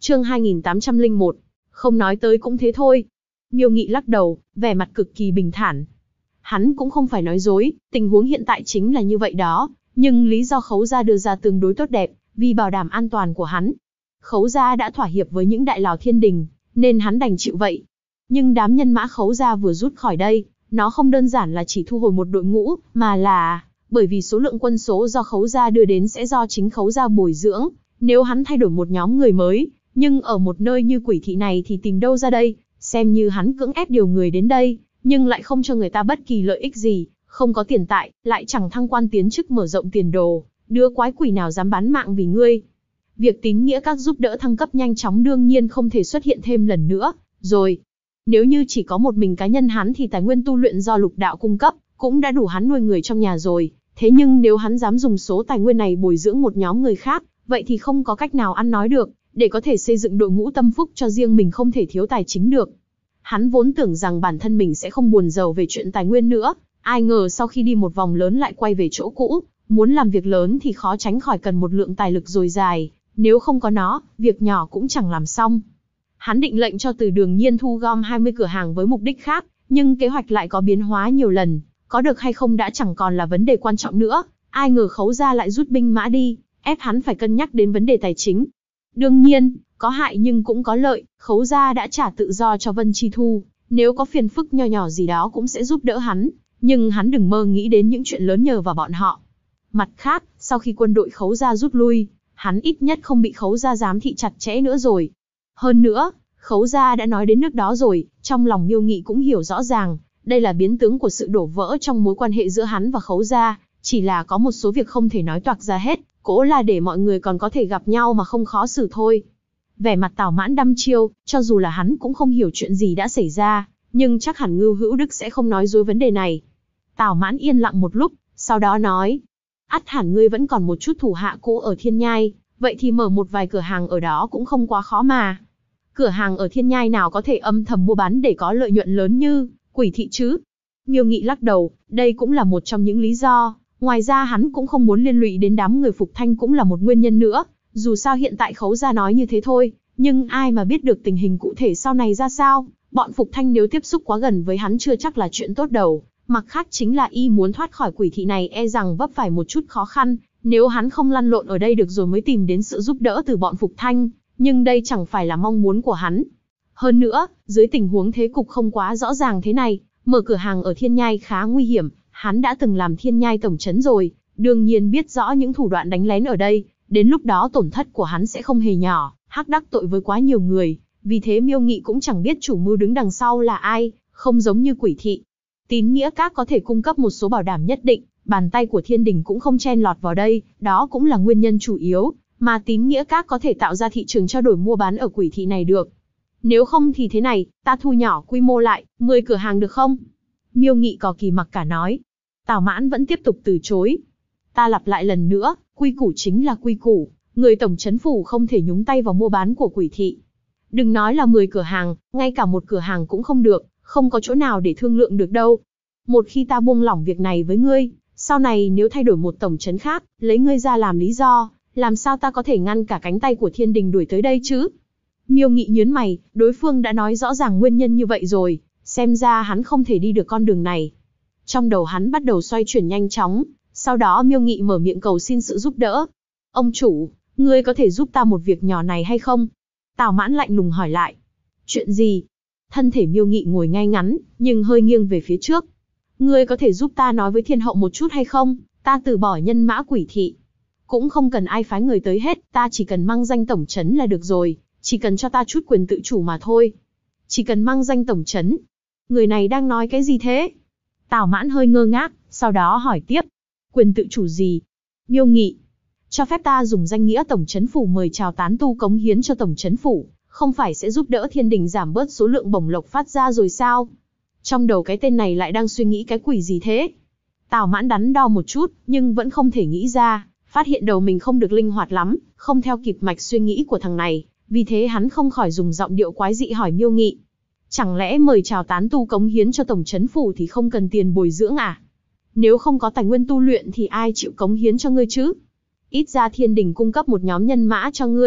Chương 2801. Không nói tới cũng thế thôi. Miêu Nghị lắc đầu, vẻ mặt cực kỳ bình thản. Hắn cũng không phải nói dối, tình huống hiện tại chính là như vậy đó, nhưng lý do Khấu gia đưa ra tương đối tốt đẹp, vì bảo đảm an toàn của hắn. Khấu gia đã thỏa hiệp với những đại lão thiên đình, nên hắn đành chịu vậy. Nhưng đám nhân mã Khấu gia vừa rút khỏi đây, nó không đơn giản là chỉ thu hồi một đội ngũ, mà là bởi vì số lượng quân số do Khấu gia đưa đến sẽ do chính Khấu gia bồi dưỡng. Nếu hắn thay đổi một nhóm người mới, nhưng ở một nơi như Quỷ thị này thì tìm đâu ra đây, xem như hắn cưỡng ép điều người đến đây, nhưng lại không cho người ta bất kỳ lợi ích gì, không có tiền tại, lại chẳng thăng quan tiến chức mở rộng tiền đồ, đứa quái quỷ nào dám bán mạng vì ngươi. Việc tín nghĩa các giúp đỡ thăng cấp nhanh chóng đương nhiên không thể xuất hiện thêm lần nữa, rồi. Nếu như chỉ có một mình cá nhân hắn thì tài nguyên tu luyện do lục đạo cung cấp, cũng đã đủ hắn nuôi người trong nhà rồi. Thế nhưng nếu hắn dám dùng số tài nguyên này bồi dưỡng một nhóm người khác, vậy thì không có cách nào ăn nói được, để có thể xây dựng đội ngũ tâm phúc cho riêng mình không thể thiếu tài chính được. Hắn vốn tưởng rằng bản thân mình sẽ không buồn rầu về chuyện tài nguyên nữa, ai ngờ sau khi đi một vòng lớn lại quay về chỗ cũ, muốn làm việc lớn thì khó tránh khỏi cần một lượng tài lực dồi dào, nếu không có nó, việc nhỏ cũng chẳng làm xong. Hắn định lệnh cho Từ Đường Nhiên thu gom 20 cửa hàng với mục đích khác, nhưng kế hoạch lại có biến hóa nhiều lần, có được hay không đã chẳng còn là vấn đề quan trọng nữa, ai ngờ Khấu gia lại rút binh mã đi, ép hắn phải cân nhắc đến vấn đề tài chính. Đương nhiên, có hại nhưng cũng có lợi, Khấu gia đã trả tự do cho Vân Chi Thu, nếu có phiền phức nho nhỏ gì đó cũng sẽ giúp đỡ hắn, nhưng hắn đừng mơ nghĩ đến những chuyện lớn nhờ vào bọn họ. Mặt khác, sau khi quân đội Khấu gia rút lui, hắn ít nhất không bị Khấu gia giám thị chặt chẽ nữa rồi. Hơn nữa, Khấu gia đã nói đến nước đó rồi, trong lòng Miêu Nghị cũng hiểu rõ ràng, đây là biến tướng của sự đổ vỡ trong mối quan hệ giữa hắn và Khấu gia, chỉ là có một số việc không thể nói toạc ra hết, cố là để mọi người còn có thể gặp nhau mà không khó xử thôi. Vẻ mặt Tào Mãn đăm chiêu, cho dù là hắn cũng không hiểu chuyện gì đã xảy ra, nhưng chắc hẳn Ngưu Hữu Đức sẽ không nói dối vấn đề này. Tào Mãn yên lặng một lúc, sau đó nói, ắt hẳn ngươi vẫn còn một chút thủ hạ cũ ở Thiên Nhai, vậy thì mở một vài cửa hàng ở đó cũng không quá khó mà. Cửa hàng ở Thiên Nhai nào có thể âm thầm mua bán để có lợi nhuận lớn như Quỷ thị chứ? Miêu Nghị lắc đầu, đây cũng là một trong những lý do, ngoài ra hắn cũng không muốn liên lụy đến đám người Phục Thanh cũng là một nguyên nhân nữa, dù sao hiện tại Khấu gia nói như thế thôi, nhưng ai mà biết được tình hình cụ thể sau này ra sao, bọn Phục Thanh nếu tiếp xúc quá gần với hắn chưa chắc là chuyện tốt đâu. Mặt khác chính là y muốn thoát khỏi Quỷ thị này e rằng vấp phải một chút khó khăn, nếu hắn không lăn lộn ở đây được rồi mới tìm đến sự giúp đỡ từ bọn Phục Thanh, nhưng đây chẳng phải là mong muốn của hắn. Hơn nữa, dưới tình huống thế cục không quá rõ ràng thế này, mở cửa hàng ở Thiên Nhai khá nguy hiểm, hắn đã từng làm Thiên Nhai tổng trấn rồi, đương nhiên biết rõ những thủ đoạn đánh lén ở đây, đến lúc đó tổn thất của hắn sẽ không hề nhỏ, hắc đắc tội với quá nhiều người, vì thế Miêu Nghị cũng chẳng biết chủ mưu đứng đằng sau là ai, không giống như Quỷ thị. Tín nghĩa các có thể cung cấp một số bảo đảm nhất định, bàn tay của thiên đình cũng không chen lọt vào đây, đó cũng là nguyên nhân chủ yếu, mà tín nghĩa các có thể tạo ra thị trường trao đổi mua bán ở Quỷ thị này được. Nếu không thì thế này, ta thu nhỏ quy mô lại, 10 cửa hàng được không? Miêu Nghị cò kỳ mặc cả nói. Tào Mãn vẫn tiếp tục từ chối. Ta lặp lại lần nữa, quy củ chính là quy củ, người tổng trấn phủ không thể nhúng tay vào mua bán của Quỷ thị. Đừng nói là 10 cửa hàng, ngay cả một cửa hàng cũng không được, không có chỗ nào để thương lượng được đâu. Một khi ta buông lỏng việc này với ngươi, sau này nếu thay đổi một tổng trấn khác, lấy ngươi ra làm lý do, làm sao ta có thể ngăn cả cánh tay của thiên đình đuổi tới đây chứ? Miêu Nghị nhớn mày, đối phương đã nói rõ ràng nguyên nhân như vậy rồi, xem ra hắn không thể đi được con đường này. Trong đầu hắn bắt đầu xoay chuyển nhanh chóng, sau đó Miêu Nghị mở miệng cầu xin sự giúp đỡ. Ông chủ, ngươi có thể giúp ta một việc nhỏ này hay không? Tào Mãn lạnh lùng hỏi lại. Chuyện gì? Thân thể Miêu Nghị ngồi ngay ngắn, nhưng hơi nghiêng về phía trước. Ngươi có thể giúp ta nói với thiên hậu một chút hay không? Ta từ bỏ nhân mã Quỷ thị. Cũng không cần ai phái người tới hết, ta chỉ cần mang danh tổng trấn là được rồi, chỉ cần cho ta chút quyền tự chủ mà thôi. Chỉ cần mang danh tổng trấn. Người này đang nói cái gì thế? Tào Mãn hơi ngơ ngác, sau đó hỏi tiếp. Quyền tự chủ gì? Miêu Nghị. Cho phép ta dùng danh nghĩa tổng trấn phủ mời chào tán tu cống hiến cho tổng trấn phủ, không phải sẽ giúp đỡ thiên đình giảm bớt số lượng bổng lộc phát ra rồi sao? Trong đầu cái tên này lại đang suy nghĩ cái quỷ gì thế? Tào Mãn đắn đo một chút, nhưng vẫn không thể nghĩ ra, phát hiện đầu mình không được linh hoạt lắm, không theo kịp mạch suy nghĩ của thằng này, vì thế hắn không khỏi dùng giọng điệu quái dị hỏi Miêu Nghị. Chẳng lẽ mời chào tán tu cống hiến cho tổng trấn phủ thì không cần tiền bồi dưỡng à? Nếu không có tài nguyên tu luyện thì ai chịu cống hiến cho ngươi chứ? Ít ra thiên đình cung cấp một nhóm nhân mã cho ngươi,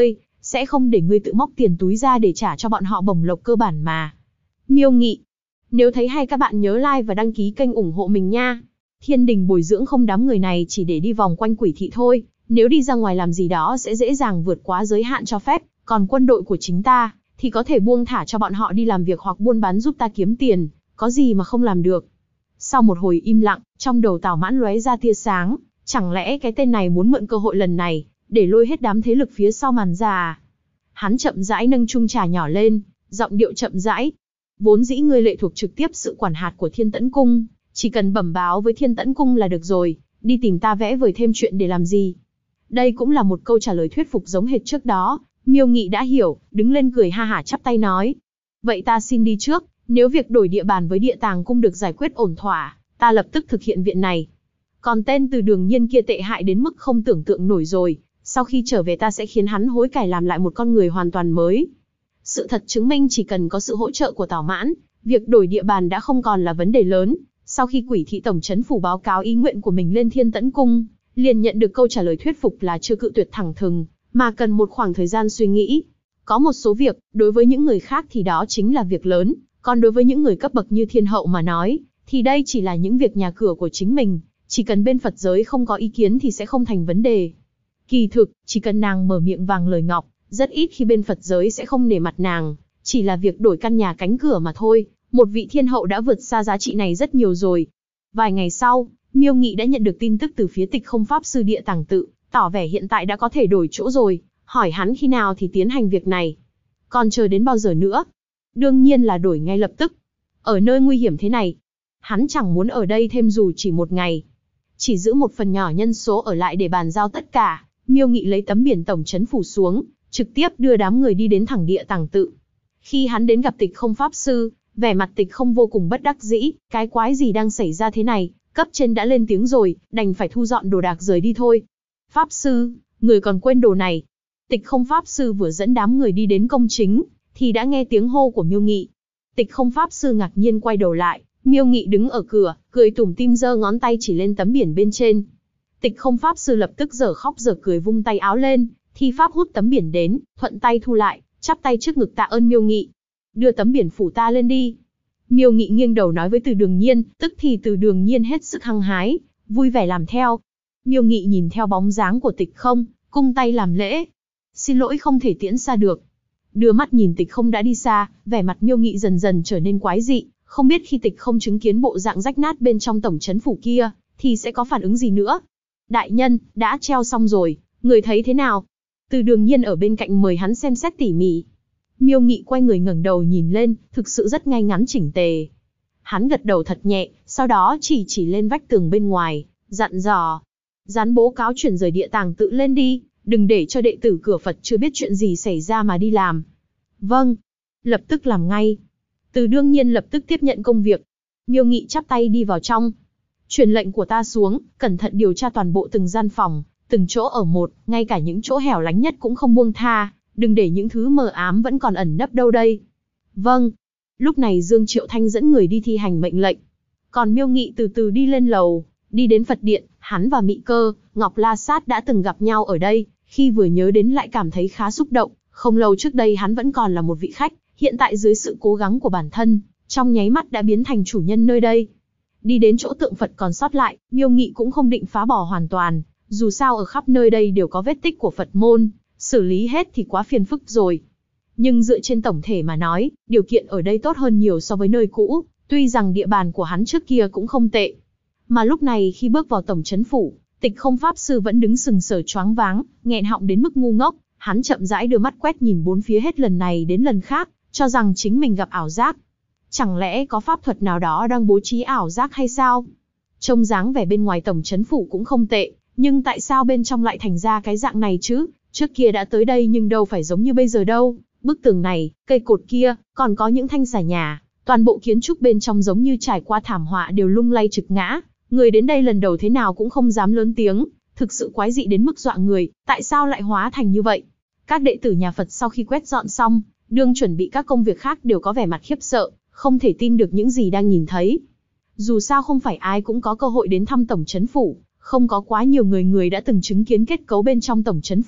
sẽ không để ngươi tự móc tiền túi ra để trả cho bọn họ bổng lộc cơ bản mà. Miêu Nghị. Nếu thấy hay các bạn nhớ like và đăng ký kênh ủng hộ mình nha. Thiên đình bồi dưỡng không đám người này chỉ để đi vòng quanh quỷ thị thôi, nếu đi ra ngoài làm gì đó sẽ dễ dàng vượt quá giới hạn cho phép, còn quân đội của chính ta, thì có thể buông thả cho bọn họ đi làm việc hoặc buôn bán giúp ta kiếm tiền, có gì mà không làm được. Sau một hồi im lặng, trong đầu Tào Mãn lóe ra tia sáng, chẳng lẽ cái tên này muốn mượn cơ hội lần này, để lôi hết đám thế lực phía sau màn ra à? Hắn chậm rãi nâng chung trà nhỏ lên, giọng điệu chậm rãi. Vốn dĩ ngươi lệ thuộc trực tiếp sự quản hạt của Thiên Tẫn Cung, chỉ cần bẩm báo với Thiên Tẫn Cung là được rồi, đi tìm ta vẽ vời thêm chuyện để làm gì? Đây cũng là một câu trả lời thuyết phục giống hệt trước đó. Miêu Nghị đã hiểu, đứng lên cười ha hả chắp tay nói. Vậy ta xin đi trước, nếu việc đổi địa bàn với Địa Tàng Cung được giải quyết ổn thỏa, ta lập tức thực hiện viện này. Còn tên Từ Đường Nhiên kia tệ hại đến mức không tưởng tượng nổi rồi, sau khi trở về ta sẽ khiến hắn hối cải làm lại một con người hoàn toàn mới. Sự thật chứng minh chỉ cần có sự hỗ trợ của Tào Mãn, việc đổi địa bàn đã không còn là vấn đề lớn. Sau khi Quỷ thị tổng trấn phủ báo cáo ý nguyện của mình lên Thiên Tẫn Cung, liền nhận được câu trả lời thuyết phục là chưa cự tuyệt thẳng thừng, mà cần một khoảng thời gian suy nghĩ. Có một số việc, đối với những người khác thì đó chính là việc lớn, còn đối với những người cấp bậc như thiên hậu mà nói, thì đây chỉ là những việc nhà cửa của chính mình, chỉ cần bên Phật giới không có ý kiến thì sẽ không thành vấn đề. Kỳ thực, chỉ cần nàng mở miệng vàng lời ngọc, rất ít khi bên Phật giới sẽ không nể mặt nàng, chỉ là việc đổi căn nhà cánh cửa mà thôi, một vị thiên hậu đã vượt xa giá trị này rất nhiều rồi. Vài ngày sau, Miêu Nghị đã nhận được tin tức từ phía Tịch Không Pháp Sư Địa Tàng Tự, tỏ vẻ hiện tại đã có thể đổi chỗ rồi, hỏi hắn khi nào thì tiến hành việc này. Còn chờ đến bao giờ nữa? Đương nhiên là đổi ngay lập tức. Ở nơi nguy hiểm thế này, hắn chẳng muốn ở đây thêm dù chỉ một ngày. Chỉ giữ một phần nhỏ nhân số ở lại để bàn giao tất cả, Miêu Nghị lấy tấm biển tổng trấn phủ xuống, trực tiếp đưa đám người đi đến thẳng Địa Tàng Tự. Khi hắn đến gặp Tịch Không Pháp Sư, vẻ mặt Tịch Không vô cùng bất đắc dĩ, cái quái gì đang xảy ra thế này, cấp trên đã lên tiếng rồi, đành phải thu dọn đồ đạc rời đi thôi. Pháp Sư, người còn quên đồ này. Tịch Không Pháp Sư vừa dẫn đám người đi đến công chính, thì đã nghe tiếng hô của Miêu Nghị. Tịch Không Pháp Sư ngạc nhiên quay đầu lại, Miêu Nghị đứng ở cửa, cười tủm tỉm giơ ngón tay chỉ lên tấm biển bên trên. Tịch Không Pháp Sư lập tức dở khóc dở cười vung tay áo lên, thi pháp hút tấm biển đến, thuận tay thu lại, chắp tay trước ngực tạ ơn Miêu Nghị. Đưa tấm biển phủ ta lên đi. Miêu Nghị nghiêng đầu nói với Từ Đường Nhiên, tức thì Từ Đường Nhiên hết sức hăng hái, vui vẻ làm theo. Miêu Nghị nhìn theo bóng dáng của Tịch Không, cung tay làm lễ. Xin lỗi không thể tiễn xa được. Đưa mắt nhìn Tịch Không đã đi xa, vẻ mặt Miêu Nghị dần dần trở nên quái dị, không biết khi Tịch Không chứng kiến bộ dạng rách nát bên trong tổng trấn phủ kia, thì sẽ có phản ứng gì nữa. Đại nhân, đã treo xong rồi, người thấy thế nào? Từ Đường Nhiên ở bên cạnh mời hắn xem xét tỉ mỉ. Miêu Nghị quay người ngẩng đầu nhìn lên, thực sự rất ngay ngắn chỉnh tề. Hắn gật đầu thật nhẹ, sau đó chỉ lên vách tường bên ngoài, dặn dò. Dán bố cáo chuyển rời Địa Tàng Tự lên đi, đừng để cho đệ tử cửa Phật chưa biết chuyện gì xảy ra mà đi làm. Vâng, lập tức làm ngay. Từ Đương Nhiên lập tức tiếp nhận công việc. Miêu Nghị chắp tay đi vào trong. Truyền lệnh của ta xuống, cẩn thận điều tra toàn bộ từng gian phòng, từng chỗ ở một, ngay cả những chỗ hẻo lánh nhất cũng không buông tha, đừng để những thứ mờ ám vẫn còn ẩn nấp đâu đây. Vâng. Lúc này Dương Triệu Thanh dẫn người đi thi hành mệnh lệnh. Còn Miêu Nghị từ từ đi lên lầu, đi đến Phật Điện, hắn và Mị Cơ, Ngọc La Sát đã từng gặp nhau ở đây, khi vừa nhớ đến lại cảm thấy khá xúc động, không lâu trước đây hắn vẫn còn là một vị khách, hiện tại dưới sự cố gắng của bản thân, trong nháy mắt đã biến thành chủ nhân nơi đây. Đi đến chỗ tượng Phật còn sót lại, Miêu Nghị cũng không định phá bỏ hoàn toàn, dù sao ở khắp nơi đây đều có vết tích của Phật môn, xử lý hết thì quá phiền phức rồi. Nhưng dựa trên tổng thể mà nói, điều kiện ở đây tốt hơn nhiều so với nơi cũ, tuy rằng địa bàn của hắn trước kia cũng không tệ. Mà lúc này khi bước vào tổng trấn phủ, Tịch Không Pháp Sư vẫn đứng sừng sờ choáng váng, nghẹn họng đến mức ngu ngốc, hắn chậm rãi đưa mắt quét nhìn bốn phía hết lần này đến lần khác, cho rằng chính mình gặp ảo giác. Chẳng lẽ có pháp thuật nào đó đang bố trí ảo giác hay sao? Trông dáng vẻ bên ngoài tổng trấn phủ cũng không tệ, nhưng tại sao bên trong lại thành ra cái dạng này chứ? Trước kia đã tới đây nhưng đâu phải giống như bây giờ đâu. Bức tường này, cây cột kia, còn có những thanh xà nhà, toàn bộ kiến trúc bên trong giống như trải qua thảm họa đều lung lay trực ngã. Người đến đây lần đầu thế nào cũng không dám lớn tiếng, thực sự quái dị đến mức dọa người, tại sao lại hóa thành như vậy? Các đệ tử nhà Phật sau khi quét dọn xong, đương chuẩn bị các công việc khác đều có vẻ mặt khiếp sợ, không thể tin được những gì đang nhìn thấy. Dù sao không phải ai cũng có cơ hội đến thăm tổng trấn phủ, không có quá nhiều người đã từng chứng kiến kết cấu bên trong tổng trấn phủ,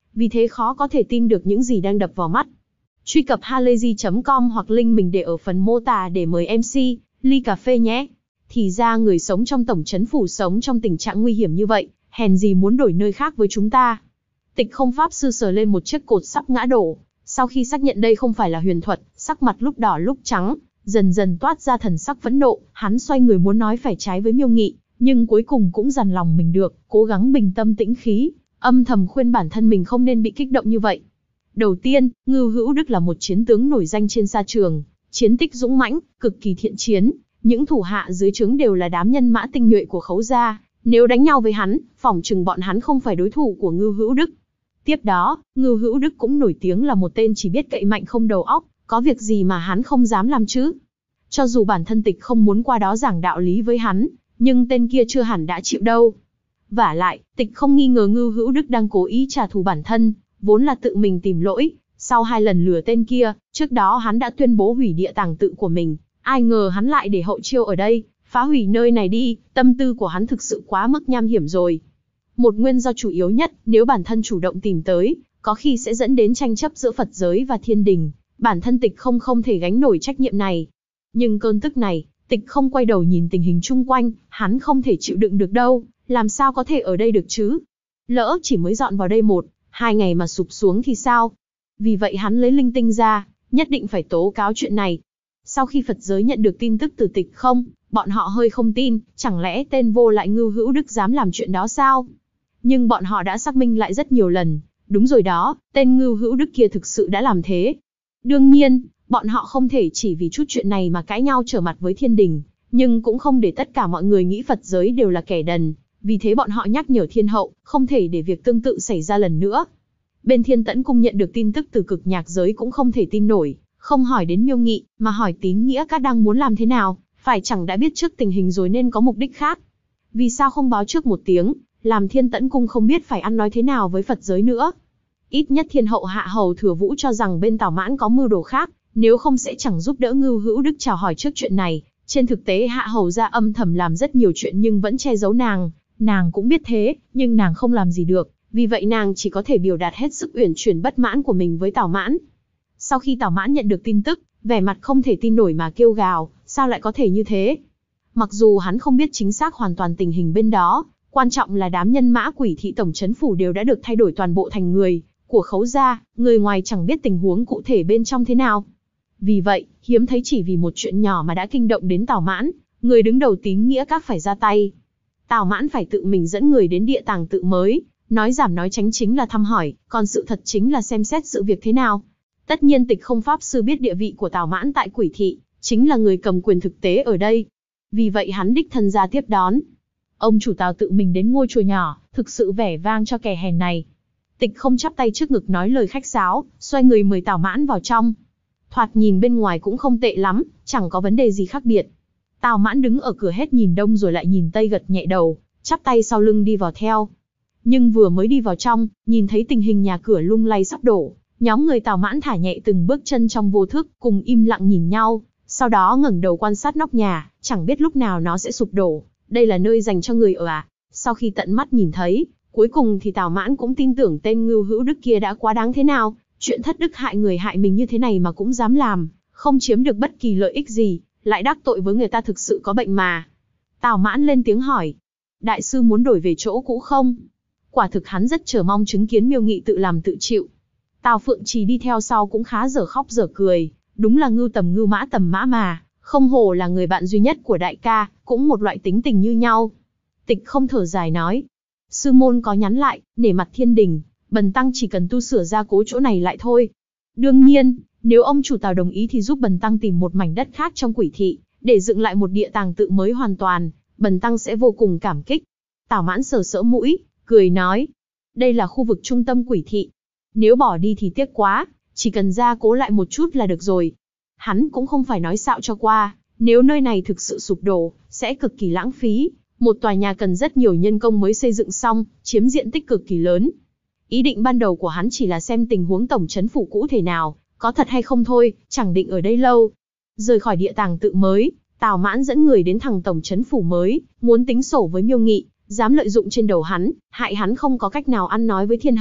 vì thế khó có thể tin được những gì đang đập vào mắt. Truy cập halayzi.com hoặc link mình để ở phần mô tả để mời MC ly cà phê nhé. Thì ra người sống trong tổng trấn phủ sống trong tình trạng nguy hiểm như vậy, hèn gì muốn đổi nơi khác với chúng ta. Tịch Không pháp sư sờ lên một chiếc cột sắp ngã đổ, sau khi xác nhận đây không phải là huyền thuật, sắc mặt lúc đỏ lúc trắng, dần dần toát ra thần sắc phẫn nộ, hắn xoay người muốn nói phải trái với Miêu Nghị, nhưng cuối cùng cũng dằn lòng mình được, cố gắng bình tâm tĩnh khí, âm thầm khuyên bản thân mình không nên bị kích động như vậy. Đầu tiên, Ngưu Hữu Đức là một chiến tướng nổi danh trên sa trường, chiến tích dũng mãnh, cực kỳ thiện chiến, những thủ hạ dưới trướng đều là đám nhân mã tinh nhuệ của Khấu gia, nếu đánh nhau với hắn, phỏng chừng bọn hắn không phải đối thủ của Ngưu Hữu Đức. Tiếp đó, Ngưu Hữu Đức cũng nổi tiếng là một tên chỉ biết cậy mạnh không đầu óc, có việc gì mà hắn không dám làm chứ? Cho dù bản thân Tịch không muốn qua đó giảng đạo lý với hắn, nhưng tên kia chưa hẳn đã chịu đâu. Vả lại, Tịch không nghi ngờ Ngưu Hữu Đức đang cố ý trả thù bản thân, vốn là tự mình tìm lỗi, sau 2 lần lừa tên kia, trước đó hắn đã tuyên bố hủy địa tàng tự của mình, ai ngờ hắn lại để hậu chiêu ở đây, phá hủy nơi này đi, tâm tư của hắn thực sự quá mức nham hiểm rồi. Một nguyên do chủ yếu nhất, nếu bản thân chủ động tìm tới, có khi sẽ dẫn đến tranh chấp giữa Phật giới và thiên đình, bản thân Tịch không thể gánh nổi trách nhiệm này. Nhưng cơn tức này, Tịch không quay đầu nhìn tình hình chung quanh, hắn không thể chịu đựng được đâu, làm sao có thể ở đây được chứ? Lỡ chỉ mới dọn vào đây 1-2 ngày mà sụp xuống thì sao? Vì vậy hắn lấy linh tinh ra, nhất định phải tố cáo chuyện này. Sau khi Phật giới nhận được tin tức từ Tịch không, bọn họ hơi không tin, chẳng lẽ tên vô lại Ngưu Hữu Đức dám làm chuyện đó sao? Nhưng bọn họ đã xác minh lại rất nhiều lần, đúng rồi đó, tên Ngưu Hữu Đức kia thực sự đã làm thế. Đương nhiên, bọn họ không thể chỉ vì chút chuyện này mà cãi nhau trở mặt với thiên đình, nhưng cũng không để tất cả mọi người nghĩ Phật giới đều là kẻ đần, vì thế bọn họ nhắc nhở thiên hậu, không thể để việc tương tự xảy ra lần nữa. Bên Thiên Tẫn Cung nhận được tin tức từ Cực Nhạc giới cũng không thể tin nổi, không hỏi đến Miêu Nghị, mà hỏi Tín Nghĩa Các đang muốn làm thế nào, phải chẳng đã biết trước tình hình rồi nên có mục đích khác. Vì sao không báo trước một tiếng, làm Thiên Tẫn Cung không biết phải ăn nói thế nào với Phật giới nữa. Ít nhất Thiên hậu Hạ Hầu Thừa Vũ cho rằng bên Tào Mãn có mưu đồ khác, nếu không sẽ chẳng giúp đỡ Ngưu Hữu Đức chào hỏi trước chuyện này. Trên thực tế Hạ Hầu gia âm thầm làm rất nhiều chuyện nhưng vẫn che giấu nàng cũng biết thế, nhưng nàng không làm gì được, vì vậy nàng chỉ có thể biểu đạt hết sức uyển chuyển bất mãn của mình với Tào Mãn. Sau khi Tào Mãn nhận được tin tức, vẻ mặt không thể tin nổi mà kêu gào, sao lại có thể như thế? Mặc dù hắn không biết chính xác hoàn toàn tình hình bên đó, quan trọng là đám nhân mã Quỷ thị tổng trấn phủ đều đã được thay đổi toàn bộ thành người của Khấu gia, người ngoài chẳng biết tình huống cụ thể bên trong thế nào. Vì vậy, hiếm thấy chỉ vì một chuyện nhỏ mà đã kinh động đến Tào Mãn, người đứng đầu Tín Nghĩa Các phải ra tay. Tào Mãn phải tự mình dẫn người đến địa tàng tự mới, nói giảm nói tránh chính là thăm hỏi, còn sự thật chính là xem xét sự việc thế nào. Tất nhiên Tịch không pháp sư biết địa vị của Tào Mãn tại Quỷ thị, chính là người cầm quyền thực tế ở đây. Vì vậy hắn đích thân ra tiếp đón. Ông chủ Tào tự mình đến ngôi chùa nhỏ, thực sự vẻ vang cho kẻ hèn này. Tịch không chắp tay trước ngực nói lời khách sáo, xoay người mời Tào Mãn vào trong. Thoạt nhìn bên ngoài cũng không tệ lắm, chẳng có vấn đề gì khác biệt. Tào Mãn đứng ở cửa hết nhìn đông rồi lại nhìn tây, gật nhẹ đầu, chắp tay sau lưng đi vào theo. Nhưng vừa mới đi vào trong, nhìn thấy tình hình nhà cửa lung lay sắp đổ, nhóm người Tào Mãn thả nhẹ từng bước chân trong vô thức, cùng im lặng nhìn nhau, sau đó ngẩng đầu quan sát nóc nhà, chẳng biết lúc nào nó sẽ sụp đổ. Đây là nơi dành cho người ở à? Sau khi tận mắt nhìn thấy, cuối cùng thì Tào Mãn cũng tin tưởng tên Ngưu Hữu Đức kia đã quá đáng thế nào, chuyện thất đức hại người hại mình như thế này mà cũng dám làm, không chiếm được bất kỳ lợi ích gì, lại đắc tội với người ta, thực sự có bệnh mà. Tào Mãn lên tiếng hỏi, đại sư muốn đổi về chỗ cũ không? Quả thực hắn rất chờ mong chứng kiến Miêu Nghị tự làm tự chịu. Tào Phượng Trì đi theo sau cũng khá dở khóc dở cười, đúng là ngưu tầm ngưu mã tầm mã mà, không hổ là người bạn duy nhất của đại ca, cũng một loại tính tình như nhau. Tịch không thở dài nói, sư môn có nhắn lại, nể mặt thiên đình, bần tăng chỉ cần tu sửa gia cố chỗ này lại thôi. Đương nhiên, nếu ông chủ Tào đồng ý thì giúp bần tăng tìm một mảnh đất khác trong Quỷ thị, để dựng lại một địa tàng tự mới hoàn toàn, bần tăng sẽ vô cùng cảm kích. Tào Mãn sờ sỡ mũi, cười nói, đây là khu vực trung tâm Quỷ thị, nếu bỏ đi thì tiếc quá, chỉ cần gia cố lại một chút là được rồi. Hắn cũng không phải nói xạo cho qua, nếu nơi này thực sự sụp đổ, sẽ cực kỳ lãng phí. Một tòa nhà cần rất nhiều nhân công mới xây dựng xong, chiếm diện tích cực kỳ lớn. Ý định ban đầu của hắn chỉ là xem tình huống tổng trấn phủ cũ thế nào, có thật hay không thôi, chẳng định ở đây lâu. Rời khỏi địa tàng tự mới, Tào Mãn dẫn người đến thẳng tổng trấn phủ mới, muốn tính sổ với Miêu Nghị, dám lợi dụng trên đầu hắn, hại hắn không có cách nào ăn nói với thiên hậu,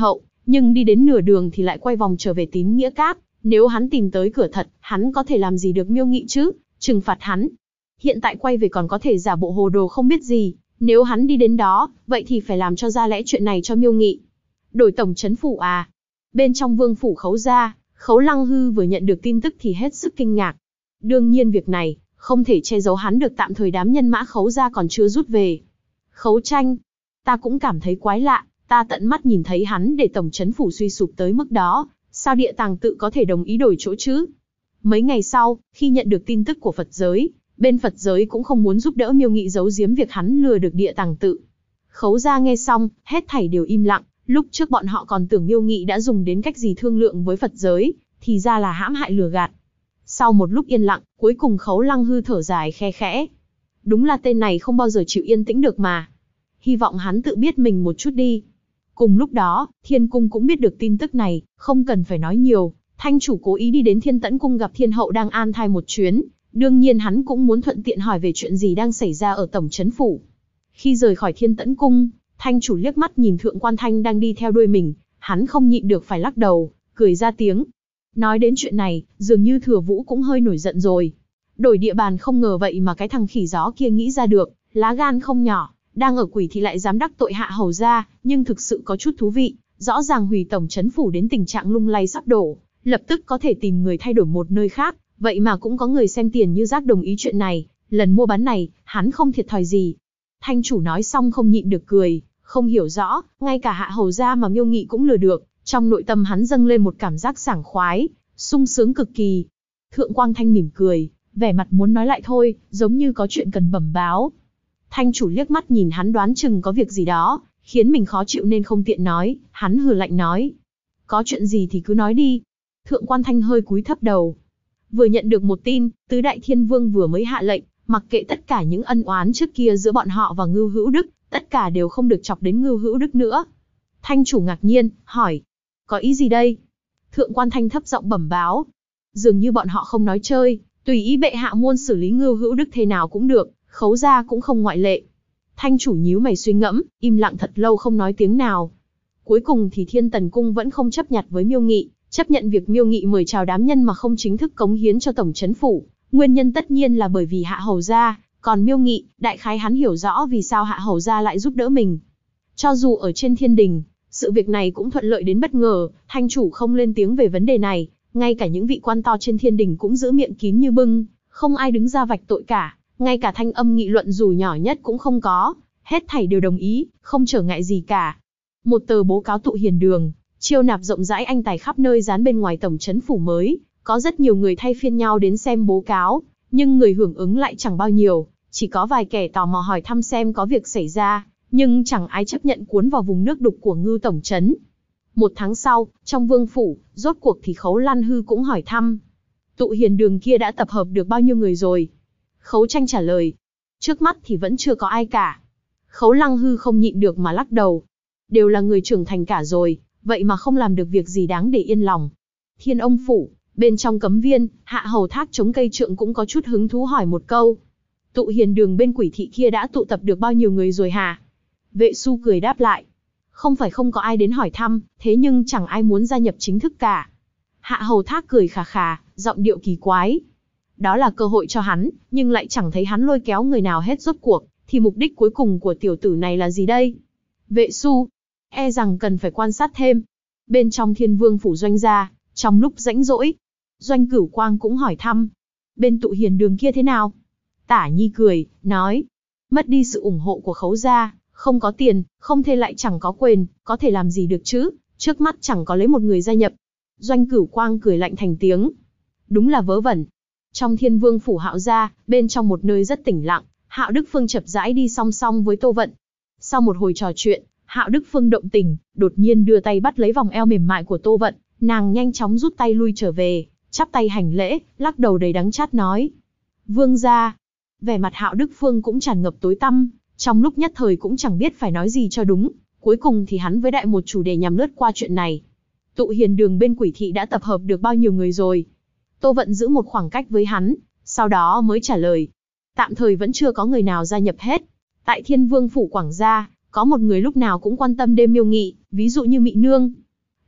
nhưng đi đến nửa đường thì lại quay vòng trở về Tín Nghĩa Các. Nếu hắn tìm tới cửa thật, hắn có thể làm gì được Miêu Nghị chứ? Trừng phạt hắn. Hiện tại quay về còn có thể giả bộ hồ đồ không biết gì. Nếu hắn đi đến đó, vậy thì phải làm cho ra lẽ chuyện này cho Miêu Nghị. Đổi tổng trấn phủ à? Bên trong vương phủ Khấu gia, Khấu Lăng Hư vừa nhận được tin tức thì hết sức kinh ngạc. Đương nhiên việc này, không thể che giấu hắn được, tạm thời đám nhân mã Khấu gia còn chưa rút về. Khấu Tranh, ta cũng cảm thấy quái lạ, ta tận mắt nhìn thấy hắn để tổng trấn phủ suy sụp tới mức đó, sao Địa Tàng Tự có thể đồng ý đổi chỗ chứ? Mấy ngày sau, khi nhận được tin tức của Phật giới, bên Phật giới cũng không muốn giúp đỡ Miêu Nghị giấu giếm việc hắn lừa được Địa Tàng Tự. Khấu gia nghe xong, hết thảy đều im lặng, lúc trước bọn họ còn tưởng Miêu Nghị đã dùng đến cách gì thương lượng với Phật giới, thì ra là hãm hại lừa gạt. Sau một lúc yên lặng, cuối cùng Khấu Lăng Hư thở dài khe khẽ. Đúng là tên này không bao giờ chịu yên tĩnh được mà. Hy vọng hắn tự biết mình một chút đi. Cùng lúc đó, Thiên Cung cũng biết được tin tức này, không cần phải nói nhiều. Thanh chủ cố ý đi đến Thiên Tẫn Cung gặp Thiên Hậu đang an thai một chuyến. Đương nhiên hắn cũng muốn thuận tiện hỏi về chuyện gì đang xảy ra ở tổng trấn phủ. Khi rời khỏi Thiên Tẫn Cung, Thanh chủ liếc mắt nhìn Thượng Quan Thanh đang đi theo đuôi mình. Hắn không nhịn được phải lắc đầu, cười ra tiếng. Nói đến chuyện này, dường như Thừa Vũ cũng hơi nổi giận rồi. Đổi địa bàn không ngờ vậy mà cái thằng khỉ gió kia nghĩ ra được, lá gan không nhỏ. Đang ở Quỷ thì lại dám đắc tội Hạ hầu gia, nhưng thực sự có chút thú vị. Rõ ràng hủy tổng trấn phủ đến tình trạng lung lay sắp đổ, lập tức có thể tìm người thay đổi một nơi khác. Vậy mà cũng có người xem tiền như rác đồng ý chuyện này. Lần mua bán này, hắn không thiệt thòi gì. Thanh chủ nói xong không nhịn được cười, không hiểu rõ, ngay cả Hạ hầu gia mà Miêu Nghị cũng lừa được. Trong nội tâm hắn dâng lên một cảm giác sảng khoái, sung sướng cực kỳ. Thượng Quang Thanh mỉm cười, vẻ mặt muốn nói lại thôi, giống như có chuyện cần bẩm báo. Thanh chủ liếc mắt nhìn hắn đoán chừng có việc gì đó, khiến mình khó chịu nên không tiện nói, hắn hừ lạnh nói. Có chuyện gì thì cứ nói đi. Thượng Quan Thanh hơi cúi thấp đầu. Vừa nhận được một tin, Tứ Đại Thiên Vương vừa mới hạ lệnh, mặc kệ tất cả những ân oán trước kia giữa bọn họ và Ngưu Hữu Đức, tất cả đều không được chọc đến Ngưu Hữu Đức nữa. Thanh chủ ngạc nhiên, hỏi. Có ý gì đây? Thượng Quan Thanh thấp giọng bẩm báo. Dường như bọn họ không nói chơi, tùy ý bệ hạ muôn xử lý Ngưu Hữu Đức thế nào cũng được. Khấu gia cũng không ngoại lệ. Thanh chủ nhíu mày suy ngẫm, im lặng thật lâu không nói tiếng nào. Cuối cùng thì Thiên Tần Cung vẫn không chấp nhặt với Miêu Nghị, chấp nhận việc Miêu Nghị mời chào đám nhân mà không chính thức cống hiến cho tổng trấn phủ. Nguyên nhân tất nhiên là bởi vì Hạ hầu gia, còn Miêu Nghị, đại khái hắn hiểu rõ vì sao Hạ hầu gia lại giúp đỡ mình. Cho dù ở trên thiên đình, sự việc này cũng thuận lợi đến bất ngờ, thanh chủ không lên tiếng về vấn đề này, ngay cả những vị quan to trên thiên đình cũng giữ miệng kín như bưng, không ai đứng ra vạch tội cả. Ngay cả thanh âm nghị luận dù nhỏ nhất cũng không có, hết thảy đều đồng ý, không trở ngại gì cả. Một tờ bố cáo tụ hiền đường, chiêu nạp rộng rãi anh tài khắp nơi dán bên ngoài tổng trấn phủ mới, có rất nhiều người thay phiên nhau đến xem bố cáo, nhưng người hưởng ứng lại chẳng bao nhiêu, chỉ có vài kẻ tò mò hỏi thăm xem có việc xảy ra, nhưng chẳng ai chấp nhận cuốn vào vùng nước đục của Ngưu tổng trấn. Một tháng sau, trong vương phủ, rốt cuộc thì Khấu Lan Hư cũng hỏi thăm. Tụ hiền đường kia đã tập hợp được bao nhiêu người rồi? Khấu Tranh trả lời, trước mắt thì vẫn chưa có ai cả. Khấu Lăng Hư không nhịn được mà lắc đầu. Đều là người trưởng thành cả rồi, vậy mà không làm được việc gì đáng để yên lòng. Thiên Ông phủ, bên trong cấm viên, Hạ hầu thác chống cây trượng cũng có chút hứng thú hỏi một câu. Tụ hiền đường bên Quỷ thị kia đã tụ tập được bao nhiêu người rồi hả? Vệ Su cười đáp lại. Không phải không có ai đến hỏi thăm, thế nhưng chẳng ai muốn gia nhập chính thức cả. Hạ hầu thác cười khà khà, giọng điệu kỳ quái. Đó là cơ hội cho hắn, nhưng lại chẳng thấy hắn lôi kéo người nào hết rốt cuộc, thì mục đích cuối cùng của tiểu tử này là gì đây? Vệ Su, e rằng cần phải quan sát thêm. Bên trong Thiên Vương phủ Doanh gia, trong lúc rãnh rỗi, Doanh Cửu Quang cũng hỏi thăm. Bên tụ hiền đường kia thế nào? Tả Nhi cười, nói. Mất đi sự ủng hộ của Khấu gia, không có tiền, không thể lại chẳng có quyền, có thể làm gì được chứ? Trước mắt chẳng có lấy một người gia nhập. Doanh Cửu Quang cười lạnh thành tiếng. Đúng là vớ vẩn. Trong Thiên Vương phủ Hạo gia, bên trong một nơi rất tĩnh lặng, Hạo Đức Phương chậm rãi đi song song với Tô Vận. Sau một hồi trò chuyện, Hạo Đức Phương động tình, đột nhiên đưa tay bắt lấy vòng eo mềm mại của Tô Vận, nàng nhanh chóng rút tay lui trở về, chắp tay hành lễ, lắc đầu đầy đắng chát nói: "Vương gia." Vẻ mặt Hạo Đức Phương cũng tràn ngập tối tăm, trong lúc nhất thời cũng chẳng biết phải nói gì cho đúng, cuối cùng thì hắn với đại một chủ đề nhằm lướt qua chuyện này. Tụ hiền đường bên Quỷ thị đã tập hợp được bao nhiêu người rồi? Tô Vận giữ một khoảng cách với hắn, sau đó mới trả lời. Tạm thời vẫn chưa có người nào gia nhập hết. Tại Thiên Vương phủ Quảng gia, có một người lúc nào cũng quan tâm đêm Miêu Nghị, ví dụ như Mị Nương.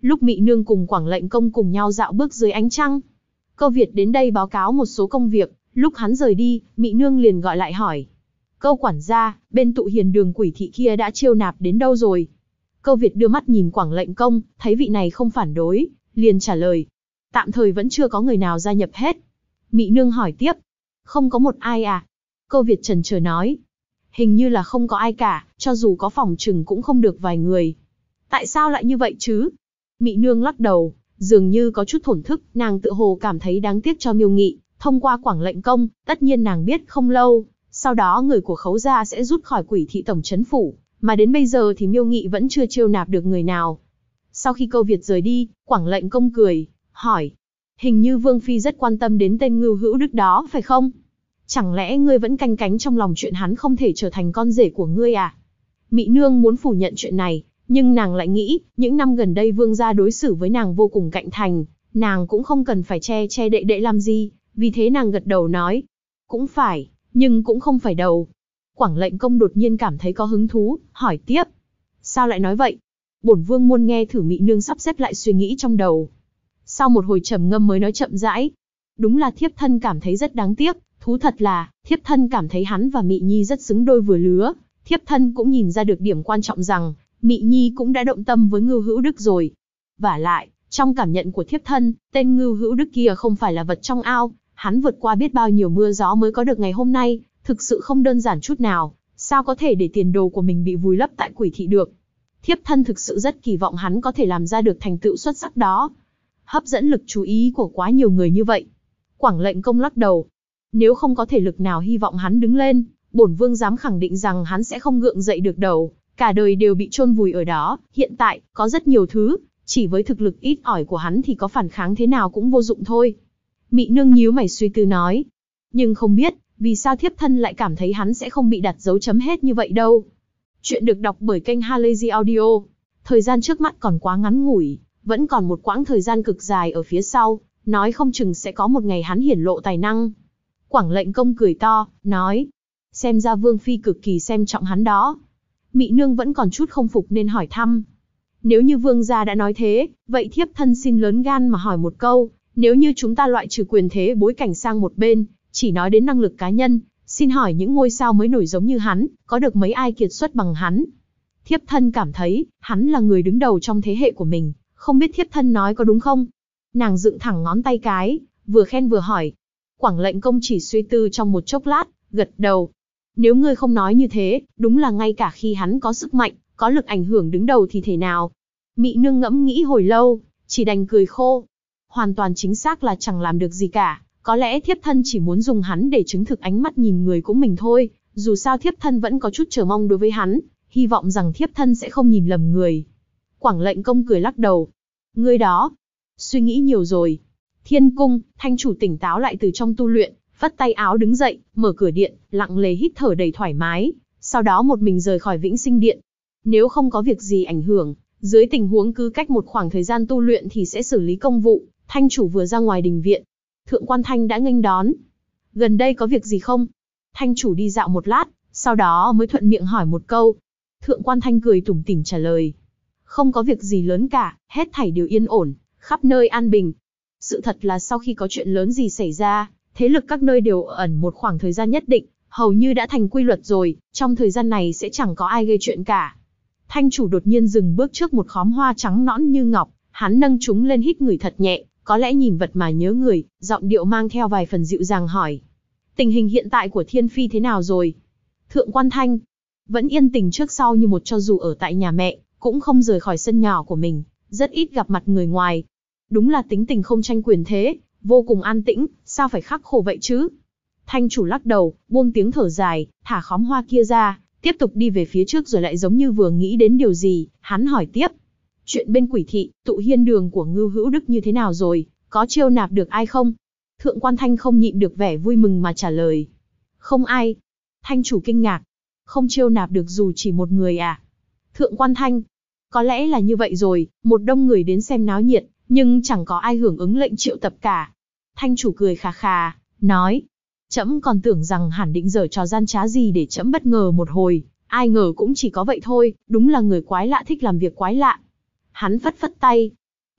lúc Mị Nương cùng Quảng Lệnh Công cùng nhau dạo bước dưới ánh trăng. Câu Việt đến đây báo cáo một số công việc, lúc hắn rời đi, Mị Nương liền gọi lại hỏi. Câu quản gia, bên Tụ Hiền Đường quỷ thị kia đã chiêu nạp đến đâu rồi? Câu Việt đưa mắt nhìn Quảng Lệnh Công, thấy vị này không phản đối, liền trả lời. Tạm thời vẫn chưa có người nào gia nhập hết. Mị Nương hỏi tiếp. Không có một ai à? Câu Việt chần chờ nói. Hình như là không có ai cả, cho dù có phòng trừng cũng không được vài người. Tại sao lại như vậy chứ? Mị Nương lắc đầu, dường như có chút thổn thức, nàng tự hồ cảm thấy đáng tiếc cho Miêu Nghị. Thông qua Quảng Lệnh Công, tất nhiên nàng biết không lâu, sau đó người của Khấu gia sẽ rút khỏi quỷ thị tổng trấn phủ, mà đến bây giờ thì Miêu Nghị vẫn chưa chiêu nạp được người nào. Sau khi Câu Việt rời đi, Quảng Lệnh Công cười, hỏi. Hình như Vương Phi rất quan tâm đến tên Ngưu Hữu Đức đó, phải không? Chẳng lẽ ngươi vẫn canh cánh trong lòng chuyện hắn không thể trở thành con rể của ngươi à? Mị Nương muốn phủ nhận chuyện này, nhưng nàng lại nghĩ, những năm gần đây Vương gia đối xử với nàng vô cùng cạnh thành, nàng cũng không cần phải che đậy làm gì, vì thế nàng gật đầu nói. Cũng phải, nhưng cũng không phải đâu. Quảng Lệnh Công đột nhiên cảm thấy có hứng thú, hỏi tiếp. Sao lại nói vậy? Bổn vương muốn nghe thử. Mị Nương sắp xếp lại suy nghĩ trong đầu. Sau một hồi trầm ngâm mới nói chậm rãi. Đúng là thiếp thân cảm thấy rất đáng tiếc, thú thật là, thiếp thân cảm thấy hắn và Mị Nhi rất xứng đôi vừa lứa. Thiếp thân cũng nhìn ra được điểm quan trọng rằng, Mị Nhi cũng đã động tâm với Ngưu Hữu Đức rồi. Vả lại, trong cảm nhận của thiếp thân, tên Ngưu Hữu Đức kia không phải là vật trong ao, hắn vượt qua biết bao nhiêu mưa gió mới có được ngày hôm nay, thực sự không đơn giản chút nào, sao có thể để tiền đồ của mình bị vùi lấp tại quỷ thị được. Thiếp thân thực sự rất kỳ vọng hắn có thể làm ra được thành tựu xuất sắc đó. Hấp dẫn lực chú ý của quá nhiều người như vậy. Quảng Lệnh Công lắc đầu. Nếu không có thể lực nào hy vọng hắn đứng lên, bổn vương dám khẳng định rằng hắn sẽ không gượng dậy được đầu, cả đời đều bị chôn vùi ở đó. Hiện tại, có rất nhiều thứ, chỉ với thực lực ít ỏi của hắn thì có phản kháng thế nào cũng vô dụng thôi. Mị Nương nhíu mày suy tư nói. Nhưng không biết, vì sao thiếp thân lại cảm thấy hắn sẽ không bị đặt dấu chấm hết như vậy đâu. Chuyện được đọc bởi kênh Halazy Audio. Thời gian trước mắt còn quá ngắn ngủi, vẫn còn một quãng thời gian cực dài ở phía sau, nói không chừng sẽ có một ngày hắn hiển lộ tài năng. Quảng Lệnh Công cười to, nói. Xem ra Vương Phi cực kỳ xem trọng hắn đó. Mị Nương vẫn còn chút không phục nên hỏi thăm. Nếu như Vương gia đã nói thế, vậy thiếp thân xin lớn gan mà hỏi một câu. Nếu như chúng ta loại trừ quyền thế bối cảnh sang một bên, chỉ nói đến năng lực cá nhân, xin hỏi những ngôi sao mới nổi giống như hắn, có được mấy ai kiệt xuất bằng hắn? Thiếp thân cảm thấy, hắn là người đứng đầu trong thế hệ của mình, không biết thiếp thân nói có đúng không? Nàng dựng thẳng ngón tay cái, vừa khen vừa hỏi. Quảng Lệnh Công chỉ suy tư trong một chốc lát, gật đầu. Nếu ngươi không nói như thế, đúng là ngay cả khi hắn có sức mạnh, có lực ảnh hưởng đứng đầu thì thể nào? Mị Nương ngẫm nghĩ hồi lâu, chỉ đành cười khô. Hoàn toàn chính xác là chẳng làm được gì cả, có lẽ thiếp thân chỉ muốn dùng hắn để chứng thực ánh mắt nhìn người của mình thôi, dù sao thiếp thân vẫn có chút chờ mong đối với hắn, hy vọng rằng thiếp thân sẽ không nhìn lầm người. Quảng Lệnh Công cười lắc đầu. Ngươi đó, suy nghĩ nhiều rồi. Thiên cung, Thanh chủ tỉnh táo lại từ trong tu luyện, phất tay áo đứng dậy, mở cửa điện, lặng lẽ hít thở đầy thoải mái, sau đó một mình rời khỏi Vĩnh Sinh Điện. Nếu không có việc gì ảnh hưởng, dưới tình huống cứ cách một khoảng thời gian tu luyện thì sẽ xử lý công vụ. Thanh chủ vừa ra ngoài đình viện, Thượng Quan Thanh đã nghênh đón. Gần đây có việc gì không? Thanh chủ đi dạo một lát, sau đó mới thuận miệng hỏi một câu. Thượng Quan Thanh cười tủm tỉm trả lời. Không có việc gì lớn cả, hết thảy đều yên ổn, khắp nơi an bình. Sự thật là sau khi có chuyện lớn gì xảy ra, thế lực các nơi đều ẩn một khoảng thời gian nhất định, hầu như đã thành quy luật rồi, trong thời gian này sẽ chẳng có ai gây chuyện cả. Thanh chủ đột nhiên dừng bước trước một khóm hoa trắng nõn như ngọc, hắn nâng chúng lên hít ngửi thật nhẹ, có lẽ nhìn vật mà nhớ người, giọng điệu mang theo vài phần dịu dàng hỏi. Tình hình hiện tại của Thiên Phi thế nào rồi? Thượng Quan Thanh, vẫn yên tình trước sau như một, cho dù ở tại nhà mẹ, cũng không rời khỏi sân nhỏ của mình, rất ít gặp mặt người ngoài. Đúng là tính tình không tranh quyền thế, vô cùng an tĩnh, sao phải khắc khổ vậy chứ? Thanh chủ lắc đầu, buông tiếng thở dài, thả khóm hoa kia ra, tiếp tục đi về phía trước rồi lại giống như vừa nghĩ đến điều gì, hắn hỏi tiếp. Chuyện bên quỷ thị, Tụ Hiên Đường của Ngưu Hữu Đức như thế nào rồi, có chiêu nạp được ai không? Thượng Quan Thanh không nhịn được vẻ vui mừng mà trả lời. Không ai. Thanh chủ kinh ngạc. Không chiêu nạp được dù chỉ một người à? Thượng Quan Thanh. Có lẽ là như vậy rồi, một đông người đến xem náo nhiệt, nhưng chẳng có ai hưởng ứng lệnh triệu tập cả. Thanh chủ cười khà khà, nói. Trẫm còn tưởng rằng hẳn định giở trò gian trá gì để trẫm bất ngờ một hồi, ai ngờ cũng chỉ có vậy thôi, đúng là người quái lạ thích làm việc quái lạ. Hắn phất phất tay.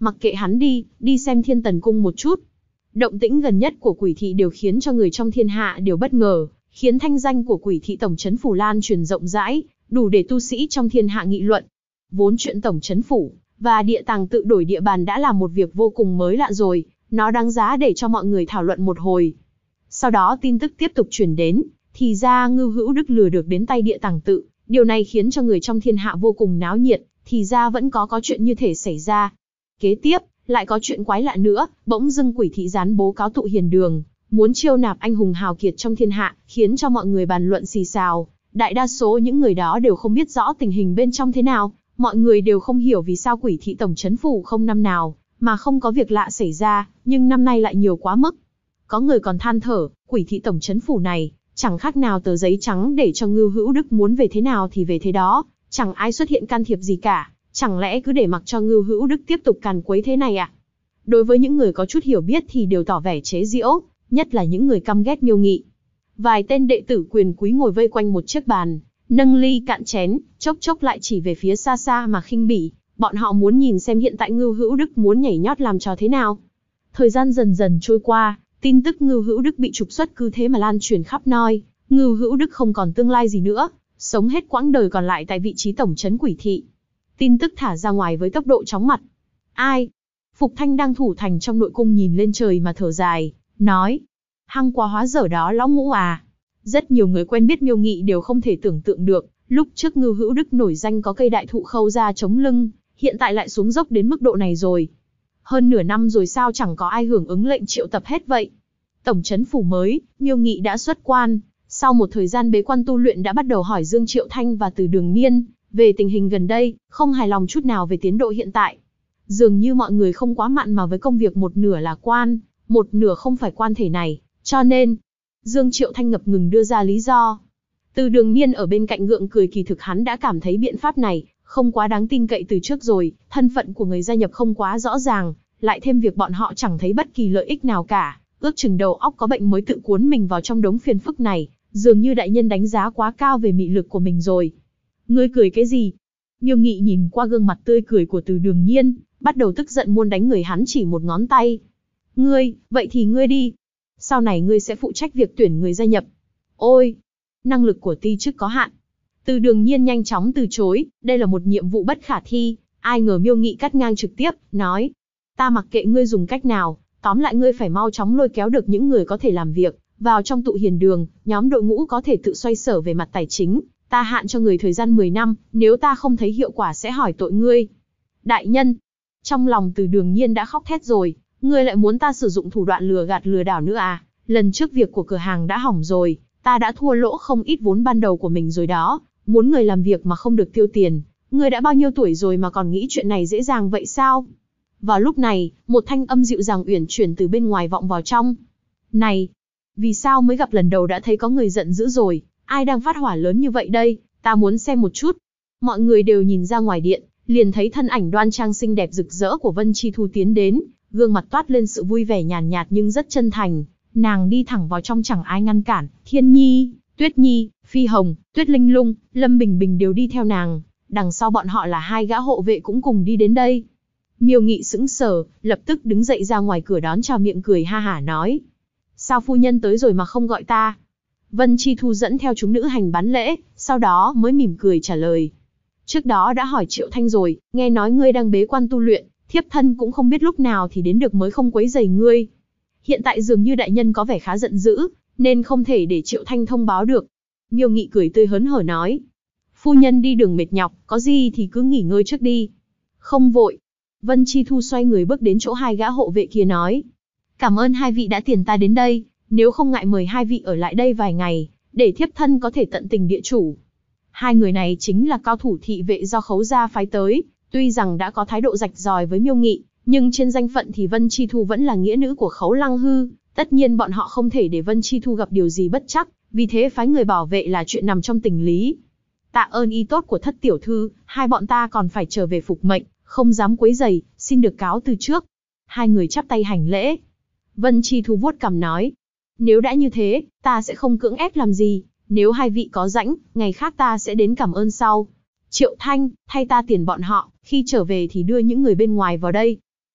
Mặc kệ hắn đi xem Thiên Tần Cung một chút. Động tĩnh gần nhất của Quỷ thị đều khiến cho người trong thiên hạ đều bất ngờ, khiến thanh danh của Quỷ thị tổng trấn phủ lan truyền rộng rãi, đủ để tu sĩ trong thiên hạ nghị luận. Vốn chuyện tổng trấn phủ và địa tàng tự đổi địa bàn đã là một việc vô cùng mới lạ rồi, nó đáng giá để cho mọi người thảo luận một hồi. Sau đó tin tức tiếp tục truyền đến, thì ra Ngưu Hữu Đức lừa được đến tay địa tàng tự, điều này khiến cho người trong thiên hạ vô cùng náo nhiệt, thì ra vẫn có chuyện như thể xảy ra. Kế tiếp, lại có chuyện quái lạ nữa, bỗng dưng Quỷ thị gián bố cáo tụ hiền đường, muốn chiêu nạp anh hùng hào kiệt trong thiên hạ, khiến cho mọi người bàn luận xì xào. Đại đa số những người đó đều không biết rõ tình hình bên trong thế nào, mọi người đều không hiểu vì sao Quỷ thị tổng trấn phủ không năm nào mà không có việc lạ xảy ra, nhưng năm nay lại nhiều quá mức. Có người còn than thở, Quỷ thị tổng trấn phủ này chẳng khác nào tờ giấy trắng để cho Ngưu Hữu Đức muốn về thế nào thì về thế đó, chẳng ai xuất hiện can thiệp gì cả, chẳng lẽ cứ để mặc cho Ngưu Hữu Đức tiếp tục càn quấy thế này à? Đối với những người có chút hiểu biết thì đều tỏ vẻ chế giễu, nhất là những người căm ghét Miêu Nghị. Vài tên đệ tử quyền quý ngồi vây quanh một chiếc bàn, nâng ly cạn chén, chốc chốc lại chỉ về phía xa xa mà khinh bỉ, bọn họ muốn nhìn xem hiện tại Ngưu Hữu Đức muốn nhảy nhót làm trò thế nào. Thời gian dần dần trôi qua, tin tức Ngưu Hữu Đức bị trục xuất cứ thế mà lan truyền khắp nơi, Ngưu Hữu Đức không còn tương lai gì nữa, sống hết quãng đời còn lại tại vị trí tổng trấn Quỷ thị. Tin tức thả ra ngoài với tốc độ chóng mặt. Ai? Phục Thanh đang thủ thành trong nội cung nhìn lên trời mà thở dài, nói: hăng quá hóa dở đó lão Ngũ à. Rất nhiều người quen biết Miêu Nghị đều không thể tưởng tượng được, lúc trước Ngưu Hữu Đức nổi danh có cây đại thụ khâu ra chống lưng, hiện tại lại xuống dốc đến mức độ này rồi. Hơn nửa năm rồi sao chẳng có ai hưởng ứng lệnh triệu tập hết vậy. Tổng trấn phủ mới, Miêu Nghị đã xuất quan, sau một thời gian bế quan tu luyện đã bắt đầu hỏi Dương Triệu Thanh và Từ Đường Niên về tình hình gần đây, không hài lòng chút nào về tiến độ hiện tại. Dường như mọi người không quá mặn mà với công việc một nửa là quan, một nửa không phải quan thể này, cho nên Dương Triệu Thanh ngập ngừng đưa ra lý do. Từ Đường Niên ở bên cạnh gượng cười, kỳ thực hắn đã cảm thấy biện pháp này không quá đáng tin cậy từ trước rồi, thân phận của người gia nhập không quá rõ ràng, lại thêm việc bọn họ chẳng thấy bất kỳ lợi ích nào cả, ước chừng đầu óc có bệnh mới tự cuốn mình vào trong đống phiền phức này, dường như đại nhân đánh giá quá cao về mị lực của mình rồi. Ngươi cười cái gì? Miêu Nghị nhìn qua gương mặt tươi cười của Từ Đường Niên, bắt đầu tức giận muốn đánh người hắn chỉ một ngón tay. Ngươi, vậy thì ngươi đi. Sau này ngươi sẽ phụ trách việc tuyển người gia nhập. Ôi, năng lực của ti chức có hạn. Từ Đường Niên nhanh chóng từ chối, đây là một nhiệm vụ bất khả thi. Ai ngờ Miêu Nghị cắt ngang trực tiếp, nói: ta mặc kệ ngươi dùng cách nào, tóm lại ngươi phải mau chóng lôi kéo được những người có thể làm việc vào trong tụ hiền đường, nhóm đội ngũ có thể tự xoay sở về mặt tài chính. Ta hạn cho người thời gian 10 năm, nếu ta không thấy hiệu quả sẽ hỏi tội ngươi. Đại nhân, trong lòng Từ Đường Niên đã khóc thét rồi, ngươi lại muốn ta sử dụng thủ đoạn lừa gạt lừa đảo nữa à? Lần trước việc của cửa hàng đã hỏng rồi, ta đã thua lỗ không ít vốn ban đầu của mình rồi đó, muốn người làm việc mà không được tiêu tiền. Ngươi đã bao nhiêu tuổi rồi mà còn nghĩ chuyện này dễ dàng vậy sao? Vào lúc này, một thanh âm dịu dàng uyển chuyển từ bên ngoài vọng vào trong. Này, vì sao mới gặp lần đầu đã thấy có người giận dữ rồi? Ai đang phát hỏa lớn như vậy đây? Ta muốn xem một chút. Mọi người đều nhìn ra ngoài điện, liền thấy thân ảnh đoan trang xinh đẹp rực rỡ của Vân Chi Thu tiến đến, gương mặt toát lên sự vui vẻ nhàn nhạt nhưng rất chân thành. Nàng đi thẳng vào trong chẳng ai ngăn cản, Thiên Nhi, Tuyết Nhi, Phi Hồng, Tuyết Linh Lung, Lâm Bình Bình đều đi theo nàng. Đằng sau bọn họ là hai gã hộ vệ cũng cùng đi đến đây. Miêu Nghị sững sờ, lập tức đứng dậy ra ngoài cửa đón chào, miệng cười ha hả nói: sao phu nhân tới rồi mà không gọi ta? Vân Chi Thu dẫn theo chúng nữ hành bán lễ, sau đó mới mỉm cười trả lời: trước đó đã hỏi Triệu Thanh rồi, nghe nói ngươi đang bế quan tu luyện, thiếp thân cũng không biết lúc nào thì đến được mới không quấy rầy ngươi. Hiện tại dường như đại nhân có vẻ khá giận dữ, nên không thể để Triệu Thanh thông báo được. Miêu Nghị cười tươi hớn hở nói: phu nhân đi đường mệt nhọc, có gì thì cứ nghỉ ngơi trước đi. Không vội. Vân Chi Thu xoay người bước đến chỗ hai gã hộ vệ kia nói: cảm ơn hai vị đã tiền ta đến đây, nếu không ngại mời hai vị ở lại đây vài ngày, để thiếp thân có thể tận tình địa chủ. Hai người này chính là cao thủ thị vệ do Khấu gia phái tới, tuy rằng đã có thái độ rạch ròi với Miêu Nghị, nhưng trên danh phận thì Vân Chi Thu vẫn là nghĩa nữ của Khấu Lăng Hư, tất nhiên bọn họ không thể để Vân Chi Thu gặp điều gì bất trắc, vì thế phái người bảo vệ là chuyện nằm trong tình lý. Tạ ơn ý tốt của thất tiểu thư, hai bọn ta còn phải trở về phục mệnh, không dám quấy rầy, xin được cáo từ trước. Hai người chắp tay hành lễ. Vân Chi Thu vuốt cằm nói: nếu đã như thế, ta sẽ không cưỡng ép làm gì, nếu hai vị có rảnh, ngày khác ta sẽ đến cảm ơn sau. Triệu Thanh, thay ta tiền bọn họ, khi trở về thì đưa những người bên ngoài vào đây.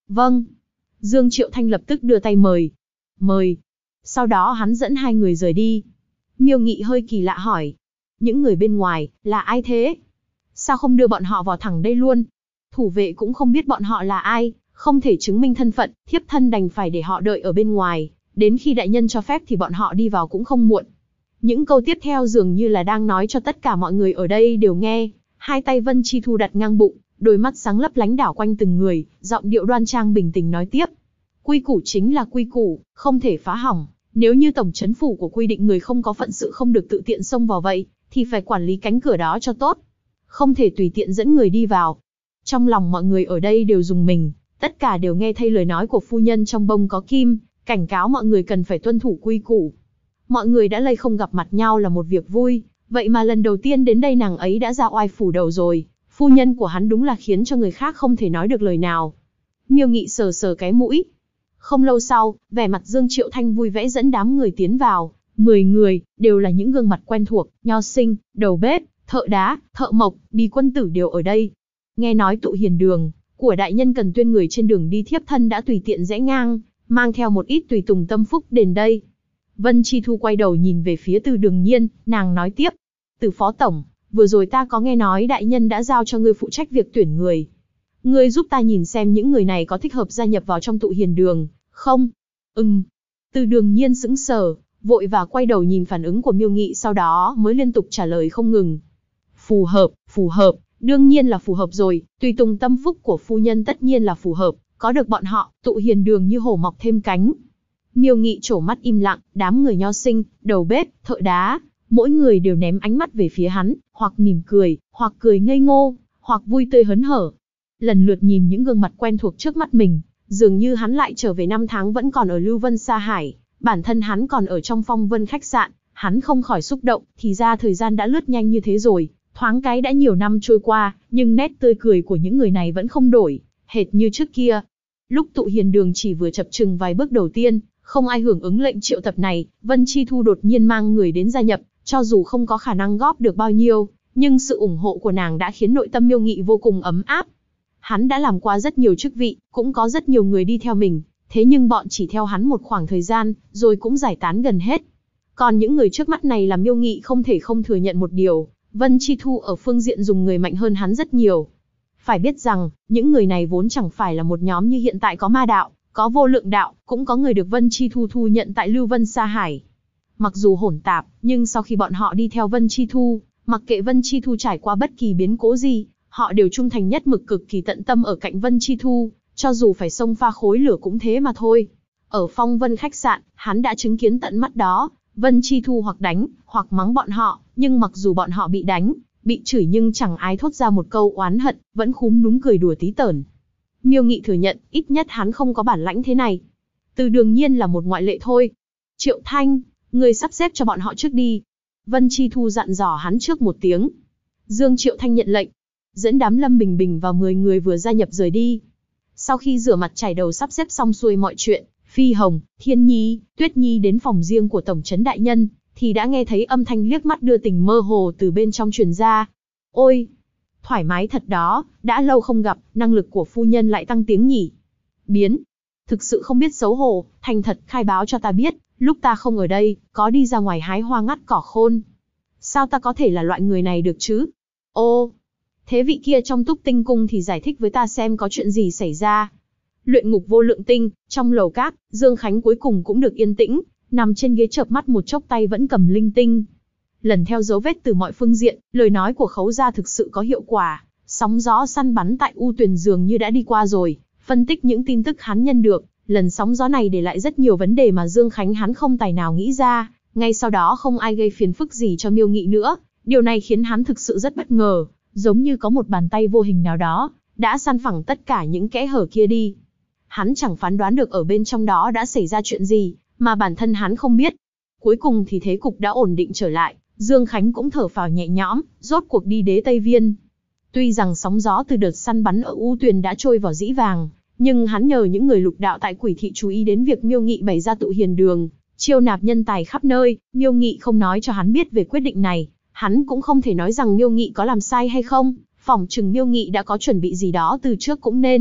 Vâng. Dương Triệu Thanh lập tức đưa tay mời. Mời. Sau đó hắn dẫn hai người rời đi. Miêu Nghị hơi kỳ lạ hỏi. Những người bên ngoài, là ai thế? Sao không đưa bọn họ vào thẳng đây luôn? Thủ vệ cũng không biết bọn họ là ai, không thể chứng minh thân phận, thiếp thân đành phải để họ đợi ở bên ngoài. Đến khi đại nhân cho phép thì bọn họ đi vào cũng không muộn. Những câu tiếp theo dường như là đang nói cho tất cả mọi người ở đây đều nghe. Hai tay Vân Chi Thu đặt ngang bụng, đôi mắt sáng lấp lánh đảo quanh từng người, giọng điệu đoan trang bình tĩnh nói tiếp. Quy củ chính là quy củ, không thể phá hỏng. Nếu như tổng trấn phủ của quy định người không có phận sự không được tự tiện xông vào vậy, thì phải quản lý cánh cửa đó cho tốt. Không thể tùy tiện dẫn người đi vào. Trong lòng mọi người ở đây đều rùng mình, tất cả đều nghe thấy lời nói của phu nhân trong bông có kim, cảnh cáo mọi người cần phải tuân thủ quy củ. Mọi người đã lây không gặp mặt nhau là một việc vui, vậy mà lần đầu tiên đến đây nàng ấy đã ra oai phủ đầu rồi, phu nhân của hắn đúng là khiến cho người khác không thể nói được lời nào. Miêu Nghị sờ sờ cái mũi. Không lâu sau, vẻ mặt Dương Triệu Thanh vui vẻ dẫn đám người tiến vào, 10 người, đều là những gương mặt quen thuộc, nho sinh, đầu bếp, thợ đá, thợ mộc, bì quân tử đều ở đây. Nghe nói tụ hiền đường của đại nhân cần tuyên người trên đường đi thiếp thân đã tùy tiện rẽ ngang, mang theo một ít tùy tùng tâm phúc đến đây. Vân Chi Thu quay đầu nhìn về phía Từ Đường Nhiên, nàng nói tiếp. Từ phó tổng, vừa rồi ta có nghe nói đại nhân đã giao cho ngươi phụ trách việc tuyển người. Ngươi giúp ta nhìn xem những người này có thích hợp gia nhập vào trong tụ hiền đường, không? Từ Đường Nhiên sững sờ, vội và quay đầu nhìn phản ứng của Miêu Nghị sau đó mới liên tục trả lời không ngừng. Phù hợp, đương nhiên là phù hợp rồi, tùy tùng tâm phúc của phu nhân tất nhiên là phù hợp, có được bọn họ, tụ hiền đường như hổ mọc thêm cánh. Miêu Nghị trổ mắt im lặng, đám người nho sinh, đầu bếp, thợ đá, mỗi người đều ném ánh mắt về phía hắn, hoặc mỉm cười, hoặc cười ngây ngô, hoặc vui tươi hớn hở. Lần lượt nhìn những gương mặt quen thuộc trước mắt mình, dường như hắn lại trở về năm tháng vẫn còn ở Lưu Vân Sa Hải, bản thân hắn còn ở trong Phong Vân khách sạn, hắn không khỏi xúc động, thì ra thời gian đã lướt nhanh như thế rồi, thoáng cái đã nhiều năm trôi qua, nhưng nét tươi cười của những người này vẫn không đổi, hệt như trước kia. Lúc tụ hiền đường chỉ vừa chập chừng vài bước đầu tiên, không ai hưởng ứng lệnh triệu tập này, Vân Chi Thu đột nhiên mang người đến gia nhập, cho dù không có khả năng góp được bao nhiêu, nhưng sự ủng hộ của nàng đã khiến nội tâm Miêu Nghị vô cùng ấm áp. Hắn đã làm qua rất nhiều chức vị, cũng có rất nhiều người đi theo mình, thế nhưng bọn chỉ theo hắn một khoảng thời gian, rồi cũng giải tán gần hết. Còn những người trước mắt này làm Miêu Nghị không thể không thừa nhận một điều, Vân Chi Thu ở phương diện dùng người mạnh hơn hắn rất nhiều. Phải biết rằng, những người này vốn chẳng phải là một nhóm như hiện tại có ma đạo, có vô lượng đạo, cũng có người được Vân Chi Thu thu nhận tại Lưu Vân Sa Hải. Mặc dù hỗn tạp, nhưng sau khi bọn họ đi theo Vân Chi Thu, mặc kệ Vân Chi Thu trải qua bất kỳ biến cố gì, họ đều trung thành nhất mực cực kỳ tận tâm ở cạnh Vân Chi Thu, cho dù phải xông pha khối lửa cũng thế mà thôi. Ở Phong Vân khách sạn, hắn đã chứng kiến tận mắt đó, Vân Chi Thu hoặc đánh, hoặc mắng bọn họ, nhưng mặc dù bọn họ bị đánh, bị chửi nhưng chẳng ai thốt ra một câu oán hận, vẫn khúm núm cười đùa tí tởn. Miêu Nghị thừa nhận, ít nhất hắn không có bản lãnh thế này. Từ Đường Nhiên là một ngoại lệ thôi. Triệu Thanh, người sắp xếp cho bọn họ trước đi. Vân Chi Thu dặn dò hắn trước một tiếng. Dương Triệu Thanh nhận lệnh, dẫn đám Lâm Bình Bình và 10 người vừa gia nhập rời đi. Sau khi rửa mặt chải đầu sắp xếp xong xuôi mọi chuyện, Phi Hồng, Thiên Nhi, Tuyết Nhi đến phòng riêng của tổng trấn đại nhân, thì đã nghe thấy âm thanh liếc mắt đưa tình mơ hồ từ bên trong truyền ra. Ôi, thoải mái thật đó, đã lâu không gặp, năng lực của phu nhân lại tăng tiếng nhỉ. Biến, thực sự không biết xấu hổ, thành thật khai báo cho ta biết, lúc ta không ở đây, có đi ra ngoài hái hoa ngắt cỏ khôn. Sao ta có thể là loại người này được chứ? Ô, thế vị kia trong Túc Tinh Cung thì giải thích với ta xem có chuyện gì xảy ra. Luyện ngục vô lượng tinh, trong lầu các, Dương Khánh cuối cùng cũng được yên tĩnh, nằm trên ghế chợp mắt một chốc tay vẫn cầm linh tinh. Lần theo dấu vết từ mọi phương diện, lời nói của Khấu gia thực sự có hiệu quả, sóng gió săn bắn tại U Tuyền dường như đã đi qua rồi, phân tích những tin tức hắn nhận được, lần sóng gió này để lại rất nhiều vấn đề mà Dương Khánh hắn không tài nào nghĩ ra, ngay sau đó không ai gây phiền phức gì cho Miêu Nghị nữa, điều này khiến hắn thực sự rất bất ngờ, giống như có một bàn tay vô hình nào đó, đã săn phẳng tất cả những kẽ hở kia đi. Hắn chẳng phán đoán được ở bên trong đó đã xảy ra chuyện gì, mà bản thân hắn không biết. Cuối cùng thì thế cục đã ổn định trở lại, Dương Khánh cũng thở phào nhẹ nhõm, rốt cuộc đi đế Tây Viên. Tuy rằng sóng gió từ đợt săn bắn ở U Tuyền đã trôi vào dĩ vàng, nhưng hắn nhờ những người lục đạo tại Quỷ Thị chú ý đến việc Miêu Nghị bày ra tụ hiền đường, chiêu nạp nhân tài khắp nơi, Miêu Nghị không nói cho hắn biết về quyết định này, hắn cũng không thể nói rằng Miêu Nghị có làm sai hay không, phỏng chừng Miêu Nghị đã có chuẩn bị gì đó từ trước cũng nên,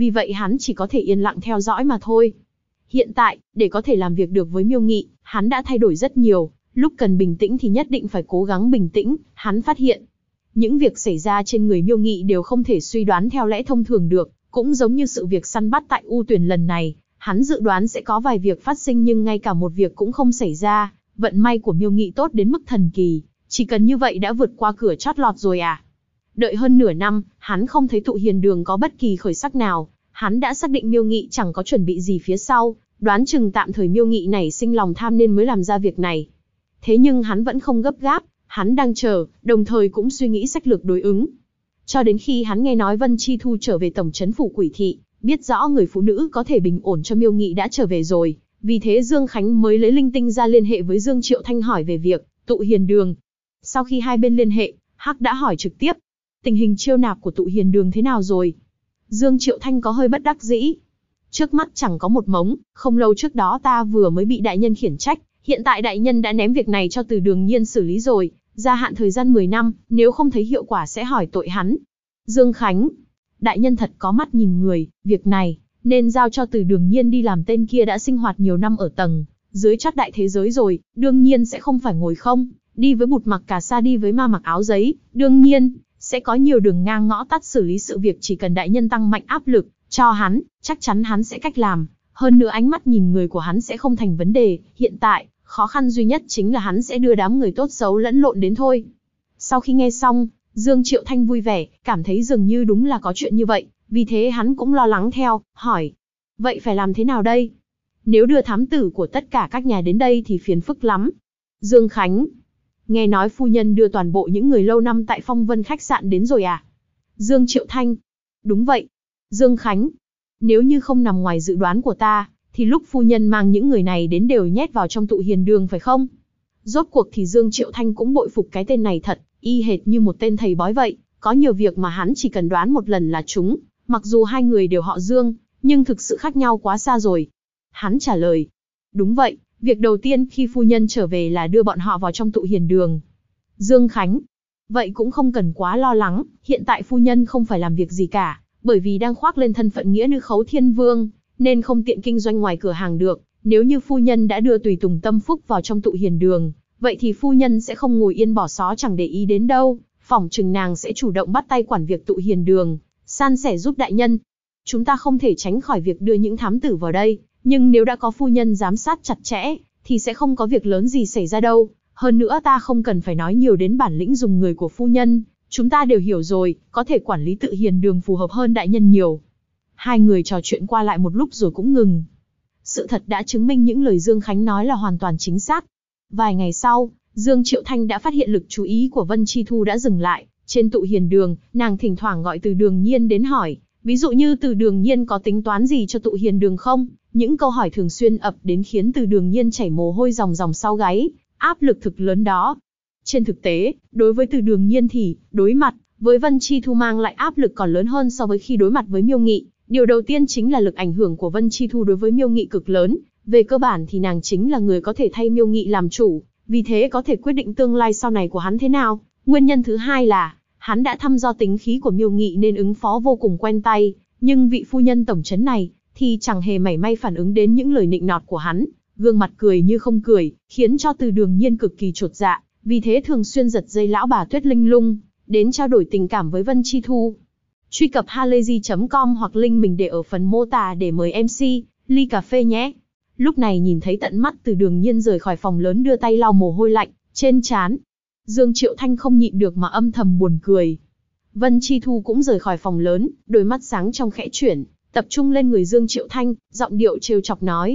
vì vậy hắn chỉ có thể yên lặng theo dõi mà thôi. Hiện tại, để có thể làm việc được với Miêu Nghị, hắn đã thay đổi rất nhiều, lúc cần bình tĩnh thì nhất định phải cố gắng bình tĩnh, hắn phát hiện. Những việc xảy ra trên người Miêu Nghị đều không thể suy đoán theo lẽ thông thường được, cũng giống như sự việc săn bắt tại U Tuyền lần này, hắn dự đoán sẽ có vài việc phát sinh nhưng ngay cả một việc cũng không xảy ra, vận may của Miêu Nghị tốt đến mức thần kỳ, chỉ cần như vậy đã vượt qua cửa chót lọt rồi à. Đợi hơn nửa năm, hắn không thấy Tụ Hiền Đường có bất kỳ khởi sắc nào, hắn đã xác định Miêu Nghị chẳng có chuẩn bị gì phía sau, đoán chừng tạm thời Miêu Nghị này sinh lòng tham nên mới làm ra việc này. Thế nhưng hắn vẫn không gấp gáp, hắn đang chờ, đồng thời cũng suy nghĩ sách lược đối ứng. Cho đến khi hắn nghe nói Vân Chi Thu trở về tổng trấn phủ Quỷ Thị, biết rõ người phụ nữ có thể bình ổn cho Miêu Nghị đã trở về rồi, vì thế Dương Khánh mới lấy linh tinh ra liên hệ với Dương Triệu Thanh hỏi về việc Tụ Hiền Đường. Sau khi hai bên liên hệ, Hắc đã hỏi trực tiếp, tình hình chiêu nạp của Tụ Hiền Đường thế nào rồi? Dương Triệu Thanh có hơi bất đắc dĩ. Trước mắt chẳng có một mống, không lâu trước đó ta vừa mới bị đại nhân khiển trách, hiện tại đại nhân đã ném việc này cho Từ Đường Nhiên xử lý rồi, gia hạn thời gian 10 năm, nếu không thấy hiệu quả sẽ hỏi tội hắn. Dương Khánh, đại nhân thật có mắt nhìn người, việc này nên giao cho Từ Đường Nhiên đi làm, tên kia đã sinh hoạt nhiều năm ở tầng dưới chót đại thế giới rồi, đương nhiên sẽ không phải ngồi không, đi với bụt mặc cà sa đi với ma mặc áo giấy, đương nhiên sẽ có nhiều đường ngang ngõ tắt xử lý sự việc, chỉ cần đại nhân tăng mạnh áp lực cho hắn, chắc chắn hắn sẽ cách làm, hơn nữa ánh mắt nhìn người của hắn sẽ không thành vấn đề, hiện tại khó khăn duy nhất chính là hắn sẽ đưa đám người tốt xấu lẫn lộn đến thôi. Sau khi nghe xong, Dương Triệu Thanh vui vẻ, cảm thấy dường như đúng là có chuyện như vậy, vì thế hắn cũng lo lắng theo, hỏi, vậy phải làm thế nào đây? Nếu đưa thám tử của tất cả các nhà đến đây thì phiền phức lắm. Dương Khánh, nghe nói phu nhân đưa toàn bộ những người lâu năm tại Phong Vân khách sạn đến rồi à? Dương Triệu Thanh, đúng vậy. Dương Khánh, nếu như không nằm ngoài dự đoán của ta, thì lúc phu nhân mang những người này đến đều nhét vào trong Tụ Hiền Đường phải không? Rốt cuộc thì Dương Triệu Thanh cũng bội phục cái tên này thật, y hệt như một tên thầy bói vậy, có nhiều việc mà hắn chỉ cần đoán một lần là trúng, mặc dù hai người đều họ Dương, nhưng thực sự khác nhau quá xa rồi. Hắn trả lời, đúng vậy, việc đầu tiên khi phu nhân trở về là đưa bọn họ vào trong Tụ Hiền Đường. Dương Khánh, vậy cũng không cần quá lo lắng, hiện tại phu nhân không phải làm việc gì cả, bởi vì đang khoác lên thân phận nghĩa nữ Khấu Thiên Vương, nên không tiện kinh doanh ngoài cửa hàng được. Nếu như phu nhân đã đưa tùy tùng tâm phúc vào trong Tụ Hiền Đường, vậy thì phu nhân sẽ không ngồi yên bỏ xó chẳng để ý đến đâu, phỏng chừng nàng sẽ chủ động bắt tay quản việc Tụ Hiền Đường, san sẻ giúp đại nhân. Chúng ta không thể tránh khỏi việc đưa những thám tử vào đây, nhưng nếu đã có phu nhân giám sát chặt chẽ, thì sẽ không có việc lớn gì xảy ra đâu. Hơn nữa ta không cần phải nói nhiều đến bản lĩnh dùng người của phu nhân, chúng ta đều hiểu rồi, có thể quản lý Tụ Hiền Đường phù hợp hơn đại nhân nhiều. Hai người trò chuyện qua lại một lúc rồi cũng ngừng. Sự thật đã chứng minh những lời Dương Khánh nói là hoàn toàn chính xác. Vài ngày sau, Dương Triệu Thanh đã phát hiện lực chú ý của Vân Chi Thu đã dừng lại. Trên Tụ Hiền Đường, nàng thỉnh thoảng gọi Từ Đường Nhiên đến hỏi. Ví dụ như Từ Đường Nhiên có tính toán gì cho Tụ Hiền Đường không? Những câu hỏi thường xuyên ập đến khiến Từ Đường Nhiên chảy mồ hôi ròng ròng sau gáy. Áp lực thực lớn đó. Trên thực tế, đối với Từ Đường Nhiên thì, đối mặt với Vân Chi Thu mang lại áp lực còn lớn hơn so với khi đối mặt với Miêu Nghị. Điều đầu tiên chính là lực ảnh hưởng của Vân Chi Thu đối với Miêu Nghị cực lớn. Về cơ bản thì nàng chính là người có thể thay Miêu Nghị làm chủ, vì thế có thể quyết định tương lai sau này của hắn thế nào. Nguyên nhân thứ hai là, hắn đã thăm dò tính khí của Miêu Nghị nên ứng phó vô cùng quen tay, nhưng vị phu nhân tổng trấn này, thì chẳng hề mảy may phản ứng đến những lời nịnh nọt của hắn, gương mặt cười như không cười, khiến cho Từ Đường Nhiên cực kỳ chột dạ, vì thế thường xuyên giật dây lão bà Tuyết Linh Lung, đến trao đổi tình cảm với Vân Chi Thu. Truy cập halayzi.com hoặc link mình để ở phần mô tả để mời MC, ly cà phê nhé. Lúc này nhìn thấy tận mắt Từ Đường Nhiên rời khỏi phòng lớn đưa tay lau mồ hôi lạnh trên trán, Dương Triệu Thanh không nhịn được mà âm thầm buồn cười. Vân Chi Thu cũng rời khỏi phòng lớn, đôi mắt sáng trong khẽ chuyển, tập trung lên người Dương Triệu Thanh, giọng điệu trêu chọc nói.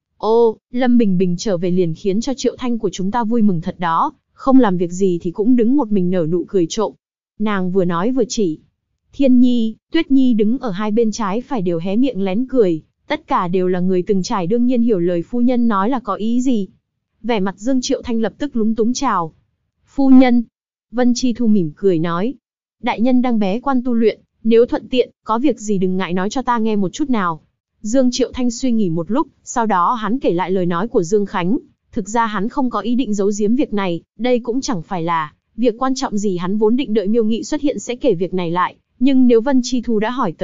Ô, Lâm Bình Bình trở về liền khiến cho Triệu Thanh của chúng ta vui mừng thật đó, không làm việc gì thì cũng đứng một mình nở nụ cười trộm. Nàng vừa nói vừa chỉ. Thiên Nhi, Tuyết Nhi đứng ở hai bên trái phải đều hé miệng lén cười, tất cả đều là người từng trải đương nhiên hiểu lời phu nhân nói là có ý gì. Vẻ mặt Dương Triệu Thanh lập tức lúng túng chào. Phu nhân. Vân Chi Thu mỉm cười nói. Đại nhân đang bế quan tu luyện, nếu thuận tiện, có việc gì đừng ngại nói cho ta nghe một chút nào. Dương Triệu Thanh suy nghĩ một lúc, sau đó hắn kể lại lời nói của Dương Khánh. Thực ra hắn không có ý định giấu giếm việc này, đây cũng chẳng phải là việc quan trọng gì, hắn vốn định đợi Miêu Nghị xuất hiện sẽ kể việc này lại. Nhưng nếu Vân Chi Thu đã hỏi tới,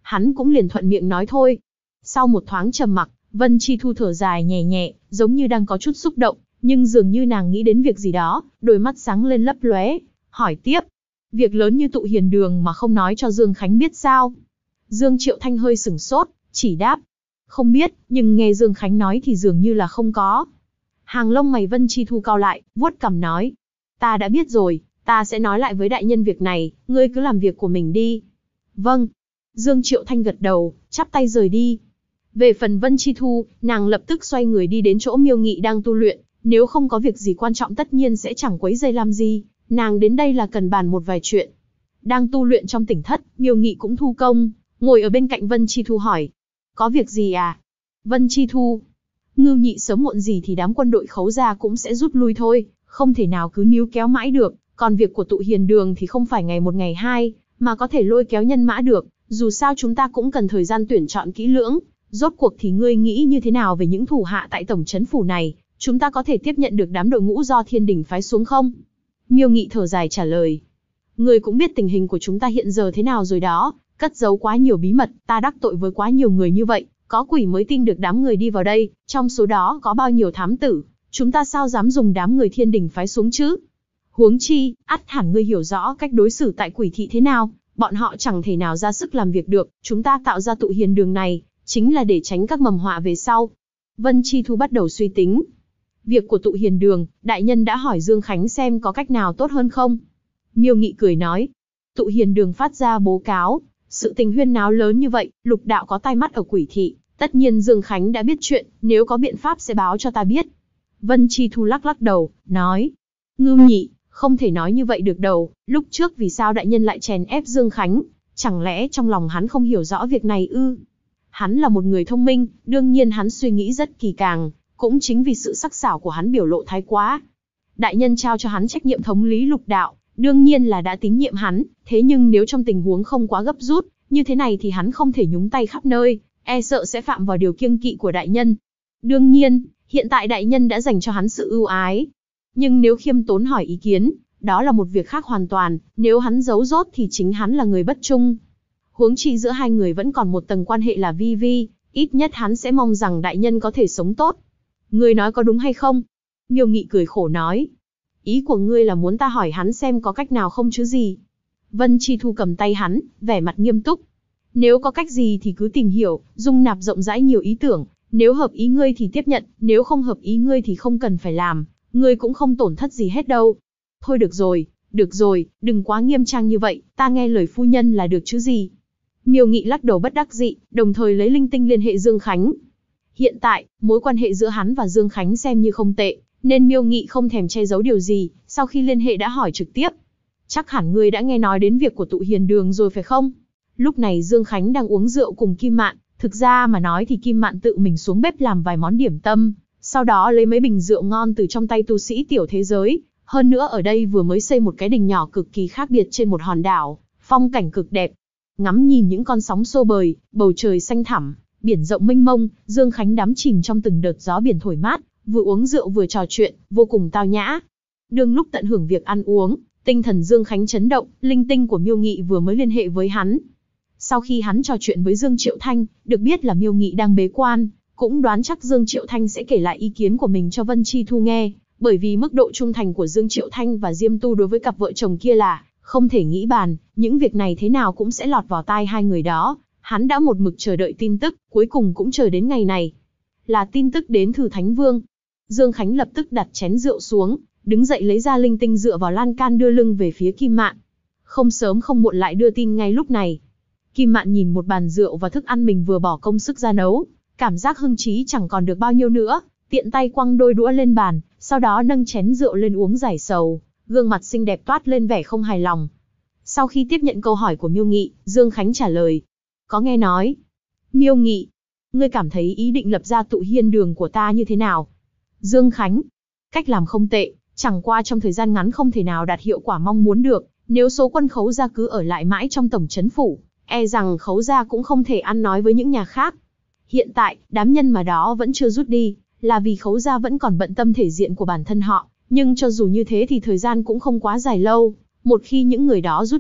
hắn cũng liền thuận miệng nói thôi. Sau một thoáng trầm mặc, Vân Chi Thu thở dài nhẹ nhẹ, giống như đang có chút xúc động, nhưng dường như nàng nghĩ đến việc gì đó, đôi mắt sáng lên lấp lóe, hỏi tiếp. Việc lớn như tụ hiền đường mà không nói cho Dương Khánh biết sao? Dương Triệu Thanh hơi sửng sốt, chỉ đáp. Không biết, nhưng nghe Dương Khánh nói thì dường như là không có. Hàng lông mày Vân Chi Thu cau lại, vuốt cằm nói. Ta đã biết rồi, ta sẽ nói lại với đại nhân việc này, ngươi cứ làm việc của mình đi. Vâng. Dương Triệu Thanh gật đầu, chắp tay rời đi. Về phần Vân Chi Thu, nàng lập tức xoay người đi đến chỗ Miêu Nghị đang tu luyện, nếu không có việc gì quan trọng tất nhiên sẽ chẳng quấy rầy làm gì, nàng đến đây là cần bàn một vài chuyện. Đang tu luyện trong tỉnh thất, Miêu Nghị cũng thu công, ngồi ở bên cạnh Vân Chi Thu hỏi. Có việc gì à? Vân Chi Thu. Ngưu Nhị sớm muộn gì thì đám quân đội Khấu gia cũng sẽ rút lui thôi, không thể nào cứ níu kéo mãi được, còn việc của tụ hiền đường thì không phải ngày một ngày hai, mà có thể lôi kéo nhân mã được, dù sao chúng ta cũng cần thời gian tuyển chọn kỹ lưỡng. Rốt cuộc thì ngươi nghĩ như thế nào về những thủ hạ tại tổng trấn phủ này, chúng ta có thể tiếp nhận được đám đội ngũ do Thiên Đình phái xuống không? Miêu Nghị thở dài trả lời. Ngươi cũng biết tình hình của chúng ta hiện giờ thế nào rồi đó, cất giấu quá nhiều bí mật, ta đắc tội với quá nhiều người như vậy, có quỷ mới tin được đám người đi vào đây, trong số đó có bao nhiêu thám tử, chúng ta sao dám dùng đám người Thiên Đình phái xuống chứ? Huống chi, ắt hẳn ngươi hiểu rõ cách đối xử tại quỷ thị thế nào, bọn họ chẳng thể nào ra sức làm việc được, chúng ta tạo ra tụ hiền đường này, chính là để tránh các mầm họa về sau. Vân Chi Thu bắt đầu suy tính. Việc của tụ hiền đường, đại nhân đã hỏi Dương Khánh xem có cách nào tốt hơn không? Miêu Nghị cười nói. Tụ hiền đường phát ra bố cáo, sự tình huyên náo lớn như vậy, lục đạo có tai mắt ở quỷ thị, tất nhiên Dương Khánh đã biết chuyện, nếu có biện pháp sẽ báo cho ta biết. Vân Chi Thu lắc lắc đầu, nói. Ngưu Nhị, không thể nói như vậy được đâu, lúc trước vì sao đại nhân lại chèn ép Dương Khánh, chẳng lẽ trong lòng hắn không hiểu rõ việc này ư? Hắn là một người thông minh, đương nhiên hắn suy nghĩ rất kỳ càng, cũng chính vì sự sắc sảo của hắn biểu lộ thái quá. Đại nhân trao cho hắn trách nhiệm thống lý lục đạo, đương nhiên là đã tín nhiệm hắn, thế nhưng nếu trong tình huống không quá gấp rút, như thế này thì hắn không thể nhúng tay khắp nơi, e sợ sẽ phạm vào điều kiêng kỵ của đại nhân. Đương nhiên, hiện tại đại nhân đã dành cho hắn sự ưu ái. Nhưng nếu khiêm tốn hỏi ý kiến, đó là một việc khác hoàn toàn, nếu hắn giấu dốt thì chính hắn là người bất trung. Huống chi giữa hai người vẫn còn một tầng quan hệ là vi vi, ít nhất hắn sẽ mong rằng đại nhân có thể sống tốt. Ngươi nói có đúng hay không? Miêu Nghị cười khổ nói. Ý của ngươi là muốn ta hỏi hắn xem có cách nào không chứ gì? Vân Chi Thu cầm tay hắn, vẻ mặt nghiêm túc. Nếu có cách gì thì cứ tìm hiểu, dung nạp rộng rãi nhiều ý tưởng, nếu hợp ý ngươi thì tiếp nhận, nếu không hợp ý ngươi thì không cần phải làm, ngươi cũng không tổn thất gì hết đâu. Thôi được rồi, đừng quá nghiêm trang như vậy, ta nghe lời phu nhân là được chứ gì. Miêu Nghị lắc đầu bất đắc dĩ, đồng thời lấy linh tinh liên hệ Dương Khánh. Hiện tại, mối quan hệ giữa hắn và Dương Khánh xem như không tệ, nên Miêu Nghị không thèm che giấu điều gì, sau khi liên hệ đã hỏi trực tiếp. Chắc hẳn ngươi đã nghe nói đến việc của tụ hiền đường rồi phải không? Lúc này Dương Khánh đang uống rượu cùng Kim Mạn, thực ra mà nói thì Kim Mạn tự mình xuống bếp làm vài món điểm tâm, sau đó lấy mấy bình rượu ngon từ trong tay tu sĩ tiểu thế giới. Hơn nữa ở đây vừa mới xây một cái đình nhỏ cực kỳ khác biệt trên một hòn đảo, phong cảnh cực đẹp. Ngắm nhìn những con sóng xô bời, bầu trời xanh thẳm, biển rộng mênh mông, Dương Khánh đắm chìm trong từng đợt gió biển thổi mát, vừa uống rượu vừa trò chuyện, vô cùng tao nhã. Đương lúc tận hưởng việc ăn uống, tinh thần Dương Khánh chấn động, linh tinh của Miêu Nghị vừa mới liên hệ với hắn. Sau khi hắn trò chuyện với Dương Triệu Thanh, được biết là Miêu Nghị đang bế quan, cũng đoán chắc Dương Triệu Thanh sẽ kể lại ý kiến của mình cho Vân Chi Thu nghe, bởi vì mức độ trung thành của Dương Triệu Thanh và Diêm Tu đối với cặp vợ chồng kia là không thể nghĩ bàn, những việc này thế nào cũng sẽ lọt vào tai hai người đó. Hắn đã một mực chờ đợi tin tức, cuối cùng cũng chờ đến ngày này. Là tin tức đến từ Thánh Vương. Dương Khánh lập tức đặt chén rượu xuống, đứng dậy lấy ra linh tinh dựa vào lan can đưa lưng về phía Kim Mạn. Không sớm không muộn lại đưa tin ngay lúc này. Kim Mạn nhìn một bàn rượu và thức ăn mình vừa bỏ công sức ra nấu, cảm giác hưng trí chẳng còn được bao nhiêu nữa, tiện tay quăng đôi đũa lên bàn, sau đó nâng chén rượu lên uống giải sầu, gương mặt xinh đẹp toát lên vẻ không hài lòng. Sau khi tiếp nhận câu hỏi của Miêu Nghị, Dương Khánh trả lời. Có nghe nói. Miêu Nghị, ngươi cảm thấy ý định lập ra tụ hiên đường của ta như thế nào? Dương Khánh, cách làm không tệ, chẳng qua trong thời gian ngắn không thể nào đạt hiệu quả mong muốn được, nếu số quân Khấu gia cứ ở lại mãi trong tổng trấn phủ, e rằng Khấu gia cũng không thể ăn nói với những nhà khác. Hiện tại, đám nhân mà đó vẫn chưa rút đi, là vì Khấu gia vẫn còn bận tâm thể diện của bản thân họ, nhưng cho dù như thế thì thời gian cũng không quá dài lâu, một khi những người đó rút đi,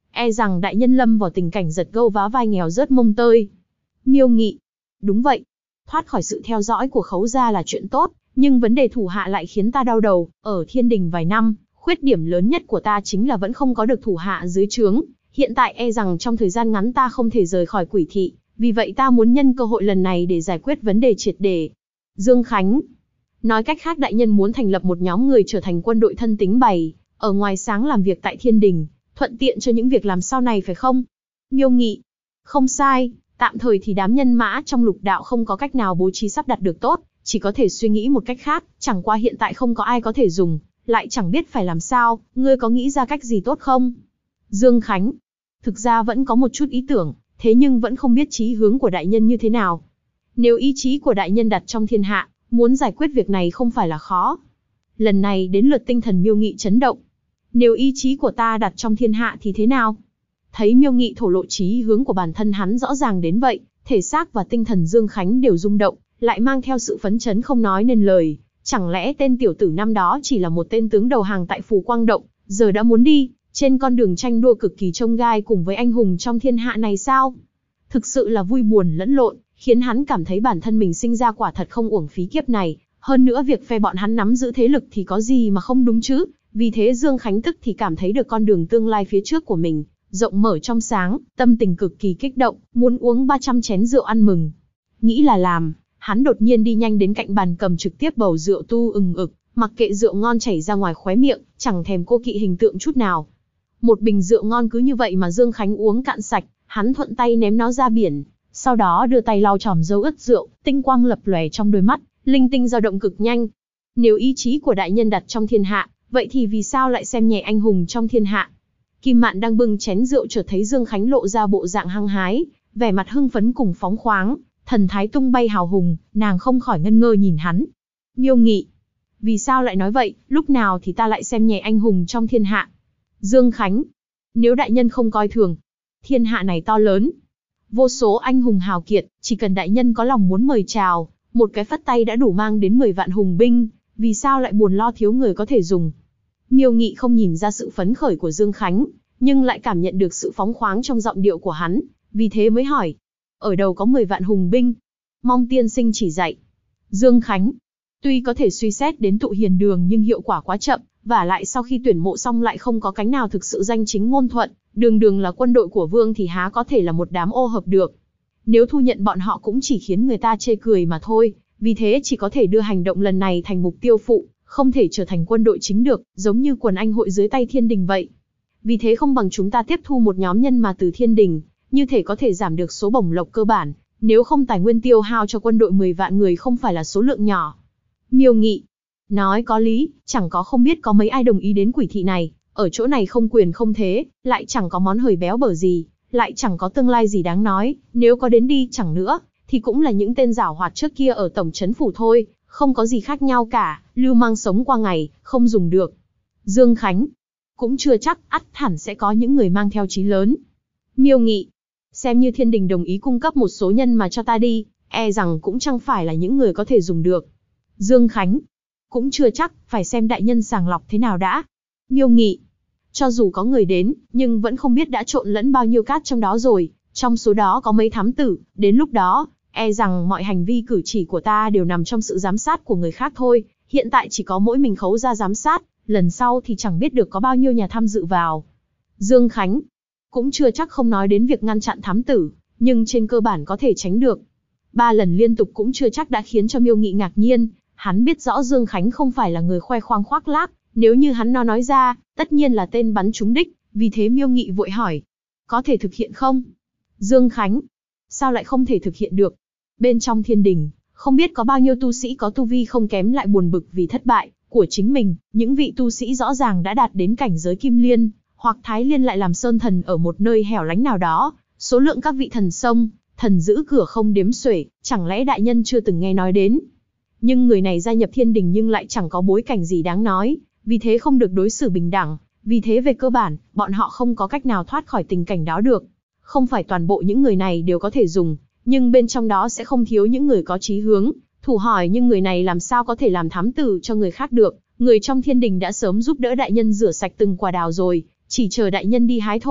e rằng đại nhân lâm vào tình cảnh giật gâu vá vai nghèo rớt mông tơi. Miêu Nghị. Đúng vậy. Thoát khỏi sự theo dõi của Khấu gia là chuyện tốt, nhưng vấn đề thủ hạ lại khiến ta đau đầu. Ở Thiên Đình vài năm, khuyết điểm lớn nhất của ta chính là vẫn không có được thủ hạ dưới trướng. Hiện tại e rằng trong thời gian ngắn ta không thể rời khỏi Quỷ thị, vì vậy ta muốn nhân cơ hội lần này để giải quyết vấn đề triệt để. Dương Khánh. Nói cách khác đại nhân muốn thành lập một nhóm người trở thành quân đội thân tín bày, ở ngoài sáng làm việc tại Thiên Đình, thuận tiện cho những việc làm sau này phải không? Miêu Nghị. Không sai, tạm thời thì đám nhân mã trong lục đạo không có cách nào bố trí sắp đặt được tốt, chỉ có thể suy nghĩ một cách khác, chẳng qua hiện tại không có ai có thể dùng, lại chẳng biết phải làm sao, ngươi có nghĩ ra cách gì tốt không? Dương Khánh. Thực ra vẫn có một chút ý tưởng, thế nhưng vẫn không biết chí hướng của đại nhân như thế nào. Nếu ý chí của đại nhân đặt trong thiên hạ, muốn giải quyết việc này không phải là khó. Lần này đến lượt tinh thần Miêu Nghị chấn động. Nếu ý chí của ta đặt trong thiên hạ thì thế nào? Thấy Miêu Nghị thổ lộ chí hướng của bản thân hắn rõ ràng đến vậy, thể xác và tinh thần Dương Khánh đều rung động, lại mang theo sự phấn chấn không nói nên lời. Chẳng lẽ tên tiểu tử năm đó chỉ là một tên tướng đầu hàng tại Phù Quang Động, giờ đã muốn đi trên con đường tranh đua cực kỳ chông gai cùng với anh hùng trong thiên hạ này sao? Thực sự là vui buồn lẫn lộn, khiến hắn cảm thấy bản thân mình sinh ra quả thật không uổng phí kiếp này. Hơn nữa việc phe bọn hắn nắm giữ thế lực thì có gì mà không đúng chứ? Vì thế Dương Khánh tức thì cảm thấy được con đường tương lai phía trước của mình rộng mở trong sáng, tâm tình cực kỳ kích động, muốn uống 300 chén rượu ăn mừng. Nghĩ là làm, hắn đột nhiên đi nhanh đến cạnh bàn cầm trực tiếp bầu rượu tu ừng ực, mặc kệ rượu ngon chảy ra ngoài khóe miệng, chẳng thèm cô kỵ hình tượng chút nào. Một bình rượu ngon cứ như vậy mà Dương Khánh uống cạn sạch, hắn thuận tay ném nó ra biển, sau đó đưa tay lau chòm dấu ướt rượu, tinh quang lập lòe trong đôi mắt, linh tinh dao động cực nhanh. Nếu ý chí của đại nhân đặt trong thiên hạ, vậy thì vì sao lại xem nhẹ anh hùng trong thiên hạ? Kim Mạn đang bưng chén rượu chợt thấy Dương Khánh lộ ra bộ dạng hăng hái, vẻ mặt hưng phấn cùng phóng khoáng, thần thái tung bay hào hùng, nàng không khỏi ngân ngơ nhìn hắn. Miêu Nghị. Vì sao lại nói vậy, lúc nào thì ta lại xem nhẹ anh hùng trong thiên hạ? Dương Khánh. Nếu đại nhân không coi thường, thiên hạ này to lớn, vô số anh hùng hào kiệt, chỉ cần đại nhân có lòng muốn mời chào, một cái phất tay đã đủ mang đến 10 vạn hùng binh, vì sao lại buồn lo thiếu người có thể dùng? Miêu Nghị không nhìn ra sự phấn khởi của Dương Khánh, nhưng lại cảm nhận được sự phóng khoáng trong giọng điệu của hắn, vì thế mới hỏi. Ở đâu có 10 vạn hùng binh? Mong tiên sinh chỉ dạy. Dương Khánh. Tuy có thể suy xét đến tụ hiền đường nhưng hiệu quả quá chậm, và lại sau khi tuyển mộ xong lại không có cánh nào thực sự danh chính ngôn thuận, đường đường là quân đội của vương thì há có thể là một đám ô hợp được. Nếu thu nhận bọn họ cũng chỉ khiến người ta chê cười mà thôi, vì thế chỉ có thể đưa hành động lần này thành mục tiêu phụ, không thể trở thành quân đội chính được, giống như quần anh hội dưới tay Thiên Đình vậy. Vì thế không bằng chúng ta tiếp thu một nhóm nhân mà từ Thiên Đình, như thể có thể giảm được số bổng lộc cơ bản, nếu không tài nguyên tiêu hao cho quân đội 10 vạn người không phải là số lượng nhỏ. Miêu Nghị. Nói có lý, chẳng có không biết có mấy ai đồng ý đến Quỷ thị này, ở chỗ này không quyền không thế, lại chẳng có món hời béo bở gì, lại chẳng có tương lai gì đáng nói, nếu có đến đi chẳng nữa, thì cũng là những tên giảo hoạt trước kia ở tổng trấn phủ thôi, không có gì khác nhau cả, lưu mang sống qua ngày, không dùng được. Dương Khánh. Cũng chưa chắc, ắt hẳn sẽ có những người mang theo chí lớn. Miêu Nghị. Xem như Thiên Đình đồng ý cung cấp một số nhân mà cho ta đi, e rằng cũng chẳng phải là những người có thể dùng được. Dương Khánh. Cũng chưa chắc, phải xem đại nhân sàng lọc thế nào đã. Miêu Nghị. Cho dù có người đến, nhưng vẫn không biết đã trộn lẫn bao nhiêu cát trong đó rồi, trong số đó có mấy thám tử, đến lúc đó, e rằng mọi hành vi cử chỉ của ta đều nằm trong sự giám sát của người khác thôi, hiện tại chỉ có mỗi mình Khấu gia giám sát, lần sau thì chẳng biết được có bao nhiêu nhà tham dự vào. Dương Khánh. Cũng chưa chắc, không nói đến việc ngăn chặn thám tử, nhưng trên cơ bản có thể tránh được. 3 lần liên tục cũng chưa chắc đã khiến cho Miêu Nghị ngạc nhiên, hắn biết rõ Dương Khánh không phải là người khoe khoang khoác lác, nếu như hắn nói ra, tất nhiên là tên bắn trúng đích, vì thế Miêu Nghị vội hỏi. Có thể thực hiện không? Dương Khánh. Sao lại không thể thực hiện được? Bên trong Thiên Đình, không biết có bao nhiêu tu sĩ có tu vi không kém lại buồn bực vì thất bại của chính mình, những vị tu sĩ rõ ràng đã đạt đến cảnh giới Kim Liên, hoặc Thái Liên lại làm sơn thần ở một nơi hẻo lánh nào đó, số lượng các vị thần sông, thần giữ cửa không đếm xuể, chẳng lẽ đại nhân chưa từng nghe nói đến? Nhưng người này gia nhập Thiên Đình nhưng lại chẳng có bối cảnh gì đáng nói, vì thế không được đối xử bình đẳng, vì thế về cơ bản, bọn họ không có cách nào thoát khỏi tình cảnh đó được. Không phải toàn bộ những người này đều có thể dùng, nhưng bên trong đó sẽ không thiếu những người có chí hướng. Thủ hỏi nhưng người này làm sao có thể làm thám tử cho người khác được, người trong Thiên Đình đã sớm giúp đỡ đại nhân rửa sạch từng quả đào rồi, chỉ chờ đại nhân đi hái thôi,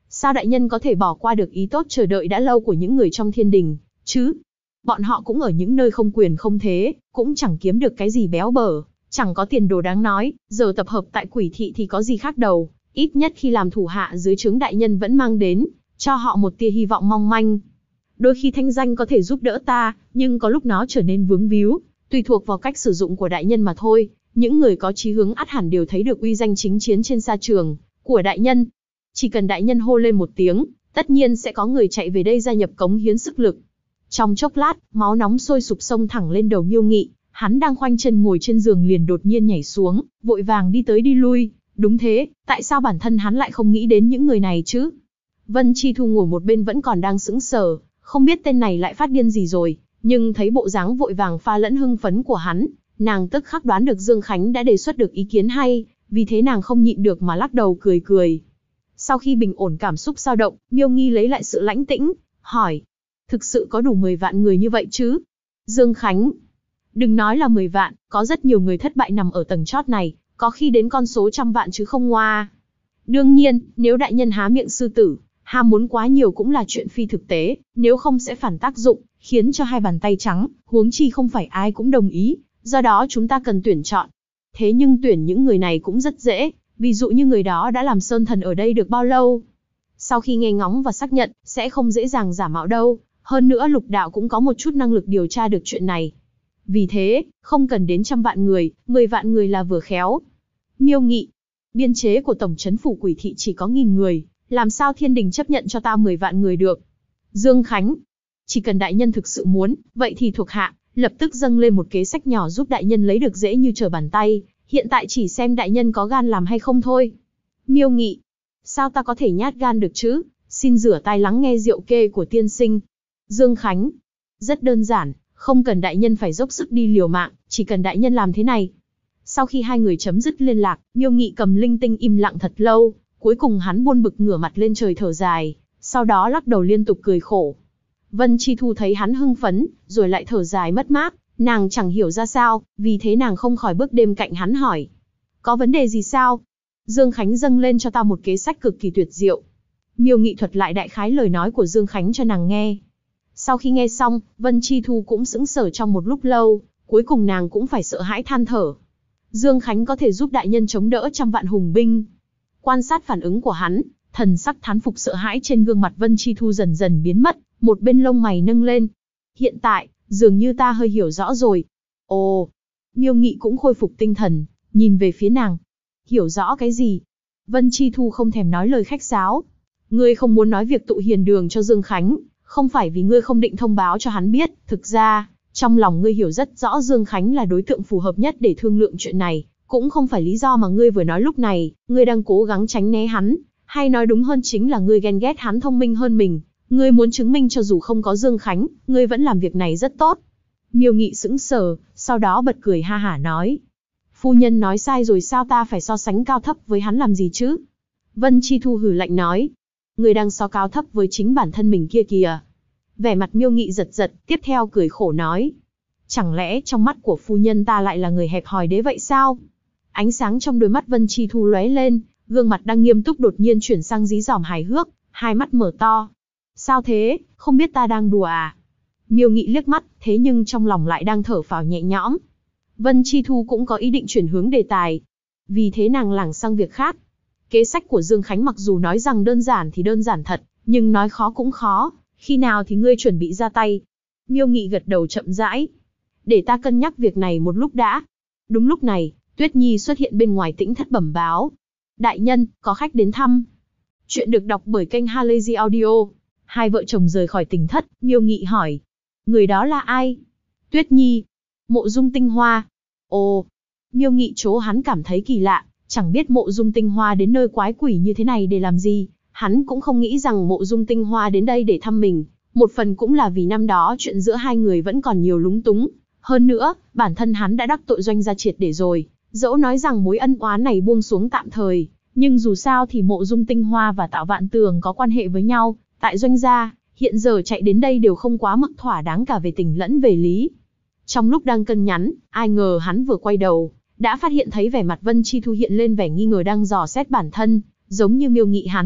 Sao đại nhân có thể bỏ qua được ý tốt chờ đợi đã lâu của những người trong thiên đình, chứ? Bọn họ cũng ở những nơi không quyền không thế, cũng chẳng kiếm được cái gì béo bở, chẳng có tiền đồ đáng nói, giờ tập hợp tại Quỷ thị thì có gì khác đâu, ít nhất khi làm thủ hạ dưới trướng đại nhân vẫn mang đến, cho họ một tia hy vọng mong manh. Đôi khi thanh danh có thể giúp đỡ ta, nhưng có lúc nó trở nên vướng víu, tùy thuộc vào cách sử dụng của đại nhân mà thôi. Những người có chí hướng ắt hẳn đều thấy được uy danh chính chiến trên sa trường của đại nhân. Chỉ cần đại nhân hô lên một tiếng, tất nhiên sẽ có người chạy về đây gia nhập cống hiến sức lực. Trong chốc lát, máu nóng sôi sục sông thẳng lên đầu Miêu Nghị, hắn đang khoanh chân ngồi trên giường liền đột nhiên nhảy xuống, vội vàng đi tới đi lui. Đúng thế, tại sao bản thân hắn lại không nghĩ đến những người này chứ? Vân Chi Thu ngồi một bên vẫn còn đang sững sờ, không biết tên này lại phát điên gì rồi, nhưng thấy bộ dáng vội vàng pha lẫn hưng phấn của hắn, nàng tức khắc đoán được Dương Khánh đã đề xuất được ý kiến hay, vì thế nàng không nhịn được mà lắc đầu cười cười. Sau khi bình ổn cảm xúc dao động, Miêu Nghi lấy lại sự lãnh tĩnh, hỏi: thực sự có đủ 10 vạn người như vậy chứ? Dương Khánh: đừng nói là 10 vạn, có rất nhiều người thất bại nằm ở tầng chót này, có khi đến con số trăm vạn chứ không ngoa. Đương nhiên, nếu đại nhân há miệng sư tử, ham muốn quá nhiều cũng là chuyện phi thực tế, nếu không sẽ phản tác dụng, khiến cho hai bàn tay trắng, huống chi không phải ai cũng đồng ý, do đó chúng ta cần tuyển chọn. Thế nhưng tuyển những người này cũng rất dễ, ví dụ như người đó đã làm sơn thần ở đây được bao lâu. Sau khi nghe ngóng và xác nhận, sẽ không dễ dàng giả mạo đâu, hơn nữa Lục đạo cũng có một chút năng lực điều tra được chuyện này. Vì thế, không cần đến 100 vạn người, 10 vạn người là vừa khéo. Miêu Nghị: biên chế của tổng trấn phủ Quỷ thị chỉ có 1000 người, làm sao thiên đình chấp nhận cho ta 10 vạn người được? Dương Khánh: chỉ cần đại nhân thực sự muốn, vậy thì thuộc hạ lập tức dâng lên một kế sách nhỏ giúp đại nhân lấy được dễ như trở bàn tay, hiện tại chỉ xem đại nhân có gan làm hay không thôi. Miêu Nghị: sao ta có thể nhát gan được chứ, xin rửa tai lắng nghe diệu kê của tiên sinh. Dương Khánh: rất đơn giản, không cần đại nhân phải dốc sức đi liều mạng, chỉ cần đại nhân làm thế này. Sau khi hai người chấm dứt liên lạc, Miêu Nghị cầm linh tinh im lặng thật lâu, cuối cùng hắn buồn bực ngửa mặt lên trời thở dài, sau đó lắc đầu liên tục cười khổ. Vân Chi Thu thấy hắn hưng phấn, rồi lại thở dài mất mát, nàng chẳng hiểu ra sao, vì thế nàng không khỏi bước đêm cạnh hắn hỏi: có vấn đề gì sao? Dương Khánh dâng lên cho ta một kế sách cực kỳ tuyệt diệu. Miêu Nghị thuật lại đại khái lời nói của Dương Khánh cho nàng nghe. Sau khi nghe xong, Vân Chi Thu cũng sững sờ trong một lúc lâu, cuối cùng nàng cũng phải sợ hãi than thở. Dương Khánh có thể giúp đại nhân chống đỡ 100 vạn hùng binh. Quan sát phản ứng của hắn, thần sắc thán phục sợ hãi trên gương mặt Vân Chi Thu dần dần biến mất, một bên lông mày nâng lên. Hiện tại, dường như ta hơi hiểu rõ rồi. Ồ, Miêu Nghị cũng khôi phục tinh thần, nhìn về phía nàng. Hiểu rõ cái gì? Vân Chi Thu không thèm nói lời khách sáo. Ngươi không muốn nói việc tụ hiền đường cho Dương Khánh, không phải vì ngươi không định thông báo cho hắn biết, thực ra, trong lòng ngươi hiểu rất rõ Dương Khánh là đối tượng phù hợp nhất để thương lượng chuyện này, cũng không phải lý do mà ngươi vừa nói lúc này, ngươi đang cố gắng tránh né hắn, hay nói đúng hơn chính là ngươi ghen ghét hắn thông minh hơn mình, ngươi muốn chứng minh cho dù không có Dương Khánh, ngươi vẫn làm việc này rất tốt. Miêu Nghị sững sờ, sau đó bật cười ha hả nói: phu nhân nói sai rồi, sao ta phải so sánh cao thấp với hắn làm gì chứ? Vân Chi Thu hừ lạnh nói: ngươi đang so cao thấp với chính bản thân mình kia kìa. Vẻ mặt Miêu Nghị giật giật, tiếp theo cười khổ nói: chẳng lẽ trong mắt của phu nhân ta lại là người hẹp hòi đế vậy sao? Ánh sáng trong đôi mắt Vân Chi Thu lóe lên, gương mặt đang nghiêm túc đột nhiên chuyển sang dí dỏm hài hước, hai mắt mở to. Sao thế, không biết ta đang đùa à? Miêu Nghị liếc mắt, thế nhưng trong lòng lại đang thở phào nhẹ nhõm. Vân Chi Thu cũng có ý định chuyển hướng đề tài. Vì thế nàng lảng sang việc khác. Kế sách của Dương Khánh mặc dù nói rằng đơn giản thì đơn giản thật, nhưng nói khó cũng khó. Khi nào thì ngươi chuẩn bị ra tay? Miêu Nghị gật đầu chậm rãi. Để ta cân nhắc việc này một lúc đã. Đúng lúc này, Tuyết Nhi xuất hiện bên ngoài tĩnh thất bẩm báo. Đại nhân, có khách đến thăm. Chuyện được đọc bởi kênh Halazy Audio. Hai vợ chồng rời khỏi tỉnh thất, Miêu Nghị hỏi: người đó là ai? Tuyết Nhi: Mộ Dung Tinh Hoa. Ồ. Miêu Nghị chố hắn cảm thấy kỳ lạ, chẳng biết Mộ Dung Tinh Hoa đến nơi quái quỷ như thế này để làm gì. Hắn cũng không nghĩ rằng Mộ Dung Tinh Hoa đến đây để thăm mình, một phần cũng là vì năm đó chuyện giữa hai người vẫn còn nhiều lúng túng. Hơn nữa, bản thân hắn đã đắc tội Doanh gia triệt để rồi, dẫu nói rằng mối ân oán này buông xuống tạm thời, nhưng dù sao thì Mộ Dung Tinh Hoa và Tạo Vạn Tường có quan hệ với nhau, tại Doanh gia, hiện giờ chạy đến đây đều không quá mức thỏa đáng cả về tình lẫn về lý. Trong lúc đang cân nhắn, ai ngờ hắn vừa quay đầu, đã phát hiện thấy vẻ mặt Vân Chi Thu hiện lên vẻ nghi ngờ đang dò xét bản thân, giống như Miêu Nghị hắn,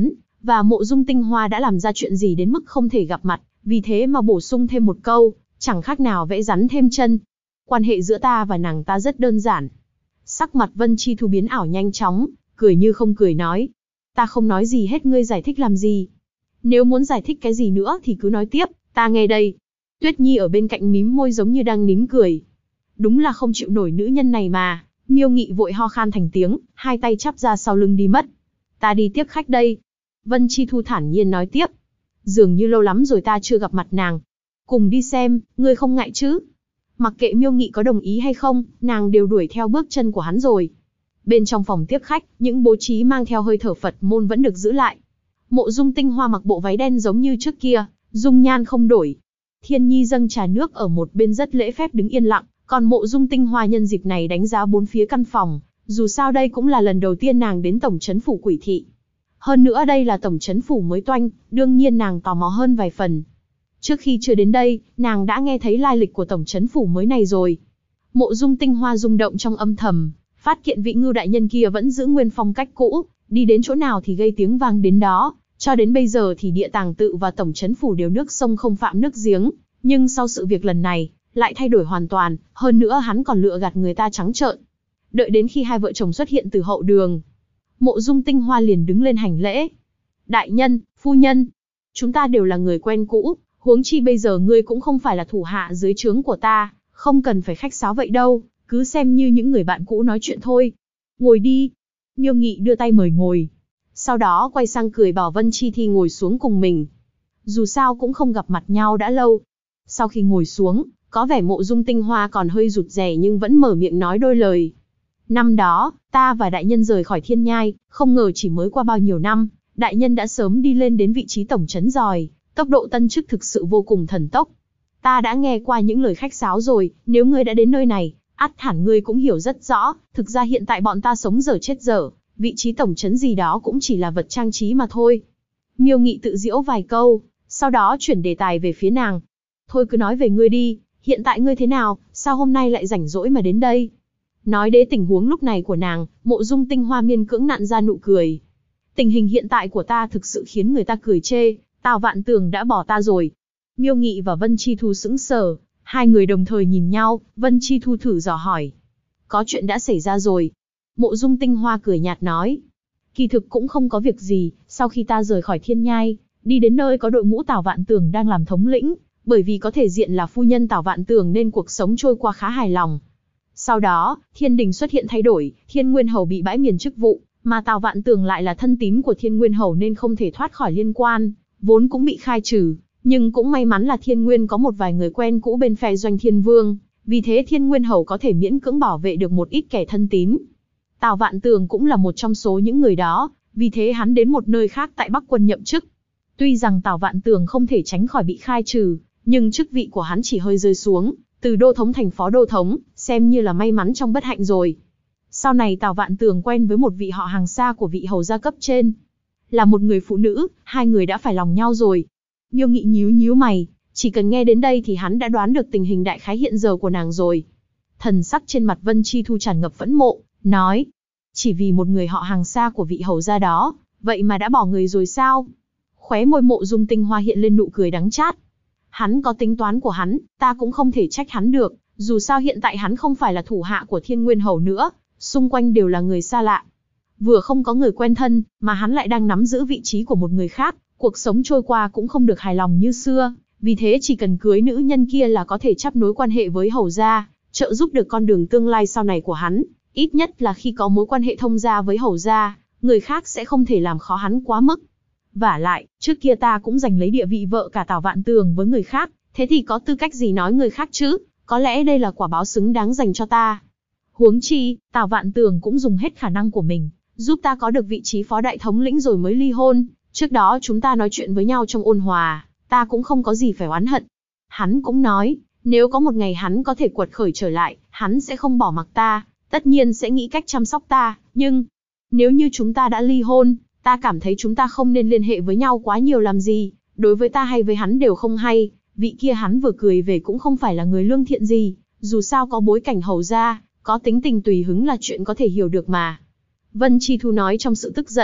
và Mộ Dung Tinh Hoa đã làm ra chuyện gì đến mức không thể gặp mặt, vì thế mà bổ sung thêm một câu, chẳng khác nào vẽ rắn thêm chân. Quan hệ giữa ta và nàng ta rất đơn giản. Sắc mặt Vân Chi Thu biến ảo nhanh chóng, cười như không cười nói. Ta không nói gì hết, ngươi giải thích làm gì? Nếu muốn giải thích cái gì nữa thì cứ nói tiếp, ta nghe đây. Tuyết Nhi ở bên cạnh mím môi giống như đang nín cười. Đúng là không chịu nổi nữ nhân này mà. Miêu Nghị vội ho khan thành tiếng, hai tay chắp ra sau lưng đi mất. Ta đi tiếp khách đây. Vân Chi Thu thản nhiên nói tiếp. Dường như lâu lắm rồi ta chưa gặp mặt nàng. Cùng đi xem, ngươi không ngại chứ? Mặc kệ Miêu Nghị có đồng ý hay không, nàng đều đuổi theo bước chân của hắn rồi. Bên trong phòng tiếp khách, những bố trí mang theo hơi thở Phật môn vẫn được giữ lại. Mộ Dung Tinh Hoa mặc bộ váy đen giống như trước kia, dung nhan không đổi. Thiên Nhi dâng trà nước ở một bên rất lễ phép đứng yên lặng, còn Mộ Dung Tinh Hoa nhân dịp này đánh giá bốn phía căn phòng, dù sao đây cũng là lần đầu tiên nàng đến tổng trấn phủ Quỷ thị. Hơn nữa đây là tổng trấn phủ mới toanh, đương nhiên nàng tò mò hơn vài phần. Trước khi chưa đến đây, nàng đã nghe thấy lai lịch của tổng trấn phủ mới này rồi. Mộ Dung Tinh Hoa rung động trong âm thầm, phát hiện vị Ngưu đại nhân kia vẫn giữ nguyên phong cách cũ, đi đến chỗ nào thì gây tiếng vang đến đó. Cho đến bây giờ thì Địa Tàng Tự và tổng trấn phủ đều nước sông không phạm nước giếng, nhưng sau sự việc lần này, lại thay đổi hoàn toàn, hơn nữa hắn còn lựa gạt người ta trắng trợn. Đợi đến khi hai vợ chồng xuất hiện từ hậu đường, Mộ Dung Tinh Hoa liền đứng lên hành lễ. Đại nhân, phu nhân, chúng ta đều là người quen cũ, huống chi bây giờ ngươi cũng không phải là thủ hạ dưới trướng của ta, không cần phải khách sáo vậy đâu, cứ xem như những người bạn cũ nói chuyện thôi. Ngồi đi. Miêu Nghị đưa tay mời ngồi. Sau đó quay sang cười bảo Vân Chi Thi ngồi xuống cùng mình. Dù sao cũng không gặp mặt nhau đã lâu. Sau khi ngồi xuống, có vẻ Mộ Dung Tinh Hoa còn hơi rụt rè nhưng vẫn mở miệng nói đôi lời. Năm đó, ta và đại nhân rời khỏi Thiên Nhai, không ngờ chỉ mới qua bao nhiêu năm, đại nhân đã sớm đi lên đến vị trí tổng trấn giỏi, tốc độ tân chức thực sự vô cùng thần tốc. Ta đã nghe qua những lời khách sáo rồi, nếu ngươi đã đến nơi này, ắt hẳn ngươi cũng hiểu rất rõ, thực ra hiện tại bọn ta sống dở chết dở, vị trí tổng trấn gì đó cũng chỉ là vật trang trí mà thôi. Miêu Nghị tự giễu vài câu, sau đó chuyển đề tài về phía nàng. Thôi cứ nói về ngươi đi, hiện tại ngươi thế nào, sao hôm nay lại rảnh rỗi mà đến đây? Nói đến tình huống lúc này của nàng, Mộ Dung Tinh Hoa miên cưỡng nặn ra nụ cười. Tình hình hiện tại của ta thực sự khiến người ta cười chê, Tào Vạn Tường đã bỏ ta rồi. Miêu Nghị và Vân Chi Thu sững sờ, hai người đồng thời nhìn nhau, Vân Chi Thu thử dò hỏi. Có chuyện đã xảy ra rồi. Mộ Dung Tinh Hoa cười nhạt nói. Kỳ thực cũng không có việc gì, sau khi ta rời khỏi Thiên Nhai, đi đến nơi có đội ngũ Tào Vạn Tường đang làm thống lĩnh, bởi vì có thể diện là phu nhân Tào Vạn Tường nên cuộc sống trôi qua khá hài lòng. Sau đó, thiên đình xuất hiện thay đổi, Thiên Nguyên Hầu bị bãi miễn chức vụ, mà Tào Vạn Tường lại là thân tín của Thiên Nguyên Hầu nên không thể thoát khỏi liên quan, vốn cũng bị khai trừ, nhưng cũng may mắn là Thiên Nguyên có một vài người quen cũ bên phe Doanh Thiên Vương, vì thế Thiên Nguyên Hầu có thể miễn cưỡng bảo vệ được một ít kẻ thân tín. Tào Vạn Tường cũng là một trong số những người đó, vì thế hắn đến một nơi khác tại Bắc Quân nhậm chức. Tuy rằng Tào Vạn Tường không thể tránh khỏi bị khai trừ, nhưng chức vị của hắn chỉ hơi rơi xuống, từ đô thống thành phó đô thống, xem như là may mắn trong bất hạnh rồi. Sau này Tào Vạn Tường quen với một vị họ hàng xa của vị hầu gia cấp trên. Là một người phụ nữ, hai người đã phải lòng nhau rồi. Miêu Nghị nhíu nhíu mày, chỉ cần nghe đến đây thì hắn đã đoán được tình hình đại khái hiện giờ của nàng rồi. Thần sắc trên mặt Vân Chi Thu tràn ngập phẫn nộ, nói. Chỉ vì một người họ hàng xa của vị hầu gia đó, vậy mà đã bỏ người rồi sao? Khóe môi Mộ Dung Tinh Hoa hiện lên nụ cười đắng chát. Hắn có tính toán của hắn, ta cũng không thể trách hắn được, dù sao hiện tại hắn không phải là thủ hạ của Thiên Nguyên Hầu nữa, xung quanh đều là người xa lạ. Vừa không có người quen thân, mà hắn lại đang nắm giữ vị trí của một người khác, cuộc sống trôi qua cũng không được hài lòng như xưa, vì thế chỉ cần cưới nữ nhân kia là có thể chắp nối quan hệ với hầu gia, trợ giúp được con đường tương lai sau này của hắn, ít nhất là khi có mối quan hệ thông gia với hầu gia, người khác sẽ không thể làm khó hắn quá mức. Vả lại, trước kia ta cũng giành lấy địa vị vợ cả Tào Vạn Tường với người khác, thế thì có tư cách gì nói người khác chứ, có lẽ đây là quả báo xứng đáng dành cho ta. Huống chi, Tào Vạn Tường cũng dùng hết khả năng của mình, giúp ta có được vị trí phó đại thống lĩnh rồi mới ly hôn, trước đó chúng ta nói chuyện với nhau trong ôn hòa, ta cũng không có gì phải oán hận. Hắn cũng nói, nếu có một ngày hắn có thể quật khởi trở lại, hắn sẽ không bỏ mặc ta, tất nhiên sẽ nghĩ cách chăm sóc ta, nhưng nếu như chúng ta đã ly hôn, ta cảm thấy chúng ta không nên liên hệ với nhau quá nhiều làm gì, đối với ta hay với hắn đều không hay, vị kia hắn vừa cười về cũng không phải là người lương thiện gì, dù sao có bối cảnh hầu gia, có tính tình tùy hứng là chuyện có thể hiểu được mà. Vân Chi Thu nói trong sự tức giận,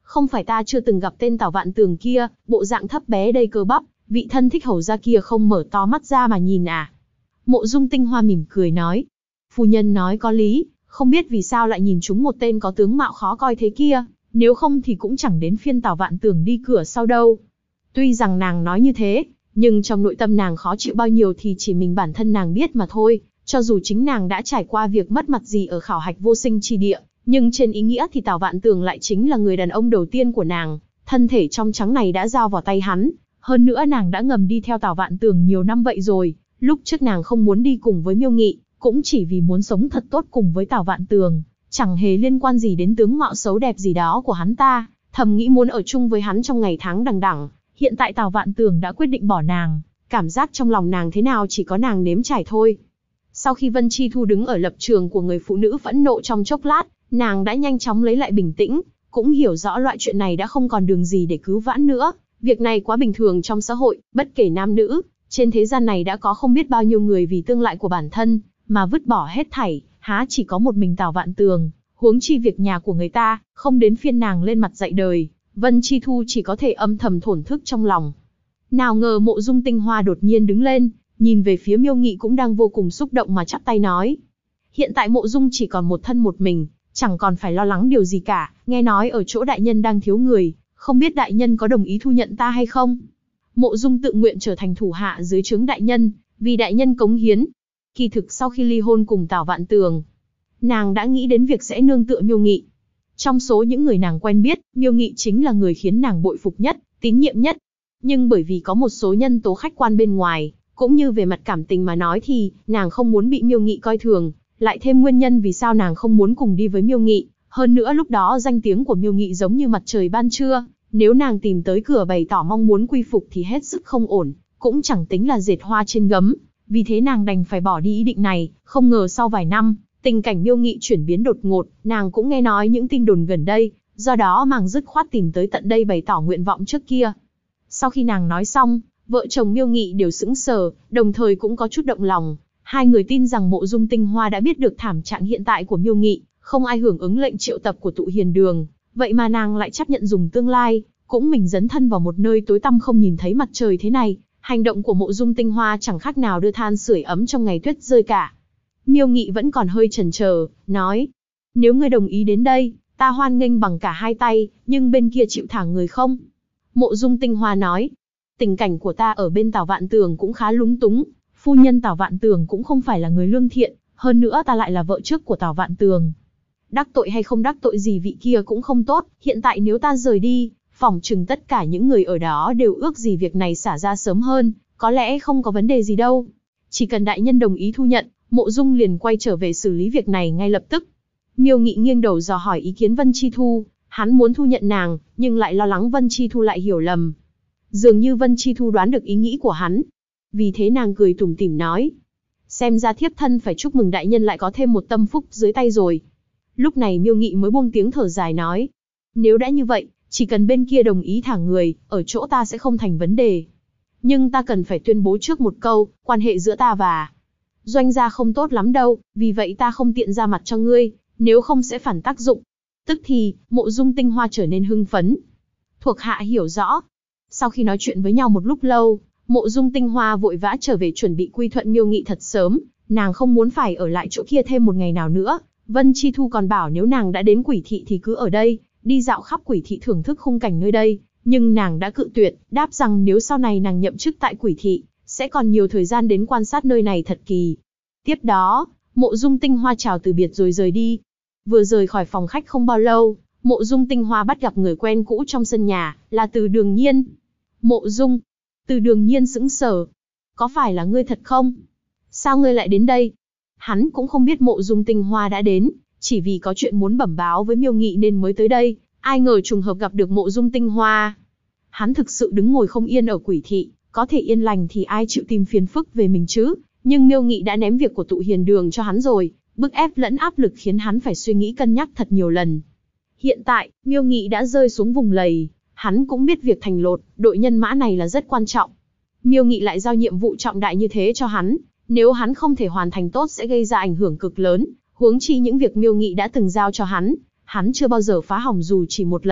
Không phải ta chưa từng gặp tên Tào Vạn Tường kia, bộ dạng thấp bé đầy cơ bắp, vị thân thích hầu gia kia không mở to mắt ra mà nhìn à? Mộ Dung Tinh Hoa mỉm cười nói. Phu nhân nói có lý, không biết vì sao lại nhìn chúng một tên có tướng mạo khó coi thế kia, nếu không thì cũng chẳng đến phiên Tào Vạn Tường đi cửa sau đâu. Tuy rằng nàng nói như thế, nhưng trong nội tâm nàng khó chịu bao nhiêu thì chỉ mình bản thân nàng biết mà thôi, cho dù chính nàng đã trải qua việc mất mặt gì ở khảo hạch vô sinh chi địa, nhưng trên ý nghĩa thì Tào Vạn Tường lại chính là người đàn ông đầu tiên của nàng, thân thể trong trắng này đã giao vào tay hắn, hơn nữa nàng đã ngầm đi theo Tào Vạn Tường nhiều năm vậy rồi, lúc trước nàng không muốn đi cùng với Miêu Nghị, cũng chỉ vì muốn sống thật tốt cùng với Tào Vạn Tường, chẳng hề liên quan gì đến tướng mạo xấu đẹp gì đó của hắn ta, thầm nghĩ muốn ở chung với hắn trong ngày tháng đằng đẵng. Hiện tại Tào Vạn Tường đã quyết định bỏ nàng, cảm giác trong lòng nàng thế nào chỉ có nàng nếm trải thôi. Sau khi Vân Chi Thu đứng ở lập trường của người phụ nữ phẫn nộ trong chốc lát, nàng đã nhanh chóng lấy lại bình tĩnh, cũng hiểu rõ loại chuyện này đã không còn đường gì để cứu vãn nữa. Việc này quá bình thường trong xã hội, bất kể nam nữ, trên thế gian này đã có không biết bao nhiêu người vì tương lai của bản thân, mà vứt bỏ hết thảy, há chỉ có một mình Tào Vạn Tường, huống chi việc nhà của người ta, không đến phiên nàng lên mặt dạy đời. Vân Chi Thu chỉ có thể âm thầm thổn thức trong lòng. Nào ngờ Mộ Dung Tinh Hoa đột nhiên đứng lên, nhìn về phía Miêu Nghị cũng đang vô cùng xúc động mà chắp tay nói. Hiện tại Mộ Dung chỉ còn một thân một mình, chẳng còn phải lo lắng điều gì cả, nghe nói ở chỗ đại nhân đang thiếu người, không biết đại nhân có đồng ý thu nhận ta hay không? Mộ Dung tự nguyện trở thành thủ hạ dưới trướng đại nhân, vì đại nhân cống hiến. Kỳ thực sau khi ly hôn cùng Tào Vạn Tường, nàng đã nghĩ đến việc sẽ nương tựa Miêu Nghị. Trong số những người nàng quen biết, Miêu Nghị chính là người khiến nàng bội phục nhất, tín nhiệm nhất. Nhưng bởi vì có một số nhân tố khách quan bên ngoài, cũng như về mặt cảm tình mà nói thì, nàng không muốn bị Miêu Nghị coi thường, lại thêm nguyên nhân vì sao nàng không muốn cùng đi với Miêu Nghị. Hơn nữa lúc đó danh tiếng của Miêu Nghị giống như mặt trời ban trưa, nếu nàng tìm tới cửa bày tỏ mong muốn quy phục thì hết sức không ổn, cũng chẳng tính là dệt hoa trên gấm. Vì thế nàng đành phải bỏ đi ý định này, không ngờ sau vài năm, tình cảnh Miêu Nghị chuyển biến đột ngột, nàng cũng nghe nói những tin đồn gần đây, do đó nàng dứt khoát tìm tới tận đây bày tỏ nguyện vọng trước kia. Sau khi nàng nói xong, vợ chồng Miêu Nghị đều sững sờ, đồng thời cũng có chút động lòng. Hai người tin rằng Mộ Dung Tinh Hoa đã biết được thảm trạng hiện tại của Miêu Nghị, không ai hưởng ứng lệnh triệu tập của tụ hiền đường, vậy mà nàng lại chấp nhận dùng tương lai, cũng mình dấn thân vào một nơi tối tăm không nhìn thấy mặt trời thế này. Hành động của Mộ Dung Tinh Hoa chẳng khác nào đưa than sưởi ấm trong ngày tuyết rơi cả. Miêu Nghị vẫn còn hơi chần chờ, nói: nếu ngươi đồng ý đến đây, ta hoan nghênh bằng cả hai tay, nhưng bên kia chịu thả người không? Mộ Dung Tinh Hoa nói: tình cảnh của ta ở bên Tào Vạn Tường cũng khá lúng túng, phu nhân Tào Vạn Tường cũng không phải là người lương thiện, hơn nữa ta lại là vợ trước của Tào Vạn Tường. Đắc tội hay không đắc tội gì vị kia cũng không tốt, hiện tại nếu ta rời đi, phỏng chừng tất cả những người ở đó đều ước gì việc này xả ra sớm hơn, có lẽ không có vấn đề gì đâu. Chỉ cần đại nhân đồng ý thu nhận, Mộ Dung liền quay trở về xử lý việc này ngay lập tức. Miêu Nghị nghiêng đầu dò hỏi ý kiến Vân Chi Thu, hắn muốn thu nhận nàng, nhưng lại lo lắng Vân Chi Thu lại hiểu lầm. Dường như Vân Chi Thu đoán được ý nghĩ của hắn. Vì thế nàng cười tủm tỉm nói: xem ra thiếp thân phải chúc mừng đại nhân lại có thêm một tâm phúc dưới tay rồi. Lúc này Miêu Nghị mới buông tiếng thở dài nói: nếu đã như vậy, chỉ cần bên kia đồng ý thả người, ở chỗ ta sẽ không thành vấn đề. Nhưng ta cần phải tuyên bố trước một câu, quan hệ giữa ta và Doanh gia không tốt lắm đâu, vì vậy ta không tiện ra mặt cho ngươi, nếu không sẽ phản tác dụng. Tức thì, Mộ Dung Tinh Hoa trở nên hưng phấn. Thuộc hạ hiểu rõ. Sau khi nói chuyện với nhau một lúc lâu, Mộ Dung Tinh Hoa vội vã trở về chuẩn bị quy thuận Miêu Nghị thật sớm, nàng không muốn phải ở lại chỗ kia thêm một ngày nào nữa. Vân Chi Thu còn bảo nếu nàng đã đến Quỷ Thị thì cứ ở đây, đi dạo khắp Quỷ Thị thưởng thức khung cảnh nơi đây, nhưng nàng đã cự tuyệt, đáp rằng nếu sau này nàng nhậm chức tại Quỷ Thị, sẽ còn nhiều thời gian đến quan sát nơi này thật kỳ. Tiếp đó, Mộ Dung Tinh Hoa chào từ biệt rồi rời đi. Vừa rời khỏi phòng khách không bao lâu, Mộ Dung Tinh Hoa bắt gặp người quen cũ trong sân nhà, là Từ Đường Nhiên. Mộ Dung. Từ Đường Nhiên sững sờ. Có phải là ngươi thật không? Sao ngươi lại đến đây? Hắn cũng không biết Mộ Dung Tinh Hoa đã đến, chỉ vì có chuyện muốn bẩm báo với Miêu Nghị nên mới tới đây, ai ngờ trùng hợp gặp được Mộ Dung Tinh Hoa. Hắn thực sự đứng ngồi không yên ở Quỷ Thị, có thể yên lành thì ai chịu tìm phiền phức về mình chứ, nhưng Miêu Nghị đã ném việc của tụ hiền đường cho hắn rồi, bức ép lẫn áp lực khiến hắn phải suy nghĩ cân nhắc thật nhiều lần. Hiện tại, Miêu Nghị đã rơi xuống vùng lầy, hắn cũng biết việc thành lột, đội nhân mã này là rất quan trọng. Miêu Nghị lại giao nhiệm vụ trọng đại như thế cho hắn, nếu hắn không thể hoàn thành tốt sẽ gây ra ảnh hưởng cực lớn, huống chi những việc Miêu Nghị đã từng giao cho hắn chưa bao giờ phá hỏng dù chỉ một lần,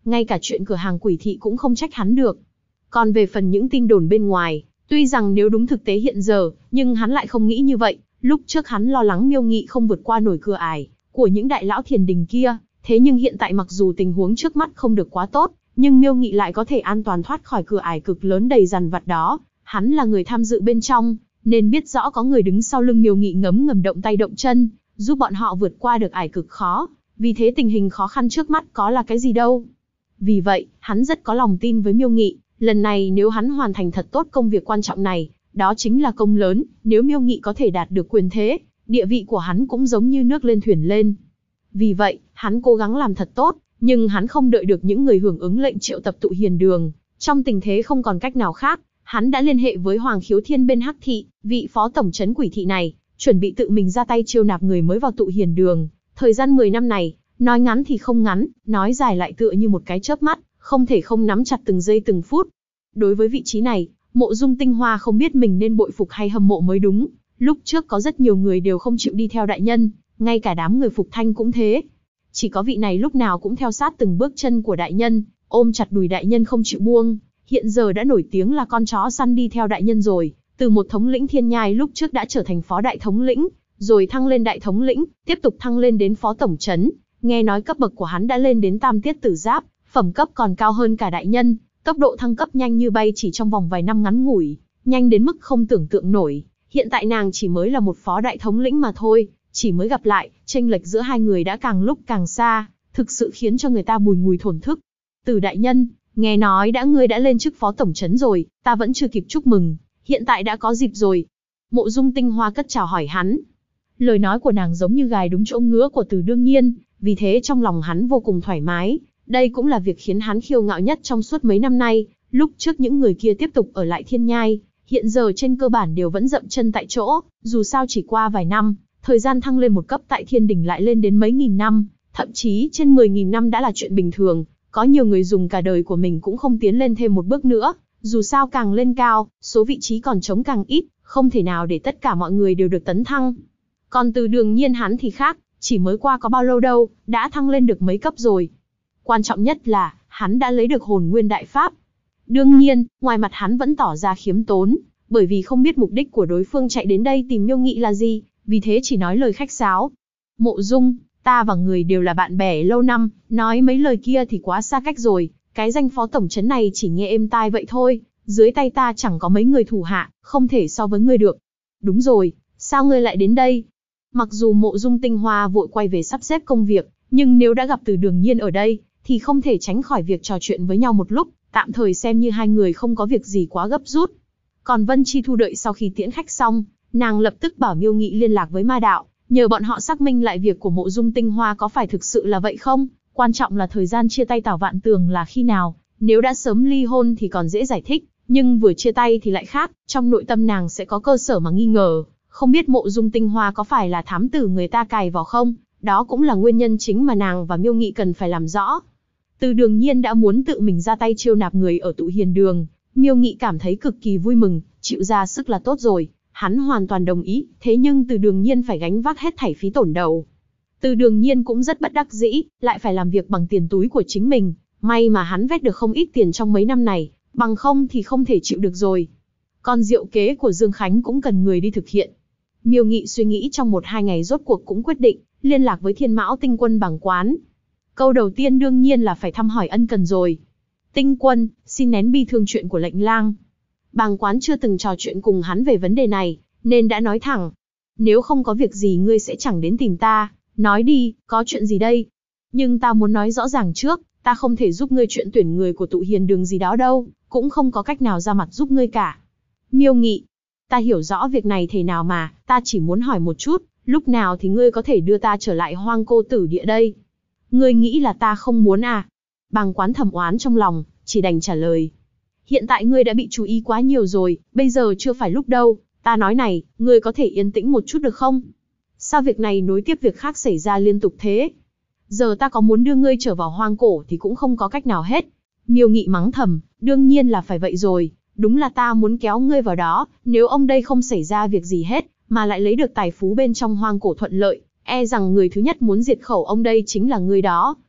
ngay cả chuyện cửa hàng quỷ thị cũng không trách hắn được. Còn về phần những tin đồn bên ngoài, tuy rằng nếu đúng thực tế hiện giờ, nhưng hắn lại không nghĩ như vậy. Lúc trước hắn lo lắng Miêu Nghị không vượt qua nổi cửa ải của những đại lão thiền đình kia, thế nhưng hiện tại mặc dù tình huống trước mắt không được quá tốt, nhưng Miêu Nghị lại có thể an toàn thoát khỏi cửa ải cực lớn đầy dằn vặt đó. Hắn là người tham dự bên trong, nên biết rõ có người đứng sau lưng Miêu Nghị ngấm ngầm động tay động chân, giúp bọn họ vượt qua được ải cực khó. Vì thế tình hình khó khăn trước mắt có là cái gì đâu. Vì vậy, hắn rất có lòng tin với Miêu Nghị, lần này nếu hắn hoàn thành thật tốt công việc quan trọng này, đó chính là công lớn. Nếu Miêu Nghị có thể đạt được quyền thế, địa vị của hắn cũng giống như nước lên thuyền lên. Vì vậy, hắn cố gắng làm thật tốt, nhưng hắn không đợi được những người hưởng ứng lệnh triệu tập tụ hiền đường. Trong tình thế không còn cách nào khác, hắn đã liên hệ với Hoàng Khiếu Thiên bên Hắc Thị, vị phó tổng trấn quỷ thị này, chuẩn bị tự mình ra tay chiêu nạp người mới vào tụ hiền đường. Thời gian 10 năm này, nói ngắn thì không ngắn, nói dài lại tựa như một cái chớp mắt, không thể không nắm chặt từng giây từng phút. Đối với vị trí này, Mộ Dung Tinh Hoa không biết mình nên bội phục hay hâm mộ mới đúng. Lúc trước có rất nhiều người đều không chịu đi theo đại nhân, ngay cả đám người Phục Thanh cũng thế. Chỉ có vị này lúc nào cũng theo sát từng bước chân của đại nhân, ôm chặt đùi đại nhân không chịu buông. Hiện giờ đã nổi tiếng là con chó săn đi theo đại nhân rồi, từ một thống lĩnh thiên nhai lúc trước đã trở thành phó đại thống lĩnh, rồi thăng lên đại thống lĩnh, tiếp tục thăng lên đến phó tổng trấn. Nghe nói cấp bậc của hắn đã lên đến tam tiết tử giáp, phẩm cấp còn cao hơn cả đại nhân, tốc độ thăng cấp nhanh như bay chỉ trong vòng vài năm ngắn ngủi, nhanh đến mức không tưởng tượng nổi. Hiện tại nàng chỉ mới là một phó đại thống lĩnh mà thôi, chỉ mới gặp lại, chênh lệch giữa hai người đã càng lúc càng xa, thực sự khiến cho người ta bùi ngùi thổn thức. Từ đại nhân, nghe nói ngươi đã lên chức phó tổng trấn rồi, ta vẫn chưa kịp chúc mừng, hiện tại đã có dịp rồi. Mộ Dung Tinh Hoa cất chào hỏi hắn. Lời nói của nàng giống như gài đúng chỗ ngứa của Từ Đương Nhiên, vì thế trong lòng hắn vô cùng thoải mái. Đây cũng là việc khiến hắn khiêu ngạo nhất trong suốt mấy năm nay. Lúc trước những người kia tiếp tục ở lại Thiên Nhai, hiện giờ trên cơ bản đều vẫn dậm chân tại chỗ. Dù sao chỉ qua vài năm, thời gian thăng lên một cấp tại Thiên Đình lại lên đến mấy nghìn năm, thậm chí trên 10.000 năm đã là chuyện bình thường. Có nhiều người dùng cả đời của mình cũng không tiến lên thêm một bước nữa. Dù sao càng lên cao, số vị trí còn trống càng ít, không thể nào để tất cả mọi người đều được tấn thăng. Còn Từ Đường Nhiên hắn thì khác, chỉ mới qua có bao lâu đâu, đã thăng lên được mấy cấp rồi. Quan trọng nhất là, hắn đã lấy được hồn nguyên đại pháp. Đương nhiên, ngoài mặt hắn vẫn tỏ ra khiêm tốn, bởi vì không biết mục đích của đối phương chạy đến đây tìm Miêu Nghị là gì, vì thế chỉ nói lời khách sáo. Mộ Dung, ta và người đều là bạn bè lâu năm, nói mấy lời kia thì quá xa cách rồi, cái danh phó tổng trấn này chỉ nghe êm tai vậy thôi, dưới tay ta chẳng có mấy người thủ hạ, không thể so với ngươi được. Đúng rồi, sao ngươi lại đến đây? Mặc dù Mộ Dung Tinh Hoa vội quay về sắp xếp công việc, nhưng nếu đã gặp Từ Đường Nhiên ở đây, thì không thể tránh khỏi việc trò chuyện với nhau một lúc, tạm thời xem như hai người không có việc gì quá gấp rút. Còn Vân Chi Thu đợi sau khi tiễn khách xong, nàng lập tức bảo Miêu Nghị liên lạc với Ma Đạo, nhờ bọn họ xác minh lại việc của Mộ Dung Tinh Hoa có phải thực sự là vậy không, quan trọng là thời gian chia tay Tào Vạn Tường là khi nào, nếu đã sớm ly hôn thì còn dễ giải thích, nhưng vừa chia tay thì lại khác, trong nội tâm nàng sẽ có cơ sở mà nghi ngờ, không biết Mộ Dung Tinh Hoa có phải là thám tử người ta cài vào không, đó cũng là nguyên nhân chính mà nàng và Miêu Nghị cần phải làm rõ. Từ Đường Nhiên đã muốn tự mình ra tay chiêu nạp người ở tụ hiền đường, Miêu Nghị cảm thấy cực kỳ vui mừng, chịu ra sức là tốt rồi, hắn hoàn toàn đồng ý, thế nhưng Từ Đường Nhiên phải gánh vác hết thảy phí tổn đầu. Từ Đường Nhiên cũng rất bất đắc dĩ, lại phải làm việc bằng tiền túi của chính mình, may mà hắn vét được không ít tiền trong mấy năm này, bằng không thì không thể chịu được rồi. Còn diệu kế của Dương Khánh cũng cần người đi thực hiện. Miêu Nghị suy nghĩ trong 1-2 ngày rốt cuộc cũng quyết định, liên lạc với Thiên Mão Tinh Quân Bàng Quán. Câu đầu tiên đương nhiên là phải thăm hỏi ân cần rồi. Tinh Quân, xin nén bi thương chuyện của lệnh lang. Bàng Quán chưa từng trò chuyện cùng hắn về vấn đề này, nên đã nói thẳng. Nếu không có việc gì ngươi sẽ chẳng đến tìm ta, nói đi, có chuyện gì đây? Nhưng ta muốn nói rõ ràng trước, ta không thể giúp ngươi chuyện tuyển người của tụ hiền đường gì đó đâu, cũng không có cách nào ra mặt giúp ngươi cả. Miêu Nghị, ta hiểu rõ việc này thế nào mà, ta chỉ muốn hỏi một chút, lúc nào thì ngươi có thể đưa ta trở lại Hoang Cô Tử Địa đây? Ngươi nghĩ là ta không muốn à? Bàng Quán thầm oán trong lòng, chỉ đành trả lời. Hiện tại ngươi đã bị chú ý quá nhiều rồi, bây giờ chưa phải lúc đâu, ta nói này, ngươi có thể yên tĩnh một chút được không? Sao việc này nối tiếp việc khác xảy ra liên tục thế? Giờ ta có muốn đưa ngươi trở vào hoang cổ thì cũng không có cách nào hết. Miêu Nghị mắng thầm, đương nhiên là phải vậy rồi, đúng là ta muốn kéo ngươi vào đó, nếu ông đây không xảy ra việc gì hết, mà lại lấy được tài phú bên trong hoang cổ thuận lợi, e rằng người thứ nhất muốn diệt khẩu ông đây chính là ngươi đó.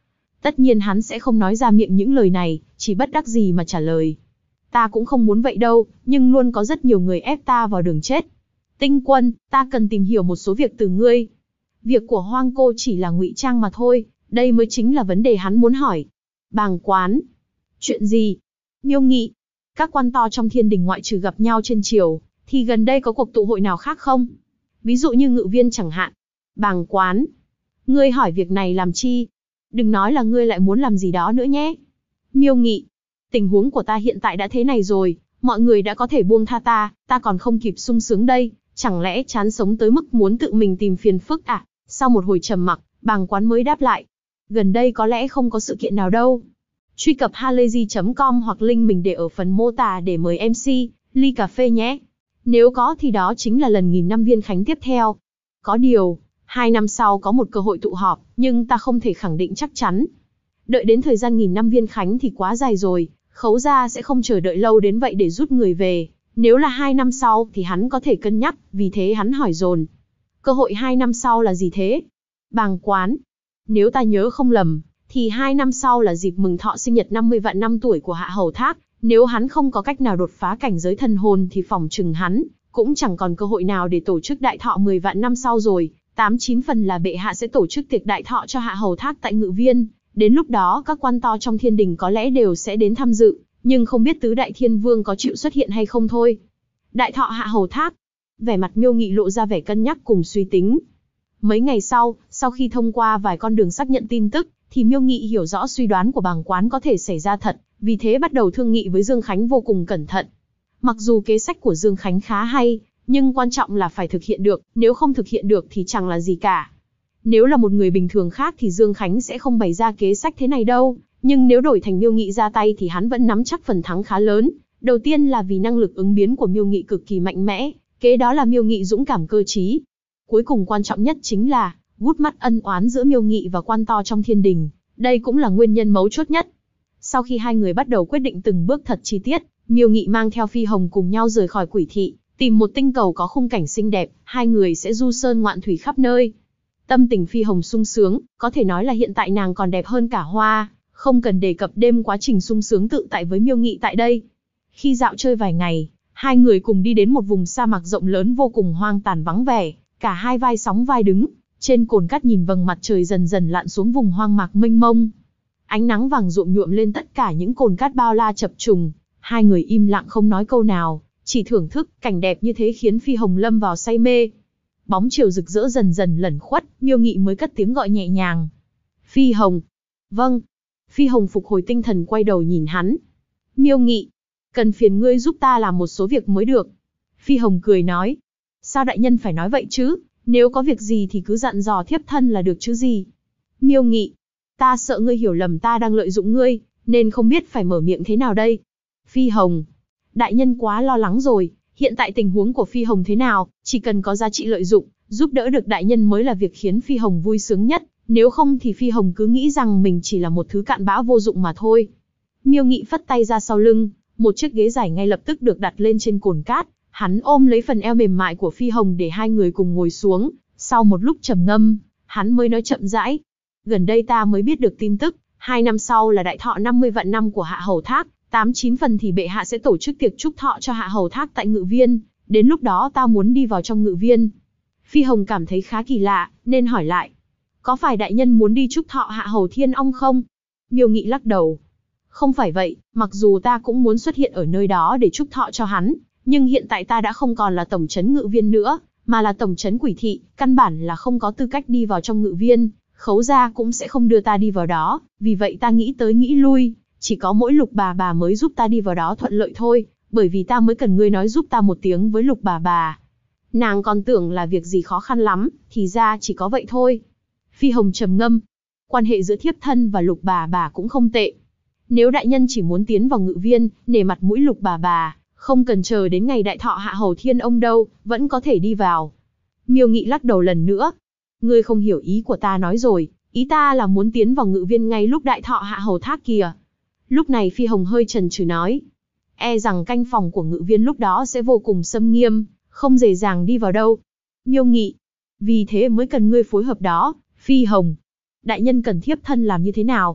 Tất nhiên hắn sẽ không nói ra miệng những lời này, chỉ bất đắc dĩ mà trả lời. Ta cũng không muốn vậy đâu, nhưng luôn có rất nhiều người ép ta vào đường chết. Tinh Quân, ta cần tìm hiểu một số việc từ ngươi. Việc của Hoang Cô chỉ là ngụy trang mà thôi, đây mới chính là vấn đề hắn muốn hỏi. Bàng Quán. Chuyện gì? Miêu Nghị. Các quan to trong thiên đình ngoại trừ gặp nhau trên triều, thì gần đây có cuộc tụ hội nào khác không? Ví dụ như Ngự Viên chẳng hạn. Bàng Quán. Ngươi hỏi việc này làm chi? Đừng nói là ngươi lại muốn làm gì đó nữa nhé. Miêu Nghị. Tình huống của ta hiện tại đã thế này rồi, mọi người đã có thể buông tha ta còn không kịp sung sướng đây, chẳng lẽ chán sống tới mức muốn tự mình tìm phiền phức à? Sau một hồi trầm mặc, Bàng Quán mới đáp lại. Gần đây có lẽ không có sự kiện nào đâu. Truy cập halayzi.com hoặc link mình để ở phần mô tả để mời MC, ly cà phê nhé. Nếu có thì đó chính là lần 1000 năm Viên Khánh tiếp theo. Có điều, 2 năm sau có một cơ hội tụ họp, nhưng ta không thể khẳng định chắc chắn. Đợi đến thời gian 1000 năm Viên Khánh thì quá dài rồi, Khấu gia sẽ không chờ đợi lâu đến vậy để rút người về. Nếu là 2 năm sau thì hắn có thể cân nhắc, vì thế hắn hỏi dồn. Cơ hội 2 năm sau là gì thế? Bàng Quán. Nếu ta nhớ không lầm, thì 2 năm sau là dịp mừng thọ sinh nhật 50 vạn năm tuổi của Hạ Hầu Thác. Nếu hắn không có cách nào đột phá cảnh giới thần hồn thì phỏng chừng hắn cũng chẳng còn cơ hội nào để tổ chức đại thọ 10 vạn năm sau rồi. 8-9 phần là bệ hạ sẽ tổ chức tiệc đại thọ cho Hạ Hầu Thác tại Ngự Viên. Đến lúc đó các quan to trong thiên đình có lẽ đều sẽ đến tham dự, nhưng không biết tứ đại thiên vương có chịu xuất hiện hay không thôi. Đại thọ Hạ Hầu Thác. Vẻ mặt Miêu Nghị lộ ra vẻ cân nhắc cùng suy tính. Mấy ngày sau khi thông qua vài con đường xác nhận tin tức, thì Miêu Nghị hiểu rõ suy đoán của Bàng Quán có thể xảy ra thật, vì thế bắt đầu thương nghị với Dương Khánh vô cùng cẩn thận. Mặc dù kế sách của Dương Khánh khá hay, nhưng quan trọng là phải thực hiện được, nếu không thực hiện được thì chẳng là gì cả. Nếu là một người bình thường khác thì Dương Khánh sẽ không bày ra kế sách thế này đâu, nhưng nếu đổi thành Miêu Nghị ra tay thì hắn vẫn nắm chắc phần thắng khá lớn. Đầu tiên là vì năng lực ứng biến của Miêu Nghị cực kỳ mạnh mẽ, kế đó là Miêu Nghị dũng cảm cơ trí. Cuối cùng quan trọng nhất chính là gút mắt ân oán giữa Miêu Nghị và quan to trong thiên đình, đây cũng là nguyên nhân mấu chốt nhất. Sau khi hai người bắt đầu quyết định từng bước thật chi tiết, Miêu Nghị mang theo Phi Hồng cùng nhau rời khỏi Quỷ Thị, tìm một tinh cầu có khung cảnh xinh đẹp, hai người sẽ du sơn ngoạn thủy khắp nơi. Tâm tình Phi Hồng sung sướng, có thể nói là hiện tại nàng còn đẹp hơn cả hoa, không cần đề cập đêm quá trình sung sướng tự tại với Miêu Nghị tại đây. Khi dạo chơi vài ngày, hai người cùng đi đến một vùng sa mạc rộng lớn vô cùng hoang tàn vắng vẻ, cả hai vai sóng vai đứng, trên cồn cát nhìn vầng mặt trời dần dần lặn xuống vùng hoang mạc mênh mông. Ánh nắng vàng rộm nhuộm lên tất cả những cồn cát bao la chập trùng, hai người im lặng không nói câu nào, chỉ thưởng thức. Cảnh đẹp như thế khiến Phi Hồng lâm vào say mê. Bóng chiều rực rỡ dần dần lẩn khuất, Miêu Nghị mới cất tiếng gọi nhẹ nhàng. Phi Hồng. Vâng. Phi Hồng phục hồi tinh thần quay đầu nhìn hắn. Miêu Nghị, cần phiền ngươi giúp ta làm một số việc mới được. Phi Hồng cười nói. Sao đại nhân phải nói vậy chứ, nếu có việc gì thì cứ dặn dò thiếp thân là được chứ gì. Miêu Nghị, ta sợ ngươi hiểu lầm ta đang lợi dụng ngươi, nên không biết phải mở miệng thế nào đây. Phi Hồng, đại nhân quá lo lắng rồi, hiện tại tình huống của Phi Hồng thế nào, chỉ cần có giá trị lợi dụng, giúp đỡ được đại nhân mới là việc khiến Phi Hồng vui sướng nhất, nếu không thì Phi Hồng cứ nghĩ rằng mình chỉ là một thứ cặn bã vô dụng mà thôi. Miêu Nghị phất tay ra sau lưng, một chiếc ghế dài ngay lập tức được đặt lên trên cồn cát, hắn ôm lấy phần eo mềm mại của Phi Hồng để hai người cùng ngồi xuống, sau một lúc trầm ngâm, hắn mới nói chậm rãi. Gần đây ta mới biết được tin tức, 2 năm sau là đại thọ 50 vạn năm của Hạ Hầu Thác, 8-9 phần thì bệ hạ sẽ tổ chức tiệc chúc thọ cho Hạ Hầu Thác tại Ngự Viên, đến lúc đó ta muốn đi vào trong Ngự Viên. Phi Hồng cảm thấy khá kỳ lạ, nên hỏi lại. Có phải đại nhân muốn đi chúc thọ Hạ Hầu Thiên Ong không? Miêu Nghị lắc đầu. Không phải vậy, mặc dù ta cũng muốn xuất hiện ở nơi đó để chúc thọ cho hắn, nhưng hiện tại ta đã không còn là tổng trấn Ngự Viên nữa, mà là tổng trấn Quỷ Thị, căn bản là không có tư cách đi vào trong Ngự Viên, Khấu gia cũng sẽ không đưa ta đi vào đó, vì vậy ta nghĩ tới nghĩ lui, chỉ có mỗi Lục bà mới giúp ta đi vào đó thuận lợi thôi, bởi vì ta mới cần ngươi nói giúp ta một tiếng với Lục bà. Nàng còn tưởng là việc gì khó khăn lắm, thì ra chỉ có vậy thôi. Phi Hồng trầm ngâm, quan hệ giữa thiếp thân và Lục bà cũng không tệ. Nếu đại nhân chỉ muốn tiến vào Ngự Viên, nể mặt mũi Lục bà, không cần chờ đến ngày đại thọ Hạ Hầu Thiên Ông đâu, vẫn có thể đi vào. Miêu Nghị lắc đầu lần nữa. Ngươi không hiểu ý của ta nói rồi, ý ta là muốn tiến vào Ngự Viên ngay lúc đại thọ Hạ Hầu Thác kìa. Lúc này Phi Hồng hơi chần chừ nói. E rằng canh phòng của Ngự Viên lúc đó sẽ vô cùng xâm nghiêm, không dễ dàng đi vào đâu. Miêu Nghị, vì thế mới cần ngươi phối hợp đó. Phi Hồng, đại nhân cần thiếp thân làm như thế nào?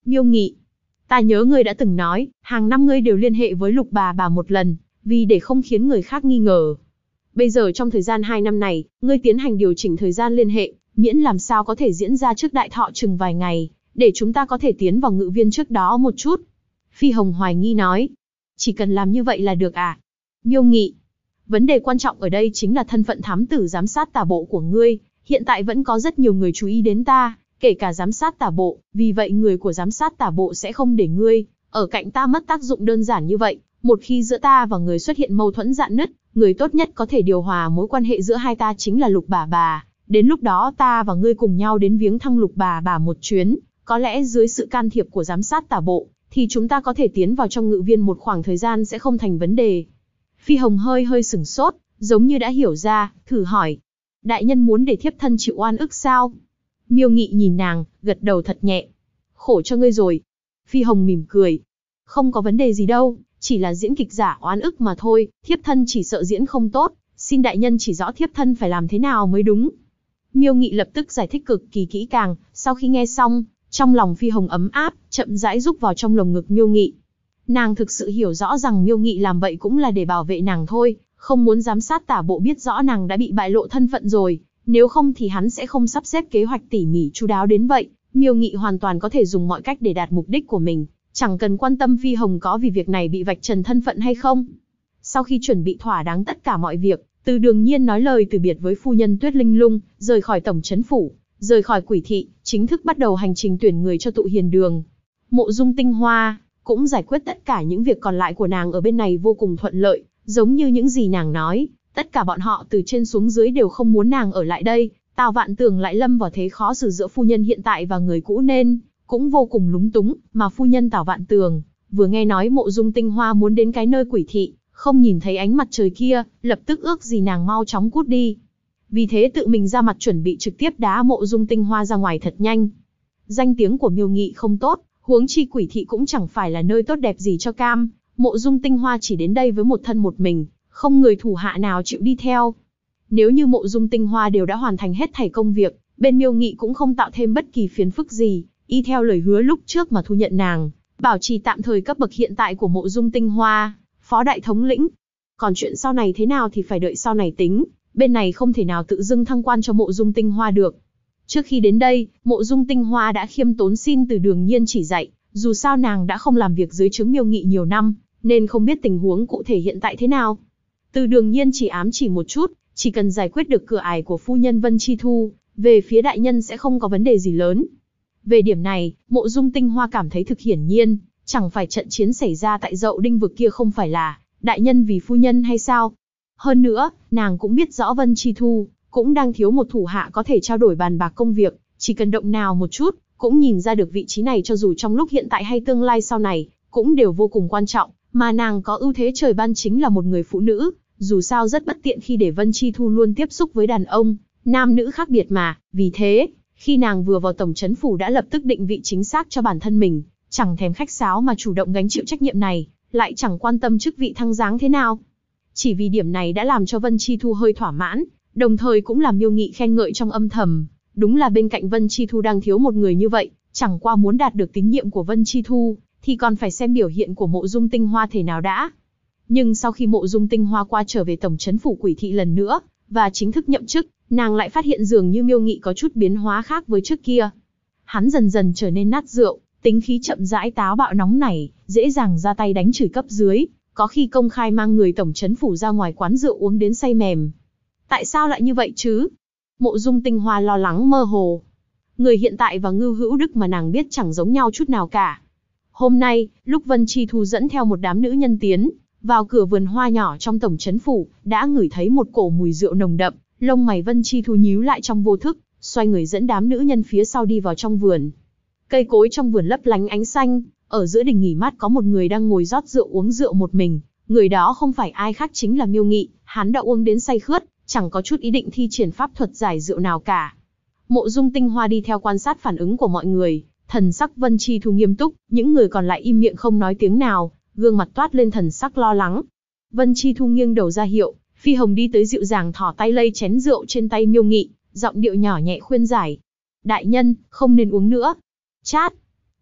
Miêu Nghị, ta nhớ ngươi đã từng nói, hàng năm ngươi đều liên hệ với Lục bà một lần, vì để không khiến người khác nghi ngờ. Bây giờ trong thời gian 2 năm này, ngươi tiến hành điều chỉnh thời gian liên hệ, miễn làm sao có thể diễn ra trước đại thọ chừng vài ngày, để chúng ta có thể tiến vào ngự viên trước đó một chút. Phi Hồng hoài nghi nói, chỉ cần làm như vậy là được à? Miêu Nghị, vấn đề quan trọng ở đây chính là thân phận thám tử giám sát tả bộ của ngươi, hiện tại vẫn có rất nhiều người chú ý đến ta, kể cả giám sát tả bộ, vì vậy người của giám sát tả bộ sẽ không để ngươi ở cạnh ta mất tác dụng đơn giản như vậy. Một khi giữa ta và người xuất hiện mâu thuẫn rạn nứt, người tốt nhất có thể điều hòa mối quan hệ giữa hai ta chính là Lục bà. Đến lúc đó ta và ngươi cùng nhau đến viếng thăm Lục bà một chuyến, có lẽ dưới sự can thiệp của giám sát tả bộ, thì chúng ta có thể tiến vào trong ngự viên một khoảng thời gian sẽ không thành vấn đề. Phi Hồng hơi sửng sốt, giống như đã hiểu ra, thử hỏi. Đại nhân muốn để thiếp thân chịu oan ức sao? Miêu Nghị nhìn nàng, gật đầu thật nhẹ. Khổ cho ngươi rồi. Phi Hồng mỉm cười. Không có vấn đề gì đâu, chỉ là diễn kịch giả oan ức mà thôi, thiếp thân chỉ sợ diễn không tốt, xin đại nhân chỉ rõ thiếp thân phải làm thế nào mới đúng. Miêu Nghị lập tức giải thích cực kỳ kỹ càng, sau khi nghe xong, trong lòng Phi Hồng ấm áp, chậm rãi rúc vào trong lồng ngực Miêu Nghị. Nàng thực sự hiểu rõ rằng Miêu Nghị làm vậy cũng là để bảo vệ nàng thôi, không muốn giám sát tả bộ biết rõ nàng đã bị bại lộ thân phận rồi, nếu không thì hắn sẽ không sắp xếp kế hoạch tỉ mỉ chu đáo đến vậy. Miêu Nghị hoàn toàn có thể dùng mọi cách để đạt mục đích của mình, chẳng cần quan tâm Phi Hồng có vì việc này bị vạch trần thân phận hay không. Sau khi chuẩn bị thỏa đáng tất cả mọi việc, Từ Đường Nhiên nói lời từ biệt với phu nhân Tuyết Linh Lung, rời khỏi tổng trấn phủ, rời khỏi Quỷ thị, chính thức bắt đầu hành trình tuyển người cho tụ hiền đường. Mộ Dung Tinh Hoa cũng giải quyết tất cả những việc còn lại của nàng ở bên này vô cùng thuận lợi, giống như những gì nàng nói, tất cả bọn họ từ trên xuống dưới đều không muốn nàng ở lại đây. Tào Vạn Tường lại lâm vào thế khó xử giữa phu nhân hiện tại và người cũ nên cũng vô cùng lúng túng, mà phu nhân Tào Vạn Tường vừa nghe nói Mộ Dung Tinh Hoa muốn đến cái nơi Quỷ thị, không nhìn thấy ánh mặt trời kia, lập tức ước gì nàng mau chóng cút đi. Vì thế tự mình ra mặt chuẩn bị trực tiếp đá Mộ Dung Tinh Hoa ra ngoài thật nhanh. Danh tiếng của Miêu Nghị không tốt, huống chi Quỷ thị cũng chẳng phải là nơi tốt đẹp gì cho cam. Mộ Dung Tinh Hoa chỉ đến đây với một thân một mình, không người thủ hạ nào chịu đi theo. Nếu như Mộ Dung Tinh Hoa đều đã hoàn thành hết thảy công việc, bên Miêu Nghị cũng không tạo thêm bất kỳ phiền phức gì, y theo lời hứa lúc trước mà thu nhận nàng, bảo trì tạm thời cấp bậc hiện tại của Mộ Dung Tinh Hoa, phó đại thống lĩnh. Còn chuyện sau này thế nào thì phải đợi sau này tính, bên này không thể nào tự dưng thăng quan cho Mộ Dung Tinh Hoa được. Trước khi đến đây, Mộ Dung Tinh Hoa đã khiêm tốn xin Từ Đường Nhiên chỉ dạy, dù sao nàng đã không làm việc dưới trướng Miêu Nghị nhiều năm, nên không biết tình huống cụ thể hiện tại thế nào. Từ Đường Nhiên chỉ ám chỉ một chút, chỉ cần giải quyết được cửa ải của phu nhân Vân Chi Thu, về phía đại nhân sẽ không có vấn đề gì lớn. Về điểm này, Mộ Dung Tinh Hoa cảm thấy thực hiển nhiên, chẳng phải trận chiến xảy ra tại Dậu Đinh vực kia không phải là đại nhân vì phu nhân hay sao? Hơn nữa, nàng cũng biết rõ Vân Chi Thu cũng đang thiếu một thủ hạ có thể trao đổi bàn bạc công việc, chỉ cần động nào một chút, cũng nhìn ra được vị trí này cho dù trong lúc hiện tại hay tương lai sau này, cũng đều vô cùng quan trọng, mà nàng có ưu thế trời ban chính là một người phụ nữ, dù sao rất bất tiện khi để Vân Chi Thu luôn tiếp xúc với đàn ông, nam nữ khác biệt mà, vì thế, khi nàng vừa vào tổng trấn phủ đã lập tức định vị chính xác cho bản thân mình, chẳng thèm khách sáo mà chủ động gánh chịu trách nhiệm này, lại chẳng quan tâm chức vị thăng giáng thế nào. Chỉ vì điểm này đã làm cho Vân Chi Thu hơi thỏa mãn, đồng thời cũng làm Miêu Nghị khen ngợi trong âm thầm, đúng là bên cạnh Vân Chi Thu đang thiếu một người như vậy, chẳng qua muốn đạt được tín nhiệm của Vân Chi Thu, thì còn phải xem biểu hiện của Mộ Dung Tinh Hoa thế nào đã. Nhưng sau khi Mộ Dung Tinh Hoa qua trở về tổng trấn phủ Quỷ thị lần nữa, và chính thức nhậm chức, nàng lại phát hiện dường như Miêu Nghị có chút biến hóa khác với trước kia. Hắn dần dần trở nên nát rượu, tính khí chậm rãi táo bạo nóng nảy, dễ dàng ra tay đánh chửi cấp dưới, có khi công khai mang người tổng trấn phủ ra ngoài quán rượu uống đến say mềm. Tại sao lại như vậy chứ? Mộ Dung Tinh Hoa lo lắng mơ hồ. Người hiện tại và Ngưu Hữu Đức mà nàng biết chẳng giống nhau chút nào cả. Hôm nay, lúc Vân Chi Thu dẫn theo một đám nữ nhân tiến vào cửa vườn hoa nhỏ trong tổng trấn phủ, đã ngửi thấy một cổ mùi rượu nồng đậm, lông mày Vân Chi Thu nhíu lại trong vô thức, xoay người dẫn đám nữ nhân phía sau đi vào trong vườn. Cây cối trong vườn lấp lánh ánh xanh, ở giữa đình nghỉ mát có một người đang ngồi rót rượu uống rượu một mình, người đó không phải ai khác chính là Miêu Nghị, hắn đã uống đến say khướt, chẳng có chút ý định thi triển pháp thuật giải rượu nào cả. Mộ Dung Tinh Hoa đi theo quan sát phản ứng của mọi người, thần sắc Vân Chi Thu nghiêm túc, những người còn lại im miệng không nói tiếng nào, gương mặt toát lên thần sắc lo lắng. Vân Chi Thu nghiêng đầu ra hiệu, Phi Hồng đi tới dịu dàng thỏ tay lay chén rượu trên tay Miêu Nghị, giọng điệu nhỏ nhẹ khuyên giải. Đại nhân, không nên uống nữa. Chát.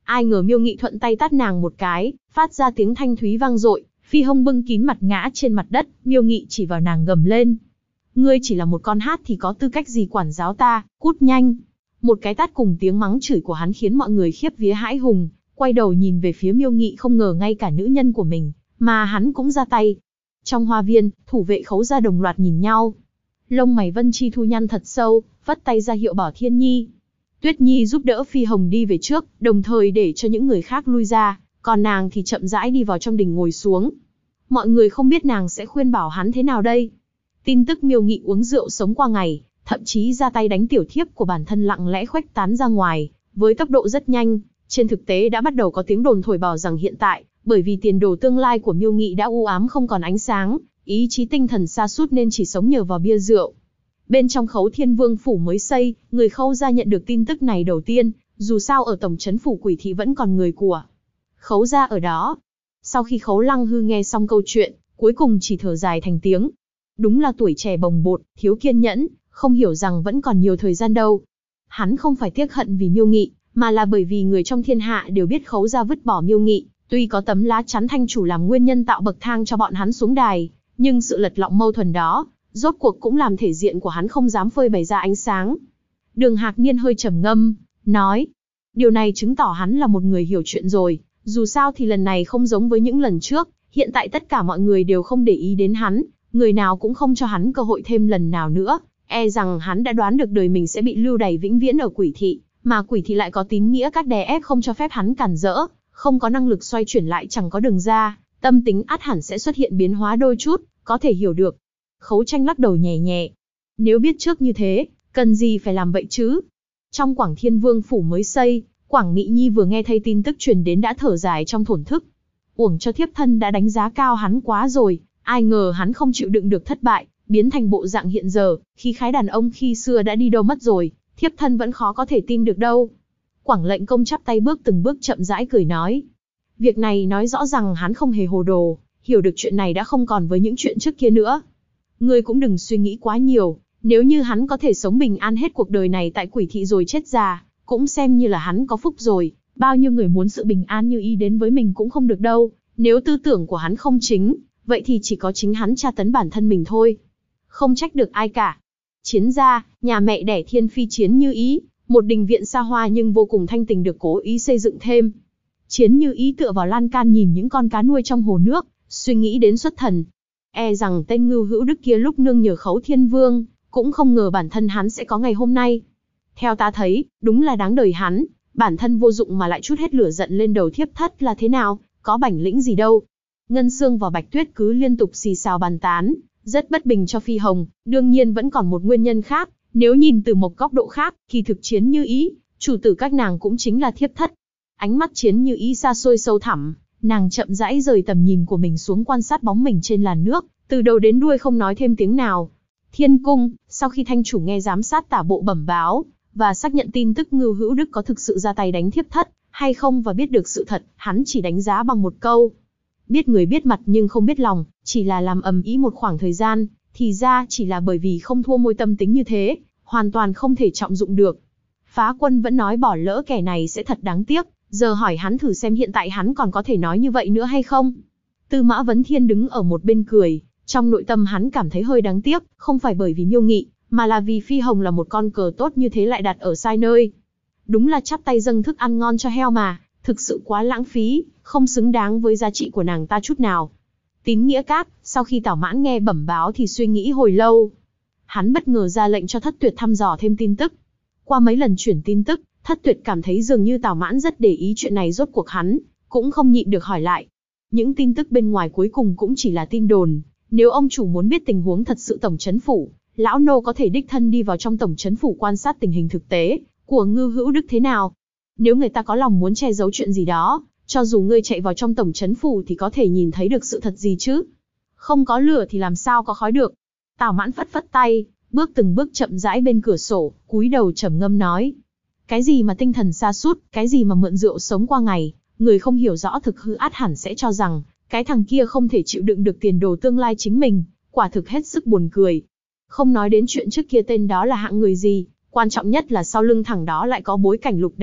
Ai ngờ Miêu Nghị thuận tay tát nàng một cái, phát ra tiếng thanh thúy vang dội, Phi Hồng bưng kín mặt ngã trên mặt đất, Miêu Nghị chỉ vào nàng gầm lên. Ngươi chỉ là một con hát thì có tư cách gì quản giáo ta, cút nhanh. Một cái tát cùng tiếng mắng chửi của hắn khiến mọi người khiếp vía hãi hùng, quay đầu nhìn về phía Miêu Nghị, không ngờ ngay cả nữ nhân của mình, mà hắn cũng ra tay. Trong hoa viên, thủ vệ Khấu gia đồng loạt nhìn nhau. Lông mày Vân Chi thu nhăn thật sâu, vất tay ra hiệu bảo Thiên Nhi. Tuyết Nhi giúp đỡ Phi Hồng đi về trước, đồng thời để cho những người khác lui ra, còn nàng thì chậm rãi đi vào trong đình ngồi xuống. Mọi người không biết nàng sẽ khuyên bảo hắn thế nào đây. Tin tức Miêu Nghị uống rượu sống qua ngày, thậm chí ra tay đánh tiểu thiếp của bản thân lặng lẽ khuếch tán ra ngoài, với tốc độ rất nhanh. Trên thực tế đã bắt đầu có tiếng đồn thổi bảo rằng hiện tại, bởi vì tiền đồ tương lai của Miêu Nghị đã u ám không còn ánh sáng, ý chí tinh thần sa sút nên chỉ sống nhờ vào bia rượu. Bên trong Khấu Thiên Vương phủ mới xây, người Khâu gia nhận được tin tức này đầu tiên, dù sao ở tổng trấn phủ Quỷ Thị vẫn còn người của Khấu gia ở đó. Sau khi Khấu Lăng Hư nghe xong câu chuyện, cuối cùng chỉ thở dài thành tiếng. Đúng là tuổi trẻ bồng bột, thiếu kiên nhẫn, không hiểu rằng vẫn còn nhiều thời gian đâu. Hắn không phải tiếc hận vì Miêu Nghị, mà là bởi vì người trong thiên hạ đều biết Khấu gia vứt bỏ Miêu Nghị, tuy có tấm lá chắn thanh chủ làm nguyên nhân tạo bậc thang cho bọn hắn xuống đài, nhưng sự lật lọng mâu thuẫn đó, rốt cuộc cũng làm thể diện của hắn không dám phơi bày ra ánh sáng. Đường Hạc Niên hơi trầm ngâm, nói, điều này chứng tỏ hắn là một người hiểu chuyện rồi, dù sao thì lần này không giống với những lần trước, hiện tại tất cả mọi người đều không để ý đến hắn, người nào cũng không cho hắn cơ hội thêm lần nào nữa, e rằng hắn đã đoán được đời mình sẽ bị lưu đày vĩnh viễn ở Quỷ Thị, mà Quỷ Thị lại có tín nghĩa các đè ép không cho phép hắn cản rỡ, không có năng lực xoay chuyển lại chẳng có đường ra, tâm tính ắt hẳn sẽ xuất hiện biến hóa đôi chút, có thể hiểu được. Khấu Tranh lắc đầu nhẹ nhẹ. Nếu biết trước như thế, cần gì phải làm vậy chứ? Trong Quảng Thiên Vương phủ mới xây, Quảng Mị Nhi vừa nghe thấy tin tức truyền đến đã thở dài trong thổn thức. Uổng cho thiếp thân đã đánh giá cao hắn quá rồi, ai ngờ hắn không chịu đựng được thất bại, biến thành bộ dạng hiện giờ, khí khái đàn ông khi xưa đã đi đâu mất rồi, thiếp thân vẫn khó có thể tin được đâu. Quảng Lệnh Công chắp tay bước từng bước chậm rãi cười nói. Việc này nói rõ rằng hắn không hề hồ đồ, hiểu được chuyện này đã không còn với những chuyện trước kia nữa. Ngươi cũng đừng suy nghĩ quá nhiều, nếu như hắn có thể sống bình an hết cuộc đời này tại Quỷ Thị rồi chết già, cũng xem như là hắn có phúc rồi, bao nhiêu người muốn sự bình an như ý đến với mình cũng không được đâu, nếu tư tưởng của hắn không chính, vậy thì chỉ có chính hắn tra tấn bản thân mình thôi. Không trách được ai cả. Chiến gia, nhà mẹ đẻ Thiên Phi Chiến Như Ý, một đình viện xa hoa nhưng vô cùng thanh tình được cố ý xây dựng thêm. Chiến Như Ý tựa vào lan can nhìn những con cá nuôi trong hồ nước, suy nghĩ đến xuất thần. E rằng tên Ngưu Hữu Đức kia lúc nương nhờ Khấu Thiên Vương, cũng không ngờ bản thân hắn sẽ có ngày hôm nay. Theo ta thấy, đúng là đáng đời hắn, bản thân vô dụng mà lại trút hết lửa giận lên đầu thiếp thất là thế nào, có bản lĩnh gì đâu. Ngân Sương và Bạch Tuyết cứ liên tục xì xào bàn tán, rất bất bình cho Phi Hồng, đương nhiên vẫn còn một nguyên nhân khác, nếu nhìn từ một góc độ khác, kỳ thực Chiến Như Ý, chủ tử các nàng cũng chính là thiếp thất. Ánh mắt Chiến Như Ý xa xôi sâu thẳm, nàng chậm rãi rời tầm nhìn của mình xuống quan sát bóng mình trên làn nước, từ đầu đến đuôi không nói thêm tiếng nào. Thiên cung, sau khi thanh chủ nghe giám sát tả bộ bẩm báo, và xác nhận tin tức Ngưu Hữu Đức có thực sự ra tay đánh thiếp thất, hay không và biết được sự thật, hắn chỉ đánh giá bằng một câu. Biết người biết mặt nhưng không biết lòng, chỉ là làm ầm ĩ một khoảng thời gian, thì ra chỉ là bởi vì không thua môi tâm tính như thế, hoàn toàn không thể trọng dụng được. Phá Quân vẫn nói bỏ lỡ kẻ này sẽ thật đáng tiếc, giờ hỏi hắn thử xem hiện tại hắn còn có thể nói như vậy nữa hay không. Tư Mã Vấn Thiên đứng ở một bên cười, trong nội tâm hắn cảm thấy hơi đáng tiếc, không phải bởi vì Miêu Nghị, mà là vì Phi Hồng là một con cờ tốt như thế lại đặt ở sai nơi. Đúng là chắp tay dâng thức ăn ngon cho heo mà, thực sự quá lãng phí, không xứng đáng với giá trị của nàng ta chút nào. Tín Nghĩa Các, sau khi Tào Mãn nghe bẩm báo thì suy nghĩ hồi lâu. Hắn bất ngờ ra lệnh cho Thất Tuyệt thăm dò thêm tin tức. Qua mấy lần chuyển tin tức, Thất Tuyệt cảm thấy dường như Tào Mãn rất để ý chuyện này, rốt cuộc hắn cũng không nhịn được hỏi lại. Những tin tức bên ngoài cuối cùng cũng chỉ là tin đồn, nếu ông chủ muốn biết tình huống thật sự tổng trấn phủ, lão nô có thể đích thân đi vào trong tổng trấn phủ quan sát tình hình thực tế của Ngưu Hữu Đức thế nào. Nếu người ta có lòng muốn che giấu chuyện gì đó, cho dù ngươi chạy vào trong tổng trấn phủ thì có thể nhìn thấy được sự thật gì chứ? Không có lửa thì làm sao có khói được? Tào Mãn phất phất tay, bước từng bước chậm rãi bên cửa sổ, cúi đầu trầm ngâm nói: cái gì mà tinh thần sa sút, cái gì mà mượn rượu sống qua ngày, người không hiểu rõ thực hư ắt hẳn sẽ cho rằng cái thằng kia không thể chịu đựng được tiền đồ tương lai chính mình, quả thực hết sức buồn cười. Không nói đến chuyện trước kia tên đó là hạng người gì, quan trọng nhất là sau lưng thằng đó lại có bối cảnh lục đạo,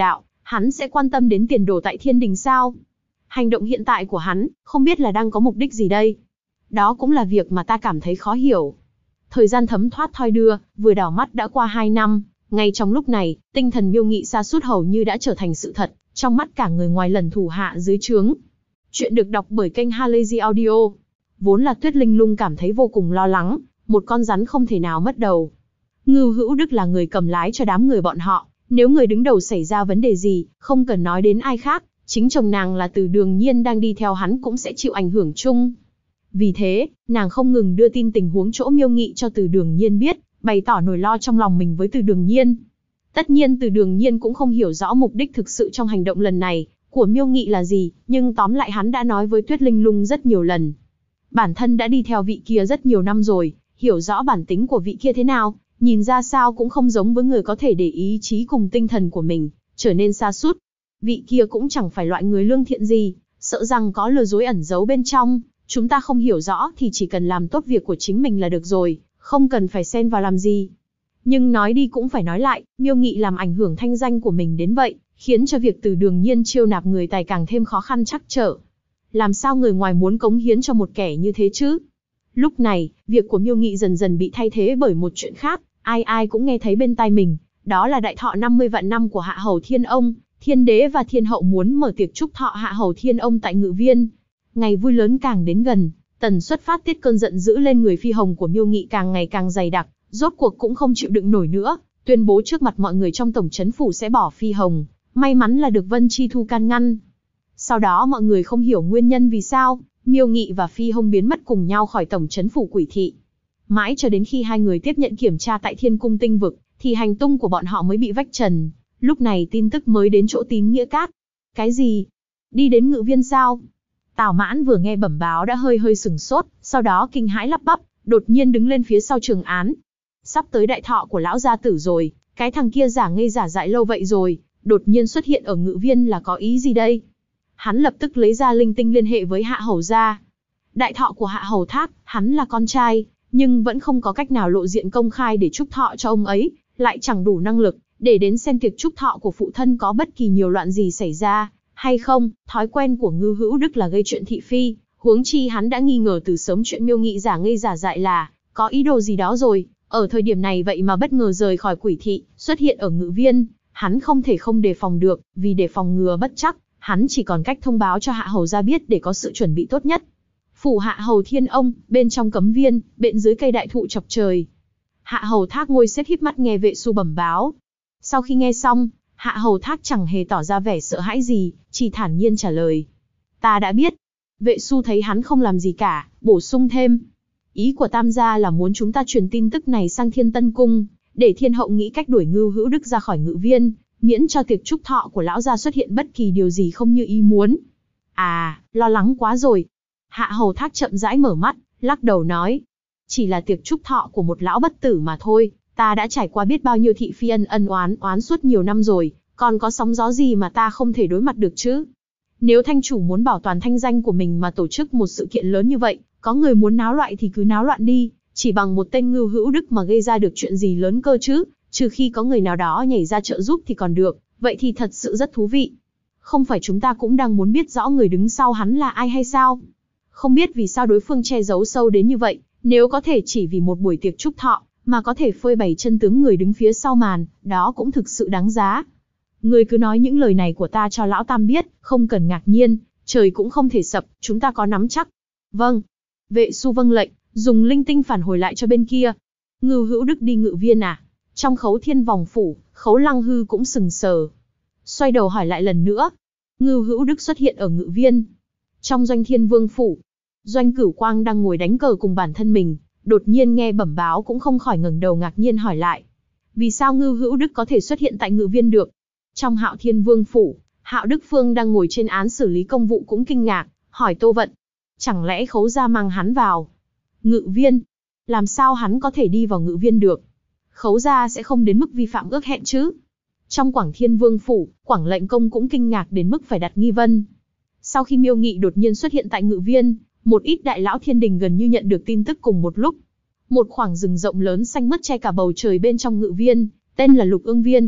Hắn sẽ quan tâm đến tiền đồ tại thiên đình sao? Hành động hiện tại của hắn, không biết là đang có mục đích gì đây? Đó cũng là việc mà ta cảm thấy khó hiểu. Thời gian thấm thoát thoi đưa, vừa đảo mắt đã qua 2 năm. Ngay trong lúc này, tinh thần Miêu Nghị sa sút hầu như đã trở thành sự thật, trong mắt cả người ngoài lần thủ hạ dưới trướng. Chuyện được đọc bởi kênh Halazy Audio. Vốn là Tuyết Linh Lung cảm thấy vô cùng lo lắng, một con rắn không thể nào mất đầu. Ngưu Hữu Đức là người cầm lái cho đám người bọn họ, nếu người đứng đầu xảy ra vấn đề gì, không cần nói đến ai khác, chính chồng nàng là Từ Đường Nhiên đang đi theo hắn cũng sẽ chịu ảnh hưởng chung. Vì thế, nàng không ngừng đưa tin tình huống chỗ Miêu Nghị cho Từ Đường Nhiên biết, bày tỏ nỗi lo trong lòng mình với Từ Đường Nhiên. Tất nhiên Từ Đường Nhiên cũng không hiểu rõ mục đích thực sự trong hành động lần này của Miêu Nghị là gì, nhưng tóm lại hắn đã nói với Tuyết Linh Lung rất nhiều lần. Bản thân đã đi theo vị kia rất nhiều năm rồi, hiểu rõ bản tính của vị kia thế nào, nhìn ra sao cũng không giống với người có thể để ý chí cùng tinh thần của mình trở nên sa sút. Vị kia cũng chẳng phải loại người lương thiện gì, sợ rằng có lừa dối ẩn giấu bên trong, chúng ta không hiểu rõ thì chỉ cần làm tốt việc của chính mình là được rồi, không cần phải xen vào làm gì. Nhưng nói đi cũng phải nói lại, Miêu Nghị làm ảnh hưởng thanh danh của mình đến vậy, khiến cho việc Từ Đường Nhiên chiêu nạp người tài càng thêm khó khăn trắc trở. Làm sao người ngoài muốn cống hiến cho một kẻ như thế chứ? Lúc này, việc của Miêu Nghị dần dần bị thay thế bởi một chuyện khác, ai ai cũng nghe thấy bên tai mình, đó là đại thọ 50 vạn năm của Hạ Hầu Thiên Ông, Thiên Đế và Thiên Hậu muốn mở tiệc chúc thọ Hạ Hầu Thiên Ông tại Ngự Viên. Ngày vui lớn càng đến gần, tần suất phát tiết cơn giận dữ lên người Phi Hồng của Miêu Nghị càng ngày càng dày đặc, rốt cuộc cũng không chịu đựng nổi nữa, tuyên bố trước mặt mọi người trong tổng trấn phủ sẽ bỏ Phi Hồng, may mắn là được Vân Chi Thu can ngăn. Sau đó mọi người không hiểu nguyên nhân vì sao, Miêu Nghị và Phi Hồng biến mất cùng nhau khỏi tổng trấn phủ Quỷ Thị. Mãi cho đến khi hai người tiếp nhận kiểm tra tại Thiên Cung Tinh Vực, thì hành tung của bọn họ mới bị vạch trần. Lúc này tin tức mới đến chỗ Tín Nghĩa Các. Cái gì? Đi đến Ngự Viên sao? Tào Mãn vừa nghe bẩm báo đã hơi hơi sửng sốt, sau đó kinh hãi lắp bắp, đột nhiên đứng lên phía sau Trường Án. Sắp tới đại thọ của lão gia tử rồi, cái thằng kia giả ngây giả dại lâu vậy rồi, đột nhiên xuất hiện ở Ngự Viên là có ý gì đây? Hắn lập tức lấy ra linh tinh liên hệ với Hạ Hầu gia. Đại thọ của Hạ Hầu Thác, hắn là con trai, nhưng vẫn không có cách nào lộ diện công khai để chúc thọ cho ông ấy, lại chẳng đủ năng lực để đến xem tiệc chúc thọ của phụ thân có bất kỳ nhiều loạn gì xảy ra hay không. Thói quen của Ngưu Hữu Đức là gây chuyện thị phi, huống chi hắn đã nghi ngờ từ sớm chuyện Miêu Nghị giả ngây giả dại là có ý đồ gì đó rồi, ở thời điểm này vậy mà bất ngờ rời khỏi Quỷ Thị, xuất hiện ở Ngự Viên, hắn không thể không đề phòng được, vì để phòng ngừa bất trắc, hắn chỉ còn cách thông báo cho Hạ Hầu gia biết để có sự chuẩn bị tốt nhất. Phủ Hạ Hầu Thiên Ông, bên trong cấm viên, bên dưới cây đại thụ chọc trời. Hạ Hầu Thác ngồi xếp híp mắt nghe vệ su bẩm báo. Sau khi nghe xong, Hạ Hầu Thác chẳng hề tỏ ra vẻ sợ hãi gì, chỉ thản nhiên trả lời. Ta đã biết. Vệ su thấy hắn không làm gì cả, bổ sung thêm. Ý của Tam gia là muốn chúng ta truyền tin tức này sang Thiên Tân Cung, để Thiên Hậu nghĩ cách đuổi Ngưu Hữu Đức ra khỏi Ngự Viên, miễn cho tiệc chúc thọ của lão gia xuất hiện bất kỳ điều gì không như ý muốn. À, lo lắng quá rồi. Hạ Hầu Thác chậm rãi mở mắt, lắc đầu nói. Chỉ là tiệc chúc thọ của một lão bất tử mà thôi, ta đã trải qua biết bao nhiêu thị phi ân oán suốt nhiều năm rồi, còn có sóng gió gì mà ta không thể đối mặt được chứ? Nếu thanh chủ muốn bảo toàn thanh danh của mình mà tổ chức một sự kiện lớn như vậy, có người muốn náo loạn thì cứ náo loạn đi, chỉ bằng một tên Ngưu Hữu Đức mà gây ra được chuyện gì lớn cơ chứ, trừ khi có người nào đó nhảy ra trợ giúp thì còn được, vậy thì thật sự rất thú vị. Không phải chúng ta cũng đang muốn biết rõ người đứng sau hắn là ai hay sao? Không biết vì sao đối phương che giấu sâu đến như vậy, nếu có thể chỉ vì một buổi tiệc chúc thọ, mà có thể phơi bày chân tướng người đứng phía sau màn, đó cũng thực sự đáng giá. Người cứ nói những lời này của ta cho lão Tam biết, không cần ngạc nhiên, trời cũng không thể sập, chúng ta có nắm chắc. Vâng. Vệ su vâng lệnh, dùng linh tinh phản hồi lại cho bên kia. Ngưu Hữu Đức đi Ngự Viên à? Trong Khấu Thiên Vòng Phủ, Khấu Lăng Hư cũng sừng sờ. Xoay đầu hỏi lại lần nữa. Ngưu Hữu Đức xuất hiện ở Ngự Viên. Trong Doanh Thiên Vương Phủ, Doanh Cửu Quang đang ngồi đánh cờ cùng bản thân mình, đột nhiên nghe bẩm báo cũng không khỏi ngẩng đầu ngạc nhiên hỏi lại. Vì sao Ngưu Hữu Đức có thể xuất hiện tại Ngự Viên được? Trong Hạo Thiên Vương Phủ, Hạo Đức Phương đang ngồi trên án xử lý công vụ cũng kinh ngạc, hỏi Tô Vận. Chẳng lẽ Khấu gia mang hắn vào Ngự Viên? Làm sao hắn có thể đi vào Ngự Viên được? Khấu gia sẽ không đến mức vi phạm ước hẹn chứ? Trong Quảng Thiên Vương Phủ, Quảng Lệnh Công cũng kinh ngạc đến mức phải đặt nghi vấn. Sau khi Miêu Nghị đột nhiên xuất hiện tại Ngự Viên, một ít đại lão thiên đình gần như nhận được tin tức cùng một lúc. Một khoảng rừng rộng lớn xanh mướt che cả bầu trời bên trong Ngự Viên, tên là Lục Ương Viên.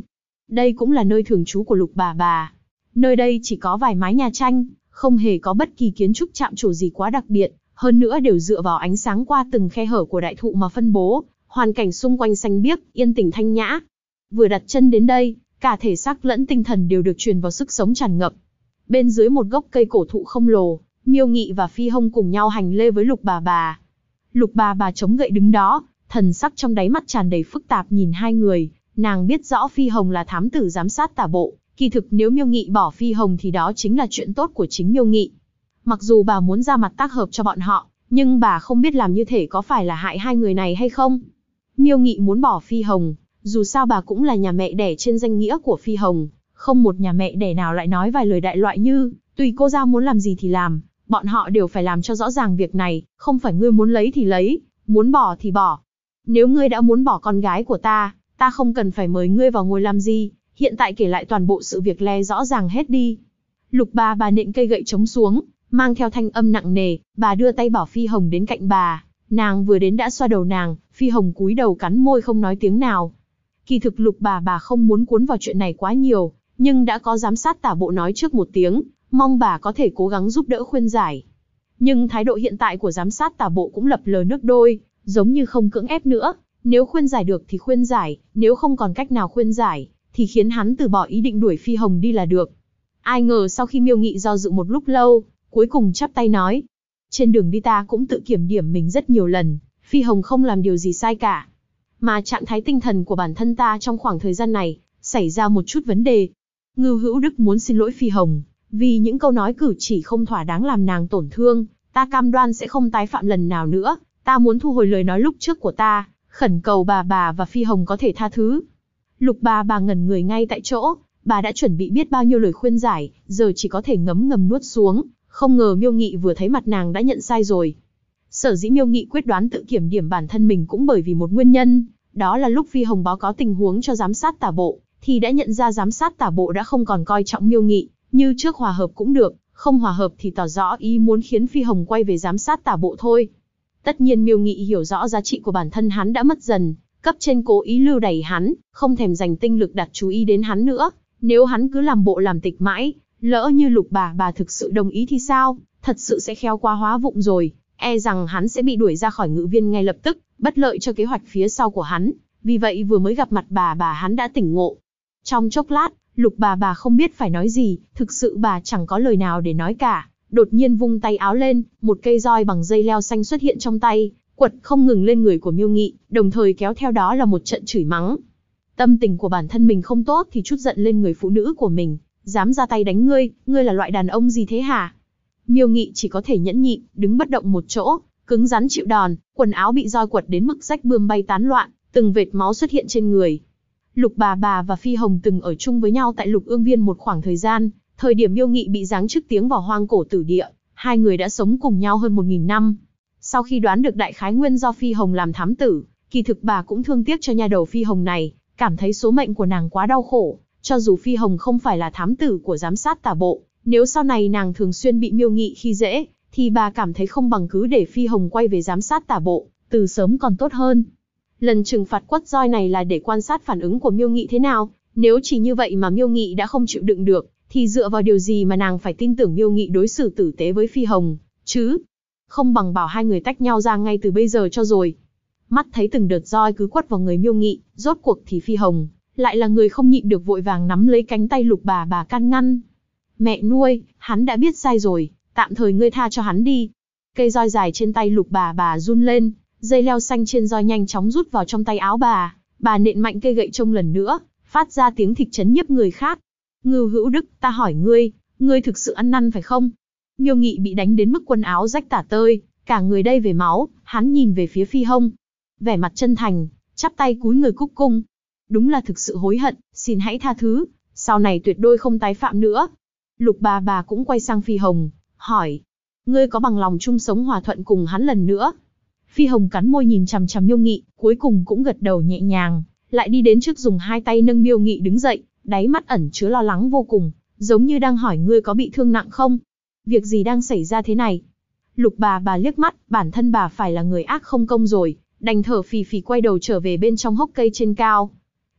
Đây cũng là nơi thường trú của Lục bà bà. Nơi đây chỉ có vài mái nhà tranh, không hề có bất kỳ kiến trúc trạm trổ gì quá đặc biệt, hơn nữa đều dựa vào ánh sáng qua từng khe hở của đại thụ mà phân bố, hoàn cảnh xung quanh xanh biếc, yên tĩnh thanh nhã. Vừa đặt chân đến đây, cả thể xác lẫn tinh thần đều được truyền vào sức sống tràn ngập. Bên dưới một gốc cây cổ thụ khổng lồ, Miêu Nghị và Phi Hồng cùng nhau hành lễ với Lục bà bà. Lục bà bà chống gậy đứng đó, thần sắc trong đáy mắt tràn đầy phức tạp nhìn hai người. Nàng biết rõ Phi Hồng là thám tử giám sát tả bộ, kỳ thực nếu Miêu Nghị bỏ Phi Hồng thì đó chính là chuyện tốt của chính Miêu Nghị. Mặc dù bà muốn ra mặt tác hợp cho bọn họ, nhưng bà không biết làm như thế có phải là hại hai người này hay không. Miêu Nghị muốn bỏ Phi Hồng, dù sao bà cũng là nhà mẹ đẻ trên danh nghĩa của Phi Hồng, không một nhà mẹ đẻ nào lại nói vài lời đại loại như, tùy cô ra muốn làm gì thì làm, bọn họ đều phải làm cho rõ ràng việc này, không phải ngươi muốn lấy thì lấy, muốn bỏ thì bỏ. Nếu ngươi đã muốn bỏ con gái của ta không cần phải mời ngươi vào ngồi làm gì, hiện tại kể lại toàn bộ sự việc lẽ rõ ràng hết đi. Lục bà nện cây gậy trống xuống, mang theo thanh âm nặng nề, bà đưa tay bảo Phi Hồng đến cạnh bà. Nàng vừa đến đã xoa đầu nàng, Phi Hồng cúi đầu cắn môi không nói tiếng nào. Kỳ thực Lục bà không muốn cuốn vào chuyện này quá nhiều, nhưng đã có giám sát tả bộ nói trước một tiếng, mong bà có thể cố gắng giúp đỡ khuyên giải. Nhưng thái độ hiện tại của giám sát tả bộ cũng lập lờ nước đôi, giống như không cưỡng ép nữa, nếu khuyên giải được thì khuyên giải, nếu không còn cách nào khuyên giải, thì khiến hắn từ bỏ ý định đuổi Phi Hồng đi là được. Ai ngờ sau khi Miêu Nghị do dự một lúc lâu, cuối cùng chắp tay nói, trên đường đi ta cũng tự kiểm điểm mình rất nhiều lần, Phi Hồng không làm điều gì sai cả. Mà trạng thái tinh thần của bản thân ta trong khoảng thời gian này, xảy ra một chút vấn đề. Ngưu Hữu Đức muốn xin lỗi Phi Hồng, vì những câu nói cử chỉ không thỏa đáng làm nàng tổn thương, ta cam đoan sẽ không tái phạm lần nào nữa, ta muốn thu hồi lời nói lúc trước của ta, khẩn cầu bà và Phi Hồng có thể tha thứ. Lục bà ngẩn người ngay tại chỗ, bà đã chuẩn bị biết bao nhiêu lời khuyên giải, giờ chỉ có thể ngấm ngầm nuốt xuống, không ngờ Miêu Nghị vừa thấy mặt nàng đã nhận sai rồi. Sở dĩ Miêu Nghị quyết đoán tự kiểm điểm bản thân mình cũng bởi vì một nguyên nhân, đó là lúc Phi Hồng báo cáo tình huống cho giám sát tả bộ, thì đã nhận ra giám sát tả bộ đã không còn coi trọng Miêu Nghị, như trước hòa hợp cũng được, không hòa hợp thì tỏ rõ ý muốn khiến Phi Hồng quay về giám sát tả bộ thôi. Tất nhiên Miêu Nghị hiểu rõ giá trị của bản thân hắn đã mất dần, cấp trên cố ý lưu đày hắn, không thèm dành tinh lực đặt chú ý đến hắn nữa, nếu hắn cứ làm bộ làm tịch mãi, lỡ như Lục bà thực sự đồng ý thì sao, thật sự sẽ khéo quá hóa vụng rồi, e rằng hắn sẽ bị đuổi ra khỏi ngự viên ngay lập tức, bất lợi cho kế hoạch phía sau của hắn, vì vậy vừa mới gặp mặt bà hắn đã tỉnh ngộ. Trong chốc lát, Lục bà không biết phải nói gì, thực sự bà chẳng có lời nào để nói cả, đột nhiên vung tay áo lên, một cây roi bằng dây leo xanh xuất hiện trong tay, quật không ngừng lên người của Miêu Nghị, đồng thời kéo theo đó là một trận chửi mắng. Tâm tình của bản thân mình không tốt thì chút giận lên người phụ nữ của mình, dám ra tay đánh ngươi, ngươi là loại đàn ông gì thế hả? Miêu Nghị chỉ có thể nhẫn nhịn, đứng bất động một chỗ, cứng rắn chịu đòn, quần áo bị roi quật đến mức rách bươm bay tán loạn, từng vệt máu xuất hiện trên người. Lục bà và Phi Hồng từng ở chung với nhau tại Lục Ương Viên một khoảng thời gian, thời điểm Miêu Nghị bị giáng chức tiếng vào hoang cổ tử địa, hai người đã sống cùng nhau hơn 1000 năm. Sau khi đoán được đại khái nguyên do Phi Hồng làm thám tử, kỳ thực bà cũng thương tiếc cho nha đầu Phi Hồng này, cảm thấy số mệnh của nàng quá đau khổ, cho dù Phi Hồng không phải là thám tử của giám sát tả bộ, nếu sau này nàng thường xuyên bị Miêu Nghị khi dễ, thì bà cảm thấy không bằng cứ để Phi Hồng quay về giám sát tả bộ, từ sớm còn tốt hơn. Lần trừng phạt quất roi này là để quan sát phản ứng của Miêu Nghị thế nào, nếu chỉ như vậy mà Miêu Nghị đã không chịu đựng được, thì dựa vào điều gì mà nàng phải tin tưởng Miêu Nghị đối xử tử tế với Phi Hồng, chứ? Không bằng bảo hai người tách nhau ra ngay từ bây giờ cho rồi. Mắt thấy từng đợt roi cứ quất vào người Miêu Nghị, rốt cuộc thì Phi Hồng lại là người không nhịn được vội vàng nắm lấy cánh tay Lục bà can ngăn. Mẹ nuôi, hắn đã biết sai rồi, tạm thời ngươi tha cho hắn đi. Cây roi dài trên tay Lục bà run lên, dây leo xanh trên roi nhanh chóng rút vào trong tay áo bà nện mạnh cây gậy trông lần nữa, phát ra tiếng thịt chấn nhiếp người khác. Ngưu Hữu Đức, ta hỏi ngươi thực sự ăn năn phải không? Miêu Nghị bị đánh đến mức quần áo rách tả tơi, cả người đầy về máu, hắn nhìn về phía Phi Hồng, vẻ mặt chân thành, chắp tay cúi người cúc cung. Đúng là thực sự hối hận, xin hãy tha thứ, sau này tuyệt đối không tái phạm nữa. Lục bà cũng quay sang Phi Hồng, hỏi, ngươi có bằng lòng chung sống hòa thuận cùng hắn lần nữa? Phi Hồng cắn môi nhìn chằm chằm Miêu Nghị, cuối cùng cũng gật đầu nhẹ nhàng, lại đi đến trước dùng hai tay nâng Miêu Nghị đứng dậy, đáy mắt ẩn chứa lo lắng vô cùng, giống như đang hỏi ngươi có bị thương nặng không? Việc gì đang xảy ra thế này? Lục bà liếc mắt, bản thân bà phải là người ác không công rồi, đành thở phì phì quay đầu trở về bên trong hốc cây trên cao.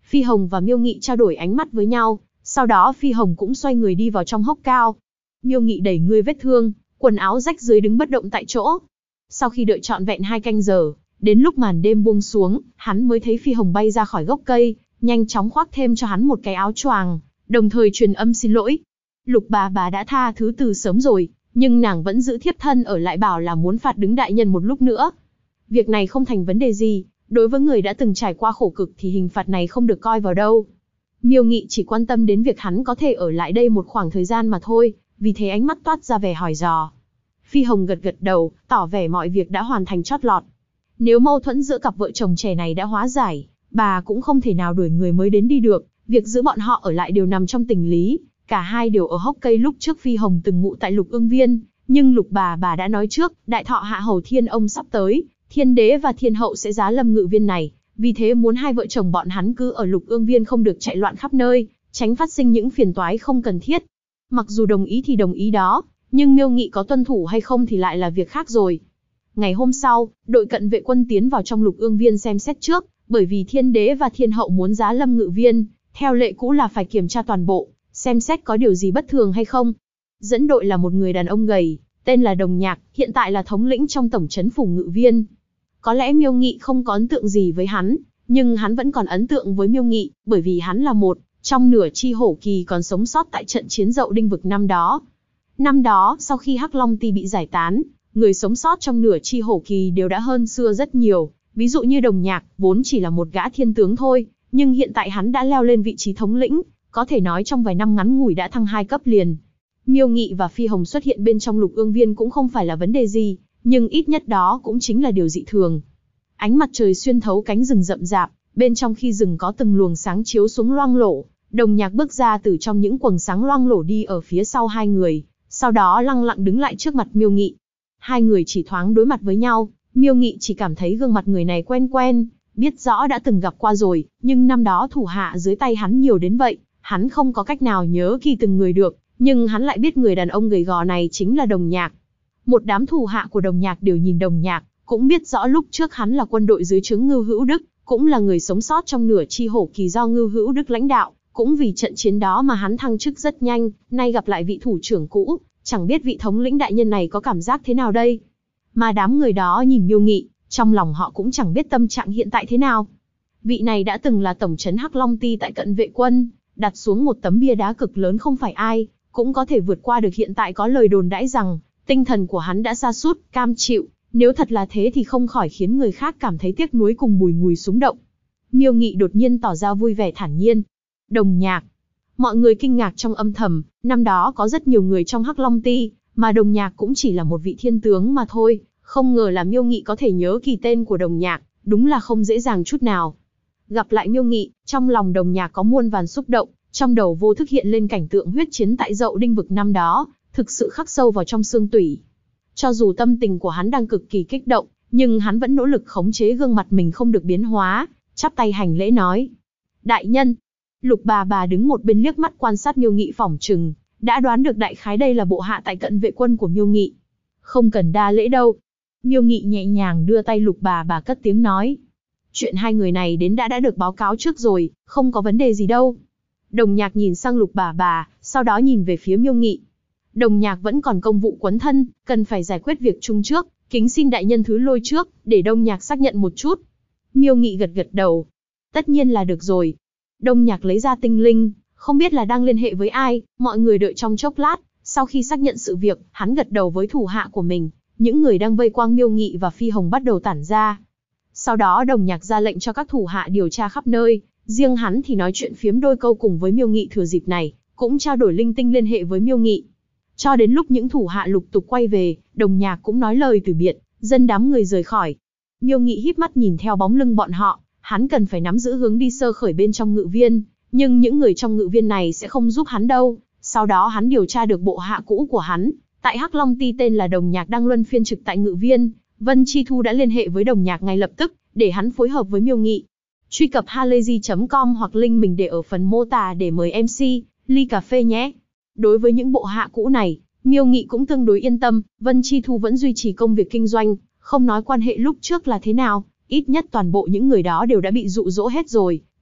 Phi Hồng và Miêu Nghị trao đổi ánh mắt với nhau, sau đó Phi Hồng cũng xoay người đi vào trong hốc cao. Miêu Nghị đẩy người vết thương, quần áo rách rưới đứng bất động tại chỗ. Sau khi đợi trọn vẹn 2 canh giờ, đến lúc màn đêm buông xuống, hắn mới thấy Phi Hồng bay ra khỏi gốc cây, nhanh chóng khoác thêm cho hắn một cái áo choàng, đồng thời truyền âm xin lỗi. Lục bà đã tha thứ từ sớm rồi, nhưng nàng vẫn giữ thiếp thân ở lại bảo là muốn phạt đứng đại nhân một lúc nữa. Việc này không thành vấn đề gì, đối với người đã từng trải qua khổ cực thì hình phạt này không được coi vào đâu. Miêu Nghị chỉ quan tâm đến việc hắn có thể ở lại đây một khoảng thời gian mà thôi, vì thế ánh mắt toát ra vẻ hỏi dò. Phi Hồng gật gật đầu, tỏ vẻ mọi việc đã hoàn thành chót lọt. Nếu mâu thuẫn giữa cặp vợ chồng trẻ này đã hóa giải, bà cũng không thể nào đuổi người mới đến đi được, việc giữ bọn họ ở lại đều nằm trong tình lý. Cả hai đều ở hốc cây lúc trước Phi Hồng từng ngụ tại Lục Ương Viên, nhưng Lục bà đã nói trước, đại thọ hạ hầu thiên ông sắp tới, thiên đế và thiên hậu sẽ giá lâm ngự viên này, vì thế muốn hai vợ chồng bọn hắn cứ ở Lục Ương Viên không được chạy loạn khắp nơi, tránh phát sinh những phiền toái không cần thiết. Mặc dù đồng ý thì đồng ý đó, nhưng Miêu Nghị có tuân thủ hay không thì lại là việc khác rồi. Ngày hôm sau, đội cận vệ quân tiến vào trong Lục Ương Viên xem xét trước, bởi vì thiên đế và thiên hậu muốn giá lâm ngự viên, theo lệ cũ là phải kiểm tra toàn bộ, xem xét có điều gì bất thường hay không. Dẫn đội là một người đàn ông gầy, tên là Đồng Nhạc, hiện tại là thống lĩnh trong tổng trấn phủ ngự viên. Có lẽ Miêu Nghị không có ấn tượng gì với hắn, nhưng hắn vẫn còn ấn tượng với Miêu Nghị, bởi vì hắn là một trong nửa chi hổ kỳ còn sống sót tại trận chiến Dậu Đinh vực năm đó. Năm đó, sau khi Hắc Long Ti bị giải tán, người sống sót trong nửa chi hổ kỳ đều đã hơn xưa rất nhiều. Ví dụ như Đồng Nhạc, vốn chỉ là một gã thiên tướng thôi, nhưng hiện tại hắn đã leo lên vị trí thống lĩnh, có thể nói trong vài năm ngắn ngủi đã thăng 2 cấp liền. Miêu Nghị và Phi Hồng xuất hiện bên trong Lục Ương Viên cũng không phải là vấn đề gì, nhưng ít nhất đó cũng chính là điều dị thường. Ánh mặt trời xuyên thấu cánh rừng rậm rạp, bên trong khi rừng có từng luồng sáng chiếu xuống loang lổ. Đồng Nhạc bước ra từ trong những quầng sáng loang lổ đi ở phía sau hai người, sau đó lặng lặng đứng lại trước mặt Miêu Nghị. Hai người chỉ thoáng đối mặt với nhau, Miêu Nghị chỉ cảm thấy gương mặt người này quen quen, biết rõ đã từng gặp qua rồi, nhưng năm đó thủ hạ dưới tay hắn nhiều đến vậy, hắn không có cách nào nhớ kỳ từng người được, nhưng hắn lại biết người đàn ông gầy gò này chính là Đồng Nhạc. Một đám thủ hạ của Đồng Nhạc đều nhìn Đồng Nhạc, cũng biết rõ lúc trước hắn là quân đội dưới trướng Ngưu Hữu Đức, cũng là người sống sót trong nửa chi hổ kỳ do Ngưu Hữu Đức lãnh đạo, cũng vì trận chiến đó mà hắn thăng chức rất nhanh, nay gặp lại vị thủ trưởng cũ, chẳng biết vị thống lĩnh đại nhân này có cảm giác thế nào đây. Mà đám người đó nhìn Miêu Nghị, trong lòng họ cũng chẳng biết tâm trạng hiện tại thế nào. Vị này đã từng là tổng trấn Hắc Long Ti tại cận vệ quân, đặt xuống một tấm bia đá cực lớn không phải ai cũng có thể vượt qua được. Hiện tại có lời đồn đãi rằng tinh thần của hắn đã sa sút, cam chịu, nếu thật là thế thì không khỏi khiến người khác cảm thấy tiếc nuối cùng bùi ngùi xúng động. Miêu Nghị đột nhiên tỏ ra vui vẻ thản nhiên. Đồng Nhạc. Mọi người kinh ngạc trong âm thầm, năm đó có rất nhiều người trong Hắc Long Ti, mà Đồng Nhạc cũng chỉ là một vị thiên tướng mà thôi, không ngờ là Miêu Nghị có thể nhớ kỳ tên của Đồng Nhạc, đúng là không dễ dàng chút nào. Gặp lại Miêu Nghị, trong lòng Đồng Nhạc có muôn vàn xúc động, trong đầu vô thức hiện lên cảnh tượng huyết chiến tại Dậu Đinh vực năm đó, thực sự khắc sâu vào trong xương tủy. Cho dù tâm tình của hắn đang cực kỳ kích động, nhưng hắn vẫn nỗ lực khống chế gương mặt mình không được biến hóa, chắp tay hành lễ nói: Đại nhân. Lục bà đứng một bên liếc mắt quan sát Miêu Nghị phỏng chừng, đã đoán được đại khái đây là bộ hạ tại cận vệ quân của Miêu Nghị. Không cần đa lễ đâu. Miêu Nghị nhẹ nhàng đưa tay Lục bà cất tiếng nói: Chuyện hai người này đến đã được báo cáo trước rồi, không có vấn đề gì đâu. Đồng Nhạc nhìn sang Lục bà, sau đó nhìn về phía Miêu Nghị. Đồng Nhạc vẫn còn công vụ quấn thân, cần phải giải quyết việc chung trước, kính xin đại nhân thứ lôi trước, để Đồng Nhạc xác nhận một chút. Miêu Nghị gật gật đầu. Tất nhiên là được rồi. Đồng Nhạc lấy ra tinh linh, không biết là đang liên hệ với ai, mọi người đợi trong chốc lát, sau khi xác nhận sự việc, hắn gật đầu với thủ hạ của mình, những người đang vây quanh Miêu Nghị và Phi Hồng bắt đầu tản ra. Sau đó Đồng Nhạc ra lệnh cho các thủ hạ điều tra khắp nơi, riêng hắn thì nói chuyện phiếm đôi câu cùng với Miêu Nghị thừa dịp này, cũng trao đổi linh tinh liên hệ với Miêu Nghị. Cho đến lúc những thủ hạ lục tục quay về, Đồng Nhạc cũng nói lời từ biệt, dân đám người rời khỏi. Miêu Nghị híp mắt nhìn theo bóng lưng bọn họ, hắn cần phải nắm giữ hướng đi sơ khởi bên trong ngự viên, nhưng những người trong ngự viên này sẽ không giúp hắn đâu. Sau đó hắn điều tra được bộ hạ cũ của hắn, tại Hắc Long Ti tên là Đồng Nhạc đang luân phiên trực tại ngự viên. Vân Chi Thu đã liên hệ với Đồng Nhạc ngay lập tức, để hắn phối hợp với Miêu Nghị. Truy cập halayzi.com hoặc link mình để ở phần mô tả để mời MC ly cà phê nhé. Đối với những bộ hạ cũ này, Miêu Nghị cũng tương đối yên tâm, Vân Chi Thu vẫn duy trì công việc kinh doanh, không nói quan hệ lúc trước là thế nào, ít nhất toàn bộ những người đó đều đã bị dụ dỗ hết rồi,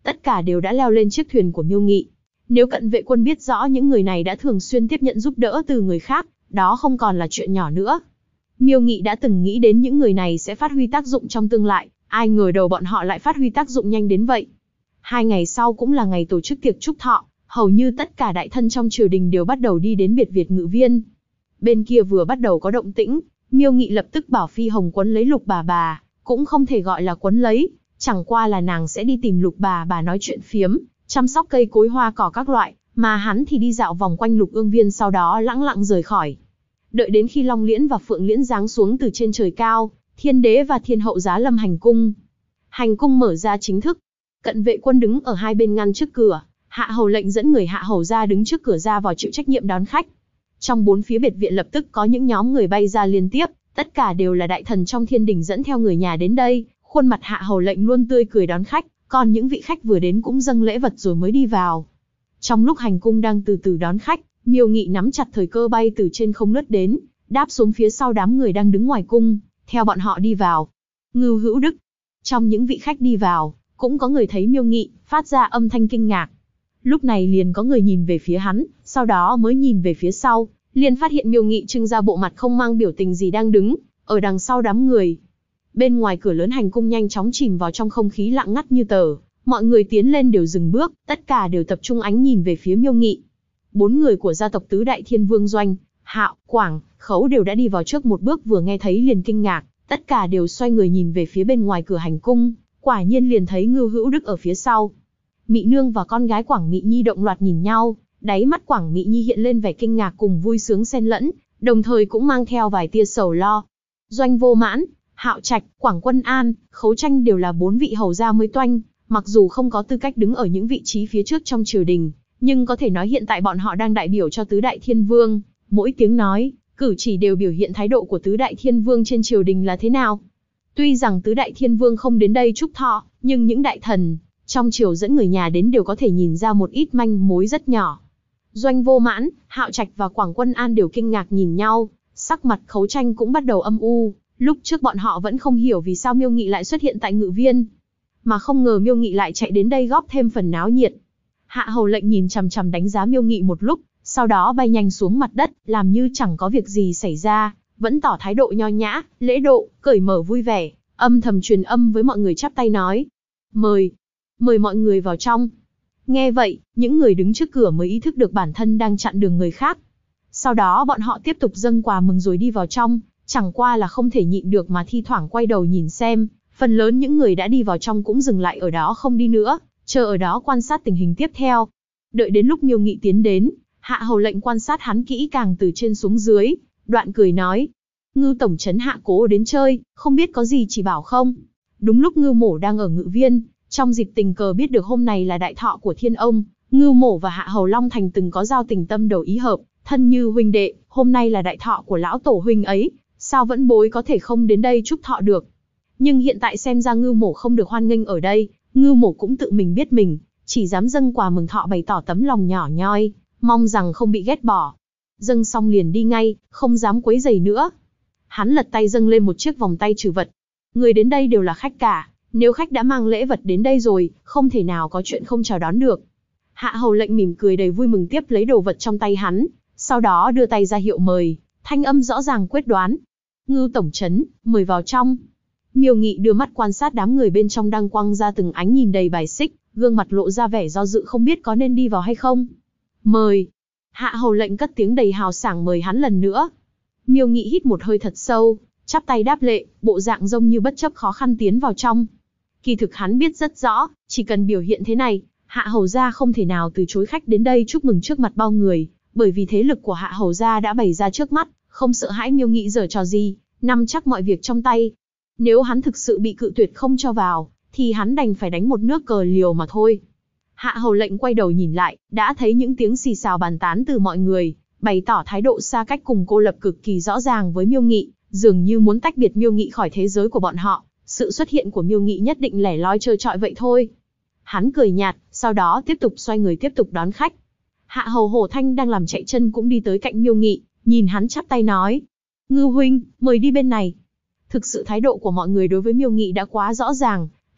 tất cả đều đã leo lên chiếc thuyền của Miêu Nghị. Nếu cận vệ quân biết rõ những người này đã thường xuyên tiếp nhận giúp đỡ từ người khác, đó không còn là chuyện nhỏ nữa. Miêu Nghị đã từng nghĩ đến những người này sẽ phát huy tác dụng trong tương lai, ai ngờ đầu bọn họ lại phát huy tác dụng nhanh đến vậy. 2 ngày sau cũng là ngày tổ chức tiệc chúc thọ, hầu như tất cả đại thân trong triều đình đều bắt đầu đi đến biệt viện Ngự Viên. Bên kia vừa bắt đầu có động tĩnh, Miêu Nghị lập tức bảo Phi Hồng quấn lấy Lục bà, cũng không thể gọi là quấn lấy, chẳng qua là nàng sẽ đi tìm Lục bà nói chuyện phiếm, chăm sóc cây cối hoa cỏ các loại, mà hắn thì đi dạo vòng quanh Lục Ương Viên, sau đó lẳng lặng rời khỏi. Đợi đến khi Long Liễn và Phượng Liễn giáng xuống từ trên trời cao, Thiên Đế và Thiên Hậu giá lâm hành cung. Hành cung mở ra chính thức. Cận vệ quân đứng ở hai bên ngăn trước cửa, Hạ Hầu lệnh dẫn người Hạ Hầu ra đứng trước cửa ra vào chịu trách nhiệm đón khách. Trong 4 phía biệt viện lập tức có những nhóm người bay ra liên tiếp, tất cả đều là đại thần trong thiên đình dẫn theo người nhà đến đây, khuôn mặt Hạ Hầu lệnh luôn tươi cười đón khách, còn những vị khách vừa đến cũng dâng lễ vật rồi mới đi vào. Trong lúc hành cung đang từ từ đón khách, Miêu Nghị nắm chặt thời cơ bay từ trên không lướt đến, đáp xuống phía sau đám người đang đứng ngoài cung, theo bọn họ đi vào. Ngưu Hữu Đức. Trong những vị khách đi vào, cũng có người thấy Miêu Nghị, phát ra âm thanh kinh ngạc. Lúc này liền có người nhìn về phía hắn, sau đó mới nhìn về phía sau, liền phát hiện Miêu Nghị trưng ra bộ mặt không mang biểu tình gì đang đứng ở đằng sau đám người. Bên ngoài cửa lớn hành cung nhanh chóng chìm vào trong không khí lặng ngắt như tờ, mọi người tiến lên đều dừng bước, tất cả đều tập trung ánh nhìn về phía Miêu Nghị. 4 người của gia tộc tứ đại thiên vương Doanh, Hạo, Quảng, Khấu đều đã đi vào trước một bước, vừa nghe thấy liền kinh ngạc, tất cả đều xoay người nhìn về phía bên ngoài cửa hành cung, quả nhiên liền thấy Ngưu Hữu Đức ở phía sau. Mị Nương và con gái Quảng Mị Nhi động loạt nhìn nhau, đáy mắt Quảng Mị Nhi hiện lên vẻ kinh ngạc cùng vui sướng xen lẫn, đồng thời cũng mang theo vài tia sầu lo. Doanh Vô Mãn, Hạo Trạch, Quảng Quân An, Khấu Tranh đều là 4 vị hầu gia mới toanh, mặc dù không có tư cách đứng ở những vị trí phía trước trong triều đình, nhưng có thể nói hiện tại bọn họ đang đại biểu cho tứ đại thiên vương, mỗi tiếng nói, cử chỉ đều biểu hiện thái độ của tứ đại thiên vương trên triều đình là thế nào. Tuy rằng tứ đại thiên vương không đến đây chúc thọ, nhưng những đại thần trong triều dẫn người nhà đến đều có thể nhìn ra một ít manh mối rất nhỏ. Doanh Vô Mãn, Hạo Trạch và Quảng Quân An đều kinh ngạc nhìn nhau, sắc mặt Khấu Tranh cũng bắt đầu âm u. Lúc trước bọn họ vẫn không hiểu vì sao Miêu Nghị lại xuất hiện tại Ngự Viên, mà không ngờ Miêu Nghị lại chạy đến đây góp thêm phần náo nhiệt. Hạ Hầu lệnh nhìn chằm chằm đánh giá Miêu Nghị một lúc, sau đó bay nhanh xuống mặt đất, làm như chẳng có việc gì xảy ra, vẫn tỏ thái độ nho nhã, lễ độ, cởi mở vui vẻ, âm thầm truyền âm với mọi người chắp tay nói: mời mọi người vào trong. Nghe vậy, những người đứng trước cửa mới ý thức được bản thân đang chặn đường người khác. Sau đó bọn họ tiếp tục dâng quà mừng rồi đi vào trong, chẳng qua là không thể nhịn được mà thi thoảng quay đầu nhìn xem, phần lớn những người đã đi vào trong cũng dừng lại ở đó không đi nữa, chờ ở đó quan sát tình hình tiếp theo. Đợi đến lúc Miêu Nghị tiến đến, Hạ Hầu lệnh quan sát hắn kỹ càng từ trên xuống dưới, đoạn cười nói: Ngưu tổng trấn Hạ cố đến chơi, không biết có gì chỉ bảo không? Đúng lúc Ngưu Mổ đang ở Ngự Viên, trong dịp tình cờ biết được hôm nay là đại thọ của Thiên Ông, Ngưu Mổ và Hạ Hầu Long Thành từng có giao tình tâm đầu ý hợp, thân như huynh đệ, hôm nay là đại thọ của lão tổ huynh ấy, sao vẫn bối có thể không đến đây chúc thọ được. Nhưng hiện tại xem ra Ngưu Mổ không được hoan nghênh ở đây, Ngưu Mổ cũng tự mình biết mình, chỉ dám dâng quà mừng thọ bày tỏ tấm lòng nhỏ nhoi, mong rằng không bị ghét bỏ. Dâng xong liền đi ngay, không dám quấy rầy nữa. Hắn lật tay dâng lên một chiếc vòng tay trừ vật. Người đến đây đều là khách cả, nếu khách đã mang lễ vật đến đây rồi, không thể nào có chuyện không chào đón được. Hạ Hầu lệnh mỉm cười đầy vui mừng tiếp lấy đồ vật trong tay hắn, sau đó đưa tay ra hiệu mời, thanh âm rõ ràng quyết đoán: Ngưu tổng trấn, mời vào trong. Miêu Nghị đưa mắt quan sát đám người bên trong đang quăng ra từng ánh nhìn đầy bài xích, gương mặt lộ ra vẻ do dự không biết có nên đi vào hay không. Mời. Hạ Hầu lệnh cất tiếng đầy hào sảng mời hắn lần nữa. Miêu Nghị hít một hơi thật sâu, chắp tay đáp lệ, bộ dạng giống như bất chấp khó khăn tiến vào trong. Kỳ thực hắn biết rất rõ, chỉ cần biểu hiện thế này, Hạ Hầu gia không thể nào từ chối khách đến đây chúc mừng trước mặt bao người, bởi vì thế lực của Hạ Hầu gia đã bày ra trước mắt, không sợ hãi Miêu Nghị giở trò gì, nắm chắc mọi việc trong tay. Nếu hắn thực sự bị cự tuyệt không cho vào, thì hắn đành phải đánh một nước cờ liều mà thôi. Hạ Hầu lệnh quay đầu nhìn lại, đã thấy những tiếng xì xào bàn tán từ mọi người, bày tỏ thái độ xa cách cùng cô lập cực kỳ rõ ràng với Miêu Nghị, dường như muốn tách biệt Miêu Nghị khỏi thế giới của bọn họ. Sự xuất hiện của Miêu Nghị nhất định lẻ loi trơ trọi vậy thôi. Hắn cười nhạt, sau đó tiếp tục xoay người tiếp tục đón khách. Hạ Hầu Hổ Thanh đang làm chạy chân cũng đi tới cạnh Miêu Nghị, nhìn hắn chắp tay nói: Ngưu huynh, mời đi bên này. Thực sự thái độ của mọi người đối với Miêu Nghị đã quá rõ ràng,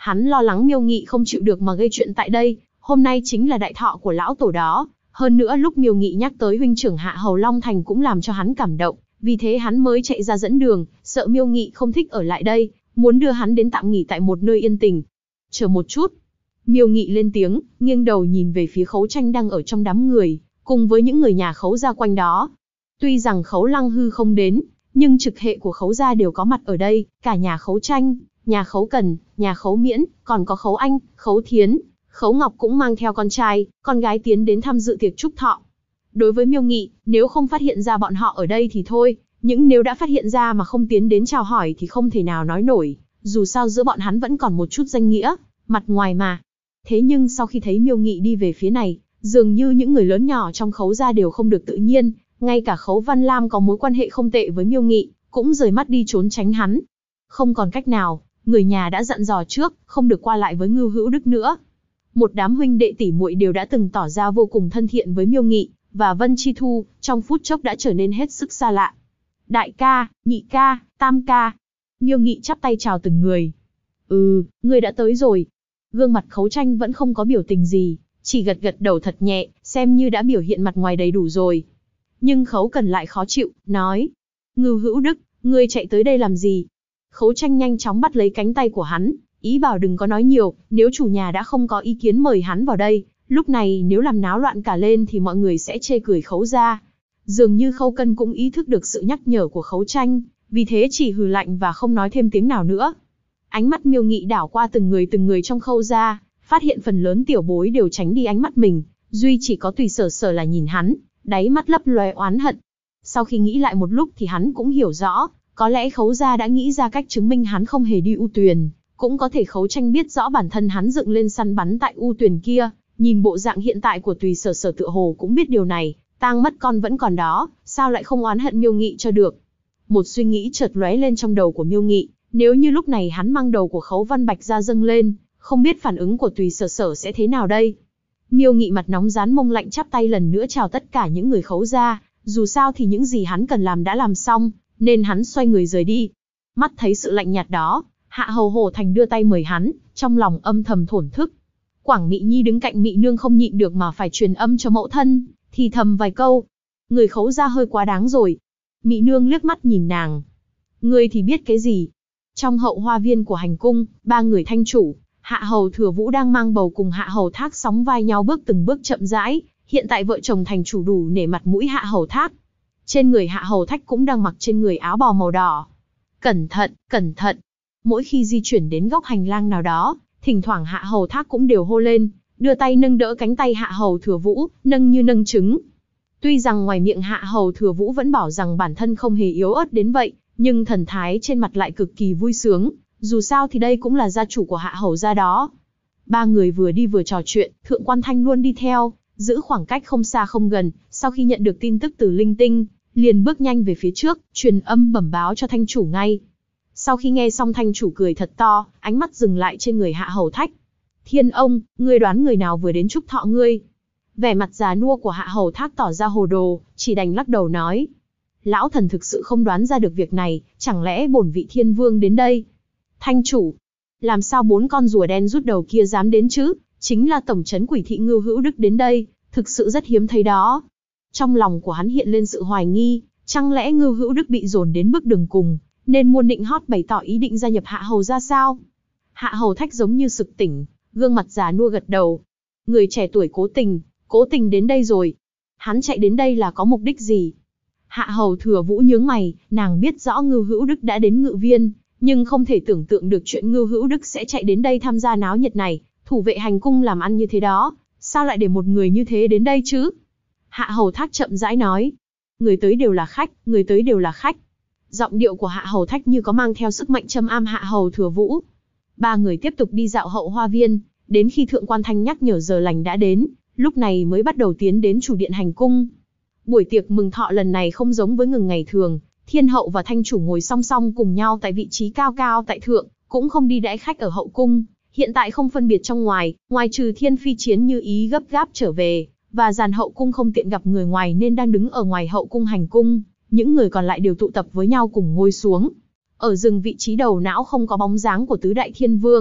Hắn lo lắng Miêu Nghị không chịu được mà gây chuyện tại đây, hôm nay chính là đại thọ của lão tổ đó. Hơn nữa lúc Miêu Nghị nhắc tới huynh trưởng Hạ Hầu Long Thành cũng làm cho hắn cảm động, vì thế hắn mới chạy ra dẫn đường, sợ Miêu Nghị không thích ở lại đây, muốn đưa hắn đến tạm nghỉ tại một nơi yên tĩnh. Chờ một chút. Miêu Nghị lên tiếng, nghiêng đầu nhìn về phía Khấu Tranh đang ở trong đám người, cùng với những người nhà Khấu gia quanh đó. Tuy rằng Khấu Lăng Hư không đến, nhưng trực hệ của Khấu gia đều có mặt ở đây, cả nhà Khấu Tranh, nhà Khấu Cần, nhà Khấu Miễn, còn có Khấu Anh, Khấu Thiến, Khấu Ngọc cũng mang theo con trai, con gái tiến đến tham dự tiệc chúc thọ. Đối với Miêu Nghị, nếu không phát hiện ra bọn họ ở đây thì thôi, nhưng nếu đã phát hiện ra mà không tiến đến chào hỏi thì không thể nào nói nổi, dù sao giữa bọn hắn vẫn còn một chút danh nghĩa, mặt ngoài mà. Thế nhưng sau khi thấy Miêu Nghị đi về phía này, dường như những người lớn nhỏ trong Khấu gia đều không được tự nhiên, ngay cả Khấu Văn Lam có mối quan hệ không tệ với Miêu Nghị, cũng rời mắt đi trốn tránh hắn. Không còn cách nào, người nhà đã dặn dò trước, không được qua lại với Ngưu Hữu Đức nữa. Một đám huynh đệ tỷ muội đều đã từng tỏ ra vô cùng thân thiện với Miêu Nghị, và Vân Chi Thu, trong phút chốc đã trở nên hết sức xa lạ. Đại ca, nhị ca, tam ca. Miêu Nghị chắp tay chào từng người. Người đã tới rồi. Gương mặt Khấu Tranh vẫn không có biểu tình gì, chỉ gật gật đầu thật nhẹ, xem như đã biểu hiện mặt ngoài đầy đủ rồi. Nhưng Khấu Cần lại khó chịu, nói. Ngưu Hữu Đức, ngươi chạy tới đây làm gì? Khấu Tranh nhanh chóng bắt lấy cánh tay của hắn, ý bảo đừng có nói nhiều, nếu chủ nhà đã không có ý kiến mời hắn vào đây, lúc này nếu làm náo loạn cả lên thì mọi người sẽ chê cười Khấu gia. Dường như Khấu Cần cũng ý thức được sự nhắc nhở của Khấu Tranh, vì thế chỉ hừ lạnh và không nói thêm tiếng nào nữa. Ánh mắt Miêu Nghị đảo qua từng người trong Khâu gia, phát hiện phần lớn tiểu bối đều tránh đi ánh mắt mình, duy chỉ có Tùy Sở Sở là nhìn hắn, đáy mắt lấp loé oán hận. Sau khi nghĩ lại một lúc thì hắn cũng hiểu rõ, có lẽ Khấu gia đã nghĩ ra cách chứng minh hắn không hề đi U Tuyền, cũng có thể Khấu Tranh biết rõ bản thân hắn dựng lên săn bắn tại U Tuyền kia, nhìn bộ dạng hiện tại của Tùy Sở Sở tựa hồ cũng biết điều này, tang mất con vẫn còn đó, sao lại không oán hận Miêu Nghị cho được. Một suy nghĩ chợt lóe lên trong đầu của Miêu Nghị, nếu như lúc này hắn mang đầu của Khấu Văn Bạch ra dâng lên, không biết phản ứng của Tùy Sở Sở sẽ thế nào đây. Miêu Nghị mặt nóng rán mông lạnh chắp tay lần nữa chào tất cả những người Khấu gia, dù sao thì những gì hắn cần làm đã làm xong, nên hắn xoay người rời đi. Mắt thấy sự lạnh nhạt đó, Hạ Hầu Hổ Thành đưa tay mời hắn, trong lòng âm thầm thổn thức. Quảng Mị Nhi đứng cạnh Mị Nương không nhịn được mà phải truyền âm cho mẫu thân, thì thầm vài câu. Người Khấu gia hơi quá đáng rồi. Mị Nương liếc mắt nhìn nàng. Ngươi thì biết cái gì? Trong hậu hoa viên của hành cung, ba người thanh chủ, Hạ Hầu Thừa Vũ đang mang bầu cùng Hạ Hầu Thác sóng vai nhau bước từng bước chậm rãi. Hiện tại vợ chồng thành chủ đủ nể mặt mũi Hạ Hầu Thác. Trên người Hạ Hầu Thác cũng đang mặc trên người áo bào màu đỏ. Cẩn thận, cẩn thận. Mỗi khi di chuyển đến góc hành lang nào đó, thỉnh thoảng Hạ Hầu Thác cũng đều hô lên, đưa tay nâng đỡ cánh tay Hạ Hầu Thừa Vũ, nâng như nâng trứng. Tuy rằng ngoài miệng Hạ Hầu Thừa Vũ vẫn bảo rằng bản thân không hề yếu ớt đến vậy, nhưng thần thái trên mặt lại cực kỳ vui sướng, dù sao thì đây cũng là gia chủ của Hạ Hầu gia đó. Ba người vừa đi vừa trò chuyện, Thượng Quan Thanh luôn đi theo, giữ khoảng cách không xa không gần, sau khi nhận được tin tức từ Linh Tinh, liền bước nhanh về phía trước, truyền âm bẩm báo cho Thanh chủ ngay. Sau khi nghe xong Thanh chủ cười thật to, ánh mắt dừng lại trên người Hạ Hầu Thách. Thiên ông, ngươi đoán người nào vừa đến chúc thọ ngươi? Vẻ mặt già nua của Hạ Hầu Thác tỏ ra hồ đồ, chỉ đành lắc đầu nói. Lão thần thực sự không đoán ra được việc này, chẳng lẽ bổn vị thiên vương đến đây? Thanh chủ, làm sao 4 con rùa đen rút đầu kia dám đến chứ? Chính là tổng trấn quỷ thị Ngưu Hữu Đức đến đây, thực sự rất hiếm thấy đó. Trong lòng của hắn hiện lên sự hoài nghi, chẳng lẽ Ngưu Hữu Đức bị dồn đến bước đường cùng, nên muôn định hót bày tỏ ý định gia nhập Hạ Hầu ra sao? Hạ Hầu Thách giống như sực tỉnh, gương mặt già nua gật đầu. Người trẻ tuổi cố tình đến đây rồi. Hắn chạy đến đây là có mục đích gì? Hạ Hầu Thừa Vũ nhướng mày, nàng biết rõ Ngưu Hữu Đức đã đến Ngự Viên, nhưng không thể tưởng tượng được chuyện Ngưu Hữu Đức sẽ chạy đến đây tham gia náo nhiệt này, thủ vệ hành cung làm ăn như thế đó, sao lại để một người như thế đến đây chứ? Hạ Hầu Thác chậm rãi nói, người tới đều là khách, người tới đều là khách. Giọng điệu của Hạ Hầu Thách như có mang theo sức mạnh châm am Hạ Hầu Thừa Vũ. Ba người tiếp tục đi dạo hậu hoa viên, đến khi Thượng Quan Thanh nhắc nhở giờ lành đã đến, lúc này mới bắt đầu tiến đến chủ điện hành cung. Buổi tiệc mừng thọ lần này không giống với ngừng ngày thường, Thiên hậu và Thanh chủ ngồi song song cùng nhau tại vị trí cao cao tại thượng, cũng không đi đãi khách ở hậu cung. Hiện tại không phân biệt trong ngoài, ngoài trừ Thiên Phi Chiến Như Ý gấp gáp trở về, và dàn hậu cung không tiện gặp người ngoài nên đang đứng ở ngoài hậu cung hành cung, những người còn lại đều tụ tập với nhau cùng ngồi xuống. Ở rừng vị trí đầu não không có bóng dáng của tứ đại thiên vương,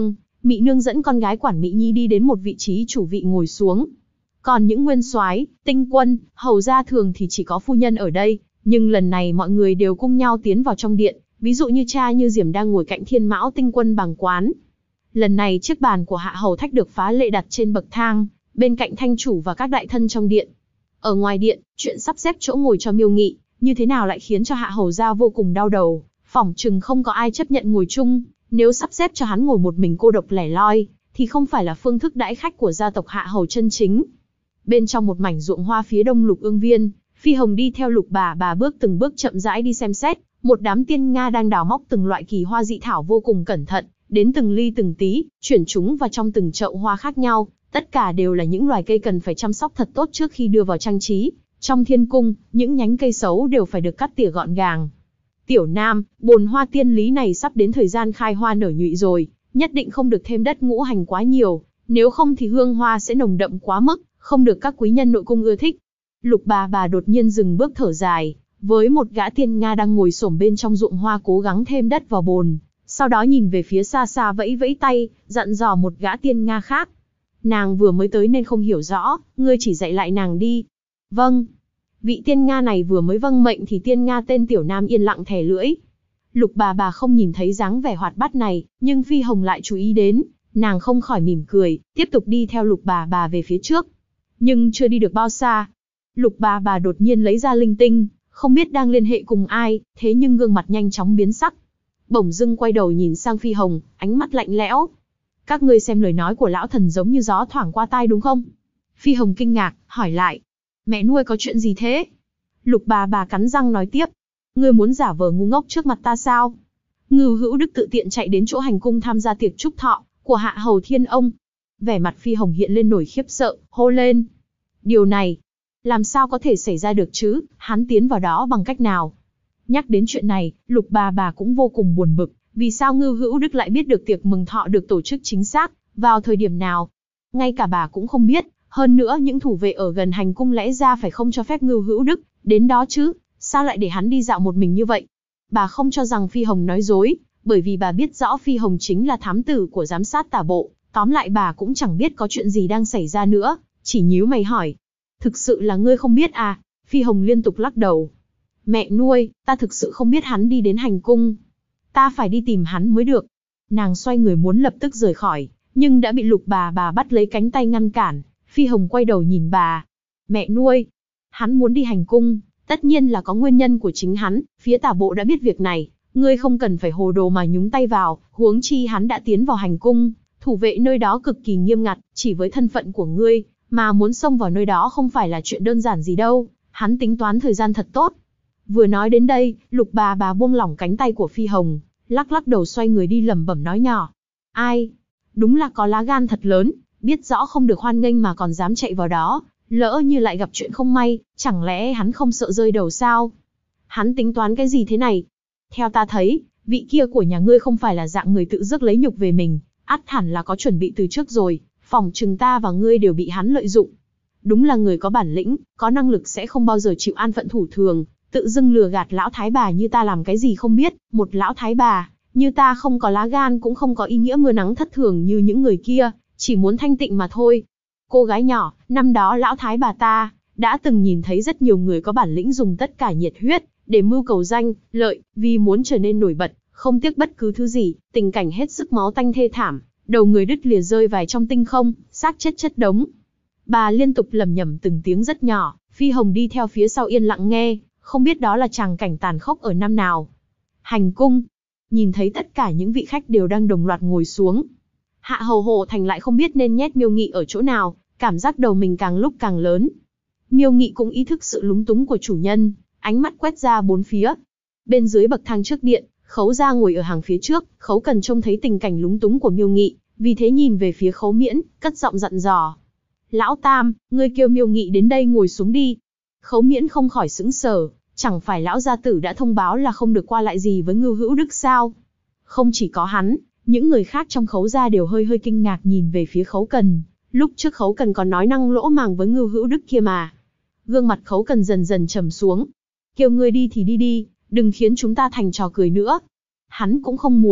Mị nương dẫn con gái quản Mị Nhi đi đến một vị trí chủ vị ngồi xuống. Còn những nguyên soái, tinh quân, hầu gia thường thì chỉ có phu nhân ở đây, nhưng lần này mọi người đều cùng nhau tiến vào trong điện, ví dụ như cha Như Diểm đang ngồi cạnh Thiên Mão tinh quân bằng quán. Lần này chiếc bàn của Hạ Hầu Thách được phá lệ đặt trên bậc thang, bên cạnh thanh chủ và các đại thân trong điện. Ở ngoài điện, chuyện sắp xếp chỗ ngồi cho Miêu Nghị, như thế nào lại khiến cho Hạ Hầu gia vô cùng đau đầu, phỏng chừng không có ai chấp nhận ngồi chung, nếu sắp xếp cho hắn ngồi một mình cô độc lẻ loi, thì không phải là phương thức đãi khách của gia tộc Hạ Hầu chân chính. Bên trong một mảnh ruộng hoa phía đông Lục Ương Viên, Phi Hồng đi theo Lục bà bước từng bước chậm rãi đi xem xét, một đám tiên nga đang đào móc từng loại kỳ hoa dị thảo vô cùng cẩn thận, đến từng ly từng tí, chuyển chúng vào trong từng chậu hoa khác nhau, tất cả đều là những loài cây cần phải chăm sóc thật tốt trước khi đưa vào trang trí. Trong thiên cung, những nhánh cây xấu đều phải được cắt tỉa gọn gàng. Tiểu Nam, bồn hoa tiên lý này sắp đến thời gian khai hoa nở nhụy rồi, nhất định không được thêm đất ngũ hành quá nhiều, nếu không thì hương hoa sẽ nồng đậm quá mức, không được các quý nhân nội cung ưa thích. Lục bà đột nhiên dừng bước thở dài, với một gã tiên nga đang ngồi xổm bên trong ruộng hoa cố gắng thêm đất vào bồn, sau đó nhìn về phía xa xa vẫy vẫy tay, dặn dò một gã tiên nga khác. Nàng vừa mới tới nên không hiểu rõ, ngươi chỉ dạy lại nàng đi. Vâng. Vị tiên nga này vừa mới vâng mệnh thì tiên nga tên Tiểu Nam yên lặng thè lưỡi. Lục bà không nhìn thấy dáng vẻ hoạt bát này, nhưng Phi Hồng lại chú ý đến, nàng không khỏi mỉm cười, tiếp tục đi theo Lục bà về phía trước. Nhưng chưa đi được bao xa, Lục bà đột nhiên lấy ra linh tinh, không biết đang liên hệ cùng ai, thế nhưng gương mặt nhanh chóng biến sắc. Bỗng dưng quay đầu nhìn sang Phi Hồng, ánh mắt lạnh lẽo. Các ngươi xem lời nói của lão thần giống như gió thoảng qua tai đúng không? Phi Hồng kinh ngạc, hỏi lại. Mẹ nuôi có chuyện gì thế? Lục bà cắn răng nói tiếp. Ngươi muốn giả vờ ngu ngốc trước mặt ta sao? Ngưu Hữu Đức tự tiện chạy đến chỗ hành cung tham gia tiệc chúc thọ của Hạ Hầu Thiên Ông. Vẻ mặt Phi Hồng hiện lên nổi khiếp sợ, hô lên. Điều này, làm sao có thể xảy ra được chứ? Hắn tiến vào đó bằng cách nào? Nhắc đến chuyện này, Lục bà cũng vô cùng buồn bực. Vì sao Ngưu Hữu Đức lại biết được tiệc mừng thọ được tổ chức chính xác, vào thời điểm nào? Ngay cả bà cũng không biết. Hơn nữa những thủ vệ ở gần hành cung lẽ ra phải không cho phép Ngưu Hữu Đức đến đó chứ, sao lại để hắn đi dạo một mình như vậy? Bà không cho rằng Phi Hồng nói dối, bởi vì bà biết rõ Phi Hồng chính là thám tử của giám sát tả bộ, tóm lại bà cũng chẳng biết có chuyện gì đang xảy ra nữa, chỉ nhíu mày hỏi. Thực sự là ngươi không biết à? Phi Hồng liên tục lắc đầu. Mẹ nuôi, ta thực sự không biết hắn đi đến hành cung. Ta phải đi tìm hắn mới được. Nàng xoay người muốn lập tức rời khỏi, nhưng đã bị Lục bà bắt lấy cánh tay ngăn cản. Phi Hồng quay đầu nhìn bà. Mẹ nuôi, hắn muốn đi hành cung, tất nhiên là có nguyên nhân của chính hắn, phía tả bộ đã biết việc này, ngươi không cần phải hồ đồ mà nhúng tay vào, huống chi hắn đã tiến vào hành cung, thủ vệ nơi đó cực kỳ nghiêm ngặt, chỉ với thân phận của ngươi, mà muốn xông vào nơi đó không phải là chuyện đơn giản gì đâu, hắn tính toán thời gian thật tốt. Vừa nói đến đây, Lục bà buông lỏng cánh tay của Phi Hồng, lắc đầu xoay người đi lẩm bẩm nói nhỏ. Ai? Đúng là có lá gan thật lớn, biết rõ không được hoan nghênh mà còn dám chạy vào đó, lỡ như lại gặp chuyện không may, chẳng lẽ hắn không sợ rơi đầu sao? Hắn tính toán cái gì thế này? Theo ta thấy, vị kia của nhà ngươi không phải là dạng người tự rước lấy nhục về mình, ắt hẳn là có chuẩn bị từ trước rồi, phỏng chừng ta và ngươi đều bị hắn lợi dụng. Đúng là người có bản lĩnh, có năng lực sẽ không bao giờ chịu an phận thủ thường, tự dưng lừa gạt lão thái bà như ta làm cái gì không biết, một lão thái bà như ta không có lá gan cũng không có ý nghĩa mưa nắng thất thường như những người kia, chỉ muốn thanh tịnh mà thôi. Cô gái nhỏ, năm đó lão thái bà ta đã từng nhìn thấy rất nhiều người có bản lĩnh dùng tất cả nhiệt huyết để mưu cầu danh, lợi, vì muốn trở nên nổi bật, không tiếc bất cứ thứ gì, tình cảnh hết sức máu tanh thê thảm, đầu người đứt lìa rơi vài trong tinh không, xác chết chất đống. Bà liên tục lẩm nhẩm từng tiếng rất nhỏ, Phi Hồng đi theo phía sau yên lặng nghe, không biết đó là tràng cảnh tàn khốc ở năm nào. Hành cung, nhìn thấy tất cả những vị khách đều đang đồng loạt ngồi xuống. Hạ Hầu Hộ Thành lại không biết nên nhét Miêu Nghị ở chỗ nào, cảm giác đầu mình càng lúc càng lớn. Miêu Nghị cũng ý thức sự lúng túng của chủ nhân, ánh mắt quét ra bốn phía. Bên dưới bậc thang trước điện, Khấu Gia ngồi ở hàng phía trước, Khấu Cần trông thấy tình cảnh lúng túng của Miêu Nghị, vì thế nhìn về phía Khấu Miễn, cất giọng dặn dò. Lão Tam, ngươi kêu Miêu Nghị đến đây ngồi xuống đi. Khấu Miễn không khỏi sững sờ, chẳng phải lão gia tử đã thông báo là không được qua lại gì với Ngưu Hữu Đức sao? Không chỉ có hắn, những người khác trong Khấu Gia đều hơi kinh ngạc nhìn về phía Khấu Cần. Lúc trước Khấu Cần còn nói năng lỗ màng với Ngưu Hữu Đức kia mà. Gương mặt Khấu Cần dần dần trầm xuống. Kêu ngươi đi thì đi đi, đừng khiến chúng ta thành trò cười nữa. Hắn cũng không muốn,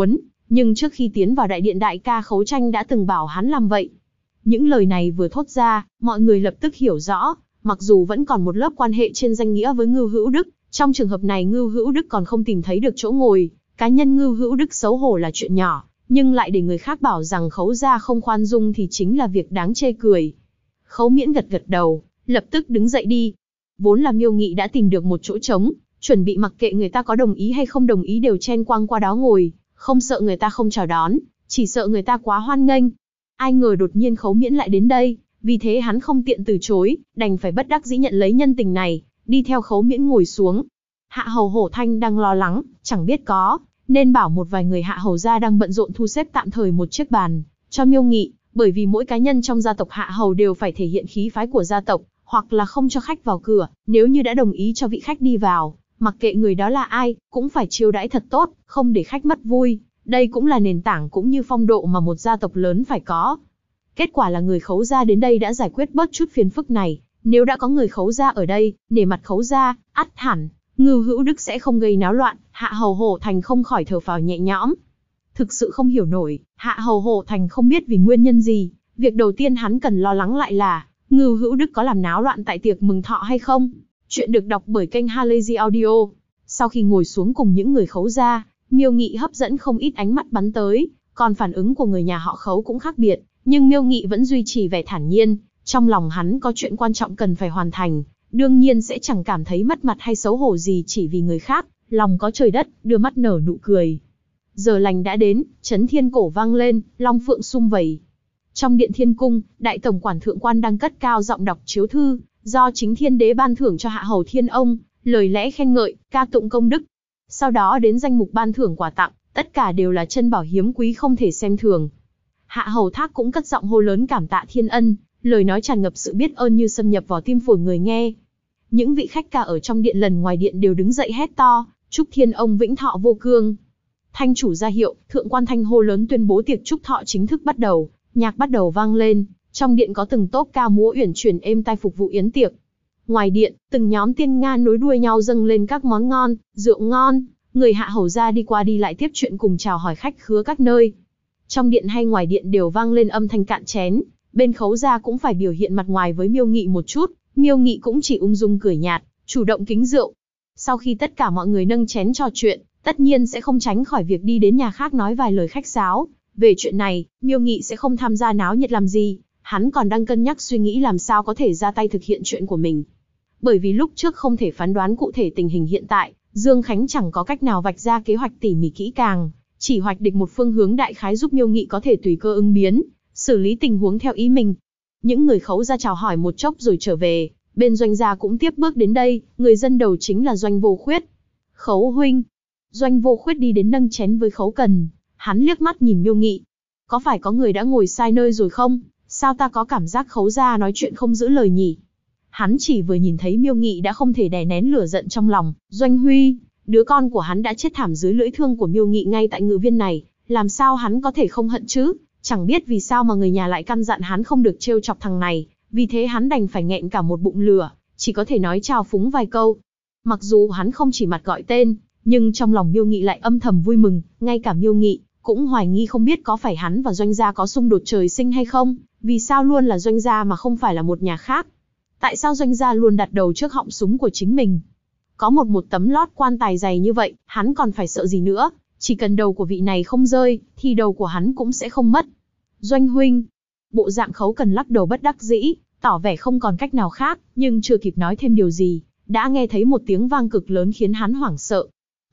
Nhưng trước khi tiến vào đại điện đại ca Khấu Tranh đã từng bảo hắn làm vậy. Những lời này vừa thốt ra, mọi người lập tức hiểu rõ, mặc dù vẫn còn một lớp quan hệ trên danh nghĩa với Ngưu Hữu Đức, trong trường hợp này Ngưu Hữu Đức còn không tìm thấy được chỗ ngồi, cá nhân Ngưu Hữu Đức xấu hổ là chuyện nhỏ, nhưng lại để người khác bảo rằng Khấu gia không khoan dung thì chính là việc đáng chê cười. Khấu Miễn gật gật đầu, lập tức đứng dậy đi. Vốn là Miêu Nghị đã tìm được một chỗ trống, chuẩn bị mặc kệ người ta có đồng ý hay không đồng ý đều chen quăng qua đó ngồi, không sợ người ta không chào đón, chỉ sợ người ta quá hoan nghênh. Ai ngờ đột nhiên Khấu Miễn lại đến đây, vì thế hắn không tiện từ chối, đành phải bất đắc dĩ nhận lấy nhân tình này, đi theo Khấu Miễn ngồi xuống. Hạ hầu Hổ Thanh đang lo lắng, chẳng biết có nên bảo một vài người Hạ hầu gia đang bận rộn thu xếp tạm thời một chiếc bàn cho Miêu Nghị, bởi vì mỗi cá nhân trong gia tộc Hạ hầu đều phải thể hiện khí phái của gia tộc, hoặc là không cho khách vào cửa, nếu như đã đồng ý cho vị khách đi vào, mặc kệ người đó là ai, cũng phải chiêu đãi thật tốt, không để khách mất vui. Đây cũng là nền tảng cũng như phong độ mà một gia tộc lớn phải có. Kết quả là người Khấu gia đến đây đã giải quyết bớt chút phiền phức này. Nếu đã có người Khấu gia ở đây, nể mặt Khấu gia, ắt hẳn Ngưu Hữu Đức sẽ không gây náo loạn. Hạ hầu Hổ Thành không khỏi thở phào nhẹ nhõm. Thực sự không hiểu nổi, Hạ hầu Hổ Thành không biết vì nguyên nhân gì. Việc đầu tiên hắn cần lo lắng lại là Ngưu Hữu Đức có làm náo loạn tại tiệc mừng thọ hay không. Chuyện được đọc bởi kênh Halazy Audio. Sau khi ngồi xuống cùng những người Khấu gia, Miêu Nghị hấp dẫn không ít ánh mắt bắn tới, còn phản ứng của người nhà họ Khấu cũng khác biệt, nhưng Miêu Nghị vẫn duy trì vẻ thản nhiên, trong lòng hắn có chuyện quan trọng cần phải hoàn thành, đương nhiên sẽ chẳng cảm thấy mất mặt hay xấu hổ gì chỉ vì người khác, lòng có trời đất, đưa mắt nở nụ cười. Giờ lành đã đến, chấn thiên cổ vang lên, long phượng sum vầy. Trong điện thiên cung, đại tổng quản thượng quan đang cất cao giọng đọc chiếu thư, do chính thiên đế ban thưởng cho Hạ hầu Thiên Ông, lời lẽ khen ngợi, ca tụng công đức. Sau đó đến danh mục ban thưởng quà tặng, tất cả đều là chân bảo hiếm quý không thể xem thường. Hạ hầu Thác cũng cất giọng hô lớn cảm tạ thiên ân, lời nói tràn ngập sự biết ơn như xâm nhập vào tim phổi người nghe. Những vị khách ca ở trong điện lần ngoài điện đều đứng dậy hét to, chúc Thiên Ông vĩnh thọ vô cương. Thanh chủ ra hiệu, thượng quan thanh hô lớn tuyên bố tiệc chúc thọ chính thức bắt đầu, nhạc bắt đầu vang lên, trong điện có từng tốp ca múa uyển chuyển êm tai phục vụ yến tiệc. Ngoài điện, từng nhóm tiên nga nối đuôi nhau dâng lên các món ngon, rượu ngon, người Hạ hầu gia đi qua đi lại tiếp chuyện cùng chào hỏi khách khứa các nơi. Trong điện hay ngoài điện đều vang lên âm thanh cạn chén, bên Khấu gia cũng phải biểu hiện mặt ngoài với Miêu Nghị một chút, Miêu Nghị cũng chỉ ung dung cười nhạt, chủ động kính rượu. Sau khi tất cả mọi người nâng chén trò chuyện, tất nhiên sẽ không tránh khỏi việc đi đến nhà khác nói vài lời khách sáo. Về chuyện này, Miêu Nghị sẽ không tham gia náo nhiệt làm gì, hắn còn đang cân nhắc suy nghĩ làm sao có thể ra tay thực hiện chuyện của mình. Bởi vì lúc trước không thể phán đoán cụ thể tình hình hiện tại, Dương Khánh chẳng có cách nào vạch ra kế hoạch tỉ mỉ kỹ càng, chỉ hoạch định một phương hướng đại khái giúp Miêu Nghị có thể tùy cơ ứng biến, xử lý tình huống theo ý mình. Những người Khấu gia chào hỏi một chốc rồi trở về, bên Doanh gia cũng tiếp bước đến đây, người dân đầu chính là Doanh Vô Khuyết. Khấu huynh. Doanh Vô Khuyết đi đến nâng chén với Khấu Cần, hắn liếc mắt nhìn Miêu Nghị. Có phải có người đã ngồi sai nơi rồi không? Sao ta có cảm giác Khấu gia nói chuyện không giữ lời nhỉ? Hắn chỉ vừa nhìn thấy Miêu Nghị đã không thể đè nén lửa giận trong lòng. Doanh Huy, đứa con của hắn đã chết thảm dưới lưỡi thương của Miêu Nghị ngay tại ngự viên này, làm sao hắn có thể không hận chứ? Chẳng biết vì sao mà người nhà lại căn dặn hắn không được trêu chọc thằng này, vì thế hắn đành phải nghẹn cả một bụng lửa, chỉ có thể nói chào phúng vài câu. Mặc dù hắn không chỉ mặt gọi tên, nhưng trong lòng Miêu Nghị lại âm thầm vui mừng, ngay cả Miêu Nghị cũng hoài nghi không biết có phải hắn và Doanh gia có xung đột trời sinh hay không, vì sao luôn là Doanh gia mà không phải là một nhà khác? Tại sao Doanh gia luôn đặt đầu trước họng súng của chính mình? Có một tấm lót quan tài dày như vậy, hắn còn phải sợ gì nữa? Chỉ cần đầu của vị này không rơi, thì đầu của hắn cũng sẽ không mất. Doanh huynh. Bộ dạng Khấu Cần lắc đầu bất đắc dĩ, tỏ vẻ không còn cách nào khác, nhưng chưa kịp nói thêm điều gì, đã nghe thấy một tiếng vang cực lớn khiến hắn hoảng sợ.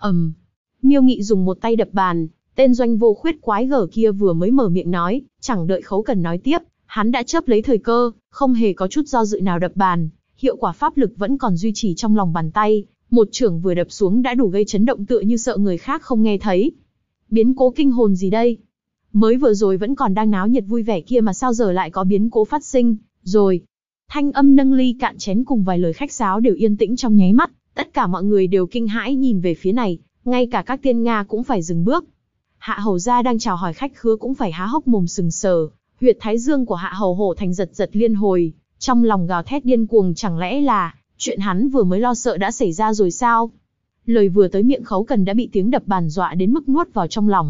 Miêu Nghị dùng một tay đập bàn, tên Doanh Vô Khuyết quái gở kia vừa mới mở miệng nói, chẳng đợi Khấu Cần nói tiếp, hắn đã chớp lấy thời cơ, không hề có chút do dự nào đập bàn, hiệu quả pháp lực vẫn còn duy trì trong lòng bàn tay, một chưởng vừa đập xuống đã đủ gây chấn động tựa như sợ người khác không nghe thấy. Biến cố kinh hồn gì đây? Mới vừa rồi vẫn còn đang náo nhiệt vui vẻ kia mà sao giờ lại có biến cố phát sinh, rồi. Thanh âm nâng ly cạn chén cùng vài lời khách sáo đều yên tĩnh trong nháy mắt, tất cả mọi người đều kinh hãi nhìn về phía này, ngay cả các tiên Nga cũng phải dừng bước. Hạ hầu gia đang chào hỏi khách khứa cũng phải há hốc mồm sừng sờ, huyệt thái dương của Hạ hầu Hổ Thành giật giật liên hồi, trong lòng gào thét điên cuồng, chẳng lẽ là chuyện hắn vừa mới lo sợ đã xảy ra rồi sao? Lời vừa tới miệng Khấu Cần đã bị tiếng đập bàn dọa đến mức nuốt vào trong lòng,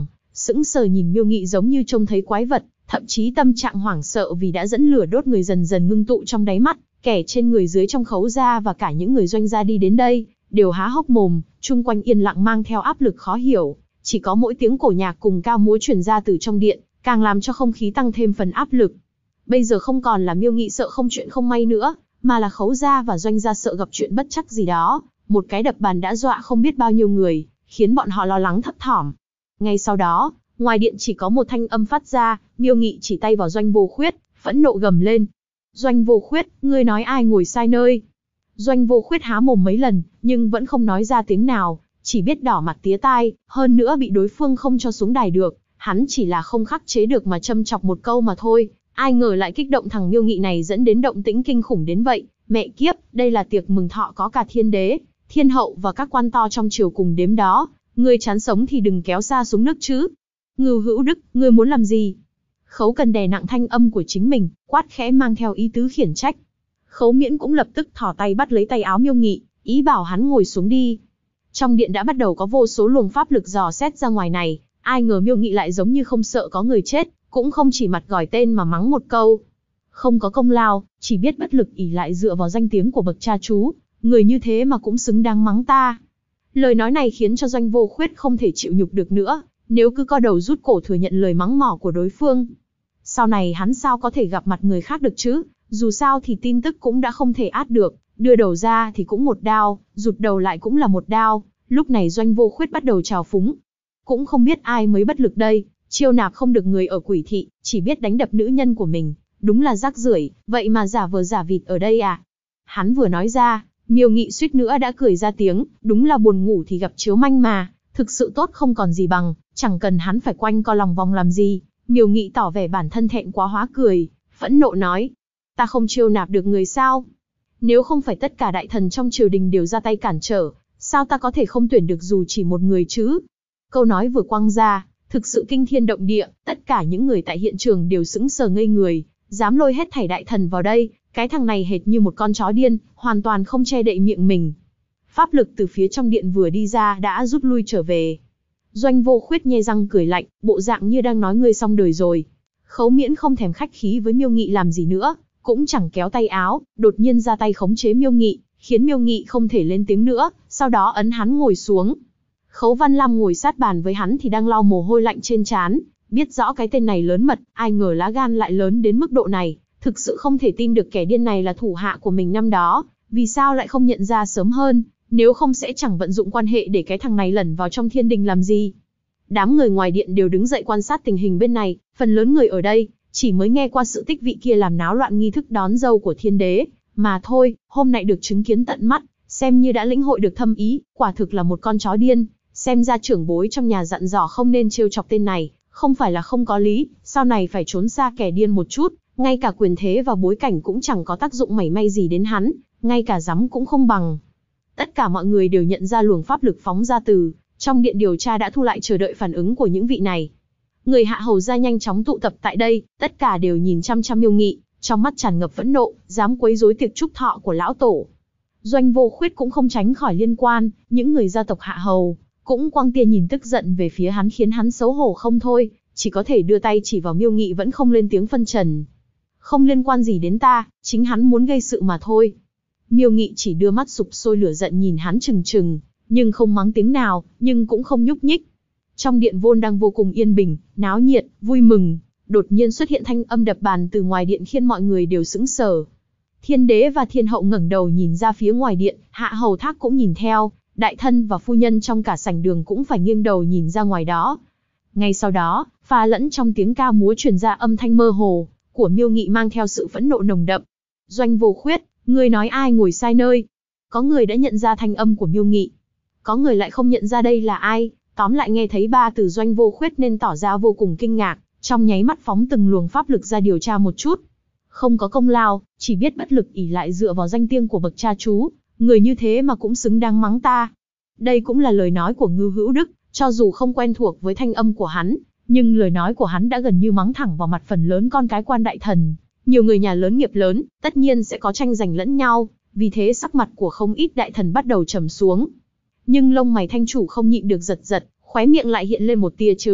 sững sờ nhìn Miêu Nghị giống như trông thấy quái vật, thậm chí tâm trạng hoảng sợ vì đã dẫn lửa đốt người dần dần ngưng tụ trong đáy mắt, kẻ trên người dưới trong Khấu gia và cả những người Doanh gia đi đến đây, đều há hốc mồm, chung quanh yên lặng mang theo áp lực khó hiểu, chỉ có mỗi tiếng cổ nhạc cùng ca múa truyền ra từ trong điện, càng làm cho không khí tăng thêm phần áp lực. Bây giờ không còn là Miêu Nghị sợ không chuyện không may nữa, mà là Khấu gia và Doanh gia sợ gặp chuyện bất trắc gì đó, một cái đập bàn đã dọa không biết bao nhiêu người, khiến bọn họ lo lắng thấp thỏm. Ngay sau đó, ngoài điện chỉ có một thanh âm phát ra, Miêu Nghị chỉ tay vào Doanh Vô Khuyết, phẫn nộ gầm lên. Doanh Vô Khuyết, ngươi nói ai ngồi sai nơi? Doanh Vô Khuyết há mồm mấy lần, nhưng vẫn không nói ra tiếng nào, chỉ biết đỏ mặt tía tai, hơn nữa bị đối phương không cho xuống đài được, hắn chỉ là không khắc chế được mà châm chọc một câu mà thôi. Ai ngờ lại kích động thằng Miêu Nghị này dẫn đến động tĩnh kinh khủng đến vậy, mẹ kiếp, đây là tiệc mừng thọ có cả thiên đế, thiên hậu và các quan to trong triều cùng đếm đó, ngươi chán sống thì đừng kéo xa xuống nước chứ. Ngưu Hữu Đức, ngươi muốn làm gì? Khấu Cần đè nặng thanh âm của chính mình, quát khẽ mang theo ý tứ khiển trách. Khấu Miễn cũng lập tức thò tay bắt lấy tay áo Miêu Nghị, ý bảo hắn ngồi xuống đi. Trong điện đã bắt đầu có vô số luồng pháp lực dò xét ra ngoài này, ai ngờ Miêu Nghị lại giống như không sợ có người chết, cũng không chỉ mặt gọi tên mà mắng một câu. Không có công lao, chỉ biết bất lực ỷ lại dựa vào danh tiếng của bậc cha chú, người như thế mà cũng xứng đáng mắng ta. Lời nói này khiến cho Doanh Vô Khuyết không thể chịu nhục được nữa, nếu cứ co đầu rút cổ thừa nhận lời mắng mỏ của đối phương. Sau này hắn sao có thể gặp mặt người khác được chứ, dù sao thì tin tức cũng đã không thể át được, đưa đầu ra thì cũng một đao, rụt đầu lại cũng là một đao, lúc này Doanh Vô Khuyết bắt đầu trào phúng. Cũng không biết ai mới bất lực đây, chiêu nạp không được người ở Quỷ thị, chỉ biết đánh đập nữ nhân của mình, đúng là rác rưởi, vậy mà giả vờ giả vịt ở đây à? Hắn vừa nói ra, Miêu Nghị suýt nữa đã cười ra tiếng, đúng là buồn ngủ thì gặp chiếu manh mà, thực sự tốt không còn gì bằng, chẳng cần hắn phải quanh co lòng vòng làm gì. Miêu Nghị tỏ vẻ bản thân thẹn quá hóa cười, phẫn nộ nói, ta không chiêu nạp được người sao? Nếu không phải tất cả đại thần trong triều đình đều ra tay cản trở, sao ta có thể không tuyển được dù chỉ một người chứ? Câu nói vừa quăng ra, thực sự kinh thiên động địa, tất cả những người tại hiện trường đều sững sờ ngây người, dám lôi hết thảy đại thần vào đây, cái thằng này hệt như một con chó điên, hoàn toàn không che đậy miệng mình. Pháp lực từ phía trong điện vừa đi ra đã rút lui trở về. Doanh Vô Khuyết nhe răng cười lạnh, bộ dạng như đang nói ngươi xong đời rồi. Khấu Miễn không thèm khách khí với Miêu Nghị làm gì nữa, cũng chẳng kéo tay áo, đột nhiên ra tay khống chế Miêu Nghị, khiến Miêu Nghị không thể lên tiếng nữa, sau đó ấn hắn ngồi xuống. Khấu Văn Lam ngồi sát bàn với hắn thì đang lau mồ hôi lạnh trên trán, biết rõ cái tên này lớn mật, ai ngờ lá gan lại lớn đến mức độ này, thực sự không thể tin được kẻ điên này là thủ hạ của mình năm đó, vì sao lại không nhận ra sớm hơn, nếu không sẽ chẳng vận dụng quan hệ để cái thằng này lẩn vào trong thiên đình làm gì. Đám người ngoài điện đều đứng dậy quan sát tình hình bên này, phần lớn người ở đây chỉ mới nghe qua sự tích vị kia làm náo loạn nghi thức đón dâu của thiên đế, mà thôi, hôm nay được chứng kiến tận mắt, xem như đã lĩnh hội được thâm ý, quả thực là một con chó điên, xem ra trưởng bối trong nhà dặn dò không nên trêu chọc tên này, không phải là không có lý, sau này phải trốn xa kẻ điên một chút, ngay cả quyền thế và bối cảnh cũng chẳng có tác dụng mảy may gì đến hắn, ngay cả giám cũng không bằng. Tất cả mọi người đều nhận ra luồng pháp lực phóng ra từ trong điện điều tra đã thu lại chờ đợi phản ứng của những vị này. Người hạ hầu gia nhanh chóng tụ tập tại đây, tất cả đều nhìn chăm chăm Miêu Nghị, trong mắt tràn ngập phẫn nộ, dám quấy rối tiệc chúc thọ của lão tổ. Doanh Vô Khuyết cũng không tránh khỏi liên quan, những người gia tộc hạ hầu cũng quăng tia nhìn tức giận về phía hắn khiến hắn xấu hổ không thôi, chỉ có thể đưa tay chỉ vào Miêu Nghị vẫn không lên tiếng phân trần. Không liên quan gì đến ta, chính hắn muốn gây sự mà thôi. Miêu Nghị chỉ đưa mắt sục sôi lửa giận nhìn hắn trừng trừng, nhưng không mắng tiếng nào, nhưng cũng không nhúc nhích. Trong điện vốn đang vô cùng yên bình, náo nhiệt, vui mừng, đột nhiên xuất hiện thanh âm đập bàn từ ngoài điện khiến mọi người đều sững sờ. Thiên đế và thiên hậu ngẩng đầu nhìn ra phía ngoài điện, hạ hầu thác cũng nhìn theo, đại thân và phu nhân trong cả sảnh đường cũng phải nghiêng đầu nhìn ra ngoài đó. Ngay sau đó, pha lẫn trong tiếng ca múa truyền ra âm thanh mơ hồ của Miêu Nghị mang theo sự phẫn nộ nồng đậm. Doanh Vô Khuyết, ngươi nói ai ngồi sai nơi? Có người đã nhận ra thanh âm của Miêu Nghị, có người lại không nhận ra đây là ai. Tóm lại nghe thấy ba từ Doanh Vô Khuyết nên tỏ ra vô cùng kinh ngạc, trong nháy mắt phóng từng luồng pháp lực ra điều tra một chút. Không có công lao, chỉ biết bất lực ỷ lại dựa vào danh tiếng của bậc cha chú, người như thế mà cũng xứng đáng mắng ta. Đây cũng là lời nói của Ngưu Hữu Đức, cho dù không quen thuộc với thanh âm của hắn, nhưng lời nói của hắn đã gần như mắng thẳng vào mặt phần lớn con cái quan đại thần. Nhiều người nhà lớn nghiệp lớn, tất nhiên sẽ có tranh giành lẫn nhau, vì thế sắc mặt của không ít đại thần bắt đầu trầm xuống. Nhưng lông mày thanh chủ không nhịn được giật giật, khóe miệng lại hiện lên một tia trêu tức,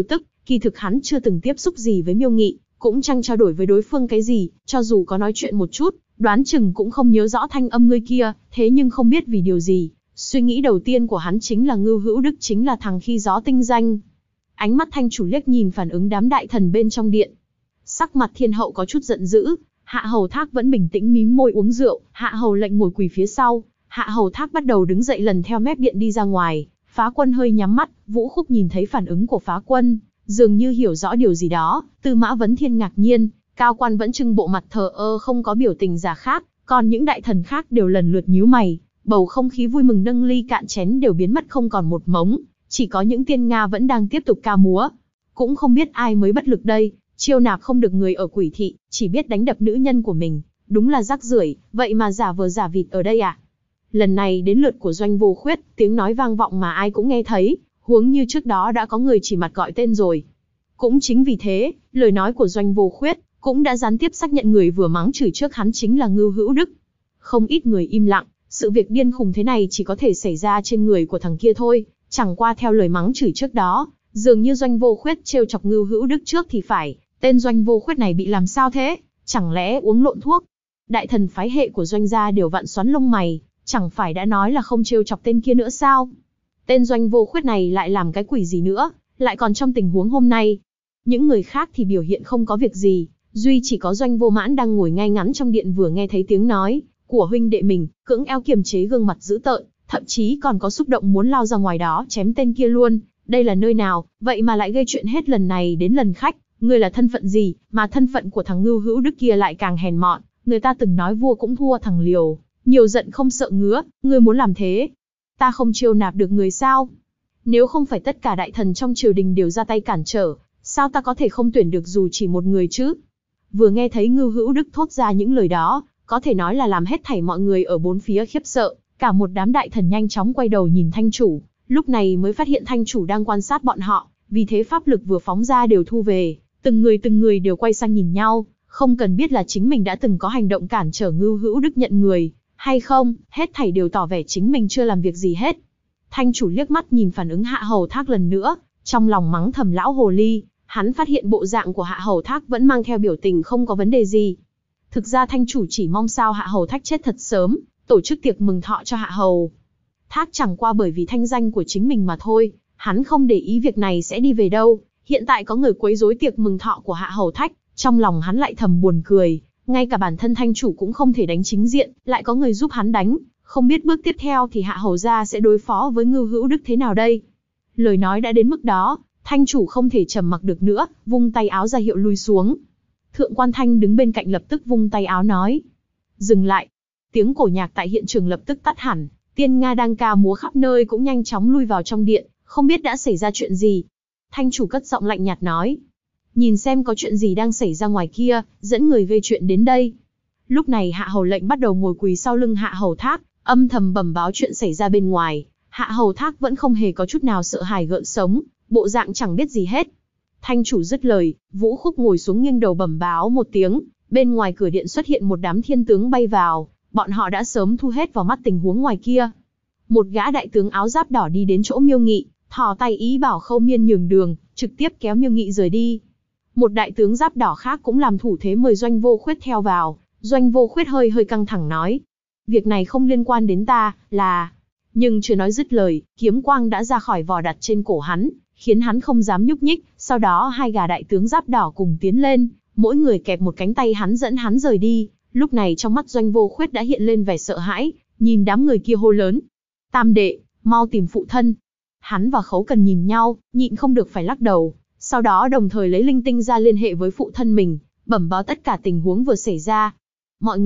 Kỳ thực hắn chưa từng tiếp xúc gì với Miêu Nghị, cũng chẳng trao đổi với đối phương cái gì, cho dù có nói chuyện một chút, đoán chừng cũng không nhớ rõ thanh âm người kia, thế nhưng không biết vì điều gì, suy nghĩ đầu tiên của hắn chính là Ngưu Hữu Đức chính là thằng khi gió tinh danh. Ánh mắt Thanh chủ liếc nhìn phản ứng đám đại thần bên trong điện. Sắc mặt thiên hậu có chút giận dữ, Hạ Hầu Thác vẫn bình tĩnh mím môi uống rượu, Hạ Hầu lệnh ngồi quỳ phía sau, Hạ Hầu Thác bắt đầu đứng dậy lần theo mép điện đi ra ngoài, Phá Quân hơi nhắm mắt, Vũ Khúc nhìn thấy phản ứng của Phá Quân, dường như hiểu rõ điều gì đó, Tư Mã Vấn Thiên ngạc nhiên, Cao Quan vẫn trưng bộ mặt thờ ơ không có biểu tình giả khác, còn những đại thần khác đều lần lượt nhíu mày, bầu không khí vui mừng nâng ly cạn chén đều biến mất không còn một mống, chỉ có những tiên Nga vẫn đang tiếp tục ca múa. Cũng không biết ai mới bất lực đây, chiêu nạp không được người ở Quỷ thị, chỉ biết đánh đập nữ nhân của mình, đúng là rác rưởi, vậy mà giả vờ giả vịt ở đây à? Lần này đến lượt của Doanh Vô Khuyết, tiếng nói vang vọng mà ai cũng nghe thấy, huống như trước đó đã có người chỉ mặt gọi tên rồi. Cũng chính vì thế, lời nói của Doanh Vô Khuyết cũng đã gián tiếp xác nhận người vừa mắng chửi trước hắn chính là Ngưu Hữu Đức. Không ít người im lặng, sự việc điên khùng thế này chỉ có thể xảy ra trên người của thằng kia thôi, chẳng qua theo lời mắng chửi trước đó, dường như Doanh Vô Khuyết trêu chọc Ngưu Hữu Đức trước thì phải, tên Doanh Vô Khuyết này bị làm sao thế, chẳng lẽ uống lộn thuốc? Đại thần phái hệ của Doanh gia đều vặn xoắn lông mày, chẳng phải đã nói là không trêu chọc tên kia nữa sao? Tên Doanh Vô Khuyết này lại làm cái quỷ gì nữa, lại còn trong tình huống hôm nay. Những người khác thì biểu hiện không có việc gì, duy chỉ có Doanh Vô Mãn đang ngồi ngay ngắn trong điện vừa nghe thấy tiếng nói của huynh đệ mình, cưỡng eo kiềm chế gương mặt dữ tợn, thậm chí còn có xúc động muốn lao ra ngoài đó chém tên kia luôn. Đây là nơi nào, vậy mà lại gây chuyện hết lần này đến lần khách, ngươi là thân phận gì, mà thân phận của thằng Ngưu Hữu Đức kia lại càng hèn mọn, người ta từng nói vua cũng thua thằng liều, nhiều giận không sợ ngứa, ngươi muốn làm thế? Ta không chiêu nạp được người sao? Nếu không phải tất cả đại thần trong triều đình đều ra tay cản trở, sao ta có thể không tuyển được dù chỉ một người chứ? Vừa nghe thấy Ngưu Hữu Đức thốt ra những lời đó, có thể nói là làm hết thảy mọi người ở bốn phía khiếp sợ, cả một đám đại thần nhanh chóng quay đầu nhìn Thanh chủ, lúc này mới phát hiện Thanh chủ đang quan sát bọn họ, vì thế pháp lực vừa phóng ra đều thu về, từng người đều quay sang nhìn nhau, không cần biết là chính mình đã từng có hành động cản trở Ngưu Hữu Đức nhận người, hay không, hết thảy đều tỏ vẻ chính mình chưa làm việc gì hết. Thanh chủ liếc mắt nhìn phản ứng Hạ Hầu Thác lần nữa, trong lòng mắng thầm lão hồ ly, hắn phát hiện bộ dạng của Hạ Hầu Thác vẫn mang theo biểu tình không có vấn đề gì. Thực ra Thanh chủ chỉ mong sao Hạ Hầu Thác chết thật sớm, tổ chức tiệc mừng thọ cho Hạ Hầu Thác chẳng qua bởi vì thanh danh của chính mình mà thôi, hắn không để ý việc này sẽ đi về đâu. Hiện tại có người quấy rối tiệc mừng thọ của Hạ Hầu Thác, trong lòng hắn lại thầm buồn cười, ngay cả bản thân Thanh chủ cũng không thể đánh chính diện, lại có người giúp hắn đánh, không biết bước tiếp theo thì Hạ Hầu gia sẽ đối phó với Ngưu Hữu Đức thế nào đây. Lời nói đã đến mức đó, Thanh chủ không thể trầm mặc được nữa, vung tay áo ra hiệu lui xuống. Thượng quan Thanh đứng bên cạnh lập tức vung tay áo nói: dừng lại. Tiếng cổ nhạc tại hiện trường lập tức tắt hẳn, tiên Nga đang ca múa khắp nơi cũng nhanh chóng lui vào trong điện, không biết đã xảy ra chuyện gì. Thanh chủ cất giọng lạnh nhạt nói: nhìn xem có chuyện gì đang xảy ra ngoài kia, dẫn người gây chuyện đến đây. Lúc này Hạ Hầu lệnh bắt đầu ngồi quỳ sau lưng Hạ Hầu Thác, âm thầm bẩm báo chuyện xảy ra bên ngoài. Hạ Hầu Thác vẫn không hề có chút nào sợ hãi gợn sống, bộ dạng chẳng biết gì hết. Thanh chủ dứt lời, Vũ Khúc ngồi xuống nghiêng đầu bẩm báo một tiếng, bên ngoài cửa điện xuất hiện một đám thiên tướng bay vào, bọn họ đã sớm thu hết vào mắt tình huống ngoài kia. Một gã đại tướng áo giáp đỏ đi đến chỗ Miêu Nghị, thò tay ý bảo Khâu Miên nhường đường, trực tiếp kéo Miêu Nghị rời đi. Một đại tướng giáp đỏ khác cũng làm thủ thế mời Doanh Vô Khuyết theo vào. Doanh Vô Khuyết hơi căng thẳng nói: việc này không liên quan đến ta, là... Nhưng chưa nói dứt lời, kiếm quang đã ra khỏi vỏ đặt trên cổ hắn, khiến hắn không dám nhúc nhích. Sau đó hai gã đại tướng giáp đỏ cùng tiến lên, mỗi người kẹp một cánh tay hắn dẫn hắn rời đi. Lúc này trong mắt Doanh Vô Khuyết đã hiện lên vẻ sợ hãi, nhìn đám người kia hô lớn: tam đệ, mau tìm phụ thân. Hắn và Khấu Cần nhìn nhau, nhịn không được phải lắc đầu. Sau đó đồng thời lấy linh tinh ra liên hệ với phụ thân mình, bẩm báo tất cả tình huống vừa xảy ra. Mọi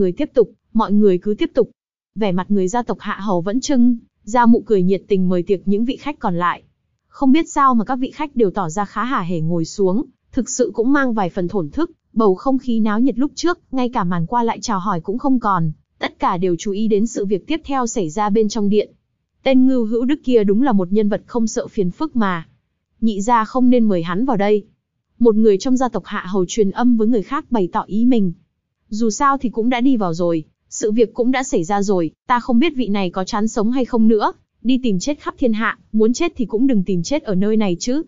người cứ tiếp tục. Vẻ mặt người gia tộc Hạ Hầu vẫn trưng, Gia Mụ cười nhiệt tình mời tiệc những vị khách còn lại. Không biết sao mà các vị khách đều tỏ ra khá hả hề ngồi xuống, thực sự cũng mang vài phần thổn thức, bầu không khí náo nhiệt lúc trước, ngay cả màn qua lại chào hỏi cũng không còn, tất cả đều chú ý đến sự việc tiếp theo xảy ra bên trong điện. Tên Ngưu Hữu Đức kia đúng là một nhân vật không sợ phiền phức mà. Nhị gia không nên mời hắn vào đây. Một người trong gia tộc Hạ Hầu truyền âm với người khác bày tỏ ý mình. Dù sao thì cũng đã đi vào rồi, sự việc cũng đã xảy ra rồi, ta không biết vị này có chán sống hay không nữa, đi tìm chết khắp thiên hạ, muốn chết thì cũng đừng tìm chết ở nơi này chứ.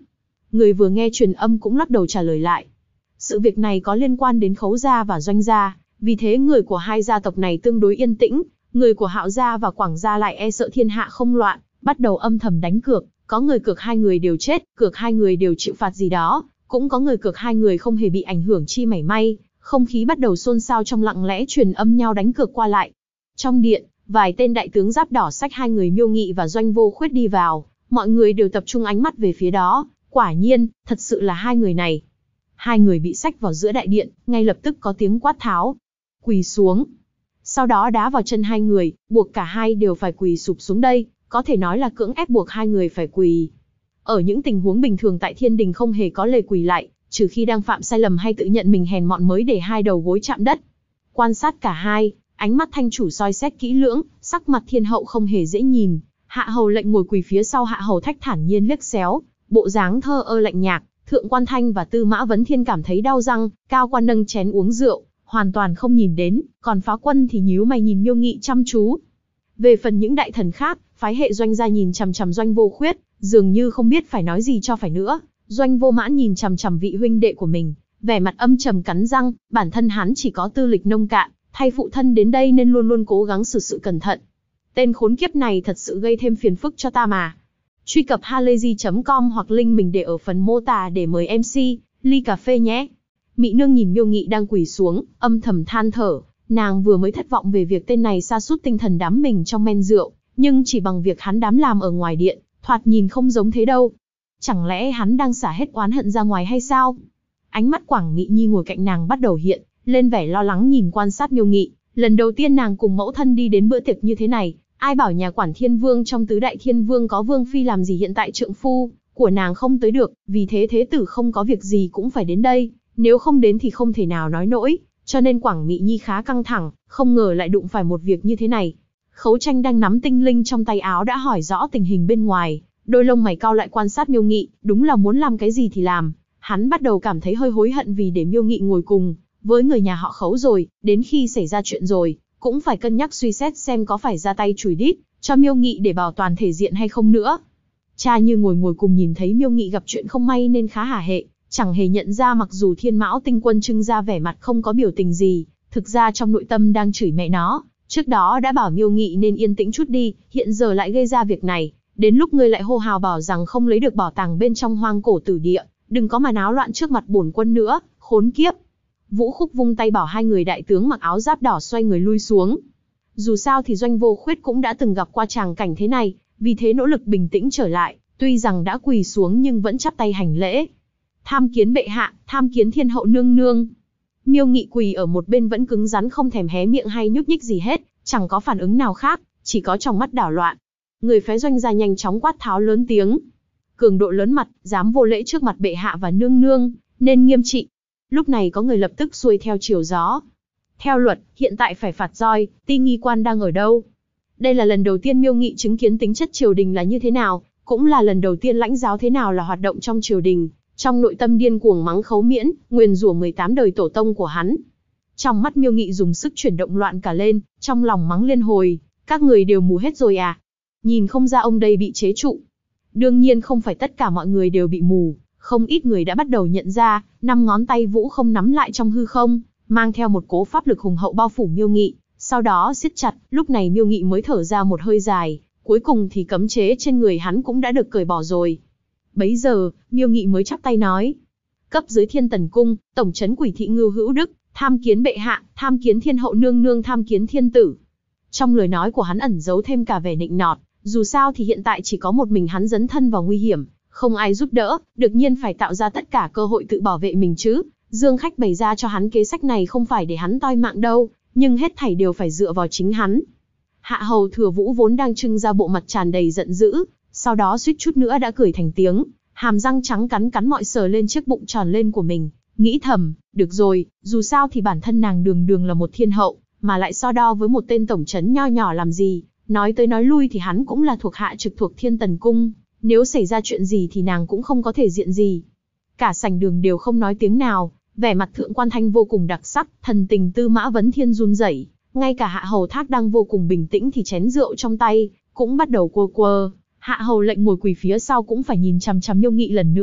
Người vừa nghe truyền âm cũng lắc đầu trả lời lại. Sự việc này có liên quan đến Khấu gia và Doanh gia, vì thế người của hai gia tộc này tương đối yên tĩnh, người của Hạo gia và Quảng gia lại e sợ thiên hạ không loạn, bắt đầu âm thầm đánh cược, có người cược hai người đều chết, cược hai người đều chịu phạt gì đó, cũng có người cược hai người không hề bị ảnh hưởng chi mảy may, không khí bắt đầu xôn xao trong lặng lẽ truyền âm nhau đánh cược qua lại. Trong điện, vài tên đại tướng giáp đỏ xách hai người Miêu Nghị và Doanh Vô Khuyết đi vào, mọi người đều tập trung ánh mắt về phía đó, quả nhiên, thật sự là hai người này. Hai người bị xách vào giữa đại điện, ngay lập tức có tiếng quát tháo. Quỳ xuống. Sau đó đá vào chân hai người, buộc cả hai đều phải quỳ sụp xuống đây, có thể nói là cưỡng ép buộc hai người phải quỳ. Ở những tình huống bình thường tại thiên đình không hề có lời quỳ lại, trừ khi đang phạm sai lầm hay tự nhận mình hèn mọn mới để hai đầu gối chạm đất. Quan sát cả hai, ánh mắt thanh chủ soi xét kỹ lưỡng, sắc mặt thiên hậu không hề dễ nhìn. Hạ hầu lệnh ngồi quỳ phía sau Hạ hầu Thách thản nhiên liếc xéo, bộ dáng thơ ơ lạnh nhạt. Thượng quan Thanh và Tư Mã Vấn Thiên cảm thấy đau răng, Cao Quan nâng chén uống rượu, hoàn toàn không nhìn đến, còn Phá Quân thì nhíu mày nhìn Miêu Nghị chăm chú. Về phần những đại thần khác, phái hệ Doanh gia nhìn chằm chằm Doanh Vô Khuyết, dường như không biết phải nói gì cho phải nữa. Doanh Vô Mãn nhìn chằm chằm vị huynh đệ của mình, vẻ mặt âm trầm cắn răng, bản thân hắn chỉ có tư lịch nông cạn, thay phụ thân đến đây nên luôn luôn cố gắng xử sự cẩn thận. Tên khốn kiếp này thật sự gây thêm phiền phức cho ta mà. Truy cập halayzi.com hoặc link mình để ở phần mô tả để mời MC, ly cà phê nhé. Mị nương nhìn Miêu Nghị đang quỳ xuống, âm thầm than thở, nàng vừa mới thất vọng về việc tên này sa sút tinh thần đắm mình trong men rượu, nhưng chỉ bằng việc hắn đám làm ở ngoài điện, thoạt nhìn không giống thế đâu. Chẳng lẽ hắn đang xả hết oán hận ra ngoài hay sao? Ánh mắt Quảng Nghị Nhi ngồi cạnh nàng bắt đầu hiện lên vẻ lo lắng nhìn quan sát Miêu Nghị, lần đầu tiên nàng cùng mẫu thân đi đến bữa tiệc như thế này. Ai bảo nhà quản thiên vương trong tứ đại thiên vương có vương phi làm gì, hiện tại trượng phu của nàng không tới được, vì thế thế tử không có việc gì cũng phải đến đây, nếu không đến thì không thể nào nói nổi, cho nên Quảng Mị Nhi khá căng thẳng, không ngờ lại đụng phải một việc như thế này. Khấu Tranh đang nắm tinh linh trong tay áo đã hỏi rõ tình hình bên ngoài, đôi lông mày cau lại quan sát Miêu Nghị, đúng là muốn làm cái gì thì làm. Hắn bắt đầu cảm thấy hơi hối hận vì để Miêu Nghị ngồi cùng với người nhà họ Khấu rồi, đến khi xảy ra chuyện rồi, cũng phải cân nhắc suy xét xem có phải ra tay chùi đít cho Miêu Nghị để bảo toàn thể diện hay không nữa. Cha Như ngồi cùng nhìn thấy Miêu Nghị gặp chuyện không may nên khá hả hệ, chẳng hề nhận ra mặc dù Thiên Mão Tinh Quân trưng ra vẻ mặt không có biểu tình gì, thực ra trong nội tâm đang chửi mẹ nó. Trước đó đã bảo Miêu Nghị nên yên tĩnh chút đi, hiện giờ lại gây ra việc này, đến lúc ngươi lại hô hào bảo rằng không lấy được bảo tàng bên trong hoang cổ tử địa, đừng có mà náo loạn trước mặt bổn quân nữa, khốn kiếp. Vũ Khúc vung tay bảo hai người đại tướng mặc áo giáp đỏ xoay người lui xuống. Dù sao thì Doanh Vô Khuyết cũng đã từng gặp qua tràng cảnh thế này, vì thế nỗ lực bình tĩnh trở lại, tuy rằng đã quỳ xuống nhưng vẫn chắp tay hành lễ. Tham kiến bệ hạ, tham kiến thiên hậu nương nương. Miêu Nghị quỳ ở một bên vẫn cứng rắn không thèm hé miệng hay nhúc nhích gì hết, chẳng có phản ứng nào khác, chỉ có trong mắt đảo loạn. Người phái Doanh gia nhanh chóng quát tháo lớn tiếng. Cường độ lớn mặt, dám vô lễ trước mặt bệ hạ và nương nương, nên nghiêm trị. Lúc này có người lập tức xuôi theo chiều gió. Theo luật, hiện tại phải phạt roi, Ti nghi quan đang ở đâu? Đây là lần đầu tiên Miêu Nghị chứng kiến tính chất triều đình là như thế nào, cũng là lần đầu tiên lãnh giáo thế nào là hoạt động trong triều đình. Trong nội tâm điên cuồng mắng Khấu Miễn, nguyền rủa 18 đời tổ tông của hắn. Trong mắt Miêu Nghị dùng sức chuyển động loạn cả lên, trong lòng mắng liên hồi, các người đều mù hết rồi à? Nhìn không ra ông đây bị chế trụ. Đương nhiên không phải tất cả mọi người đều bị mù, không ít người đã bắt đầu nhận ra, 5 ngón tay Vũ không nắm lại trong hư không, mang theo một cỗ pháp lực hùng hậu bao phủ Miêu Nghị, sau đó siết chặt, lúc này Miêu Nghị mới thở ra một hơi dài, cuối cùng thì cấm chế trên người hắn cũng đã được cởi bỏ rồi. Bấy giờ, Miêu Nghị mới chắp tay nói: cấp dưới Thiên Tần cung, tổng trấn Quỷ thị Ngưu Hữu Đức, tham kiến bệ hạ, tham kiến thiên hậu nương nương, tham kiến thiên tử. Trong lời nói của hắn ẩn giấu thêm cả vẻ nịnh nọt, dù sao thì hiện tại chỉ có một mình hắn dấn thân vào nguy hiểm, không ai giúp đỡ, đương nhiên phải tạo ra tất cả cơ hội tự bảo vệ mình chứ. Dương Khách bày ra cho hắn kế sách này không phải để hắn toi mạng đâu, nhưng hết thảy đều phải dựa vào chính hắn. Hạ hầu Thừa Vũ vốn đang trưng ra bộ mặt tràn đầy giận dữ, sau đó suýt chút nữa đã cười thành tiếng, hàm răng trắng cắn mọi sờ lên chiếc bụng tròn lên của mình, nghĩ thầm, được rồi, dù sao thì bản thân nàng đường đường là một thiên hậu, mà lại so đo với một tên tổng trấn nho nhỏ làm gì, nói tới nói lui thì hắn cũng là thuộc hạ trực thuộc Thiên Tần cung, nếu xảy ra chuyện gì thì nàng cũng không có thể diện gì. Cả sảnh đường đều không nói tiếng nào, vẻ mặt Thượng quan Thanh vô cùng đặc sắc, thần tình Tư Mã Vấn Thiên run rẩy, ngay cả Hạ hầu Thác đang vô cùng bình tĩnh thì chén rượu trong tay cũng bắt đầu quơ quơ. Hạ hầu lệnh ngồi quỳ phía sau cũng phải nhìn chằm chằm Miêu Nghị lần nữa,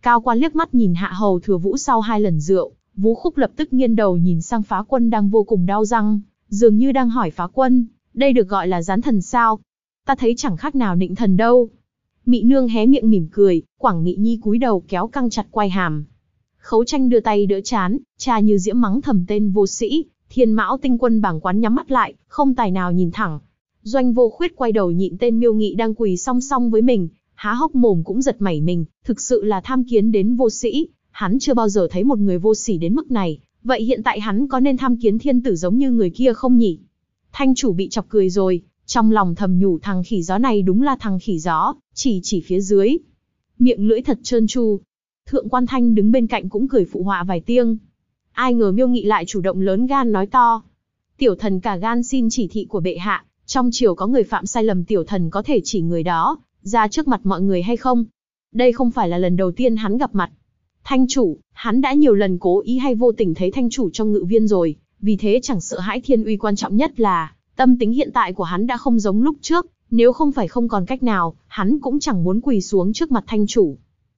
Cao quan liếc mắt nhìn Hạ Hầu Thừa Vũ sau 2 lần rượu, Vũ Khúc lập tức nghiêng đầu nhìn sang Phá Quân đang vô cùng đau răng, dường như đang hỏi Phá Quân, đây được gọi là gián thần sao? Ta thấy chẳng khác nào nịnh thần đâu. Mị nương hé miệng mỉm cười, Quảng Nghị Nhi cúi đầu kéo căng chặt quai hàm. Khấu Tranh đưa tay đỡ chán, cha như diễm mắng thầm tên vô sĩ. Thiên Mão Tinh Quân bàng quán nhắm mắt lại, không tài nào nhìn thẳng. Doanh Vô Khuyết quay đầu nhịn tên Miêu Nghị đang quỳ song song với mình, há hốc mồm cũng giật mảy mình, thực sự là tham kiến đến vô sĩ, hắn chưa bao giờ thấy một người vô sỉ đến mức này, vậy hiện tại hắn có nên tham kiến thiên tử giống như người kia không nhỉ? Thanh chủ bị chọc cười rồi, trong lòng thầm nhủ thằng khỉ gió này đúng là thằng khỉ gió, chỉ phía dưới. Miệng lưỡi thật trơn tru. Thượng quan Thanh đứng bên cạnh cũng cười phụ họa vài tiếng. Ai ngờ Miêu Nghị lại chủ động lớn gan nói to. Tiểu thần cả gan xin chỉ thị của bệ hạ, trong triều có người phạm sai lầm tiểu thần có thể chỉ người đó, ra trước mặt mọi người hay không? Đây không phải là lần đầu tiên hắn gặp mặt. Thanh chủ, hắn đã nhiều lần cố ý hay vô tình thấy thanh chủ trong ngự viên rồi, vì thế chẳng sợ hãi thiên uy, quan trọng nhất là, tâm tính hiện tại của hắn đã không giống lúc trước, nếu không phải không còn cách nào, hắn cũng chẳng muốn quỳ xuống trước mặt thanh chủ.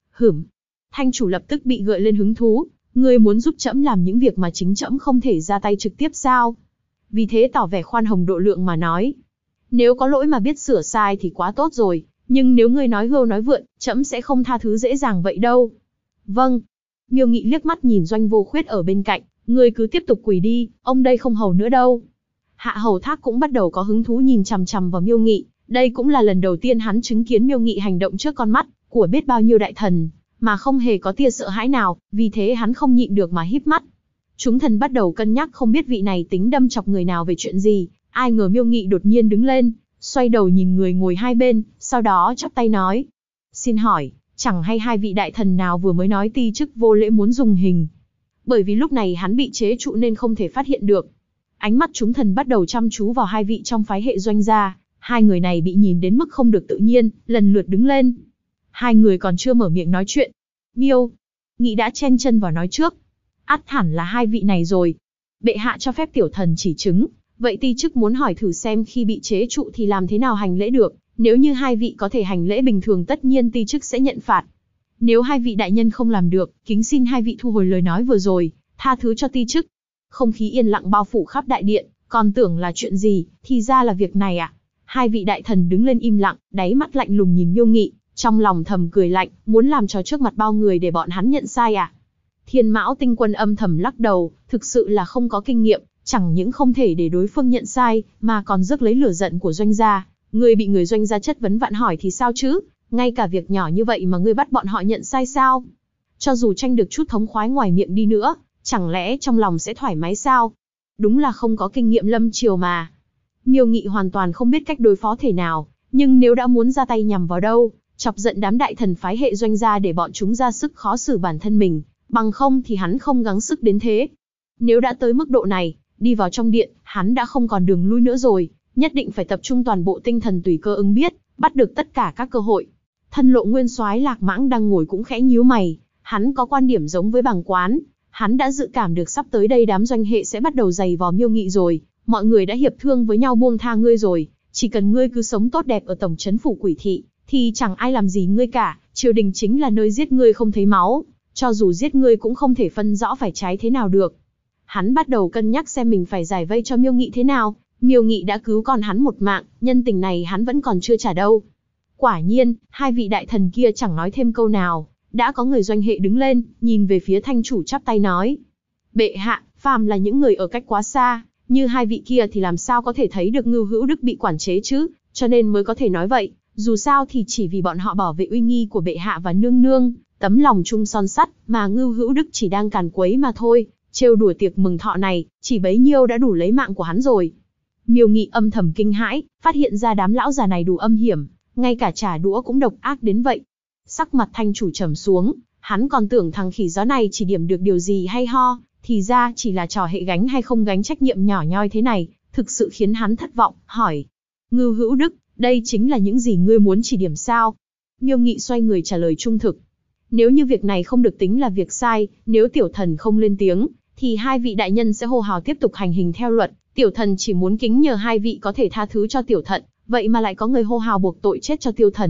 Thanh chủ lập tức bị gợi lên hứng thú, ngươi muốn giúp trẫm làm những việc mà chính trẫm không thể ra tay trực tiếp sao? Vì thế tỏ vẻ khoan hồng độ lượng mà nói. Nếu có lỗi mà biết sửa sai thì quá tốt rồi, nhưng nếu ngươi nói hưu nói vượn, trẫm sẽ không tha thứ dễ dàng vậy đâu. Vâng. Miêu Nghị liếc mắt nhìn Doanh Vô Khuyết ở bên cạnh, ngươi cứ tiếp tục quỳ đi, ông đây không hầu nữa đâu. Hạ Hầu Thác cũng bắt đầu có hứng thú nhìn chằm chằm vào Miêu Nghị, đây cũng là lần đầu tiên hắn chứng kiến Miêu Nghị hành động trước con mắt của biết bao nhiêu đại thần, mà không hề có tia sợ hãi nào, vì thế hắn không nhịn được mà híp mắt. Chúng thần bắt đầu cân nhắc không biết vị này tính đâm chọc người nào về chuyện gì, ai ngờ Miêu Nghị đột nhiên đứng lên, xoay đầu nhìn người ngồi hai bên, sau đó chắp tay nói. Xin hỏi, chẳng hay hai vị đại thần nào vừa mới nói ti chức vô lễ muốn dùng hình? Bởi vì lúc này hắn bị chế trụ nên không thể phát hiện được. Ánh mắt chúng thần bắt đầu chăm chú vào hai vị trong phái hệ Doanh gia, hai người này bị nhìn đến mức không được tự nhiên, lần lượt đứng lên. Hai người còn chưa mở miệng nói chuyện. Miêu Nghị đã chen chân vào nói trước. Ắt hẳn là hai vị này rồi. Bệ hạ cho phép tiểu thần chỉ chứng, vậy ti chức muốn hỏi thử xem khi bị chế trụ thì làm thế nào hành lễ được, nếu như hai vị có thể hành lễ bình thường tất nhiên ti chức sẽ nhận phạt. Nếu hai vị đại nhân không làm được, kính xin hai vị thu hồi lời nói vừa rồi, tha thứ cho ti chức. Không khí yên lặng bao phủ khắp đại điện, còn tưởng là chuyện gì, thì ra là việc này à. Hai vị đại thần đứng lên im lặng, đáy mắt lạnh lùng nhìn Miêu Nghị, trong lòng thầm cười lạnh, muốn làm trò trước mặt bao người để bọn hắn nhận sai à. Thiên Mão Tinh Quân âm thầm lắc đầu, thực sự là không có kinh nghiệm, chẳng những không thể để đối phương nhận sai, mà còn rước lấy lửa giận của Doanh gia. Ngươi bị người Doanh gia chất vấn vặn hỏi thì sao chứ, ngay cả việc nhỏ như vậy mà ngươi bắt bọn họ nhận sai sao? Cho dù tranh được chút thống khoái ngoài miệng đi nữa, chẳng lẽ trong lòng sẽ thoải mái sao? Đúng là không có kinh nghiệm lâm triều mà. Miêu Nghị hoàn toàn không biết cách đối phó thể nào, nhưng nếu đã muốn ra tay nhằm vào đâu, chọc giận đám đại thần phái hệ Doanh gia để bọn chúng ra sức khó xử bản thân mình, bằng không thì hắn không gắng sức đến thế. Nếu đã tới mức độ này, đi vào trong điện, hắn đã không còn đường lui nữa rồi, nhất định phải tập trung toàn bộ tinh thần tùy cơ ứng biết, bắt được tất cả các cơ hội. Thân Lộ Nguyên Soái Lạc Mãng đang ngồi cũng khẽ nhíu mày, hắn có quan điểm giống với Bàng Quán, hắn đã dự cảm được sắp tới đây đám Doanh hệ sẽ bắt đầu giày vò Miêu Nghị rồi, mọi người đã hiệp thương với nhau buông tha ngươi rồi, chỉ cần ngươi cứ sống tốt đẹp ở tổng trấn phủ Quỷ thị, thì chẳng ai làm gì ngươi cả, triều đình chính là nơi giết ngươi không thấy máu, cho dù giết ngươi cũng không thể phân rõ phải trái thế nào được. Hắn bắt đầu cân nhắc xem mình phải giải vây cho Miêu Nghị thế nào, Miêu Nghị đã cứu con hắn một mạng, nhân tình này hắn vẫn còn chưa trả đâu. Quả nhiên, hai vị đại thần kia chẳng nói thêm câu nào, đã có người Doanh hệ đứng lên, nhìn về phía thanh chủ chắp tay nói. Bệ hạ, phàm là những người ở cách quá xa, như hai vị kia thì làm sao có thể thấy được Ngưu Hữu Đức bị quản chế chứ, cho nên mới có thể nói vậy, dù sao thì chỉ vì bọn họ bảo vệ uy nghi của bệ hạ và nương nương, tấm lòng chung son sắt, mà Ngưu Hữu Đức chỉ đang càn quấy mà thôi, trêu đùa tiệc mừng thọ này, chỉ bấy nhiêu đã đủ lấy mạng của hắn rồi. Miêu Nghị âm thầm kinh hãi, phát hiện ra đám lão già này đủ âm hiểm, ngay cả trả đũa cũng độc ác đến vậy. Sắc mặt thanh chủ trầm xuống, hắn còn tưởng thằng khỉ gió này chỉ điểm được điều gì hay ho, thì ra chỉ là trò hệ gánh hay không gánh trách nhiệm nhỏ nhoi thế này, thực sự khiến hắn thất vọng, hỏi. Ngưu Hữu Đức, đây chính là những gì ngươi muốn chỉ điểm sao? Miêu Nghị xoay người trả lời trung thực. Nếu như việc này không được tính là việc sai, nếu tiểu thần không lên tiếng, thì hai vị đại nhân sẽ hô hào tiếp tục hành hình theo luật, tiểu thần chỉ muốn kính nhờ hai vị có thể tha thứ cho tiểu thận, vậy mà lại có người hô hào buộc tội chết cho tiêu thần,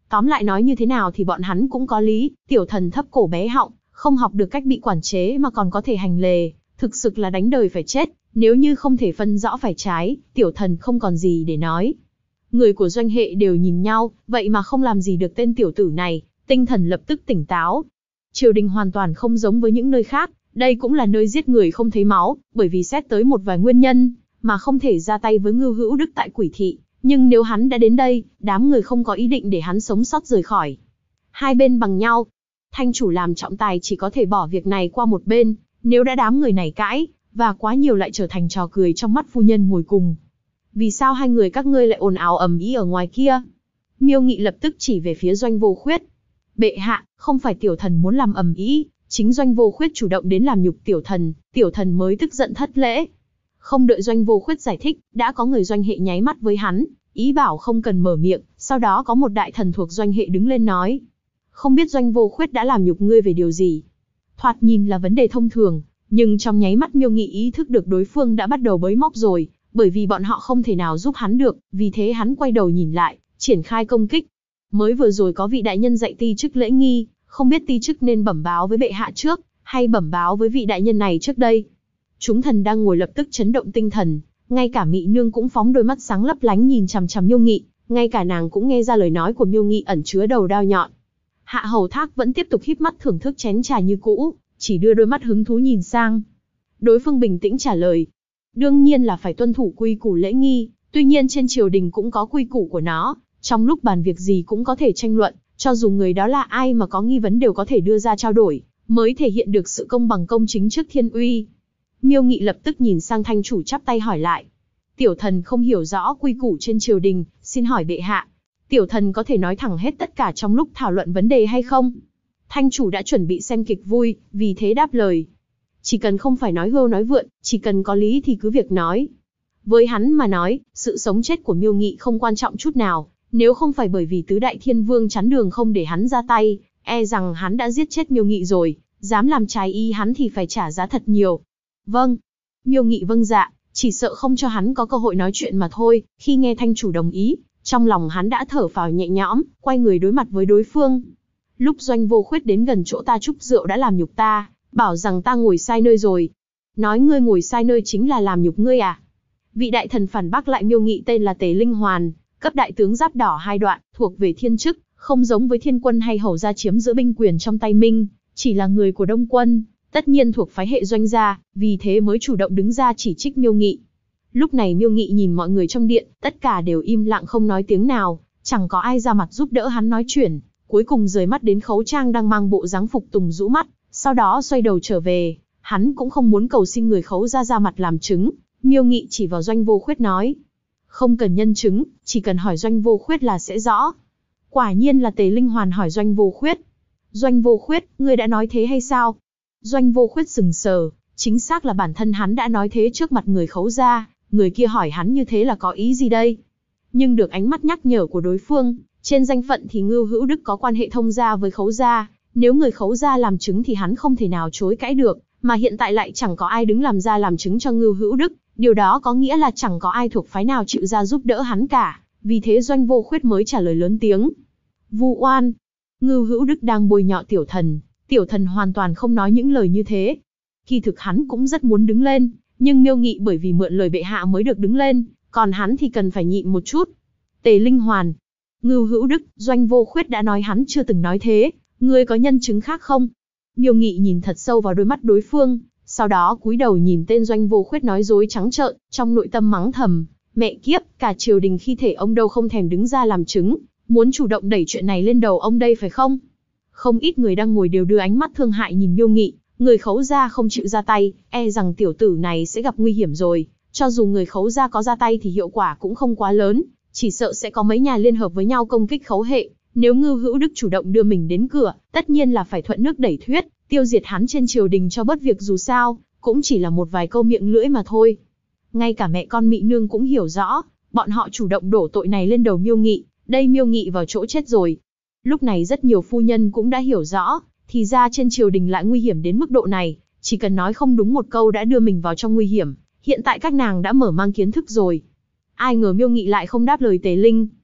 Tóm lại nói như thế nào thì bọn hắn cũng có lý, tiểu thần thấp cổ bé họng, không học được cách bị quản chế mà còn có thể hành lề, thực sự là đánh đời phải chết, nếu như không thể phân rõ phải trái, tiểu thần không còn gì để nói. Người của doanh hệ đều nhìn nhau, vậy mà không làm gì được tên tiểu tử này, tinh thần lập tức tỉnh táo. Triều đình hoàn toàn không giống với những nơi khác, đây cũng là nơi giết người không thấy máu, bởi vì xét tới một vài nguyên nhân, mà không thể ra tay với Ngưu Hữu Đức tại Quỷ Thị. Nhưng nếu hắn đã đến đây, đám người không có ý định để hắn sống sót rời khỏi. Hai bên bằng nhau. Thanh chủ làm trọng tài chỉ có thể bỏ việc này qua một bên, nếu đã đám người này cãi, và quá nhiều lại trở thành trò cười trong mắt phu nhân ngồi cùng. Vì sao hai người các ngươi lại ồn ào ầm ĩ ở ngoài kia? Miêu Nghị lập tức chỉ về phía Doanh Vô Khuyết. Bệ hạ, không phải tiểu thần muốn làm ầm ĩ, chính Doanh Vô Khuyết chủ động đến làm nhục tiểu thần mới tức giận thất lễ. Không đợi Doanh Vô Khuyết giải thích, đã có người doanh hệ nháy mắt với hắn, ý bảo không cần mở miệng, sau đó có một đại thần thuộc doanh hệ đứng lên nói. Không biết Doanh Vô Khuyết đã làm nhục ngươi về điều gì? Thoạt nhìn là vấn đề thông thường, nhưng trong nháy mắt Miêu Nghị ý thức được đối phương đã bắt đầu bới móc rồi, bởi vì bọn họ không thể nào giúp hắn được, vì thế hắn quay đầu nhìn lại, triển khai công kích. Mới vừa rồi có vị đại nhân dạy ti chức lễ nghi, không biết ti chức nên bẩm báo với bệ hạ trước, hay bẩm báo với vị đại nhân này trước đây. Chúng thần đang ngồi lập tức chấn động tinh thần, ngay cả Mị Nương cũng phóng đôi mắt sáng lấp lánh nhìn chằm chằm Miêu Nghị, ngay cả nàng cũng nghe ra lời nói của Miêu Nghị ẩn chứa đầu đao nhọn. Hạ Hầu Thác vẫn tiếp tục híp mắt thưởng thức chén trà như cũ, chỉ đưa đôi mắt hứng thú nhìn sang. Đối phương bình tĩnh trả lời, đương nhiên là phải tuân thủ quy củ lễ nghi, tuy nhiên trên triều đình cũng có quy củ của nó, trong lúc bàn việc gì cũng có thể tranh luận, cho dù người đó là ai mà có nghi vấn đều có thể đưa ra trao đổi, mới thể hiện được sự công bằng công chính trước thiên uy. Miêu Nghị lập tức nhìn sang thanh chủ chắp tay hỏi lại. Tiểu thần không hiểu rõ quy củ trên triều đình, xin hỏi bệ hạ. Tiểu thần có thể nói thẳng hết tất cả trong lúc thảo luận vấn đề hay không? Thanh chủ đã chuẩn bị xem kịch vui, vì thế đáp lời. Chỉ cần không phải nói hưu nói vượn, chỉ cần có lý thì cứ việc nói. Với hắn mà nói, sự sống chết của Miêu Nghị không quan trọng chút nào, nếu không phải bởi vì tứ đại thiên vương chắn đường không để hắn ra tay, e rằng hắn đã giết chết Miêu Nghị rồi, dám làm trái ý hắn thì phải trả giá thật nhiều. Vâng. Miêu Nghị vâng dạ, chỉ sợ không cho hắn có cơ hội nói chuyện mà thôi. Khi nghe thanh chủ đồng ý, trong lòng hắn đã thở phào nhẹ nhõm, quay người đối mặt với đối phương. Lúc Doanh Vô Khuyết đến gần chỗ ta chúc rượu đã làm nhục ta, bảo rằng ta ngồi sai nơi rồi. Nói ngươi ngồi sai nơi chính là làm nhục ngươi à? Vị đại thần phản bác lại Miêu Nghị tên là Tề Linh Hoàn, cấp đại tướng giáp đỏ 2 đoạn, thuộc về thiên chức, không giống với thiên quân hay hầu gia chiếm giữ binh quyền trong tay Minh, chỉ là người của Đông quân, tất nhiên thuộc phái hệ Doanh gia, vì thế mới chủ động đứng ra chỉ trích Miêu Nghị. Lúc này Miêu Nghị nhìn mọi người trong điện, tất cả đều im lặng không nói tiếng nào, chẳng có ai ra mặt giúp đỡ hắn nói chuyện, cuối cùng rời mắt đến Khấu Trang đang mang bộ dáng phục tùng rũ mắt, sau đó xoay đầu trở về, hắn cũng không muốn cầu xin người Khấu gia ra mặt làm chứng. Miêu Nghị chỉ vào Doanh Vô Khuyết nói, không cần nhân chứng, chỉ cần hỏi Doanh Vô Khuyết là sẽ rõ. Quả nhiên là Tề Linh Hoàn hỏi Doanh Vô Khuyết. Doanh Vô Khuyết, ngươi đã nói thế hay sao? Doanh Vô Khuyết sừng sờ, chính xác là bản thân hắn đã nói thế trước mặt người Khấu gia, người kia hỏi hắn như thế là có ý gì đây? Nhưng được ánh mắt nhắc nhở của đối phương, trên danh phận thì Ngưu Hữu Đức có quan hệ thông gia với Khấu gia, nếu người Khấu gia làm chứng thì hắn không thể nào chối cãi được, mà hiện tại lại chẳng có ai đứng làm ra làm chứng cho Ngưu Hữu Đức, điều đó có nghĩa là chẳng có ai thuộc phái nào chịu ra giúp đỡ hắn cả, vì thế Doanh Vô Khuyết mới trả lời lớn tiếng. Vu oan! Ngưu Hữu Đức đang bôi nhọ tiểu thần hoàn toàn không nói những lời như thế. Kỳ thực hắn cũng rất muốn đứng lên, nhưng Miêu Nghị bởi vì mượn lời bệ hạ mới được đứng lên, còn hắn thì cần phải nhịn một chút. Tề Linh Hoàn, Ngưu Hữu Đức, Doanh Vô Khuyết đã nói hắn chưa từng nói thế, ngươi có nhân chứng khác không? Miêu Nghị nhìn thật sâu vào đôi mắt đối phương, sau đó cúi đầu nhìn tên Doanh Vô Khuyết nói dối trắng trợn, trong nội tâm mắng thầm, mẹ kiếp, cả triều đình khi thể ông đâu không thèm đứng ra làm chứng, muốn chủ động đẩy chuyện này lên đầu ông đây phải không? Không ít người đang ngồi đều đưa ánh mắt thương hại nhìn Miêu Nghị, người Khấu gia không chịu ra tay, e rằng tiểu tử này sẽ gặp nguy hiểm rồi, cho dù người Khấu gia có ra tay thì hiệu quả cũng không quá lớn, chỉ sợ sẽ có mấy nhà liên hợp với nhau công kích Khấu hệ, nếu Ngưu Hữu Đức chủ động đưa mình đến cửa, tất nhiên là phải thuận nước đẩy thuyết, tiêu diệt hắn trên triều đình cho bớt việc dù sao, cũng chỉ là một vài câu miệng lưỡi mà thôi. Ngay cả mẹ con Mị Nương cũng hiểu rõ, bọn họ chủ động đổ tội này lên đầu Miêu Nghị, đây Miêu Nghị vào chỗ chết rồi. Lúc này rất nhiều phu nhân cũng đã hiểu rõ, thì ra trên triều đình lại nguy hiểm đến mức độ này, chỉ cần nói không đúng một câu đã đưa mình vào trong nguy hiểm, hiện tại các nàng đã mở mang kiến thức rồi. Ai ngờ Miêu Nghị lại không đáp lời Tề Linh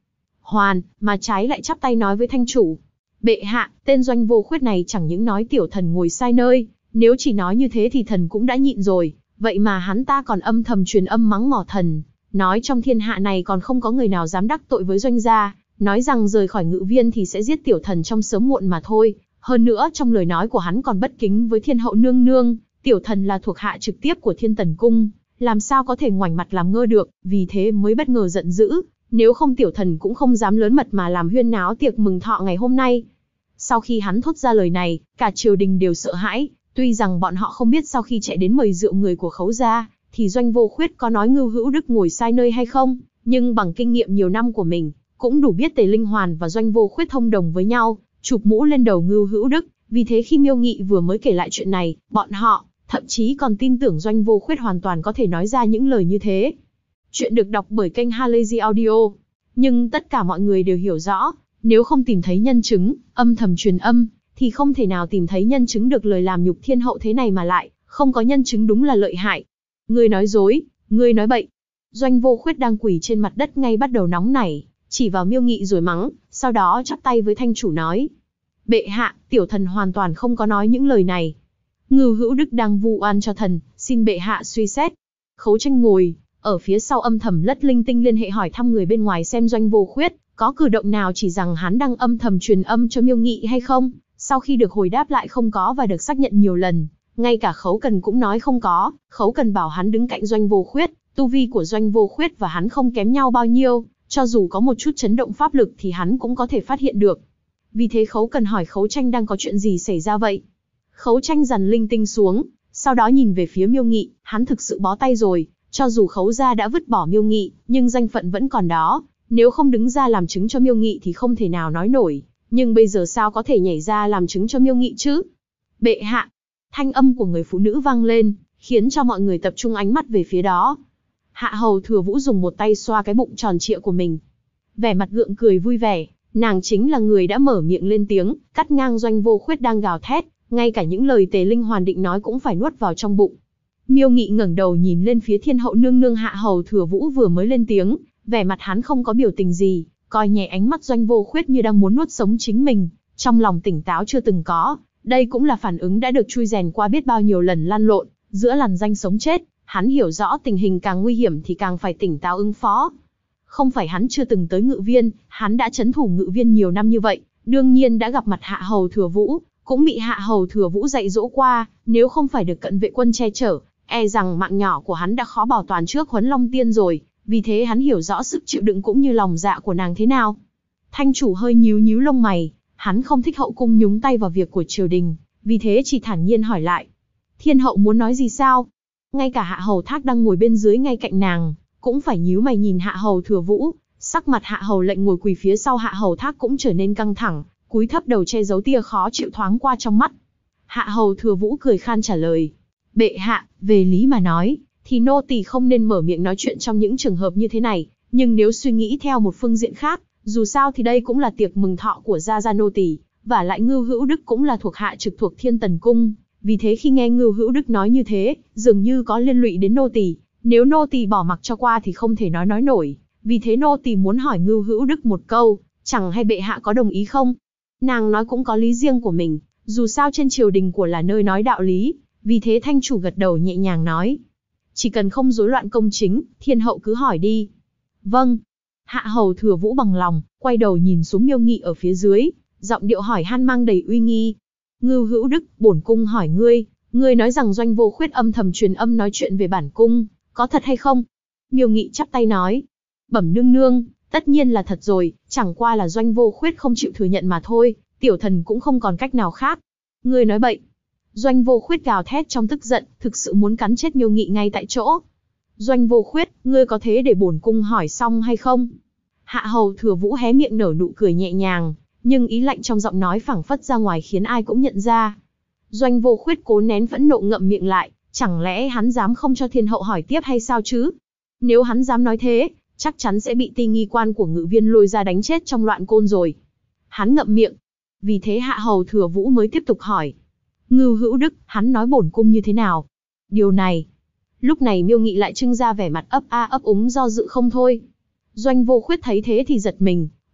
hoàn, mà trái lại chắp tay nói với thanh chủ. Bệ hạ, tên Doanh Vô Khuyết này chẳng những nói tiểu thần ngồi sai nơi, nếu chỉ nói như thế thì thần cũng đã nhịn rồi, vậy mà hắn ta còn âm thầm truyền âm mắng mỏ thần, nói trong thiên hạ này còn không có người nào dám đắc tội với Doanh gia, nói rằng rời khỏi Ngự Viên thì sẽ giết tiểu thần trong sớm muộn mà thôi. Hơn nữa trong lời nói của hắn còn bất kính với thiên hậu nương nương, tiểu thần là thuộc hạ trực tiếp của Thiên Tần Cung, làm sao có thể ngoảnh mặt làm ngơ được, vì thế mới bất ngờ giận dữ, nếu không tiểu thần cũng không dám lớn mật mà làm huyên náo tiệc mừng thọ ngày hôm nay. Sau khi hắn thốt ra lời này, cả triều đình đều sợ hãi, tuy rằng bọn họ không biết sau khi chạy đến mời rượu người của Khấu gia, thì Doanh Vô Khuyết có nói Ngưu Hữu Đức ngồi sai nơi hay không, nhưng bằng kinh nghiệm nhiều năm của mình, cũng đủ biết Tề Linh Hoàn và Doanh Vô Khuyết thông đồng với nhau, chụp mũ lên đầu Ngưu Hữu Đức, vì thế khi Miêu Nghị vừa mới kể lại chuyện này, bọn họ thậm chí còn tin tưởng Doanh Vô Khuyết hoàn toàn có thể nói ra những lời như thế. Chuyện được đọc bởi kênh Halazy Audio. Nhưng tất cả mọi người đều hiểu rõ, nếu không tìm thấy nhân chứng, âm thầm truyền âm, thì không thể nào tìm thấy nhân chứng được lời làm nhục thiên hậu thế này mà lại, không có nhân chứng đúng là lợi hại. Ngươi nói dối, ngươi nói bậy. Doanh Vô Khuyết đang quỳ trên mặt đất ngay bắt đầu nóng nảy, chỉ vào Miêu Nghị rồi mắng, sau đó chắp tay với thanh chủ nói. Bệ hạ, tiểu thần hoàn toàn không có nói những lời này. Ngưu Hữu Đức đang vu oan cho thần, xin bệ hạ suy xét. Khấu Tranh ngồi ở phía sau âm thầm lất linh tinh liên hệ hỏi thăm người bên ngoài xem Doanh Vô Khuyết có cử động nào chỉ rằng hắn đang âm thầm truyền âm cho Miêu Nghị hay không. Sau khi được hồi đáp lại không có và được xác nhận nhiều lần, ngay cả Khấu Cần cũng nói không có. Khấu Cần bảo hắn đứng cạnh Doanh Vô Khuyết, tu vi của Doanh Vô Khuyết và hắn không kém nhau bao nhiêu, cho dù có một chút chấn động pháp lực thì hắn cũng có thể phát hiện được. Vì thế Khấu Cần hỏi Khấu Tranh đang có chuyện gì xảy ra vậy. Khấu Tranh dằn linh tinh xuống, sau đó nhìn về phía Miêu Nghị, hắn thực sự bó tay rồi, cho dù Khấu gia đã vứt bỏ Miêu Nghị, nhưng danh phận vẫn còn đó, nếu không đứng ra làm chứng cho Miêu Nghị thì không thể nào nói nổi, nhưng bây giờ sao có thể nhảy ra làm chứng cho Miêu Nghị chứ? Bệ hạ, thanh âm của người phụ nữ vang lên, khiến cho mọi người tập trung ánh mắt về phía đó. Hạ hầu Thừa Vũ dùng một tay xoa cái bụng tròn trịa của mình, vẻ mặt gượng cười vui vẻ, nàng chính là người đã mở miệng lên tiếng, cắt ngang Doanh Vô Khuyết đang gào thét, ngay cả những lời Tề Linh Hoàn định nói cũng phải nuốt vào trong bụng. Miêu Nghị ngẩng đầu nhìn lên phía thiên hậu nương nương. Hạ hầu Thừa Vũ vừa mới lên tiếng, vẻ mặt hắn không có biểu tình gì, coi nhẹ ánh mắt Doanh Vô Khuyết như đang muốn nuốt sống chính mình, trong lòng tỉnh táo chưa từng có. Đây cũng là phản ứng đã được chui rèn qua biết bao nhiêu lần lăn lộn giữa lằn ranh sống chết, hắn hiểu rõ tình hình càng nguy hiểm thì càng phải tỉnh táo ứng phó. Không phải hắn chưa từng tới Ngự Viên, hắn đã trấn thủ Ngự Viên nhiều năm như vậy, đương nhiên đã gặp mặt Hạ hầu Thừa Vũ, cũng bị Hạ hầu Thừa Vũ dạy dỗ qua, nếu không phải được cận vệ quân che chở, e rằng mạng nhỏ của hắn đã khó bảo toàn trước Huấn Long Tiên rồi, vì thế hắn hiểu rõ sức chịu đựng cũng như lòng dạ của nàng thế nào. Thanh chủ hơi nhíu nhíu lông mày, hắn không thích hậu cung nhúng tay vào việc của triều đình, vì thế chỉ thản nhiên hỏi lại. Thiên hậu muốn nói gì sao? Ngay cả Hạ hầu Thác đang ngồi bên dưới ngay cạnh nàng, cũng phải nhíu mày nhìn Hạ hầu Thừa Vũ, sắc mặt Hạ hầu Lệnh ngồi quỳ phía sau Hạ hầu Thác cũng trở nên căng thẳng, cúi thấp đầu che giấu tia khó chịu thoáng qua trong mắt. Hạ hầu Thừa Vũ cười khan trả lời. Bệ hạ, về lý mà nói, thì nô tỳ không nên mở miệng nói chuyện trong những trường hợp như thế này, nhưng nếu suy nghĩ theo một phương diện khác, dù sao thì đây cũng là tiệc mừng thọ của gia nô tỳ, và lại Ngưu Hữu Đức cũng là thuộc hạ trực thuộc Thiên Tần Cung, vì thế khi nghe Ngưu Hữu Đức nói như thế, dường như có liên lụy đến nô tỳ, nếu nô tỳ bỏ mặc cho qua thì không thể nói nổi, vì thế nô tỳ muốn hỏi Ngưu Hữu Đức một câu, chẳng hay bệ hạ có đồng ý không? Nàng nói cũng có lý riêng của mình, dù sao trên triều đình của là nơi nói đạo lý, vì thế thanh chủ gật đầu nhẹ nhàng nói. Chỉ cần không rối loạn công chính, thiên hậu cứ hỏi đi. Vâng. Hạ hầu Thừa Vũ bằng lòng, quay đầu nhìn xuống Miêu Nghị ở phía dưới, giọng điệu hỏi han mang đầy uy nghi. Ngưu Hữu Đức, bổn cung hỏi ngươi nói rằng Doanh Vô Khuyết âm thầm truyền âm nói chuyện về bản cung, có thật hay không? Miêu Nghị chắp tay nói. Bẩm nương nương, tất nhiên là thật rồi, chẳng qua là Doanh Vô Khuyết không chịu thừa nhận mà thôi, tiểu thần cũng không còn cách nào khác. Ngươi nói bậy. Doanh Vô Khuyết gào thét trong tức giận, thực sự muốn cắn chết Miêu Nghị ngay tại chỗ. Doanh Vô Khuyết, ngươi có thế để bổn cung hỏi xong hay không? Hạ hầu Thừa Vũ hé miệng nở nụ cười nhẹ nhàng, nhưng ý lạnh trong giọng nói phảng phất ra ngoài khiến ai cũng nhận ra. Doanh Vô Khuyết cố nén phẫn nộ ngậm miệng lại, chẳng lẽ hắn dám không cho thiên hậu hỏi tiếp hay sao chứ? Nếu hắn dám nói thế, chắc chắn sẽ bị ti nghi quan của Ngự Viên lôi ra đánh chết trong loạn côn rồi. Hắn ngậm miệng. Vì thế Hạ hầu Thừa Vũ mới tiếp tục hỏi. Ngưu Hữu Đức, hắn nói bổn cung như thế nào? Điều này. Lúc này Miêu Nghị lại trưng ra vẻ mặt ấp úng do dự không thôi. Doanh Vô Khuyết thấy thế thì giật mình,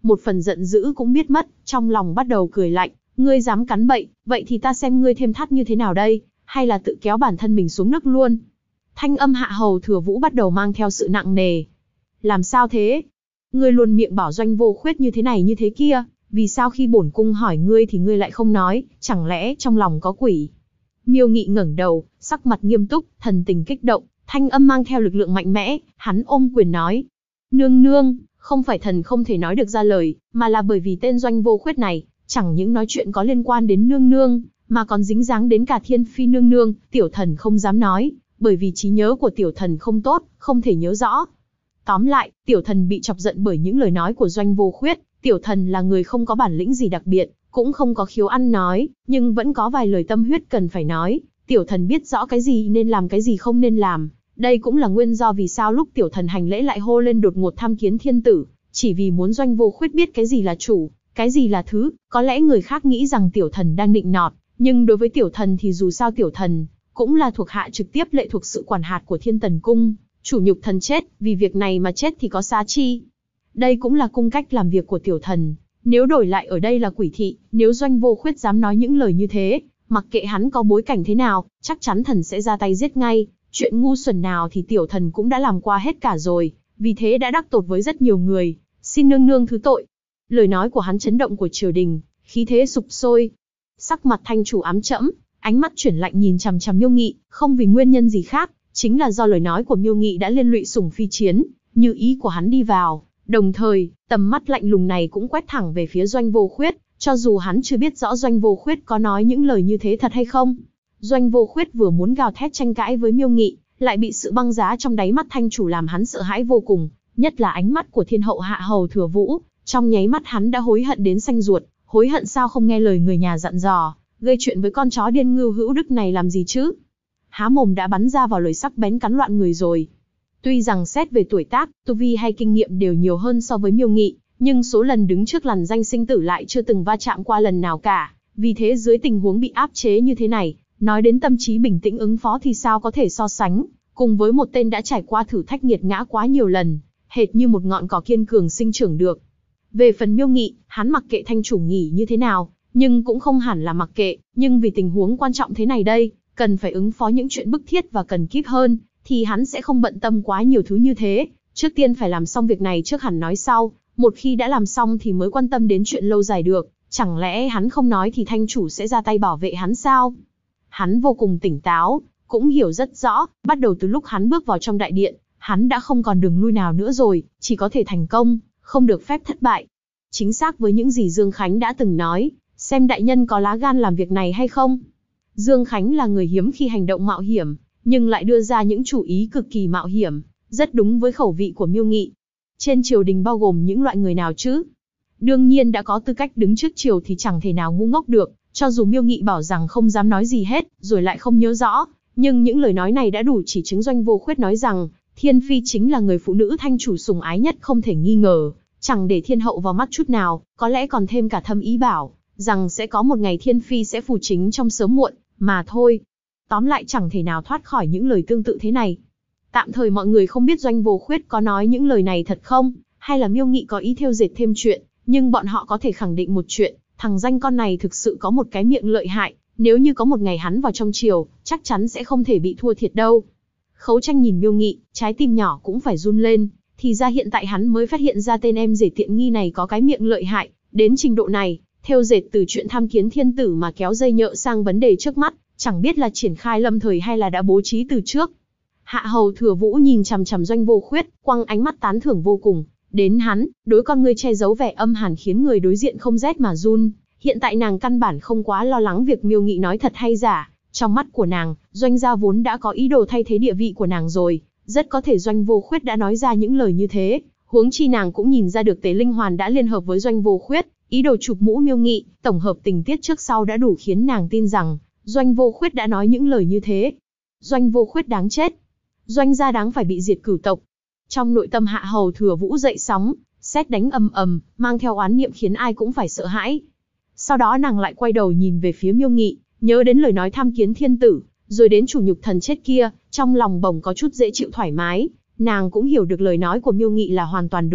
một phần giận dữ cũng biết mất, trong lòng bắt đầu cười lạnh, ngươi dám cắn bậy, vậy thì ta xem ngươi thêm thắt như thế nào đây, hay là tự kéo bản thân mình xuống nước luôn. Thanh âm Hạ Hầu Thừa Vũ bắt đầu mang theo sự nặng nề. Làm sao thế? Ngươi luôn miệng bảo Doanh Vô Khuyết như thế này như thế kia, vì sao khi bổn cung hỏi ngươi thì ngươi lại không nói, chẳng lẽ trong lòng có quỷ? Miêu Nghị ngẩng đầu, sắc mặt nghiêm túc, thần tình kích động, thanh âm mang theo lực lượng mạnh mẽ, hắn ôm quyền nói. Nương nương, không phải thần không thể nói được ra lời, mà là bởi vì tên Doanh Vô Khuyết này, chẳng những nói chuyện có liên quan đến nương nương, mà còn dính dáng đến cả Thiên Phi nương nương, tiểu thần không dám nói, bởi vì trí nhớ của tiểu thần không tốt, không thể nhớ rõ. Tóm lại, tiểu thần bị chọc giận bởi những lời nói của Doanh Vô Khuyết, tiểu thần là người không có bản lĩnh gì đặc biệt, cũng không có khiếu ăn nói, nhưng vẫn có vài lời tâm huyết cần phải nói, tiểu thần biết rõ cái gì nên làm cái gì không nên làm. Đây cũng là nguyên do vì sao lúc tiểu thần hành lễ lại hô lên đột ngột tham kiến thiên tử, chỉ vì muốn Doanh Vô Khuyết biết cái gì là chủ, cái gì là thứ. Có lẽ người khác nghĩ rằng tiểu thần đang nịnh nọt, nhưng đối với tiểu thần thì dù sao tiểu thần cũng là thuộc hạ trực tiếp lệ thuộc sự quản hạt của Thiên Tần Cung, chủ nhục thần chết, vì việc này mà chết thì có xá chi. Đây cũng là cung cách làm việc của tiểu thần, nếu đổi lại ở đây là Quỷ thị, nếu Doanh Vô Khuyết dám nói những lời như thế, mặc kệ hắn có bối cảnh thế nào, chắc chắn thần sẽ ra tay giết ngay. Chuyện ngu xuẩn nào thì tiểu thần cũng đã làm qua hết cả rồi, vì thế đã đắc tội với rất nhiều người, xin nương nương thứ tội. Lời nói của hắn chấn động của triều đình, khí thế sục sôi. Sắc mặt thanh chủ ám trẫm, ánh mắt chuyển lạnh nhìn chằm chằm Miêu Nghị, không vì nguyên nhân gì khác, chính là do lời nói của Miêu Nghị đã liên lụy Sủng Phi chiến, như ý của hắn đi vào, đồng thời, tầm mắt lạnh lùng này cũng quét thẳng về phía Doanh Vô Khuyết, cho dù hắn chưa biết rõ Doanh Vô Khuyết có nói những lời như thế thật hay không. Doanh Vô Khuyết vừa muốn gào thét tranh cãi với Miêu Nghị, lại bị sự băng giá trong đáy mắt thanh chủ làm hắn sợ hãi vô cùng, nhất là ánh mắt của Thiên hậu Hạ Hầu Thừa Vũ, trong nháy mắt hắn đã hối hận đến xanh ruột, hối hận sao không nghe lời người nhà dặn dò, gây chuyện với con chó điên Ngưu Hữu Đức này làm gì chứ? Há mồm đã bắn ra vào lời sắc bén cắn loạn người rồi. Tuy rằng xét về tuổi tác, tu vi hay kinh nghiệm đều nhiều hơn so với Miêu Nghị, nhưng số lần đứng trước lằn danh sinh tử lại chưa từng va chạm qua lần nào cả, vì thế dưới tình huống bị áp chế như thế này, nói đến tâm trí bình tĩnh ứng phó thì sao có thể so sánh, cùng với một tên đã trải qua thử thách nghiệt ngã quá nhiều lần, hệt như một ngọn cỏ kiên cường sinh trưởng được. Về phần Miêu Nghị, hắn mặc kệ thanh chủ nghỉ như thế nào, nhưng cũng không hẳn là mặc kệ, nhưng vì tình huống quan trọng thế này đây, cần phải ứng phó những chuyện bức thiết và cần kíp hơn, thì hắn sẽ không bận tâm quá nhiều thứ như thế, trước tiên phải làm xong việc này trước hẳn nói sau, một khi đã làm xong thì mới quan tâm đến chuyện lâu dài được, chẳng lẽ hắn không nói thì thanh chủ sẽ ra tay bảo vệ hắn sao? Hắn vô cùng tỉnh táo, cũng hiểu rất rõ, bắt đầu từ lúc hắn bước vào trong đại điện, hắn đã không còn đường lui nào nữa rồi, chỉ có thể thành công, không được phép thất bại. Chính xác với những gì Dương Khánh đã từng nói, xem đại nhân có lá gan làm việc này hay không. Dương Khánh là người hiếm khi hành động mạo hiểm, nhưng lại đưa ra những chủ ý cực kỳ mạo hiểm, rất đúng với khẩu vị của Miêu Nghị. Trên triều đình bao gồm những loại người nào chứ? Đương nhiên đã có tư cách đứng trước triều thì chẳng thể nào ngu ngốc được, cho dù Miêu Nghị bảo rằng không dám nói gì hết, rồi lại không nhớ rõ, nhưng những lời nói này đã đủ chỉ chứng Doanh Vô Khuyết nói rằng, Thiên Phi chính là người phụ nữ thanh chủ sủng ái nhất không thể nghi ngờ, chẳng để thiên hậu vào mắt chút nào, có lẽ còn thêm cả thâm ý bảo, rằng sẽ có một ngày Thiên Phi sẽ phù chính trong sớm muộn, mà thôi. Tóm lại chẳng thể nào thoát khỏi những lời tương tự thế này. Tạm thời mọi người không biết Doanh Vô Khuyết có nói những lời này thật không, hay là Miêu Nghị có ý thêu dệt thêm chuyện, nhưng bọn họ có thể khẳng định một chuyện, thằng danh con này thực sự có một cái miệng lợi hại, nếu như có một ngày hắn vào trong triều, chắc chắn sẽ không thể bị thua thiệt đâu. Khấu Tranh nhìn Miêu Nghị, trái tim nhỏ cũng phải run lên, thì ra hiện tại hắn mới phát hiện ra tên em rể tiện nghi này có cái miệng lợi hại, đến trình độ này, thêu dệt từ chuyện tham kiến thiên tử mà kéo dây nhợ sang vấn đề trước mắt, chẳng biết là triển khai lâm thời hay là đã bố trí từ trước. Hạ Hầu Thừa Vũ nhìn chằm chằm Doanh Vô Khuyết, quăng ánh mắt tán thưởng vô cùng, đến hắn, đối con ngươi che giấu vẻ âm hàn khiến người đối diện không rét mà run. Hiện tại nàng căn bản không quá lo lắng việc Miêu Nghị nói thật hay giả, trong mắt của nàng, Doanh gia vốn đã có ý đồ thay thế địa vị của nàng rồi, rất có thể Doanh Vô Khuyết đã nói ra những lời như thế, huống chi nàng cũng nhìn ra được Tế Linh Hoàn đã liên hợp với Doanh Vô Khuyết, ý đồ chụp mũ Miêu Nghị, tổng hợp tình tiết trước sau đã đủ khiến nàng tin rằng Doanh Vô Khuyết đã nói những lời như thế. Doanh Vô Khuyết đáng chết, Doanh gia đáng phải bị diệt cửu tộc. Trong nội tâm Hạ Hầu Thừa Vũ dậy sóng, sét đánh ầm ầm, mang theo oán niệm khiến ai cũng phải sợ hãi. Sau đó nàng lại quay đầu nhìn về phía Miêu Nghị, nhớ đến lời nói tham kiến thiên tử, rồi đến chủ nhục thần chết kia, trong lòng bỗng có chút dễ chịu thoải mái, nàng cũng hiểu được lời nói của Miêu Nghị là hoàn toàn đúng,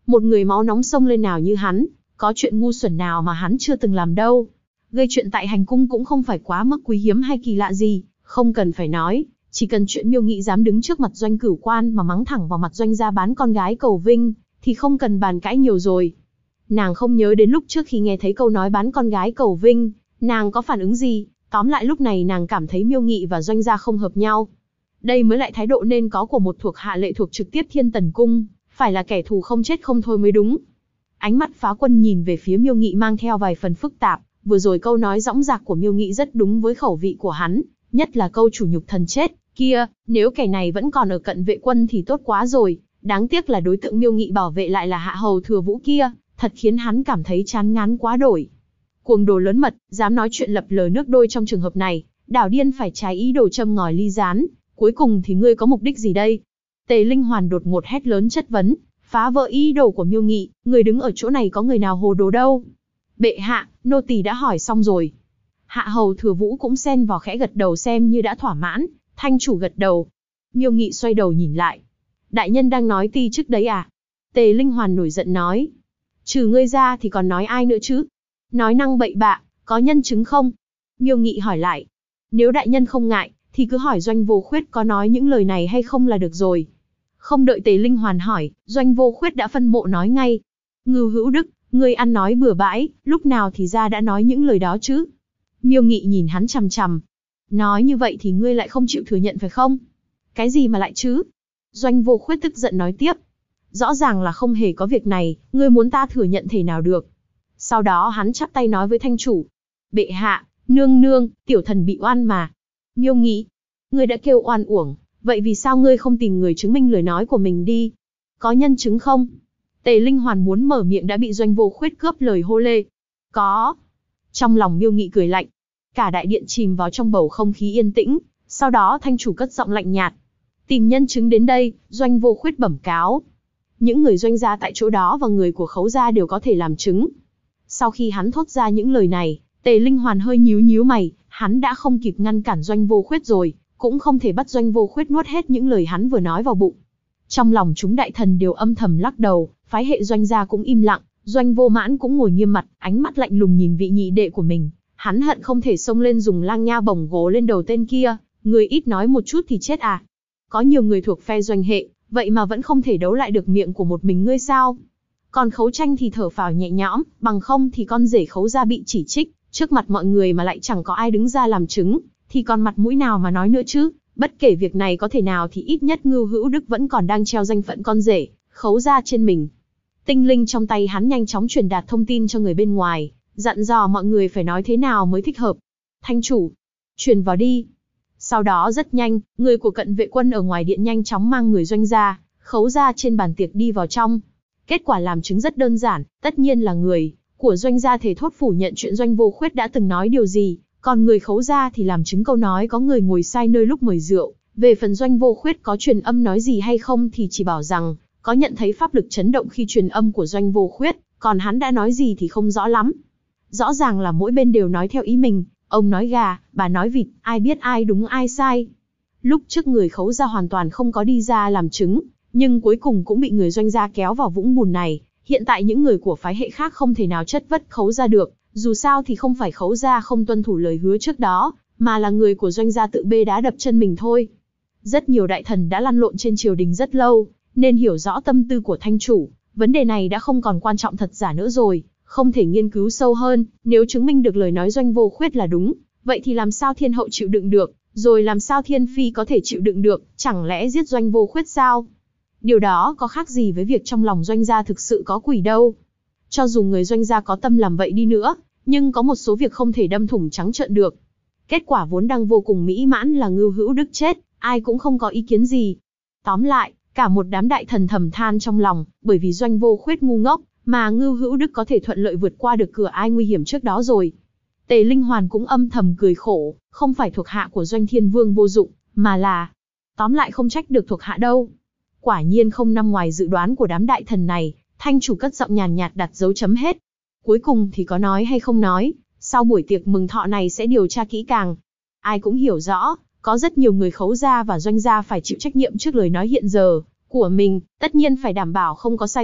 Một người máu nóng sông lên nào như hắn, có chuyện ngu xuẩn nào mà hắn chưa từng làm đâu. Gây chuyện tại hành cung cũng không phải quá mức quý hiếm hay kỳ lạ gì, không cần phải nói, chỉ cần chuyện Miêu Nghị dám đứng trước mặt Doanh Cửu Quan mà mắng thẳng vào mặt Doanh gia bán con gái cầu vinh, thì không cần bàn cãi nhiều rồi. Nàng không nhớ đến lúc trước khi nghe thấy câu nói bán con gái cầu vinh, nàng có phản ứng gì, tóm lại lúc này nàng cảm thấy Miêu Nghị và Doanh gia không hợp nhau. Đây mới lại thái độ nên có của một thuộc hạ lệ thuộc trực tiếp Thiên Tần Cung, phải là kẻ thù không chết không thôi mới đúng. Ánh mắt Phá Quân nhìn về phía Miêu Nghị mang theo vài phần phức tạp, vừa rồi câu nói dõng dạc của Miêu Nghị rất đúng với khẩu vị của hắn, nhất là câu chủ nhục thần chết kia, nếu kẻ này vẫn còn ở cận vệ quân thì tốt quá rồi, đáng tiếc là đối tượng Miêu Nghị bảo vệ lại là hạ hầu Thừa Vũ kia, thật khiến hắn cảm thấy chán ngán quá đổi. Cuồng đồ lớn mật, dám nói chuyện lập lờ nước đôi trong trường hợp này, đảo điên phải trái ý đồ châm ngòi ly gián, cuối cùng thì ngươi có mục đích gì đây? Tề Linh Hoàn đột ngột hét lớn chất vấn, phá vỡ ý đồ của Miêu Nghị, người đứng ở chỗ này có người nào hồ đồ đâu? Bệ hạ, nô tỳ đã hỏi xong rồi. Hạ hầu Thừa Vũ cũng xen vào khẽ gật đầu xem như đã thỏa mãn, thanh chủ gật đầu. Miêu Nghị xoay đầu nhìn lại. Đại nhân đang nói ti chức đấy à? Tề Linh Hoàn nổi giận nói. Trừ ngươi ra thì còn nói ai nữa chứ? Nói năng bậy bạ, có nhân chứng không? Miêu Nghị hỏi lại. Nếu đại nhân không ngại, thì cứ hỏi Doanh Vô Khuyết có nói những lời này hay không là được rồi. Không đợi Tề Linh Hoàn hỏi, Doanh Vô Khuyết đã phân mộ nói ngay. Ngưu Hữu Đức, ngươi ăn nói bừa bãi, lúc nào thì ra đã nói những lời đó chứ? Miêu Nghị nhìn hắn chằm chằm. Nói như vậy thì ngươi lại không chịu thừa nhận phải không? Cái gì mà lại chứ? Doanh Vô Khuyết tức giận nói tiếp. Rõ ràng là không hề có việc này, ngươi muốn ta thừa nhận thể nào được? Sau đó hắn chắp tay nói với thanh chủ. Bệ hạ, nương nương, tiểu thần bị oan mà. Miêu Nghị, ngươi đã kêu oan uổng, vậy vì sao ngươi không tìm người chứng minh lời nói của mình đi? Có nhân chứng không? Tề Linh Hoàn muốn mở miệng đã bị Doanh Vô Khuyết cướp lời hô lê. Có. Trong lòng Miêu Nghị cười lạnh. Cả đại điện chìm vào trong bầu không khí yên tĩnh, sau đó thanh chủ cất giọng lạnh nhạt. Tìm nhân chứng đến đây, Doanh Vô Khuyết bẩm cáo. Những người Doanh gia tại chỗ đó và người của Khấu gia đều có thể làm chứng. Sau khi hắn thốt ra những lời này, Tề Linh Hoàn hơi nhíu nhíu mày, hắn đã không kịp ngăn cản Doanh Vô Khuyết rồi, cũng không thể bắt Doanh Vô Khuyết nuốt hết những lời hắn vừa nói vào bụng. Trong lòng chúng đại thần đều âm thầm lắc đầu, phái hệ Doanh gia cũng im lặng, Doanh Vô Mãn cũng ngồi nghiêm mặt, ánh mắt lạnh lùng nhìn vị nhị đệ của mình. Hắn hận không thể xông lên dùng lang nha bổng gỗ lên đầu tên kia, người ít nói một chút thì chết à. Có nhiều người thuộc phe Doanh hệ, vậy mà vẫn không thể đấu lại được miệng của một mình ngươi sao? Còn Khấu Tranh thì thở phào nhẹ nhõm, bằng không thì con rể Khấu gia bị chỉ trích, trước mặt mọi người mà lại chẳng có ai đứng ra làm chứng, thì còn mặt mũi nào mà nói nữa chứ? Bất kể việc này có thể nào thì ít nhất Ngưu Hữu Đức vẫn còn đang treo danh phận con rể Khấu gia trên mình. Tinh linh trong tay hắn nhanh chóng truyền đạt thông tin cho người bên ngoài, dặn dò mọi người phải nói thế nào mới thích hợp. Thanh chủ, truyền vào đi. Sau đó rất nhanh, người của cận vệ quân ở ngoài điện nhanh chóng mang người Doanh gia, Khấu gia trên bàn tiệc đi vào trong. Kết quả làm chứng rất đơn giản, tất nhiên là người của Doanh gia thề thốt phủ nhận chuyện Doanh Vô Khuyết đã từng nói điều gì, còn người Khấu gia thì làm chứng câu nói có người ngồi sai nơi lúc mời rượu. Về phần Doanh Vô Khuyết có truyền âm nói gì hay không thì chỉ bảo rằng có nhận thấy pháp lực chấn động khi truyền âm của Doanh Vô Khuyết, còn hắn đã nói gì thì không rõ lắm. Rõ ràng là mỗi bên đều nói theo ý mình, ông nói gà, bà nói vịt, ai biết ai đúng ai sai. Lúc trước người Khấu gia hoàn toàn không có đi ra làm chứng, nhưng cuối cùng cũng bị người Doanh gia kéo vào vũng bùn này. Hiện tại những người của phái hệ khác không thể nào chất vất Khấu gia được, dù sao thì không phải Khấu gia không tuân thủ lời hứa trước đó, mà là người của Doanh gia tự bê đá đập chân mình thôi. Rất nhiều đại thần đã lăn lộn trên triều đình rất lâu, nên hiểu rõ tâm tư của thanh chủ, vấn đề này đã không còn quan trọng thật giả nữa rồi, không thể nghiên cứu sâu hơn, nếu chứng minh được lời nói Doanh Vô Khuyết là đúng, vậy thì làm sao thiên hậu chịu đựng được, rồi làm sao thiên phi có thể chịu đựng được, chẳng lẽ giết Doanh Vô Khuyết sao? Điều đó có khác gì với việc trong lòng Doanh gia thực sự có quỷ đâu. Cho dù người Doanh gia có tâm làm vậy đi nữa, nhưng có một số việc không thể đâm thủng trắng trợn được. Kết quả vốn đang vô cùng mỹ mãn là Ngưu Hữu Đức chết, ai cũng không có ý kiến gì. Tóm lại, cả một đám đại thần thầm than trong lòng, bởi vì Doanh Vô Khuyết ngu ngốc, mà Ngưu Hữu Đức có thể thuận lợi vượt qua được cửa ai nguy hiểm trước đó rồi. Tề Linh Hoàn cũng âm thầm cười khổ, không phải thuộc hạ của Doanh Thiên Vương vô dụng, mà là... Tóm lại không trách được thuộc hạ đâu. Quả nhiên không nằm ngoài dự đoán của đám đại thần này, thanh chủ cất giọng nhàn nhạt đặt dấu chấm hết. Cuối cùng thì có nói hay không nói, sau buổi tiệc mừng thọ này sẽ điều tra kỹ càng. Ai cũng hiểu rõ, có rất nhiều người Khấu gia và Doanh gia phải chịu trách nhiệm trước lời nói hiện giờ của mình, tất nhiên phải đảm bảo không có sai sót,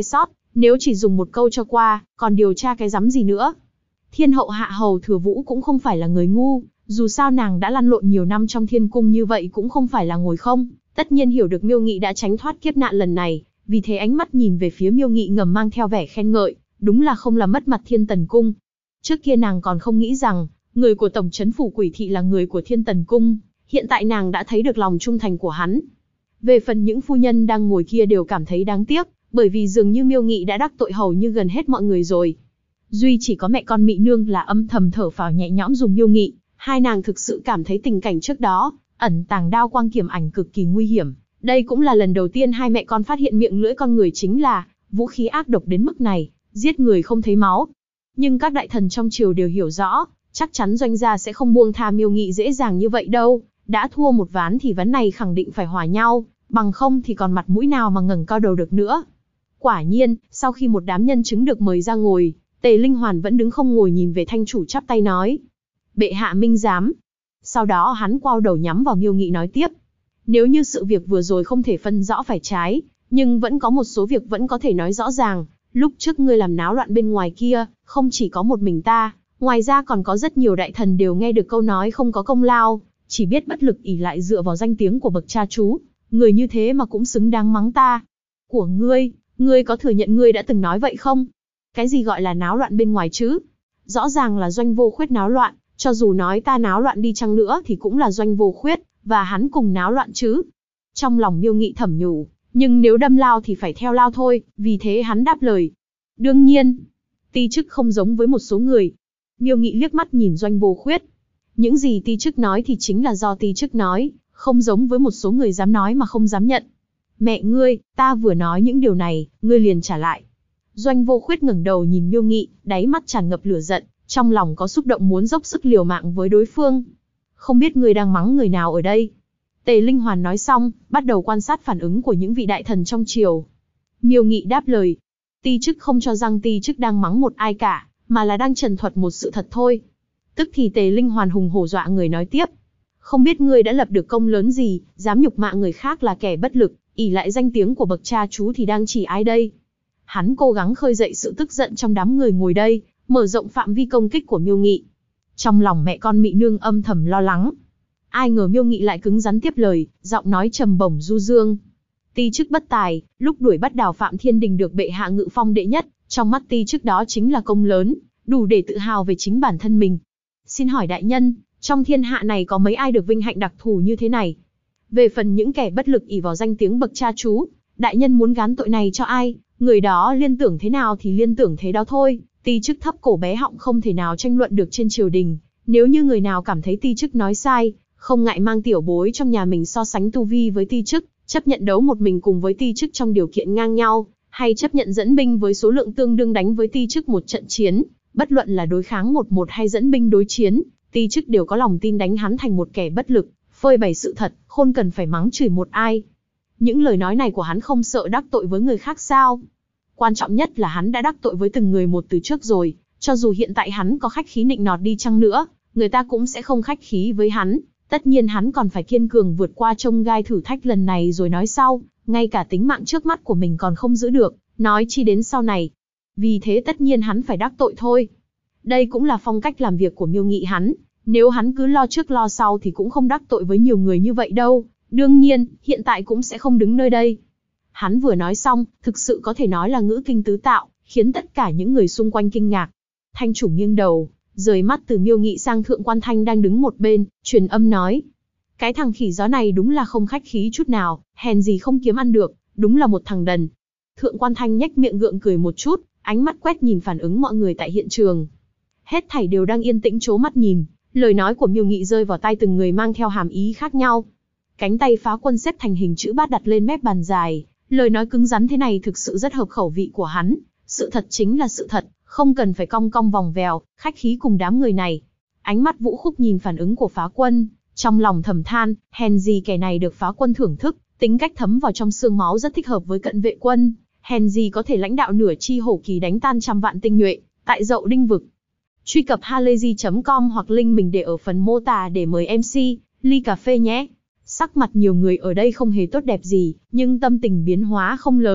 Nếu chỉ dùng một câu cho qua, còn điều tra cái rắm gì nữa. Thiên hậu Hạ Hầu Thừa Vũ cũng không phải là người ngu, dù sao nàng đã lăn lộn nhiều năm trong thiên cung như vậy cũng không phải là ngồi không, tất nhiên hiểu được Miêu Nghị đã tránh thoát kiếp nạn lần này, vì thế ánh mắt nhìn về phía Miêu Nghị ngầm mang theo vẻ khen ngợi, đúng là không làm mất mặt Thiên Tần Cung. Trước kia nàng còn không nghĩ rằng, người của tổng trấn phủ Quỷ Thị là người của Thiên Tần Cung, hiện tại nàng đã thấy được lòng trung thành của hắn. Về phần những phu nhân đang ngồi kia đều cảm thấy đáng tiếc, bởi vì dường như Miêu Nghị đã đắc tội hầu như gần hết mọi người rồi. Duy chỉ có mẹ con Mị Nương là âm thầm thở phào nhẹ nhõm dùng Miêu Nghị, hai nàng thực sự cảm thấy tình cảnh trước đó, ẩn tàng đao quang kiếm ảnh cực kỳ nguy hiểm. Đây cũng là lần đầu tiên hai mẹ con phát hiện miệng lưỡi con người chính là vũ khí ác độc đến mức này, giết người không thấy máu. Nhưng các đại thần trong triều đều hiểu rõ, chắc chắn doanh gia sẽ không buông tha Miêu Nghị dễ dàng như vậy đâu, đã thua một ván thì ván này khẳng định phải hòa nhau, bằng không thì còn mặt mũi nào mà ngẩng cao đầu được nữa. Quả nhiên, sau khi một đám nhân chứng được mời ra ngồi, Tề Linh Hoàn vẫn đứng không ngồi nhìn về thanh chủ chắp tay nói: "Bệ hạ minh giám." Sau đó hắn quay đầu nhắm vào Miêu Nghị nói tiếp: "Nếu như sự việc vừa rồi không thể phân rõ phải trái, nhưng vẫn có một số việc vẫn có thể nói rõ ràng. Lúc trước ngươi làm náo loạn bên ngoài kia, không chỉ có một mình ta, ngoài ra còn có rất nhiều đại thần đều nghe được câu nói không có công lao, chỉ biết bất lực ỷ lại dựa vào danh tiếng của bậc cha chú. Người như thế mà cũng xứng đáng mắng ta. Của ngươi có thừa nhận ngươi đã từng nói vậy không? Cái gì gọi là náo loạn bên ngoài chứ? Rõ ràng là Doanh Vô Khuyết náo loạn, cho dù nói ta náo loạn đi chăng nữa thì cũng là Doanh Vô Khuyết, và hắn cùng náo loạn chứ." Trong lòng Miêu Nghị thầm nhủ, nhưng nếu đâm lao thì phải theo lao thôi, vì thế hắn đáp lời: "Đương nhiên, ti chức không giống với một số người." Miêu Nghị liếc mắt nhìn Doanh Vô Khuyết. Những gì ti chức nói thì chính là do ti chức nói, không giống với một số người dám nói mà không dám nhận. Mẹ ngươi, ta vừa nói những điều này, ngươi liền trả lại. Doanh Vô Khuyết ngẩng đầu nhìn Miêu Nghị, đáy mắt tràn ngập lửa giận, trong lòng có xúc động muốn dốc sức liều mạng với đối phương. Không biết ngươi đang mắng người nào ở đây? Tề Linh Hoàn nói xong, bắt đầu quan sát phản ứng của những vị đại thần trong triều. Miêu Nghị đáp lời: "Ti chức không cho rằng ti chức đang mắng một ai cả, mà là đang trần thuật một sự thật thôi." Tức thì Tề Linh Hoàn hùng hổ dọa người nói tiếp: "Không biết ngươi đã lập được công lớn gì, dám nhục mạ người khác là kẻ bất lực, ỷ lại danh tiếng của bậc cha chú thì đang chỉ ai đây?" Hắn cố gắng khơi dậy sự tức giận trong đám người ngồi đây, mở rộng phạm vi công kích của Miêu Nghị. Trong lòng mẹ con Mị Nương âm thầm lo lắng. Ai ngờ Miêu Nghị lại cứng rắn tiếp lời, giọng nói trầm bổng du dương: "Ti chức bất tài, lúc đuổi bắt Đào Phạm Thiên Đình được bệ hạ ngự phong đệ nhất, trong mắt ti chức đó chính là công lớn, đủ để tự hào về chính bản thân mình. Xin hỏi đại nhân, trong thiên hạ này có mấy ai được vinh hạnh đặc thù như thế này? Về phần những kẻ bất lực ỷ vào danh tiếng bậc cha chú, đại nhân muốn gán tội này cho ai, người đó liên tưởng thế nào thì liên tưởng thế đó thôi. Ti chức thấp cổ bé họng không thể nào tranh luận được trên triều đình. Nếu như người nào cảm thấy ti chức nói sai, không ngại mang tiểu bối trong nhà mình so sánh tu vi với ti chức, chấp nhận đấu một mình cùng với ti chức trong điều kiện ngang nhau, hay chấp nhận dẫn binh với số lượng tương đương đánh với ti chức một trận chiến, bất luận là đối kháng 1-1 hay dẫn binh đối chiến, ti chức đều có lòng tin đánh hắn thành một kẻ bất lực, phơi bày sự thật, khôn cần phải mắng chửi một ai." Những lời nói này của hắn không sợ đắc tội với người khác sao? Quan trọng nhất là hắn đã đắc tội với từng người một từ trước rồi, cho dù hiện tại hắn có khách khí nịnh nọt đi chăng nữa, người ta cũng sẽ không khách khí với hắn. Tất nhiên hắn còn phải kiên cường vượt qua chông gai thử thách lần này rồi nói sau, ngay cả tính mạng trước mắt của mình còn không giữ được, nói chi đến sau này. Vì thế tất nhiên hắn phải đắc tội thôi. Đây cũng là phong cách làm việc của Miêu Nghị hắn, nếu hắn cứ lo trước lo sau thì cũng không đắc tội với nhiều người như vậy đâu, đương nhiên, hiện tại cũng sẽ không đứng nơi đây. Hắn vừa nói xong, thực sự có thể nói là ngữ kinh tứ tạo, khiến tất cả những người xung quanh kinh ngạc. Thanh chủ nghiêng đầu, rời mắt từ Miêu Nghị sang Thượng Quan Thanh đang đứng một bên, truyền âm nói: "Cái thằng khỉ gió này đúng là không khách khí chút nào, hèn gì không kiếm ăn được, đúng là một thằng đần." Thượng Quan Thanh nhếch miệng gượng cười một chút, ánh mắt quét nhìn phản ứng mọi người tại hiện trường. Hết thảy đều đang yên tĩnh trố mắt nhìn, lời nói của Miêu Nghị rơi vào tai từng người mang theo hàm ý khác nhau. Cánh tay Phá Quân xếp thành hình chữ bát đặt lên mép bàn dài, lời nói cứng rắn thế này thực sự rất hợp khẩu vị của hắn. Sự thật chính là sự thật, không cần phải cong cong vòng vèo, khách khí cùng đám người này. Ánh mắt Vũ Khúc nhìn phản ứng của Phá Quân, trong lòng thầm than, hèn gì kẻ này được Phá Quân thưởng thức, tính cách thấm vào trong xương máu rất thích hợp với Cận Vệ Quân, hèn gì có thể lãnh đạo nửa chi hổ kỳ đánh tan trăm vạn tinh nhuệ, tại Dậu Đinh vực. Truy cập halayzi.com hoặc link mình để ở phần mô tả để mời MC ly cà phê nhé. Sắc mặt nhiều người ở đây không hề tốt đẹp gì, nhưng tâm tình biến hóa không lớn.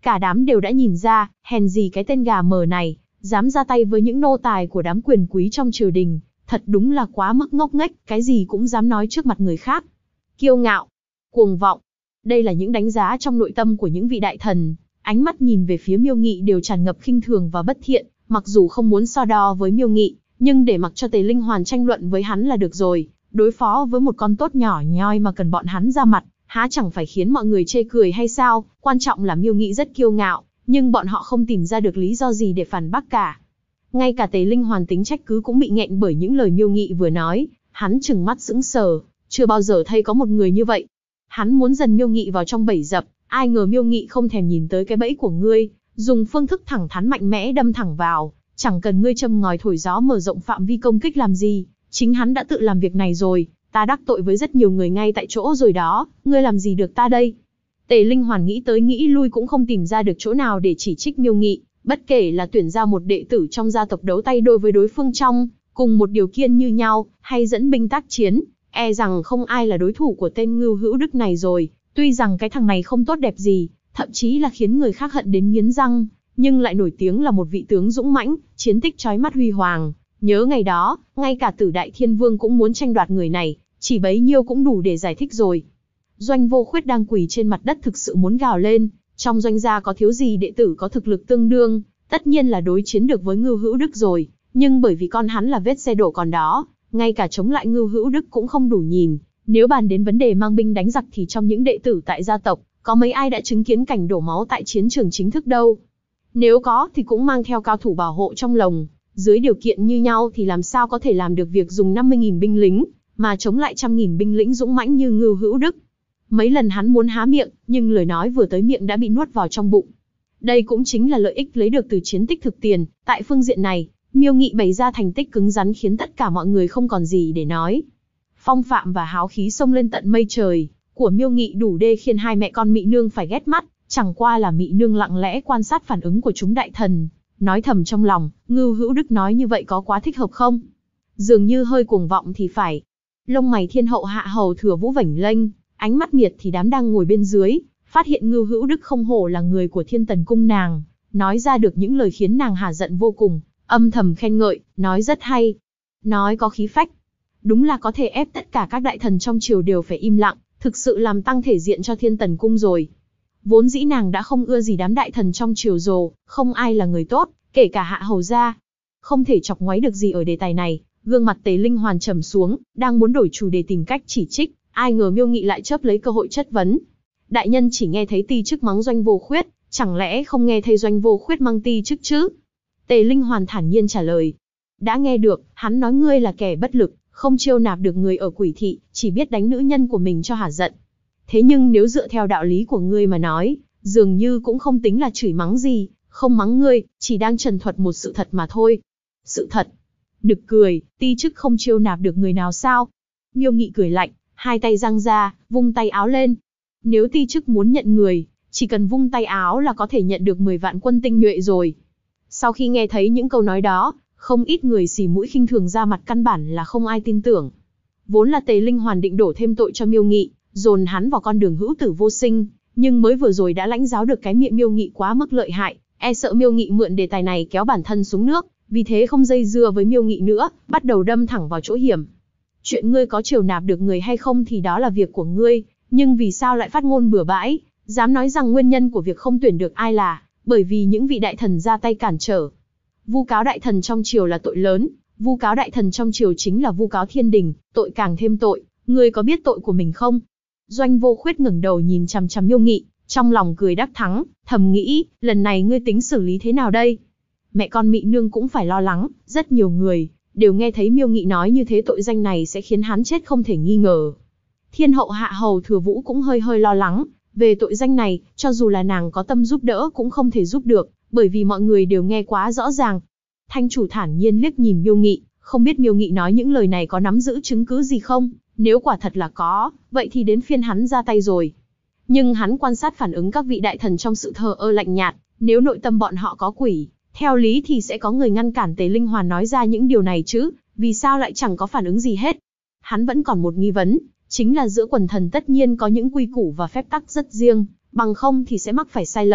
Cả đám đều đã nhìn ra, hèn gì cái tên gà mờ này, dám ra tay với những nô tài của đám quyền quý trong triều đình, thật đúng là quá mức ngốc nghếch, cái gì cũng dám nói trước mặt người khác. Kiêu ngạo, cuồng vọng, đây là những đánh giá trong nội tâm của những vị đại thần, ánh mắt nhìn về phía Miêu Nghị đều tràn ngập khinh thường và bất thiện, mặc dù không muốn so đo với Miêu Nghị, nhưng để mặc cho Tề Linh Hoàn tranh luận với hắn là được rồi, đối phó với một con tốt nhỏ nhoi mà cần bọn hắn ra mặt, há chẳng phải khiến mọi người chê cười hay sao? Quan trọng là Miêu Nghị rất kiêu ngạo, nhưng bọn họ không tìm ra được lý do gì để phản bác cả. Ngay cả Tề Linh Hoàn tính trách cứ cũng bị nghẹn bởi những lời Miêu Nghị vừa nói, hắn trừng mắt sững sờ, chưa bao giờ thấy có một người như vậy. Hắn muốn dần Miêu Nghị vào trong bẫy dập, ai ngờ Miêu Nghị không thèm nhìn tới cái bẫy của ngươi, dùng phương thức thẳng thắn mạnh mẽ đâm thẳng vào, chẳng cần ngươi châm ngòi thổi gió mở rộng phạm vi công kích làm gì, chính hắn đã tự làm việc này rồi, ta đắc tội với rất nhiều người ngay tại chỗ rồi đó, ngươi làm gì được ta đây? Tề Linh Hoàn nghĩ tới nghĩ lui cũng không tìm ra được chỗ nào để chỉ trích Miêu Nghị, bất kể là tuyển ra một đệ tử trong gia tộc đấu tay đôi với đối phương trong cùng một điều kiện như nhau, hay dẫn binh tác chiến, e rằng không ai là đối thủ của tên Ngưu Hữu Đức này rồi. Tuy rằng cái thằng này không tốt đẹp gì, thậm chí là khiến người khác hận đến nghiến răng, nhưng lại nổi tiếng là một vị tướng dũng mãnh, chiến tích chói mắt huy hoàng. Nhớ ngày đó, ngay cả Tử Đại Thiên Vương cũng muốn tranh đoạt người này, chỉ bấy nhiêu cũng đủ để giải thích rồi. Doanh Vô Khuyết đang quỳ trên mặt đất thực sự muốn gào lên, trong doanh gia có thiếu gì đệ tử có thực lực tương đương, tất nhiên là đối chiến được với Ngưu Hữu Đức rồi, nhưng bởi vì con hắn là vết xe đổ còn đó, ngay cả chống lại Ngưu Hữu Đức cũng không đủ nhìn. Nếu bàn đến vấn đề mang binh đánh giặc thì trong những đệ tử tại gia tộc, có mấy ai đã chứng kiến cảnh đổ máu tại chiến trường chính thức đâu. Nếu có thì cũng mang theo cao thủ bảo hộ trong lồng, dưới điều kiện như nhau thì làm sao có thể làm được việc dùng 50.000 binh lính, mà chống lại 100.000 binh lính dũng mãnh như Ngưu Hữu Đức. Mấy lần hắn muốn há miệng, nhưng lời nói vừa tới miệng đã bị nuốt vào trong bụng. Đây cũng chính là lợi ích lấy được từ chiến tích thực tiền, tại phương diện này, Miêu Nghị bày ra thành tích cứng rắn khiến tất cả mọi người không còn gì để nói. Phong phạm và háo khí xông lên tận mây trời, của Miêu Nghị đủ để khiến hai mẹ con Mị Nương phải ghét mắt, chẳng qua là Mị Nương lặng lẽ quan sát phản ứng của chúng đại thần, nói thầm trong lòng, Ngưu Hữu Đức nói như vậy có quá thích hợp không? Dường như hơi cuồng vọng thì phải. Lông mày Thiên hậu Hạ hầu Thừa Vũ vểnh lênh, ánh mắt miệt thì đám đang ngồi bên dưới, phát hiện Ngưu Hữu Đức không hổ là người của Thiên Tần cung nàng, nói ra được những lời khiến nàng hả giận vô cùng, âm thầm khen ngợi, nói rất hay, nói có khí phách. Đúng là có thể ép tất cả các đại thần trong triều đều phải im lặng, thực sự làm tăng thể diện cho Thiên Tần cung rồi. Vốn dĩ nàng đã không ưa gì đám đại thần trong triều rồi, không ai là người tốt, kể cả Hạ hầu gia. Không thể chọc ngoáy được gì ở đề tài này, gương mặt Tề Linh Hoàn trầm xuống, đang muốn đổi chủ đề tìm cách chỉ trích, ai ngờ Miêu Nghị lại chớp lấy cơ hội chất vấn. Đại nhân chỉ nghe thấy ti chức mắng Doanh Vô Khuyết, chẳng lẽ không nghe thấy Doanh Vô Khuyết mang ti chức chứ? Tề Linh Hoàn thản nhiên trả lời. Đã nghe được, hắn nói ngươi là kẻ bất lực, không chiêu nạp được người ở Quỷ thị, chỉ biết đánh nữ nhân của mình cho hả giận. Thế nhưng nếu dựa theo đạo lý của ngươi mà nói, dường như cũng không tính là chửi mắng gì, không mắng ngươi, chỉ đang trần thuật một sự thật mà thôi. Sự thật? Nực cười, ti chức không chiêu nạp được người nào sao? Miêu Nghị cười lạnh, hai tay giang ra, vung tay áo lên. Nếu ti chức muốn nhận người, chỉ cần vung tay áo là có thể nhận được 10 vạn quân tinh nhuệ rồi. Sau khi nghe thấy những câu nói đó, không ít người xì mũi khinh thường ra mặt, căn bản là không ai tin tưởng. Vốn là Tề Linh Hoàn định đổ thêm tội cho Miêu Nghị, dồn hắn vào con đường hữu tử vô sinh, nhưng mới vừa rồi đã lãnh giáo được cái miệng Miêu Nghị quá mức lợi hại, e sợ Miêu Nghị mượn đề tài này kéo bản thân xuống nước, vì thế không dây dưa với Miêu Nghị nữa, bắt đầu đâm thẳng vào chỗ hiểm. Chuyện ngươi có chiều nạp được người hay không thì đó là việc của ngươi, nhưng vì sao lại phát ngôn bừa bãi, dám nói rằng nguyên nhân của việc không tuyển được ai là bởi vì những vị đại thần ra tay cản trở. Vu cáo đại thần trong triều là tội lớn, vu cáo đại thần trong triều chính là vu cáo thiên đình, tội càng thêm tội, ngươi có biết tội của mình không? Doanh Vô Khuyết ngẩng đầu nhìn chằm chằm Miêu Nghị, trong lòng cười đắc thắng, thầm nghĩ, lần này ngươi tính xử lý thế nào đây? Mẹ con Mị Nương cũng phải lo lắng, rất nhiều người đều nghe thấy Miêu Nghị nói như thế, tội danh này sẽ khiến hắn chết không thể nghi ngờ. Thiên hậu Hạ hầu Thừa Vũ cũng hơi lo lắng, về tội danh này, cho dù là nàng có tâm giúp đỡ cũng không thể giúp được, bởi vì mọi người đều nghe quá rõ ràng. Thanh chủ thản nhiên liếc nhìn Miêu Nghị, không biết Miêu Nghị nói những lời này có nắm giữ chứng cứ gì không, nếu quả thật là có, vậy thì đến phiên hắn ra tay rồi. Nhưng hắn quan sát phản ứng các vị đại thần trong sự thờ ơ lạnh nhạt, nếu nội tâm bọn họ có quỷ, theo lý thì sẽ có người ngăn cản Tề Linh Hoàn nói ra những điều này chứ, vì sao lại chẳng có phản ứng gì hết. Hắn vẫn còn một nghi vấn, chính là giữa quần thần tất nhiên có những quy củ và phép tắc rất riêng, bằng không thì sẽ mắc phải sai lầm.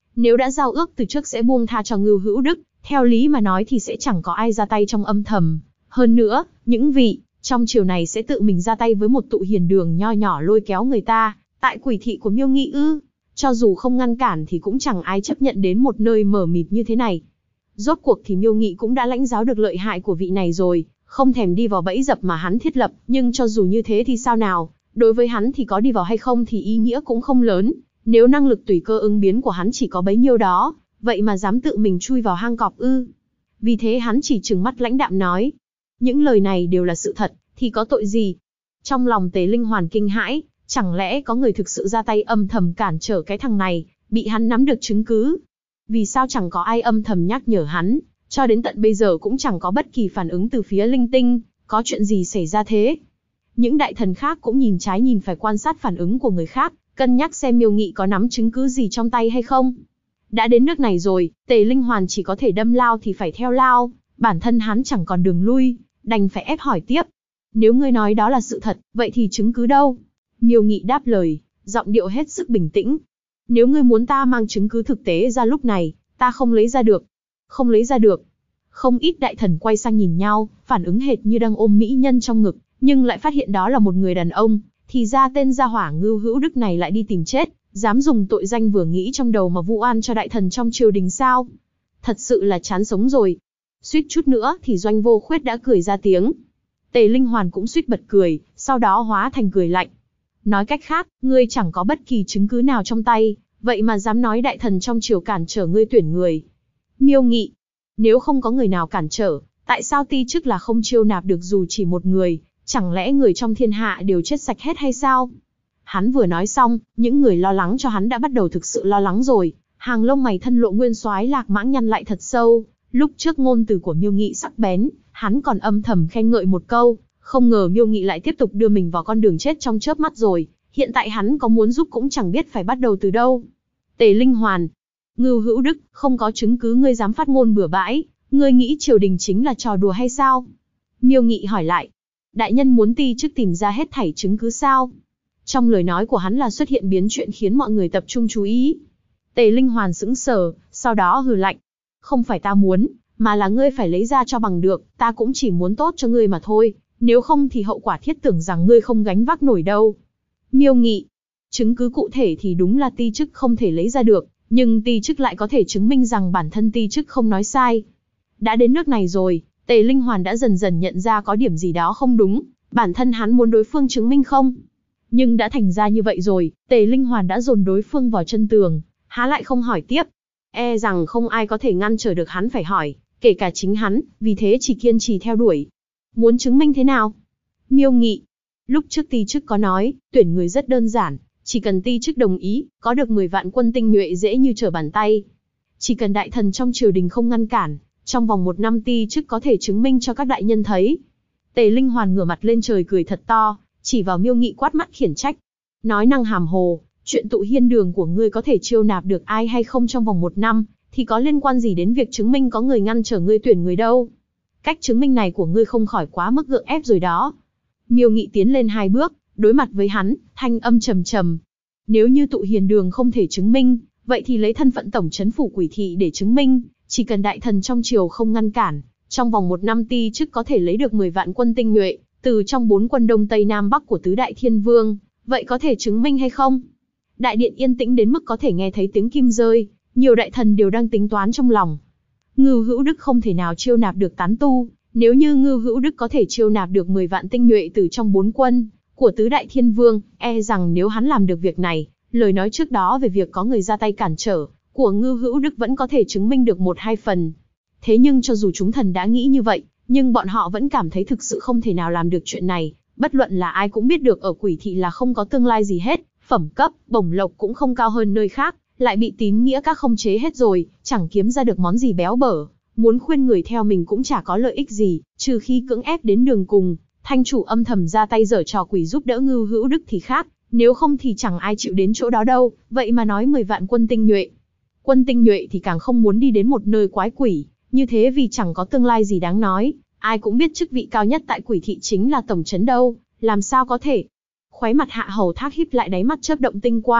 Nếu đã giao ước từ trước sẽ buông tha cho Ngưu Hữu Đức, theo lý mà nói thì sẽ chẳng có ai ra tay trong âm thầm. Hơn nữa, những vị trong triều này sẽ tự mình ra tay với một tụ hiền đường nho nhỏ lôi kéo người ta, tại Quỷ thị của Miêu Nghị ư? Cho dù không ngăn cản thì cũng chẳng ai chấp nhận đến một nơi mờ mịt như thế này. Rốt cuộc thì Miêu Nghị cũng đã lãnh giáo được lợi hại của vị này rồi, không thèm đi vào bẫy dập mà hắn thiết lập, nhưng cho dù như thế thì sao nào, đối với hắn thì có đi vào hay không thì ý nghĩa cũng không lớn, nếu năng lực tùy cơ ứng biến của hắn chỉ có bấy nhiêu đó, vậy mà dám tự mình chui vào hang cọp ư? Vì thế hắn chỉ trừng mắt lãnh đạm nói, những lời này đều là sự thật, thì có tội gì? Trong lòng Tề Linh Hoàn kinh hãi, chẳng lẽ có người thực sự ra tay âm thầm cản trở cái thằng này, bị hắn nắm được chứng cứ? Vì sao chẳng có ai âm thầm nhắc nhở hắn, cho đến tận bây giờ cũng chẳng có bất kỳ phản ứng từ phía linh tinh, có chuyện gì xảy ra thế? Những đại thần khác cũng nhìn trái nhìn phải quan sát phản ứng của người khác, cân nhắc xem Miêu Nghị có nắm chứng cứ gì trong tay hay không. Đã đến nước này rồi, Tề Linh Hoàn chỉ có thể đâm lao thì phải theo lao, bản thân hắn chẳng còn đường lui, đành phải ép hỏi tiếp. Nếu ngươi nói đó là sự thật, vậy thì chứng cứ đâu? Miêu Nghị đáp lời, giọng điệu hết sức bình tĩnh. Nếu ngươi muốn ta mang chứng cứ thực tế ra lúc này, ta không lấy ra được. Không lấy ra được. Không ít đại thần quay sang nhìn nhau, phản ứng hệt như đang ôm mỹ nhân trong ngực, nhưng lại phát hiện đó là một người đàn ông. Thì ra tên gia hỏa Ngưu Hữu Đức này lại đi tìm chết, dám dùng tội danh vừa nghĩ trong đầu mà vu oan cho đại thần trong triều đình sao? Thật sự là chán sống rồi. Suýt chút nữa thì Doanh Vô Khuyết đã cười ra tiếng. Tề Linh Hoàn cũng suýt bật cười, sau đó hóa thành cười lạnh. Nói cách khác, ngươi chẳng có bất kỳ chứng cứ nào trong tay, vậy mà dám nói đại thần trong triều cản trở ngươi tuyển người. Miêu Nghị, nếu không có người nào cản trở, tại sao ti chức là không chiêu nạp được dù chỉ một người, chẳng lẽ người trong thiên hạ đều chết sạch hết hay sao? Hắn vừa nói xong, những người lo lắng cho hắn đã bắt đầu thực sự lo lắng rồi, hàng lông mày thân lộ nguyên soái Lạc Mãng nhăn lại thật sâu, lúc trước ngôn từ của Miêu Nghị sắc bén, hắn còn âm thầm khen ngợi một câu, không ngờ Miêu Nghị lại tiếp tục đưa mình vào con đường chết trong chớp mắt rồi, hiện tại hắn có muốn giúp cũng chẳng biết phải bắt đầu từ đâu. Tề Linh Hoàn, Ngưu Hữu Đức, không có chứng cứ ngươi dám phát ngôn bừa bãi, ngươi nghĩ triều đình chính là trò đùa hay sao? Miêu Nghị hỏi lại, đại nhân muốn ti chức tìm ra hết thảy chứng cứ sao? Trong lời nói của hắn là xuất hiện biến chuyện khiến mọi người tập trung chú ý. Tề Linh Hoàn sững sờ, sau đó hừ lạnh, không phải ta muốn, mà là ngươi phải lấy ra cho bằng được, ta cũng chỉ muốn tốt cho ngươi mà thôi, nếu không thì hậu quả thiết tưởng rằng ngươi không gánh vác nổi đâu. Miêu Nghị, chứng cứ cụ thể thì đúng là ti chức không thể lấy ra được, nhưng ti chức lại có thể chứng minh rằng bản thân ti chức không nói sai. Đã đến nước này rồi, Tề Linh Hoàn đã dần dần nhận ra có điểm gì đó không đúng, bản thân hắn muốn đối phương chứng minh không. Nhưng đã thành ra như vậy rồi, Tề Linh Hoàn đã dồn đối phương vào chân tường, há lại không hỏi tiếp. E rằng không ai có thể ngăn trở được hắn phải hỏi, kể cả chính hắn, vì thế chỉ kiên trì theo đuổi. Muốn chứng minh thế nào? Miêu Nghị, lúc trước ti chức có nói, tuyển người rất đơn giản, chỉ cần ti chức đồng ý, có được 10 vạn quân tinh nhuệ dễ như trở bàn tay. Chỉ cần đại thần trong triều đình không ngăn cản, trong vòng 1 năm ti chức có thể chứng minh cho các đại nhân thấy. Tề Linh Hoàn ngửa mặt lên trời cười thật to, chỉ vào Miêu Nghị quát mắt khiển trách. Nói năng hàm hồ, chuyện tụ hiên đường của ngươi có thể chiêu nạp được ai hay không trong vòng 1 năm, thì có liên quan gì đến việc chứng minh có người ngăn trở ngươi tuyển người đâu. Cách chứng minh này của ngươi không khỏi quá mức gượng ép rồi đó. Miêu Nghị tiến lên 2 bước, đối mặt với hắn, thanh âm trầm trầm. Nếu như tụ hiền đường không thể chứng minh, vậy thì lấy thân phận tổng trấn phủ Quỷ thị để chứng minh, chỉ cần đại thần trong triều không ngăn cản, trong vòng 1 năm ti chức có thể lấy được 10 vạn quân tinh nhuệ, từ trong 4 quân Đông Tây Nam Bắc của tứ đại thiên vương, vậy có thể chứng minh hay không? Đại điện yên tĩnh đến mức có thể nghe thấy tiếng kim rơi, nhiều đại thần đều đang tính toán trong lòng. Ngưu Hữu Đức không thể nào chiêu nạp được tán tu, nếu như Ngưu Hữu Đức có thể chiêu nạp được 10 vạn tinh nhuệ từ trong 4 quân của tứ đại thiên vương, e rằng nếu hắn làm được việc này, lời nói trước đó về việc có người ra tay cản trở của Ngưu Hữu Đức vẫn có thể chứng minh được 1-2 phần. Thế nhưng cho dù chúng thần đã nghĩ như vậy, nhưng bọn họ vẫn cảm thấy thực sự không thể nào làm được chuyện này, bất luận là ai cũng biết được ở Quỷ thị là không có tương lai gì hết, phẩm cấp, bổng lộc cũng không cao hơn nơi khác, lại bị tín nghĩa các không chế hết rồi, chẳng kiếm ra được món gì béo bở, muốn khuyên người theo mình cũng chả có lợi ích gì, trừ khi cưỡng ép đến đường cùng, thanh chủ âm thầm ra tay giở trò quỷ giúp đỡ Ngưu Hữu Đức thì khác, nếu không thì chẳng ai chịu đến chỗ đó đâu, vậy mà nói 10 vạn quân tinh nhuệ. Quân tinh nhuệ thì càng không muốn đi đến một nơi quái quỷ, như thế vì chẳng có tương lai gì đáng nói, ai cũng biết chức vị cao nhất tại Quỷ thị chính là tổng trấn đâu, làm sao có thể. Khóe mặt Hạ Hầu Thác híp lại, đáy mắt chớp động tinh quang,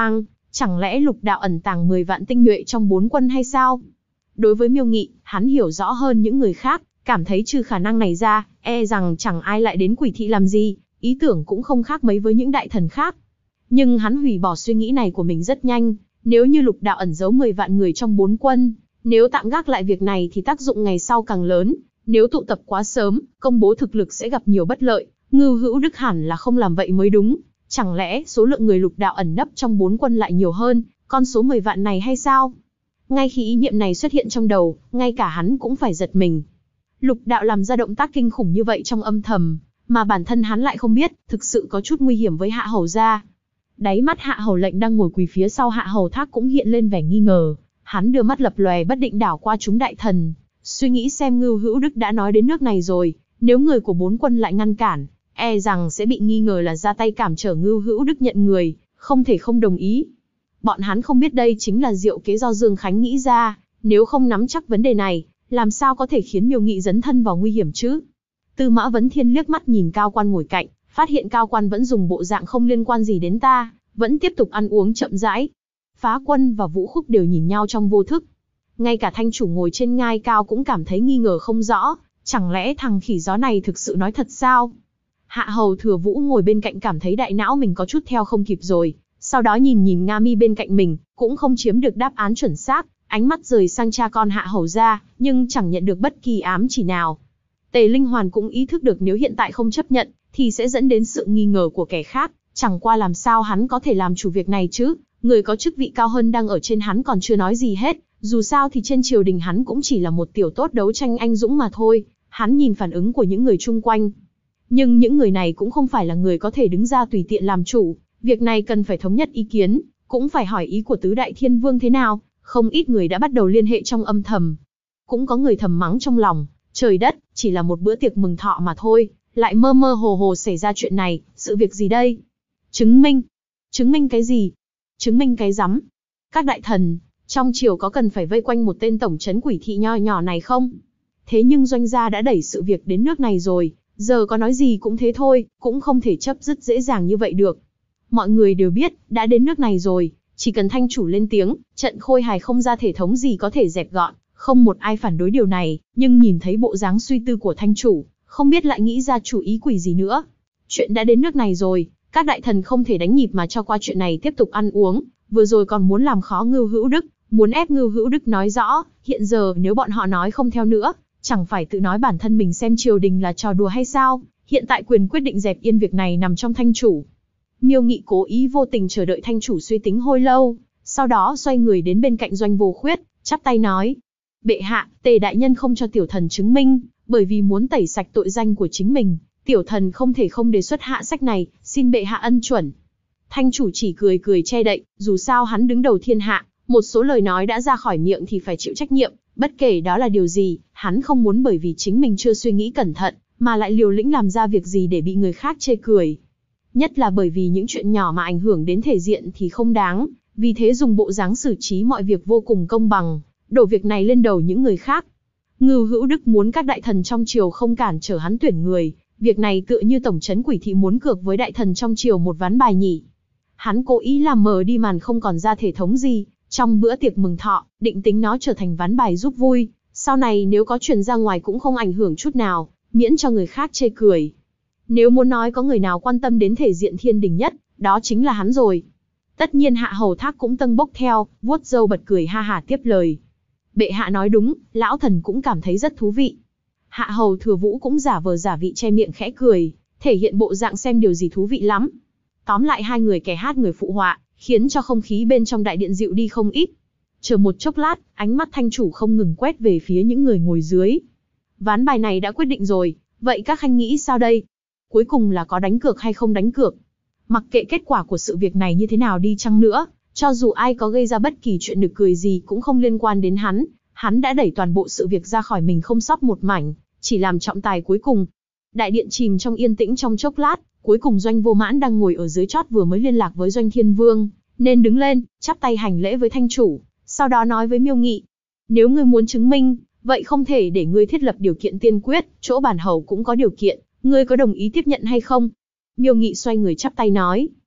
Chẳng lẽ Lục Đạo ẩn tàng 10 vạn tinh nhuệ trong 4 quân hay sao? Đối với Miêu Nghị, hắn hiểu rõ hơn những người khác, cảm thấy trừ khả năng này ra, e rằng chẳng ai lại đến Quỷ Thị làm gì, ý tưởng cũng không khác mấy với những đại thần khác. Nhưng hắn hủy bỏ suy nghĩ này của mình rất nhanh, nếu như Lục Đạo ẩn giấu 10 vạn người trong 4 quân, nếu tạm gác lại việc này thì tác dụng ngày sau càng lớn, nếu tụ tập quá sớm, công bố thực lực sẽ gặp nhiều bất lợi, Ngưu Hữu Đức hẳn là không làm vậy mới đúng. Chẳng lẽ số lượng người Lục Đạo ẩn nấp trong 4 quân lại nhiều hơn con số 10 vạn này hay sao? Ngay khi ý niệm này xuất hiện trong đầu, ngay cả hắn cũng phải giật mình. Lục Đạo làm ra động tác kinh khủng như vậy trong âm thầm, mà bản thân hắn lại không biết, thực sự có chút nguy hiểm với Hạ Hầu gia. Đáy mắt Hạ Hầu Lệnh đang ngồi quỳ phía sau Hạ Hầu Thác cũng hiện lên vẻ nghi ngờ, hắn đưa mắt lập lòe bất định đảo qua chúng đại thần, suy nghĩ xem Ngưu Hữu Đức đã nói đến nước này rồi, nếu người của 4 quân lại ngăn cản, e rằng sẽ bị nghi ngờ là ra tay cản trở Ngưu Hữu Đức nhận người, không thể không đồng ý. Bọn hắn không biết đây chính là diệu kế do Dương Khánh nghĩ ra, nếu không nắm chắc vấn đề này, làm sao có thể khiến Miêu Nghị dấn thân vào nguy hiểm chứ? Tư Mã Vấn Thiên liếc mắt nhìn Cao Quan ngồi cạnh, phát hiện Cao Quan vẫn dùng bộ dạng không liên quan gì đến ta, vẫn tiếp tục ăn uống chậm rãi. Phá Quân và Vũ Khúc đều nhìn nhau trong vô thức. Ngay cả Thanh chủ ngồi trên ngai cao cũng cảm thấy nghi ngờ không rõ, chẳng lẽ thằng khỉ gió này thực sự nói thật sao? Hạ Hầu Thừa Vũ ngồi bên cạnh cảm thấy đại não mình có chút theo không kịp rồi, sau đó nhìn Nga Mi bên cạnh mình, cũng không chiếm được đáp án chuẩn xác, ánh mắt rời sang cha con Hạ Hầu gia, nhưng chẳng nhận được bất kỳ ám chỉ nào. Tề Linh Hoàn cũng ý thức được nếu hiện tại không chấp nhận, thì sẽ dẫn đến sự nghi ngờ của kẻ khác, chẳng qua làm sao hắn có thể làm chủ việc này chứ, người có chức vị cao hơn đang ở trên hắn còn chưa nói gì hết, dù sao thì trên triều đình hắn cũng chỉ là một tiểu tốt đấu tranh anh dũng mà thôi, hắn nhìn phản ứng của những người chung quanh. Nhưng những người này cũng không phải là người có thể đứng ra tùy tiện làm chủ, việc này cần phải thống nhất ý kiến, cũng phải hỏi ý của tứ đại thiên vương thế nào, không ít người đã bắt đầu liên hệ trong âm thầm. Cũng có người thầm mắng trong lòng, trời đất, chỉ là một bữa tiệc mừng thọ mà thôi, lại mơ mơ hồ hồ xảy ra chuyện này, sự việc gì đây? Chứng minh? Chứng minh cái gì? Chứng minh cái rắm? Các đại thần, trong triều có cần phải vây quanh một tên tổng trấn Quỷ Thị nho nhỏ này không? Thế nhưng doanh gia đã đẩy sự việc đến nước này rồi, giờ có nói gì cũng thế thôi, cũng không thể chấp dứt dễ dàng như vậy được. Mọi người đều biết, đã đến nước này rồi, chỉ cần thanh chủ lên tiếng, trận Khôi Hài không ra thể thống gì có thể dẹp gọn, không một ai phản đối điều này, nhưng nhìn thấy bộ dáng suy tư của thanh chủ, không biết lại nghĩ ra chủ ý quỷ gì nữa. Chuyện đã đến nước này rồi, các đại thần không thể đánh nhịp mà cho qua chuyện này tiếp tục ăn uống, vừa rồi còn muốn làm khó Ngưu Hữu Đức, muốn ép Ngưu Hữu Đức nói rõ, hiện giờ nếu bọn họ nói không theo nữa, chẳng phải tự nói bản thân mình xem triều đình là trò đùa hay sao, hiện tại quyền quyết định dẹp yên việc này nằm trong thanh chủ. Miêu Nghị cố ý vô tình chờ đợi thanh chủ suy tính hồi lâu, sau đó xoay người đến bên cạnh Doanh Vô Khuyết, chắp tay nói: Bệ hạ, Tề đại nhân không cho tiểu thần chứng minh, bởi vì muốn tẩy sạch tội danh của chính mình, tiểu thần không thể không đề xuất hạ sách này, xin bệ hạ ân chuẩn. Thanh chủ chỉ cười cười che đậy, dù sao hắn đứng đầu thiên hạ, một số lời nói đã ra khỏi miệng thì phải chịu trách nhiệm, bất kể đó là điều gì, hắn không muốn bởi vì chính mình chưa suy nghĩ cẩn thận, mà lại liều lĩnh làm ra việc gì để bị người khác chê cười. Nhất là bởi vì những chuyện nhỏ mà ảnh hưởng đến thể diện thì không đáng, vì thế dùng bộ dáng xử trí mọi việc vô cùng công bằng, đổ việc này lên đầu những người khác. Ngưu Hữu Đức muốn các đại thần trong triều không cản trở hắn tuyển người, việc này tựa như tổng trấn Quỷ Thị muốn cược với đại thần trong triều một ván bài nhỉ. Hắn cố ý làm mờ đi màn không còn ra thể thống gì, trong bữa tiệc mừng thọ, định tính nó trở thành ván bài giúp vui, sau này nếu có truyền ra ngoài cũng không ảnh hưởng chút nào, miễn cho người khác chê cười. Nếu muốn nói có người nào quan tâm đến thể diện thiên đình nhất, đó chính là hắn rồi. Tất nhiên Hạ Hầu Thác cũng tâng bốc theo, vuốt râu bật cười ha hả tiếp lời. Bệ hạ nói đúng, lão thần cũng cảm thấy rất thú vị. Hạ Hầu Thừa Vũ cũng giả vờ giả vị che miệng khẽ cười, thể hiện bộ dạng xem điều gì thú vị lắm. Tóm lại hai người kẻ hát người phụ họa, khiến cho không khí bên trong đại điện dịu đi không ít. Chờ một chốc lát, ánh mắt thanh chủ không ngừng quét về phía những người ngồi dưới. Ván bài này đã quyết định rồi, vậy các khanh nghĩ sao đây? Cuối cùng là có đánh cược hay không đánh cược? Mặc kệ kết quả của sự việc này như thế nào đi chăng nữa, cho dù ai có gây ra bất kỳ chuyện nực cười gì cũng không liên quan đến hắn đã đẩy toàn bộ sự việc ra khỏi mình không sót một mảnh, chỉ làm trọng tài cuối cùng. Đại điện chìm trong yên tĩnh trong chốc lát, cuối cùng Doanh Vô Mãn đang ngồi ở dưới chót vừa mới liên lạc với Doanh Thiên Vương, nên đứng lên, chắp tay hành lễ với thanh chủ, sau đó nói với Miêu Nghị: Nếu ngươi muốn chứng minh, vậy không thể để ngươi thiết lập điều kiện tiên quyết, chỗ bản hầu cũng có điều kiện, ngươi có đồng ý tiếp nhận hay không? Miêu Nghị xoay người chắp tay nói: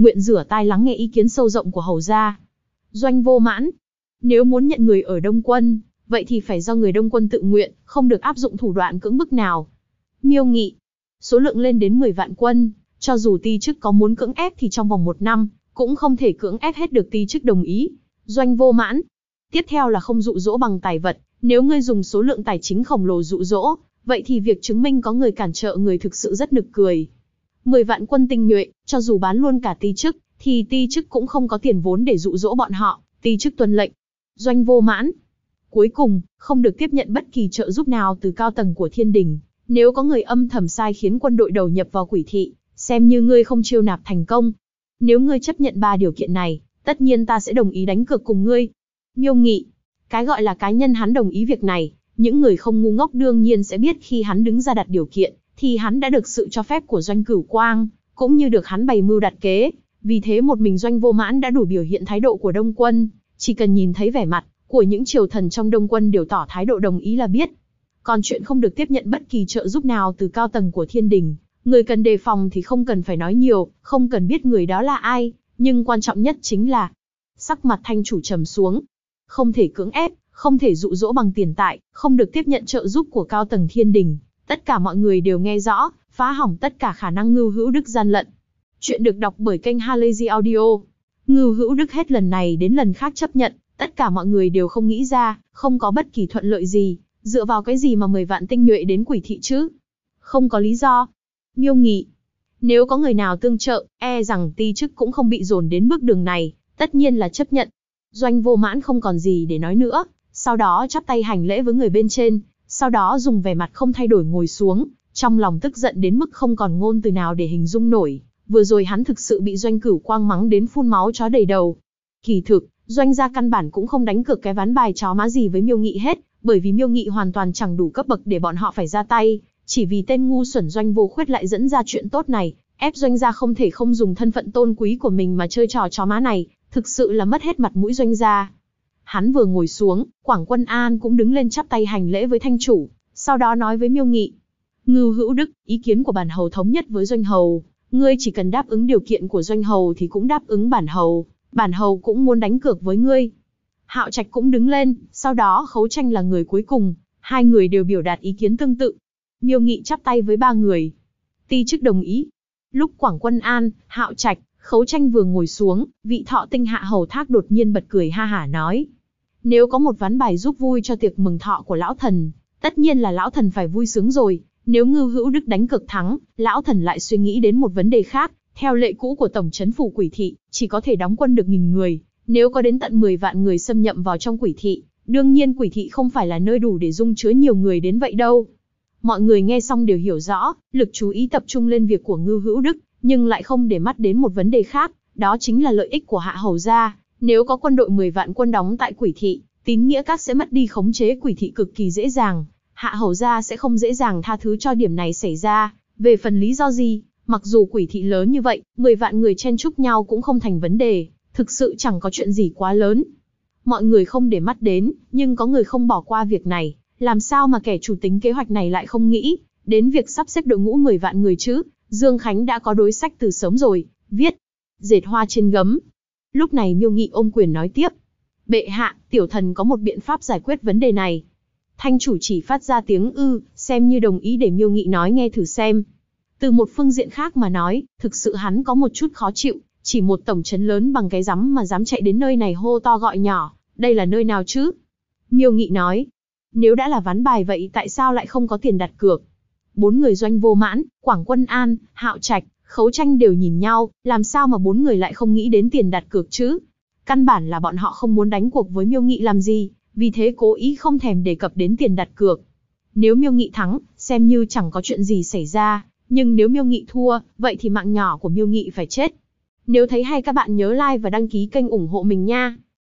nguyện rửa tai lắng nghe ý kiến sâu rộng của Hầu gia. Doanh Vô Mãn, nếu muốn nhận người ở Đông Quân, vậy thì phải do người Đông Quân tự nguyện, không được áp dụng thủ đoạn cưỡng bức nào. Miêu Nghị, số lượng lên đến 10 vạn quân, cho dù ti chức có muốn cưỡng ép thì trong vòng 1 năm, cũng không thể cưỡng ép hết được ti chức đồng ý. Doanh Vô Mãn, tiếp theo là không dụ dỗ bằng tài vật, nếu ngươi dùng số lượng tài chính khổng lồ dụ dỗ, vậy thì việc chứng minh có người cản trợ người thực sự rất nực cười. 10 vạn quân tinh nhuệ, cho dù bán luôn cả ti chức, thì ti chức cũng không có tiền vốn để dụ dỗ bọn họ, ti chức tuân lệnh. Doanh Vô Mãn, cuối cùng, không được tiếp nhận bất kỳ trợ giúp nào từ cao tầng của thiên đình. Nếu có người âm thầm sai khiến quân đội đầu nhập vào Quỷ thị, xem như ngươi không chiêu nạp thành công. Nếu ngươi chấp nhận 3 điều kiện này, tất nhiên ta sẽ đồng ý đánh cược cùng ngươi. Miêu Nghị, cái gọi là cá nhân hắn đồng ý việc này, những người không ngu ngốc đương nhiên sẽ biết khi hắn đứng ra đặt điều kiện, thì hắn đã được sự cho phép của Doanh Cửu Quang, cũng như được hắn bày mưu đặt kế. Vì thế một mình Doanh Vô Mãn đã đủ biểu hiện thái độ của Đông Quân, chỉ cần nhìn thấy vẻ mặt của những triều thần trong Đông Quân đều tỏ thái độ đồng ý là biết. Còn chuyện không được tiếp nhận bất kỳ trợ giúp nào từ cao tầng của thiên đình, người cần đề phòng thì không cần phải nói nhiều, không cần biết người đó là ai, nhưng quan trọng nhất chính là sắc mặt Thanh chủ trầm xuống. Không thể cưỡng ép, không thể dụ dỗ bằng tiền tài, không được tiếp nhận trợ giúp của cao tầng thiên đình. Tất cả mọi người đều nghe rõ, phá hỏng tất cả khả năng Ngưu Hữu Đức gian lận. Chuyện được đọc bởi kênh Halazy Audio. Ngưu Hữu Đức hết lần này đến lần khác chấp nhận, tất cả mọi người đều không nghĩ ra, không có bất kỳ thuận lợi gì, dựa vào cái gì mà 10 vạn tinh nhuệ đến Quỷ thị chứ? Không có lý do. Miêu Nghị, nếu có người nào tương trợ, e rằng ti chức cũng không bị dồn đến bước đường này, tất nhiên là chấp nhận. Doanh Vô Mãn không còn gì để nói nữa, sau đó chắp tay hành lễ với người bên trên, sau đó dùng vẻ mặt không thay đổi ngồi xuống, trong lòng tức giận đến mức không còn ngôn từ nào để hình dung nổi. Vừa rồi hắn thực sự bị Doanh Cửu Quang mắng đến phun máu chó đầy đầu. Kỳ thực, Doanh gia căn bản cũng không đánh cược cái ván bài chó má gì với Miêu Nghị hết, bởi vì Miêu Nghị hoàn toàn chẳng đủ cấp bậc để bọn họ phải ra tay, chỉ vì tên ngu xuẩn Doanh Vô Khuyết lại dẫn ra chuyện tốt này, ép Doanh gia không thể không dùng thân phận tôn quý của mình mà chơi trò chó má này, thực sự là mất hết mặt mũi Doanh gia. Hắn vừa ngồi xuống, Quảng Quân An cũng đứng lên chắp tay hành lễ với Thanh chủ, sau đó nói với Miêu Nghị: Ngưu Hữu Đức, ý kiến của bản hầu thống nhất với Doanh hầu, ngươi chỉ cần đáp ứng điều kiện của Doanh hầu thì cũng đáp ứng bản hầu cũng muốn đánh cược với ngươi. Hạo Trạch cũng đứng lên, sau đó Khấu Tranh là người cuối cùng, hai người đều biểu đạt ý kiến tương tự. Miêu Nghị chắp tay với ba người. Ti chức đồng ý. Lúc Quảng Quân An, Hạo Trạch, Khấu Tranh vừa ngồi xuống, vị Thọ Tinh Hạ Hầu Thác đột nhiên bật cười ha hả nói: nếu có một ván bài giúp vui cho tiệc mừng thọ của lão thần, tất nhiên là lão thần phải vui sướng rồi. Nếu Ngưu Hữu Đức đánh cược thắng, lão thần lại suy nghĩ đến một vấn đề khác. Theo lệ cũ của tổng trấn phủ Quỷ thị, chỉ có thể đóng quân được 1000 người. Nếu có đến tận 10 vạn người xâm nhậm vào trong Quỷ thị, đương nhiên Quỷ thị không phải là nơi đủ để dung chứa nhiều người đến vậy đâu. Mọi người nghe xong đều hiểu rõ, lực chú ý tập trung lên việc của Ngưu Hữu Đức, nhưng lại không để mắt đến một vấn đề khác, đó chính là lợi ích của Hạ hầu gia. Nếu có quân đội 10 vạn quân đóng tại Quỷ thị, tín nghĩa các sẽ mất đi khống chế Quỷ thị cực kỳ dễ dàng. Hạ hầu gia sẽ không dễ dàng tha thứ cho điểm này xảy ra. Về phần lý do gì, mặc dù Quỷ thị lớn như vậy, 10 vạn người chen chúc nhau cũng không thành vấn đề, thực sự chẳng có chuyện gì quá lớn. Mọi người không để mắt đến, nhưng có người không bỏ qua việc này. Làm sao mà kẻ chủ tính kế hoạch này lại không nghĩ đến việc sắp xếp đội ngũ 10 vạn người chứ? Dương Khánh đã có đối sách từ sớm rồi, viết dệt hoa trên gấm. Lúc này Miêu Nghị ôm quyền nói tiếp: bệ hạ, tiểu thần có một biện pháp giải quyết vấn đề này. Thanh chủ chỉ phát ra tiếng xem như đồng ý để Miêu Nghị nói nghe thử xem. Từ một phương diện khác mà nói, thực sự hắn có một chút khó chịu, chỉ một tổng trấn lớn bằng cái rắm mà dám chạy đến nơi này hô to gọi nhỏ, đây là nơi nào chứ? Miêu Nghị nói: nếu đã là ván bài vậy tại sao lại không có tiền đặt cược? 4 người Doanh Vô Mãn, Quảng Quân An, Hạo Trạch, Khấu Tranh đều nhìn nhau, làm sao mà 4 người lại không nghĩ đến tiền đặt cược chứ? Căn bản là bọn họ không muốn đánh cuộc với Miêu Nghị làm gì, vì thế cố ý không thèm đề cập đến tiền đặt cược. Nếu Miêu Nghị thắng, xem như chẳng có chuyện gì xảy ra, nhưng nếu Miêu Nghị thua, vậy thì mạng nhỏ của Miêu Nghị phải chết. Nếu thấy hay các bạn nhớ like và đăng ký kênh ủng hộ mình nha.